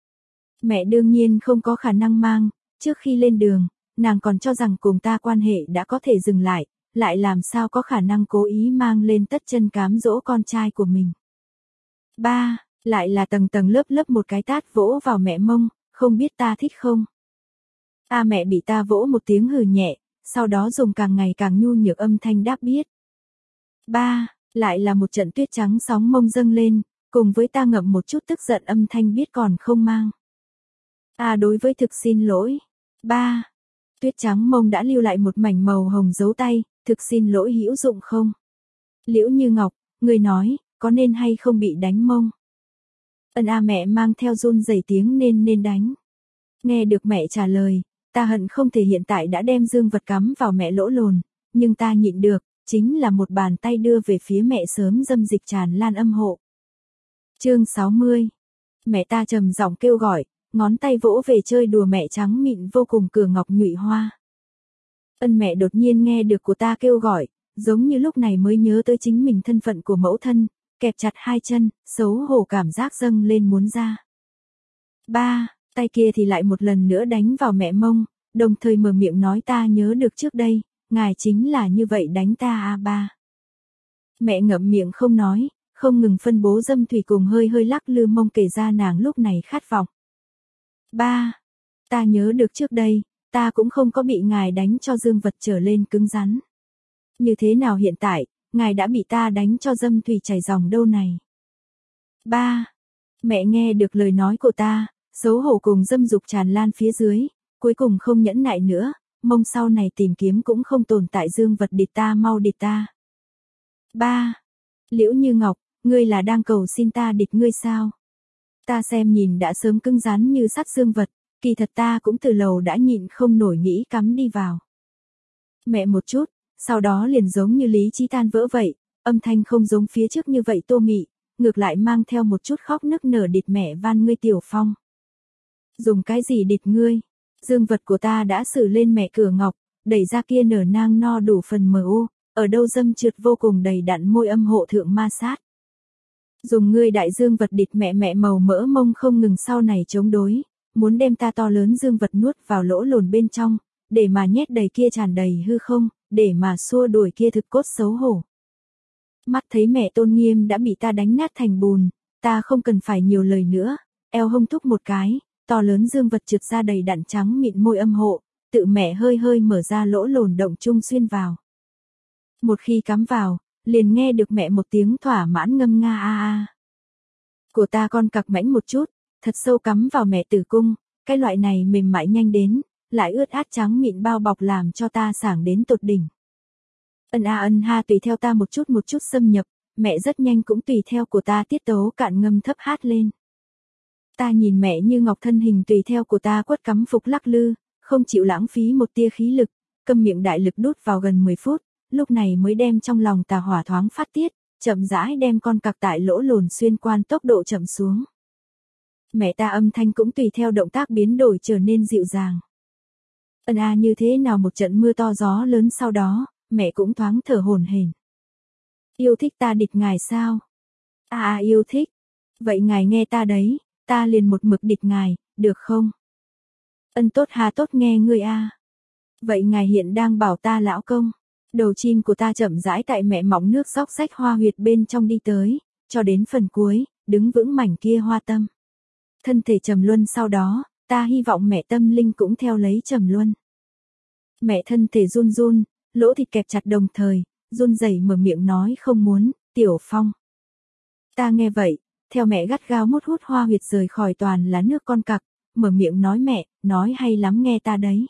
Mẹ đương nhiên không có khả năng mang, trước khi lên đường, nàng còn cho rằng cùng ta quan hệ đã có thể dừng lại, lại làm sao có khả năng cố ý mang lên tất chân cám dỗ con trai của mình. Ba, lại là tầng tầng lớp lớp một cái tát vỗ vào mẹ mông, không biết ta thích không? A mẹ bị ta vỗ một tiếng hừ nhẹ, sau đó dùng càng ngày càng nhu nhược âm thanh đáp biết. Ba, lại là một trận tuyết trắng sóng mông dâng lên, cùng với ta ngậm một chút tức giận âm thanh biết còn không mang. A đối với thực xin lỗi. Ba, Tuyết trắng mông đã lưu lại một mảnh màu hồng dấu tay, thực xin lỗi hữu dụng không? Liễu Như Ngọc, ngươi nói, có nên hay không bị đánh mông? Ân a mẹ mang theo run rẩy tiếng nên nên đánh. Nghe được mẹ trả lời, ta hận không thể hiện tại đã đem dương vật cắm vào mẹ lỗ lồn, nhưng ta nhịn được, chính là một bàn tay đưa về phía mẹ sớm dâm dịch tràn lan âm hộ. Chương sáu mươi. Mẹ ta trầm giọng kêu gọi, ngón tay vỗ về chơi đùa mẹ trắng mịn vô cùng cửa ngọc nhụy hoa. Ân mẹ đột nhiên nghe được của ta kêu gọi, giống như lúc này mới nhớ tới chính mình thân phận của mẫu thân, kẹp chặt hai chân, xấu hổ cảm giác dâng lên muốn ra. Ba, tay kia thì lại một lần nữa đánh vào mẹ mông, đồng thời mở miệng nói ta nhớ được trước đây, ngài chính là như vậy đánh ta a ba. Mẹ ngậm miệng không nói, không ngừng phân bố dâm thủy cùng hơi hơi lắc lư mông kể ra nàng lúc này khát vọng. Ba, ta nhớ được trước đây, ta cũng không có bị ngài đánh cho dương vật trở lên cứng rắn. Như thế nào hiện tại, ngài đã bị ta đánh cho dâm thủy chảy dòng đâu này. Ba, mẹ nghe được lời nói của ta, xấu hổ cùng dâm dục tràn lan phía dưới, cuối cùng không nhẫn nại nữa, mông sau này tìm kiếm cũng không tồn tại dương vật địt ta mau địt ta. Ba, Liễu Như Ngọc, ngươi là đang cầu xin ta địt ngươi sao? Ta xem nhìn đã sớm cứng rắn như sắt dương vật, kỳ thật ta cũng từ lâu đã nhịn không nổi nghĩ cắm đi vào. Mẹ một chút, sau đó liền giống như lý trí tan vỡ vậy, âm thanh không giống phía trước như vậy tô mị, ngược lại mang theo một chút khóc nức nở địt mẹ van ngươi Tiểu Phong. Dùng cái gì địt ngươi? Dương vật của ta đã xử lên mẹ cửa ngọc, đẩy ra kia nở nang no đủ phần mờ ô, ở đâu dâm trượt vô cùng đầy đặn môi âm hộ thượng ma sát. Dùng ngươi đại dương vật địt mẹ mẹ màu mỡ mông không ngừng sau này chống đối, muốn đem ta to lớn dương vật nuốt vào lỗ lồn bên trong, để mà nhét đầy kia tràn đầy hư không, để mà xua đuổi kia thực cốt xấu hổ. Mắt thấy mẹ tôn nghiêm đã bị ta đánh nát thành bùn, ta không cần phải nhiều lời nữa, eo hông thúc một cái, to lớn dương vật trượt ra đầy đặn trắng mịn môi âm hộ, tự mẹ hơi hơi mở ra lỗ lồn động trung xuyên vào. Một khi cắm vào, liền nghe được mẹ một tiếng thỏa mãn ngâm nga a a. Của ta con cặc mãnh một chút, thật sâu cắm vào mẹ tử cung, cái loại này mềm mại nhanh đến, lại ướt át trắng mịn bao bọc làm cho ta sảng đến tột đỉnh. Ân a ân ha tùy theo ta một chút một chút xâm nhập, mẹ rất nhanh cũng tùy theo của ta tiết tấu cạn ngâm thấp hát lên. Ta nhìn mẹ Như Ngọc thân hình tùy theo của ta quất cắm phục lắc lư, không chịu lãng phí một tia khí lực, câm miệng đại lực đút vào gần mười phút, lúc này mới đem trong lòng tà hỏa thoáng phát tiết, chậm rãi đem con cặc tại lỗ lồn xuyên quan tốc độ chậm xuống. Mẹ ta âm thanh cũng tùy theo động tác biến đổi trở nên dịu dàng. Ân a như thế nào một trận mưa to gió lớn sau đó, mẹ cũng thoáng thở hổn hển. Yêu thích ta địt ngài sao? A a yêu thích. Vậy ngài nghe ta đấy, ta liền một mực địt ngài, được không? Ân tốt hà tốt nghe ngươi a. Vậy ngài hiện đang bảo ta lão công. Đầu chim của ta chậm rãi tại mẹ mỏng nước róc rách hoa huyệt bên trong đi tới, cho đến phần cuối, đứng vững mảnh kia hoa tâm. Thân thể trầm luân sau đó, ta hy vọng mẹ tâm linh cũng theo lấy trầm luân. Mẹ thân thể run run, lỗ thịt kẹp chặt đồng thời, run rẩy mở miệng nói không muốn, Tiểu Phong. Ta nghe vậy, theo mẹ gắt gao mút hút hoa huyệt rời khỏi toàn là nước con cặc, mở miệng nói mẹ, nói hay lắm nghe ta đấy.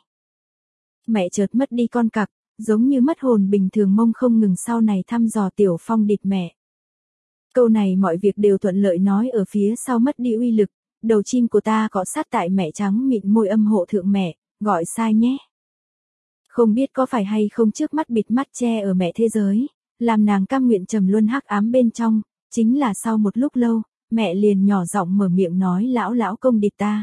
Mẹ chợt mất đi con cặc, giống như mất hồn bình thường mông không ngừng sau này thăm dò Tiểu Phong địt mẹ. Câu này mọi việc đều thuận lợi nói ở phía sau mất đi uy lực, đầu chim của ta cọ sát tại mẹ trắng mịn môi âm hộ thượng mẹ, gọi sai nhé. Không biết có phải hay không trước mắt bịt mắt che ở mẹ thế giới, làm nàng cam nguyện trầm luân hắc ám bên trong, chính là sau một lúc lâu, mẹ liền nhỏ giọng mở miệng nói lão lão công địt ta.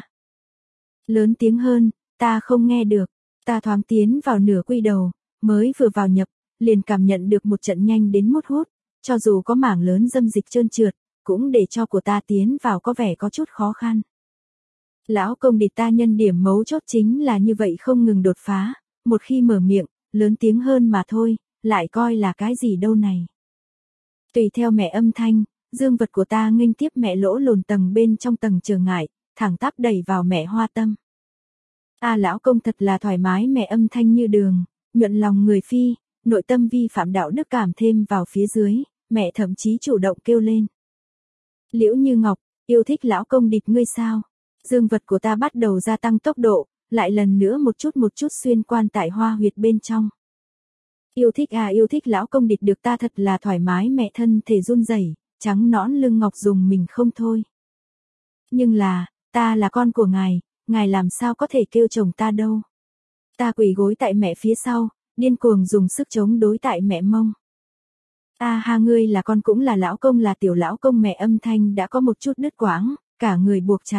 Lớn tiếng hơn, ta không nghe được, ta thoáng tiến vào nửa quy đầu, mới vừa vào nhập, liền cảm nhận được một trận nhanh đến mút hút, cho dù có mảng lớn dâm dịch trơn trượt, cũng để cho của ta tiến vào có vẻ có chút khó khăn. Lão công địt ta nhân điểm mấu chốt chính là như vậy không ngừng đột phá, một khi mở miệng, lớn tiếng hơn mà thôi, lại coi là cái gì đâu này. Tùy theo mẹ âm thanh, dương vật của ta nghênh tiếp mẹ lỗ lồn tầng bên trong tầng trở ngại, thẳng tắp đẩy vào mẹ hoa tâm. A lão công thật là thoải mái mẹ âm thanh như đường, nhuận lòng người phi, nội tâm vi phạm đạo đức cảm thêm vào phía dưới, mẹ thậm chí chủ động kêu lên. Liễu Như Ngọc, yêu thích lão công địt ngươi sao? Dương vật của ta bắt đầu gia tăng tốc độ, lại lần nữa một chút một chút xuyên quan tại hoa huyệt bên trong. Yêu thích à yêu thích lão công địch được ta thật là thoải mái mẹ thân thể run rẩy, trắng nõn lưng ngọc dùng mình không thôi. Nhưng là, ta là con của ngài, ngài làm sao có thể kêu chồng ta đâu. Ta quỳ gối tại mẹ phía sau, điên cuồng dùng sức chống đối tại mẹ mông. A ha ngươi là con cũng là lão công là tiểu lão công mẹ âm thanh đã có một chút đứt quãng, cả người buộc chặt.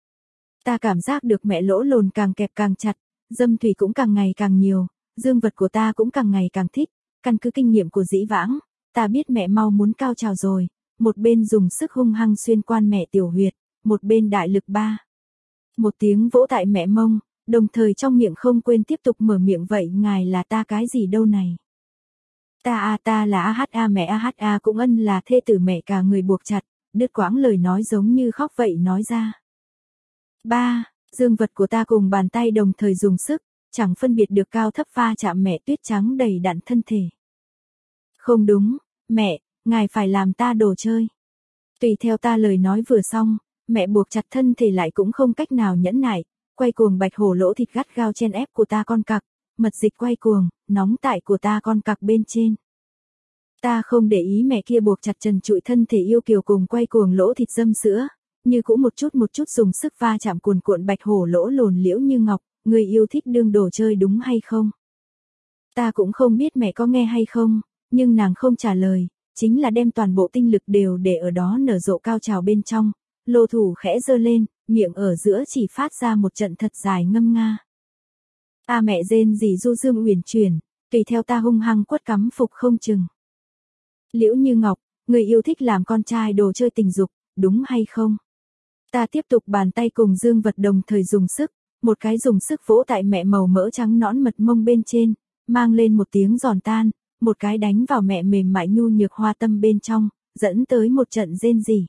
Ta cảm giác được mẹ lỗ lồn càng kẹp càng chặt, dâm thủy cũng càng ngày càng nhiều, dương vật của ta cũng càng ngày càng thích, căn cứ kinh nghiệm của dĩ vãng, ta biết mẹ mau muốn cao trào rồi, một bên dùng sức hung hăng xuyên quan mẹ tiểu huyệt, một bên đại lực ba. Một tiếng vỗ tại mẹ mông, đồng thời trong miệng không quên tiếp tục mở miệng vậy ngài là ta cái gì đâu này. Ta a ta là a hát a mẹ a hát a cũng ân là thê tử mẹ cả người buộc chặt, đứt quãng lời nói giống như khóc vậy nói ra. Ba, dương vật của ta cùng bàn tay đồng thời dùng sức, chẳng phân biệt được cao thấp va chạm mẹ tuyết trắng đầy đặn thân thể. Không đúng, mẹ, ngài phải làm ta đồ chơi. Tùy theo ta lời nói vừa xong, mẹ buộc chặt thân thể lại cũng không cách nào nhẫn nại, quay cuồng bạch hổ lỗ thịt gắt gao chen ép của ta con cặc, mật dịch quay cuồng, nóng tại của ta con cặc bên trên. Ta không để ý mẹ kia buộc chặt trần trụi thân thể yêu kiều cùng quay cuồng lỗ thịt dâm sữa, như cũng một chút một chút dùng sức va chạm cuồn cuộn bạch hổ lỗ lồn liễu như ngọc, người yêu thích đương đồ chơi đúng hay không? Ta cũng không biết mẹ có nghe hay không, nhưng nàng không trả lời, chính là đem toàn bộ tinh lực đều để ở đó nở rộ cao trào bên trong, lô thủ khẽ giơ lên, miệng ở giữa chỉ phát ra một trận thật dài ngâm nga. A mẹ rên rỉ du dương uyển chuyển, tùy theo ta hung hăng quất cắm phục không chừng. Liễu như ngọc, người yêu thích làm con trai đồ chơi tình dục, đúng hay không? Ta tiếp tục bàn tay cùng dương vật đồng thời dùng sức, một cái dùng sức vỗ tại mẹ màu mỡ trắng nõn mật mông bên trên, mang lên một tiếng giòn tan, một cái đánh vào mẹ mềm mại nhu nhược hoa tâm bên trong, dẫn tới một trận rên rỉ.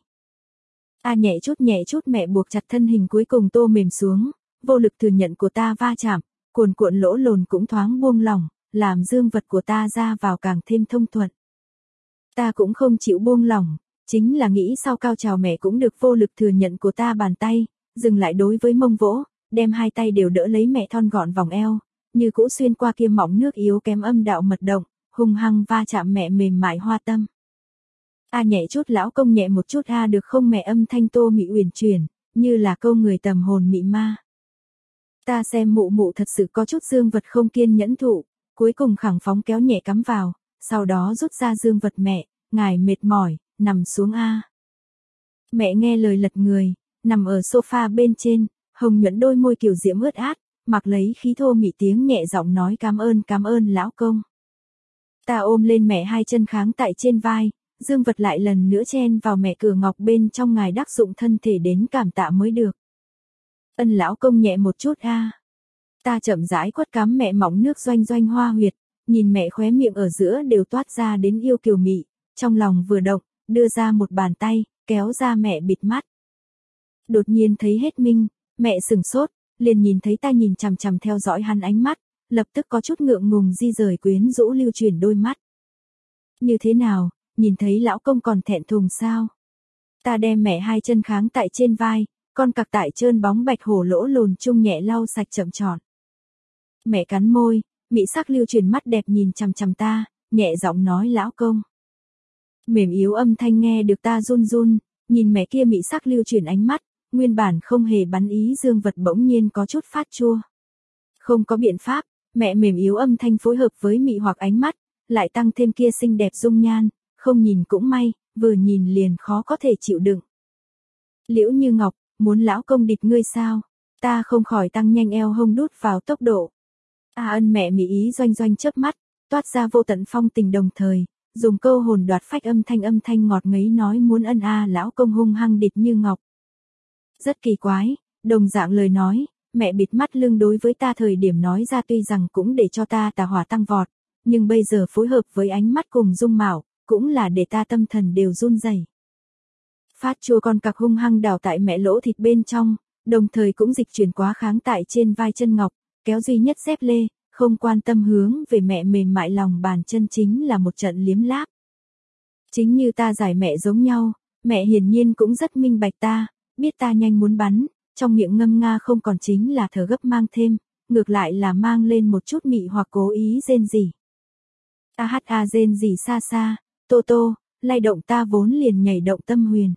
A nhẹ chút nhẹ chút mẹ buộc chặt thân hình cuối cùng tô mềm xuống, vô lực thừa nhận của ta va chạm, cuồn cuộn lỗ lồn cũng thoáng buông lỏng, làm dương vật của ta ra vào càng thêm thông thuận. Ta cũng không chịu buông lỏng, chính là nghĩ sau cao trào mẹ cũng được vô lực thừa nhận của ta bàn tay, dừng lại đối với mông vỗ, đem hai tay đều đỡ lấy mẹ thon gọn vòng eo, như cũ xuyên qua kia mỏng nước yếu kém âm đạo mật động, hung hăng va chạm mẹ mềm mại hoa tâm. A nhẹ chút lão công nhẹ một chút a được không mẹ âm thanh tô mị uyển chuyển, như là câu người tầm hồn mị ma. Ta xem mụ mụ thật sự có chút dương vật không kiên nhẫn thụ, cuối cùng khẳng phóng kéo nhẹ cắm vào, sau đó rút ra dương vật mẹ, ngài mệt mỏi, nằm xuống a. Mẹ nghe lời lật người, nằm ở sofa bên trên, hồng nhuận đôi môi kiều diễm ướt át, mặc lấy khí thô mị tiếng nhẹ giọng nói cảm ơn cảm ơn lão công. Ta ôm lên mẹ hai chân kháng tại trên vai, dương vật lại lần nữa chen vào mẹ cửa ngọc bên trong ngài đắc dụng thân thể đến cảm tạ mới được. Ân lão công nhẹ một chút a. Ta chậm rãi quất cắm mẹ mỏng nước doanh doanh hoa huyệt, nhìn mẹ khóe miệng ở giữa đều toát ra đến yêu kiều mị, trong lòng vừa động, đưa ra một bàn tay, kéo ra mẹ bịt mắt. Đột nhiên thấy hết minh, mẹ sừng sốt, liền nhìn thấy ta nhìn chằm chằm theo dõi hắn ánh mắt, lập tức có chút ngượng ngùng di rời quyến rũ lưu chuyển đôi mắt. Như thế nào, nhìn thấy lão công còn thẹn thùng sao? Ta đem mẹ hai chân kháng tại trên vai, con cặc tại trơn bóng bạch hổ lỗ lồn chung nhẹ lau sạch chậm trọn. Mẹ cắn môi, mị sắc lưu chuyển mắt đẹp nhìn chằm chằm ta, nhẹ giọng nói lão công. Mềm yếu âm thanh nghe được ta run run, nhìn mẹ kia mị sắc lưu chuyển ánh mắt, nguyên bản không hề bắn ý dương vật bỗng nhiên có chút phát chua. Không có biện pháp, mẹ mềm yếu âm thanh phối hợp với mị hoặc ánh mắt, lại tăng thêm kia xinh đẹp dung nhan, không nhìn cũng may, vừa nhìn liền khó có thể chịu đựng. Liễu như ngọc, muốn lão công địch ngươi sao? Ta không khỏi tăng nhanh eo hông đút vào tốc độ. A ân mẹ mị ý doanh doanh chớp mắt, toát ra vô tận phong tình đồng thời, dùng câu hồn đoạt phách âm thanh âm thanh ngọt ngấy nói muốn ân a lão công hung hăng địch như ngọc. Rất kỳ quái, đồng dạng lời nói, mẹ bịt mắt lưng đối với ta thời điểm nói ra tuy rằng cũng để cho ta tà hỏa tăng vọt, nhưng bây giờ phối hợp với ánh mắt cùng dung mạo, cũng là để ta tâm thần đều run rẩy. Phát chua con cặc hung hăng đào tại mẹ lỗ thịt bên trong, đồng thời cũng dịch chuyển quá kháng tại trên vai chân ngọc, kéo duy nhất dép lê, không quan tâm hướng về mẹ mềm mại lòng bàn chân chính là một trận liếm láp. Chính như ta giải mẹ giống nhau, mẹ hiển nhiên cũng rất minh bạch ta, biết ta nhanh muốn bắn, trong miệng ngâm nga không còn chính là thở gấp mang thêm, ngược lại là mang lên một chút mị hoặc cố ý rên rỉ. A hát a rên rỉ xa xa, Tô Tô, lay động ta vốn liền nhảy động tâm huyền.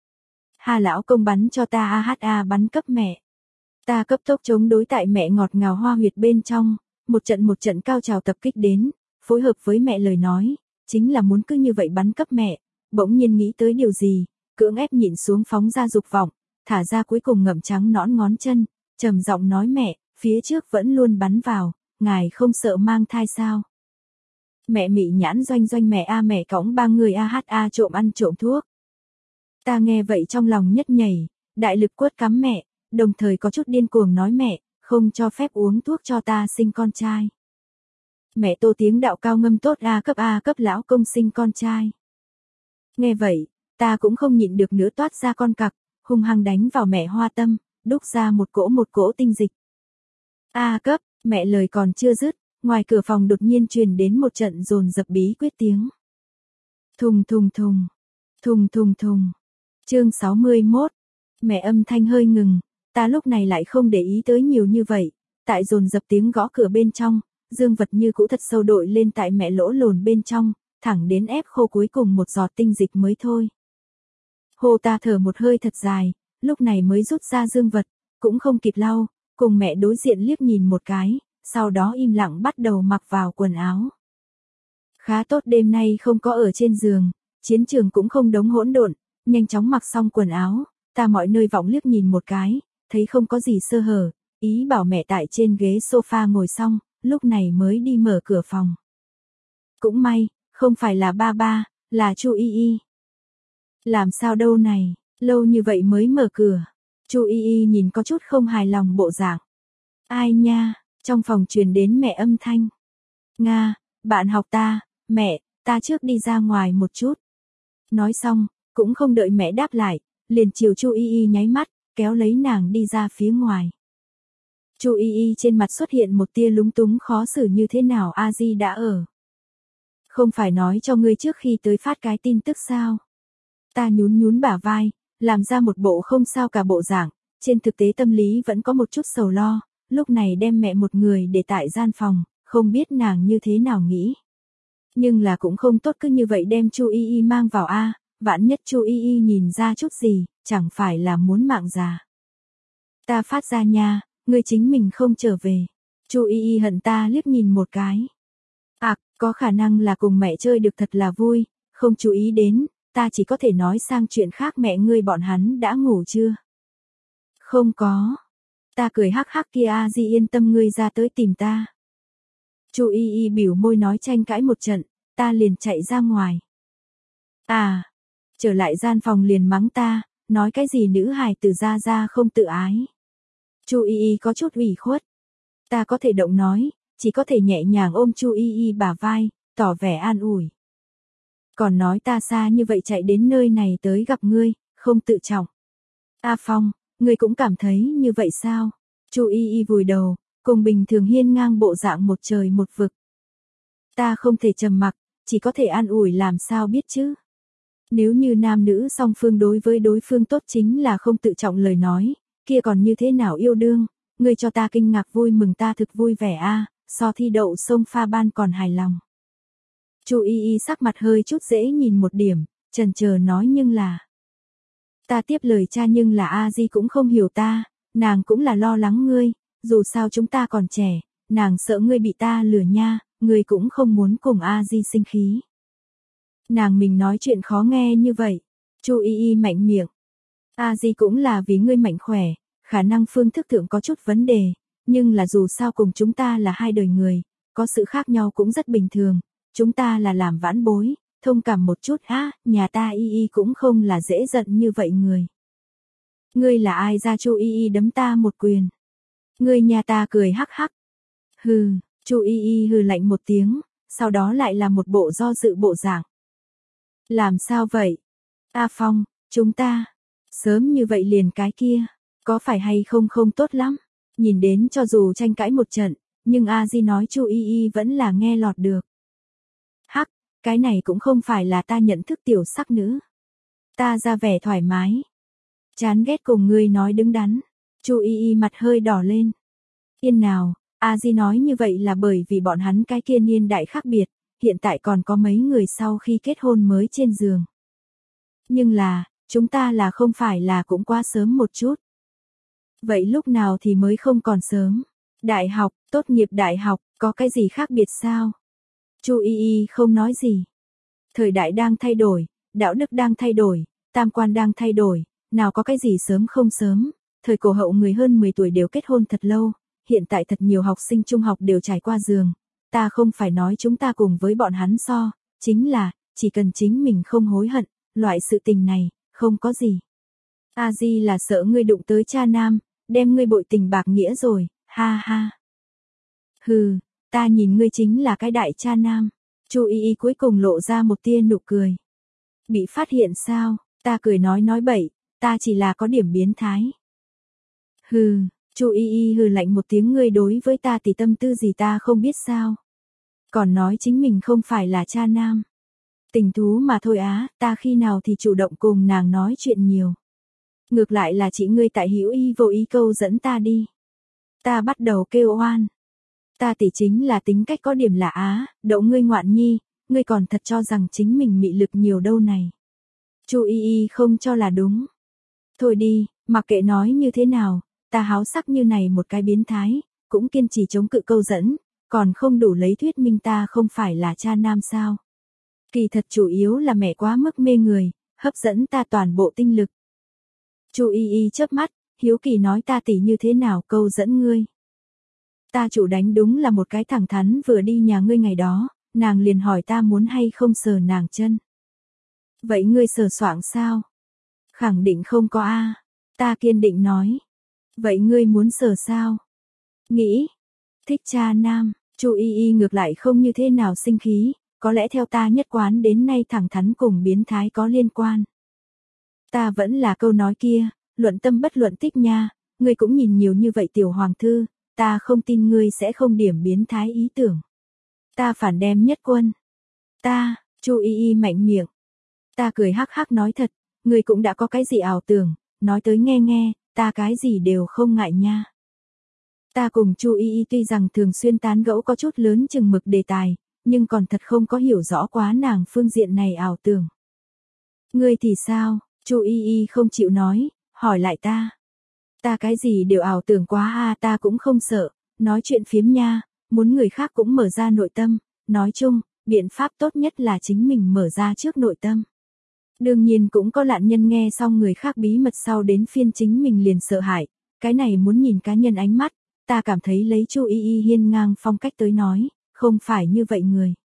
Hà lão công bắn cho ta a hát a bắn cấp mẹ. Ta cấp tốc chống đối tại mẹ ngọt ngào hoa huyệt bên trong, một trận một trận cao trào tập kích đến, phối hợp với mẹ lời nói, chính là muốn cứ như vậy bắn cấp mẹ, bỗng nhiên nghĩ tới điều gì, cưỡng ép nhịn xuống phóng ra dục vọng, thả ra cuối cùng ngậm trắng nõn ngón chân, trầm giọng nói mẹ, phía trước vẫn luôn bắn vào, ngài không sợ mang thai sao? Mẹ mị nhãn doanh doanh mẹ a mẹ cõng ba người a hát a trộm ăn trộm thuốc. Ta nghe vậy trong lòng nhất nhảy, đại lực quất cắm mẹ, đồng thời có chút điên cuồng nói mẹ, không cho phép uống thuốc cho ta sinh con trai. Mẹ Tô tiếng đạo cao ngâm tốt A cấp A cấp lão công sinh con trai. Nghe vậy, ta cũng không nhịn được nữa toát ra con cặc, hung hăng đánh vào mẹ hoa tâm, đúc ra một cỗ một cỗ tinh dịch. A cấp, mẹ lời còn chưa dứt, ngoài cửa phòng đột nhiên truyền đến một trận dồn dập bí quyết tiếng. Thùng thùng thùng, thùng thùng thùng. Chương sáu mươi mốt. Mẹ âm thanh hơi ngừng, ta lúc này lại không để ý tới nhiều như vậy, tại dồn dập tiếng gõ cửa bên trong, dương vật như cũ thật sâu đội lên tại mẹ lỗ lồn bên trong, thẳng đến ép khô cuối cùng một giọt tinh dịch mới thôi. Hồ ta thở một hơi thật dài, lúc này mới rút ra dương vật, cũng không kịp lau, cùng mẹ đối diện liếc nhìn một cái, sau đó im lặng bắt đầu mặc vào quần áo. Khá tốt đêm nay không có ở trên giường, chiến trường cũng không đống hỗn độn, nhanh chóng mặc xong quần áo, ta mọi nơi vọng liếc nhìn một cái, thấy không có gì sơ hở, ý bảo mẹ tại trên ghế sofa ngồi xong, lúc này mới đi mở cửa phòng. Cũng may, không phải là ba ba, là Chu Y Y. Làm sao đâu này, lâu như vậy mới mở cửa. Chu Y Y nhìn có chút không hài lòng bộ dạng. Ai nha, trong phòng truyền đến mẹ âm thanh. Nga, bạn học ta, mẹ, ta trước đi ra ngoài một chút. Nói xong, cũng không đợi mẹ đáp lại, liền chiều Chu Y Y nháy mắt, kéo lấy nàng đi ra phía ngoài. Chu Y Y trên mặt xuất hiện một tia lúng túng khó xử như thế nào A Di đã ở. Không phải nói cho ngươi trước khi tới phát cái tin tức sao? Ta nhún nhún bả vai, làm ra một bộ không sao cả bộ dạng, trên thực tế tâm lý vẫn có một chút sầu lo, lúc này đem mẹ một người để tại gian phòng, không biết nàng như thế nào nghĩ. Nhưng là cũng không tốt cứ như vậy đem Chu Y Y mang vào a, vạn nhất Chu Y Y nhìn ra chút gì, chẳng phải là muốn mạng già. Ta phát ra nha, ngươi chính mình không trở về. Chu Y Y hận ta liếc nhìn một cái. À, có khả năng là cùng mẹ chơi được thật là vui, không chú ý đến, ta chỉ có thể nói sang chuyện khác mẹ ngươi bọn hắn đã ngủ chưa? Không có. Ta cười hắc hắc kia A Di yên tâm ngươi ra tới tìm ta. Chu Y Y biểu môi nói tranh cãi một trận, ta liền chạy ra ngoài. À, trở lại gian phòng liền mắng ta, nói cái gì nữ hài tử ra ra không tự ái. Chu Y Y có chút ủy khuất. Ta có thể động nói, chỉ có thể nhẹ nhàng ôm Chu Y Y bả vai, tỏ vẻ an ủi. Còn nói ta xa như vậy chạy đến nơi này tới gặp ngươi, không tự trọng. A Phong, ngươi cũng cảm thấy như vậy sao? Chu Y Y vùi đầu, cùng bình thường hiên ngang bộ dạng một trời một vực. Ta không thể trầm mặc, chỉ có thể an ủi làm sao biết chứ. Nếu như nam nữ song phương đối với đối phương tốt chính là không tự trọng lời nói, kia còn như thế nào yêu đương, ngươi cho ta kinh ngạc vui mừng ta thực vui vẻ a, so thi đậu sông pha ban còn hài lòng. Chu Y Y sắc mặt hơi chút dễ nhìn một điểm, chần chờ nói nhưng là. Ta tiếp lời cha nhưng là A Di cũng không hiểu ta, nàng cũng là lo lắng ngươi, dù sao chúng ta còn trẻ, nàng sợ ngươi bị ta lừa nha, ngươi cũng không muốn cùng A Di sinh khí. Nàng mình nói chuyện khó nghe như vậy, Chu Y Y mạnh miệng. A Di cũng là vì ngươi mạnh khỏe, khả năng phương thức thượng có chút vấn đề, nhưng là dù sao cùng chúng ta là hai đời người, có sự khác nhau cũng rất bình thường, chúng ta là làm vãn bối, thông cảm một chút á, nhà ta Y Y cũng không là dễ giận như vậy người. Ngươi là ai ra Chu Y Y đấm ta một quyền. Ngươi nhà ta cười hắc hắc. Hừ, Chu Y Y hừ lạnh một tiếng, sau đó lại là một bộ do dự bộ dạng. Làm sao vậy? A Phong, chúng ta, sớm như vậy liền cái kia, có phải hay không không tốt lắm, nhìn đến cho dù tranh cãi một trận, nhưng A Di nói Chu Y Y vẫn là nghe lọt được. Hắc, cái này cũng không phải là ta nhận thức tiểu sắc nữ. Ta ra vẻ thoải mái. Chán ghét cùng ngươi nói đứng đắn. Chu Y Y mặt hơi đỏ lên. Yên nào, A Di nói như vậy là bởi vì bọn hắn cái kia niên đại khác biệt, hiện tại còn có mấy người sau khi kết hôn mới trên giường. Nhưng là, chúng ta là không phải là cũng quá sớm một chút. Vậy lúc nào thì mới không còn sớm? Đại học, tốt nghiệp đại học, có cái gì khác biệt sao? Chu Y Y không nói gì. Thời đại đang thay đổi, đạo đức đang thay đổi, tam quan đang thay đổi, nào có cái gì sớm không sớm. Thời cổ hậu người hơn mười tuổi đều kết hôn thật lâu, hiện tại thật nhiều học sinh trung học đều trải qua giường. Ta không phải nói chúng ta cùng với bọn hắn so, chính là, chỉ cần chính mình không hối hận, loại sự tình này, không có gì. A Di là sợ ngươi đụng tới cha nam, đem ngươi bội tình bạc nghĩa rồi, ha ha. Hừ, ta nhìn ngươi chính là cái đại cha nam. Chu Y Y cuối cùng lộ ra một tia nụ cười. Bị phát hiện sao? Ta cười nói nói bậy, ta chỉ là có điểm biến thái. Hừ, Chu Y Y hừ lạnh một tiếng, ngươi đối với ta thì tâm tư gì ta không biết sao? Còn nói chính mình không phải là cha nam. Tình thú mà thôi á, ta khi nào thì chủ động cùng nàng nói chuyện nhiều. Ngược lại là chị ngươi tại hữu ý vô ý câu dẫn ta đi. Ta bắt đầu kêu oan. Ta tỷ chính là tính cách có điểm lạ á, đậu ngươi ngoạn nhi, ngươi còn thật cho rằng chính mình mị lực nhiều đâu này. Chu Y Y không cho là đúng. Thôi đi, mặc kệ nói như thế nào, ta háo sắc như này một cái biến thái, cũng kiên trì chống cự câu dẫn, còn không đủ lấy thuyết minh ta không phải là cha nam sao. Kỳ thật chủ yếu là mẹ quá mức mê người, hấp dẫn ta toàn bộ tinh lực. Chu Y Y chớp mắt, hiếu kỳ nói ta tỷ như thế nào câu dẫn ngươi. Ta chủ đánh đúng là một cái thẳng thắn, vừa đi nhà ngươi ngày đó, nàng liền hỏi ta muốn hay không sờ nàng chân. Vậy ngươi sờ soạng sao? Khẳng định không có a. Ta kiên định nói. Vậy ngươi muốn sờ sao? Nghĩ. Thích cha nam, Chu Y Y ngược lại không như thế nào sinh khí, có lẽ theo ta nhất quán đến nay thẳng thắn cùng biến thái có liên quan. Ta vẫn là câu nói kia, luận tâm bất luận tích nha, ngươi cũng nhìn nhiều như vậy tiểu hoàng thư, ta không tin ngươi sẽ không điểm biến thái ý tưởng. Ta phản đem nhất quân. Ta, Chu Y Y mạnh miệng. Ta cười hắc hắc nói thật, ngươi cũng đã có cái gì ảo tưởng, nói tới nghe nghe, ta cái gì đều không ngại nha. Ta cùng Chu Y Y tuy rằng thường xuyên tán gẫu có chút lớn chừng mực đề tài, nhưng còn thật không có hiểu rõ quá nàng phương diện này ảo tưởng. Ngươi thì sao? Chu Y Y không chịu nói, hỏi lại ta. Ta cái gì đều ảo tưởng quá a, à, ta cũng không sợ, nói chuyện phiếm nha, muốn người khác cũng mở ra nội tâm, nói chung, biện pháp tốt nhất là chính mình mở ra trước nội tâm. Đương nhiên cũng có lạn nhân nghe xong người khác bí mật sau đến phiên chính mình liền sợ hãi, cái này muốn nhìn cá nhân ánh mắt, ta cảm thấy lấy Chu Y Y hiên ngang phong cách tới nói, không phải như vậy người.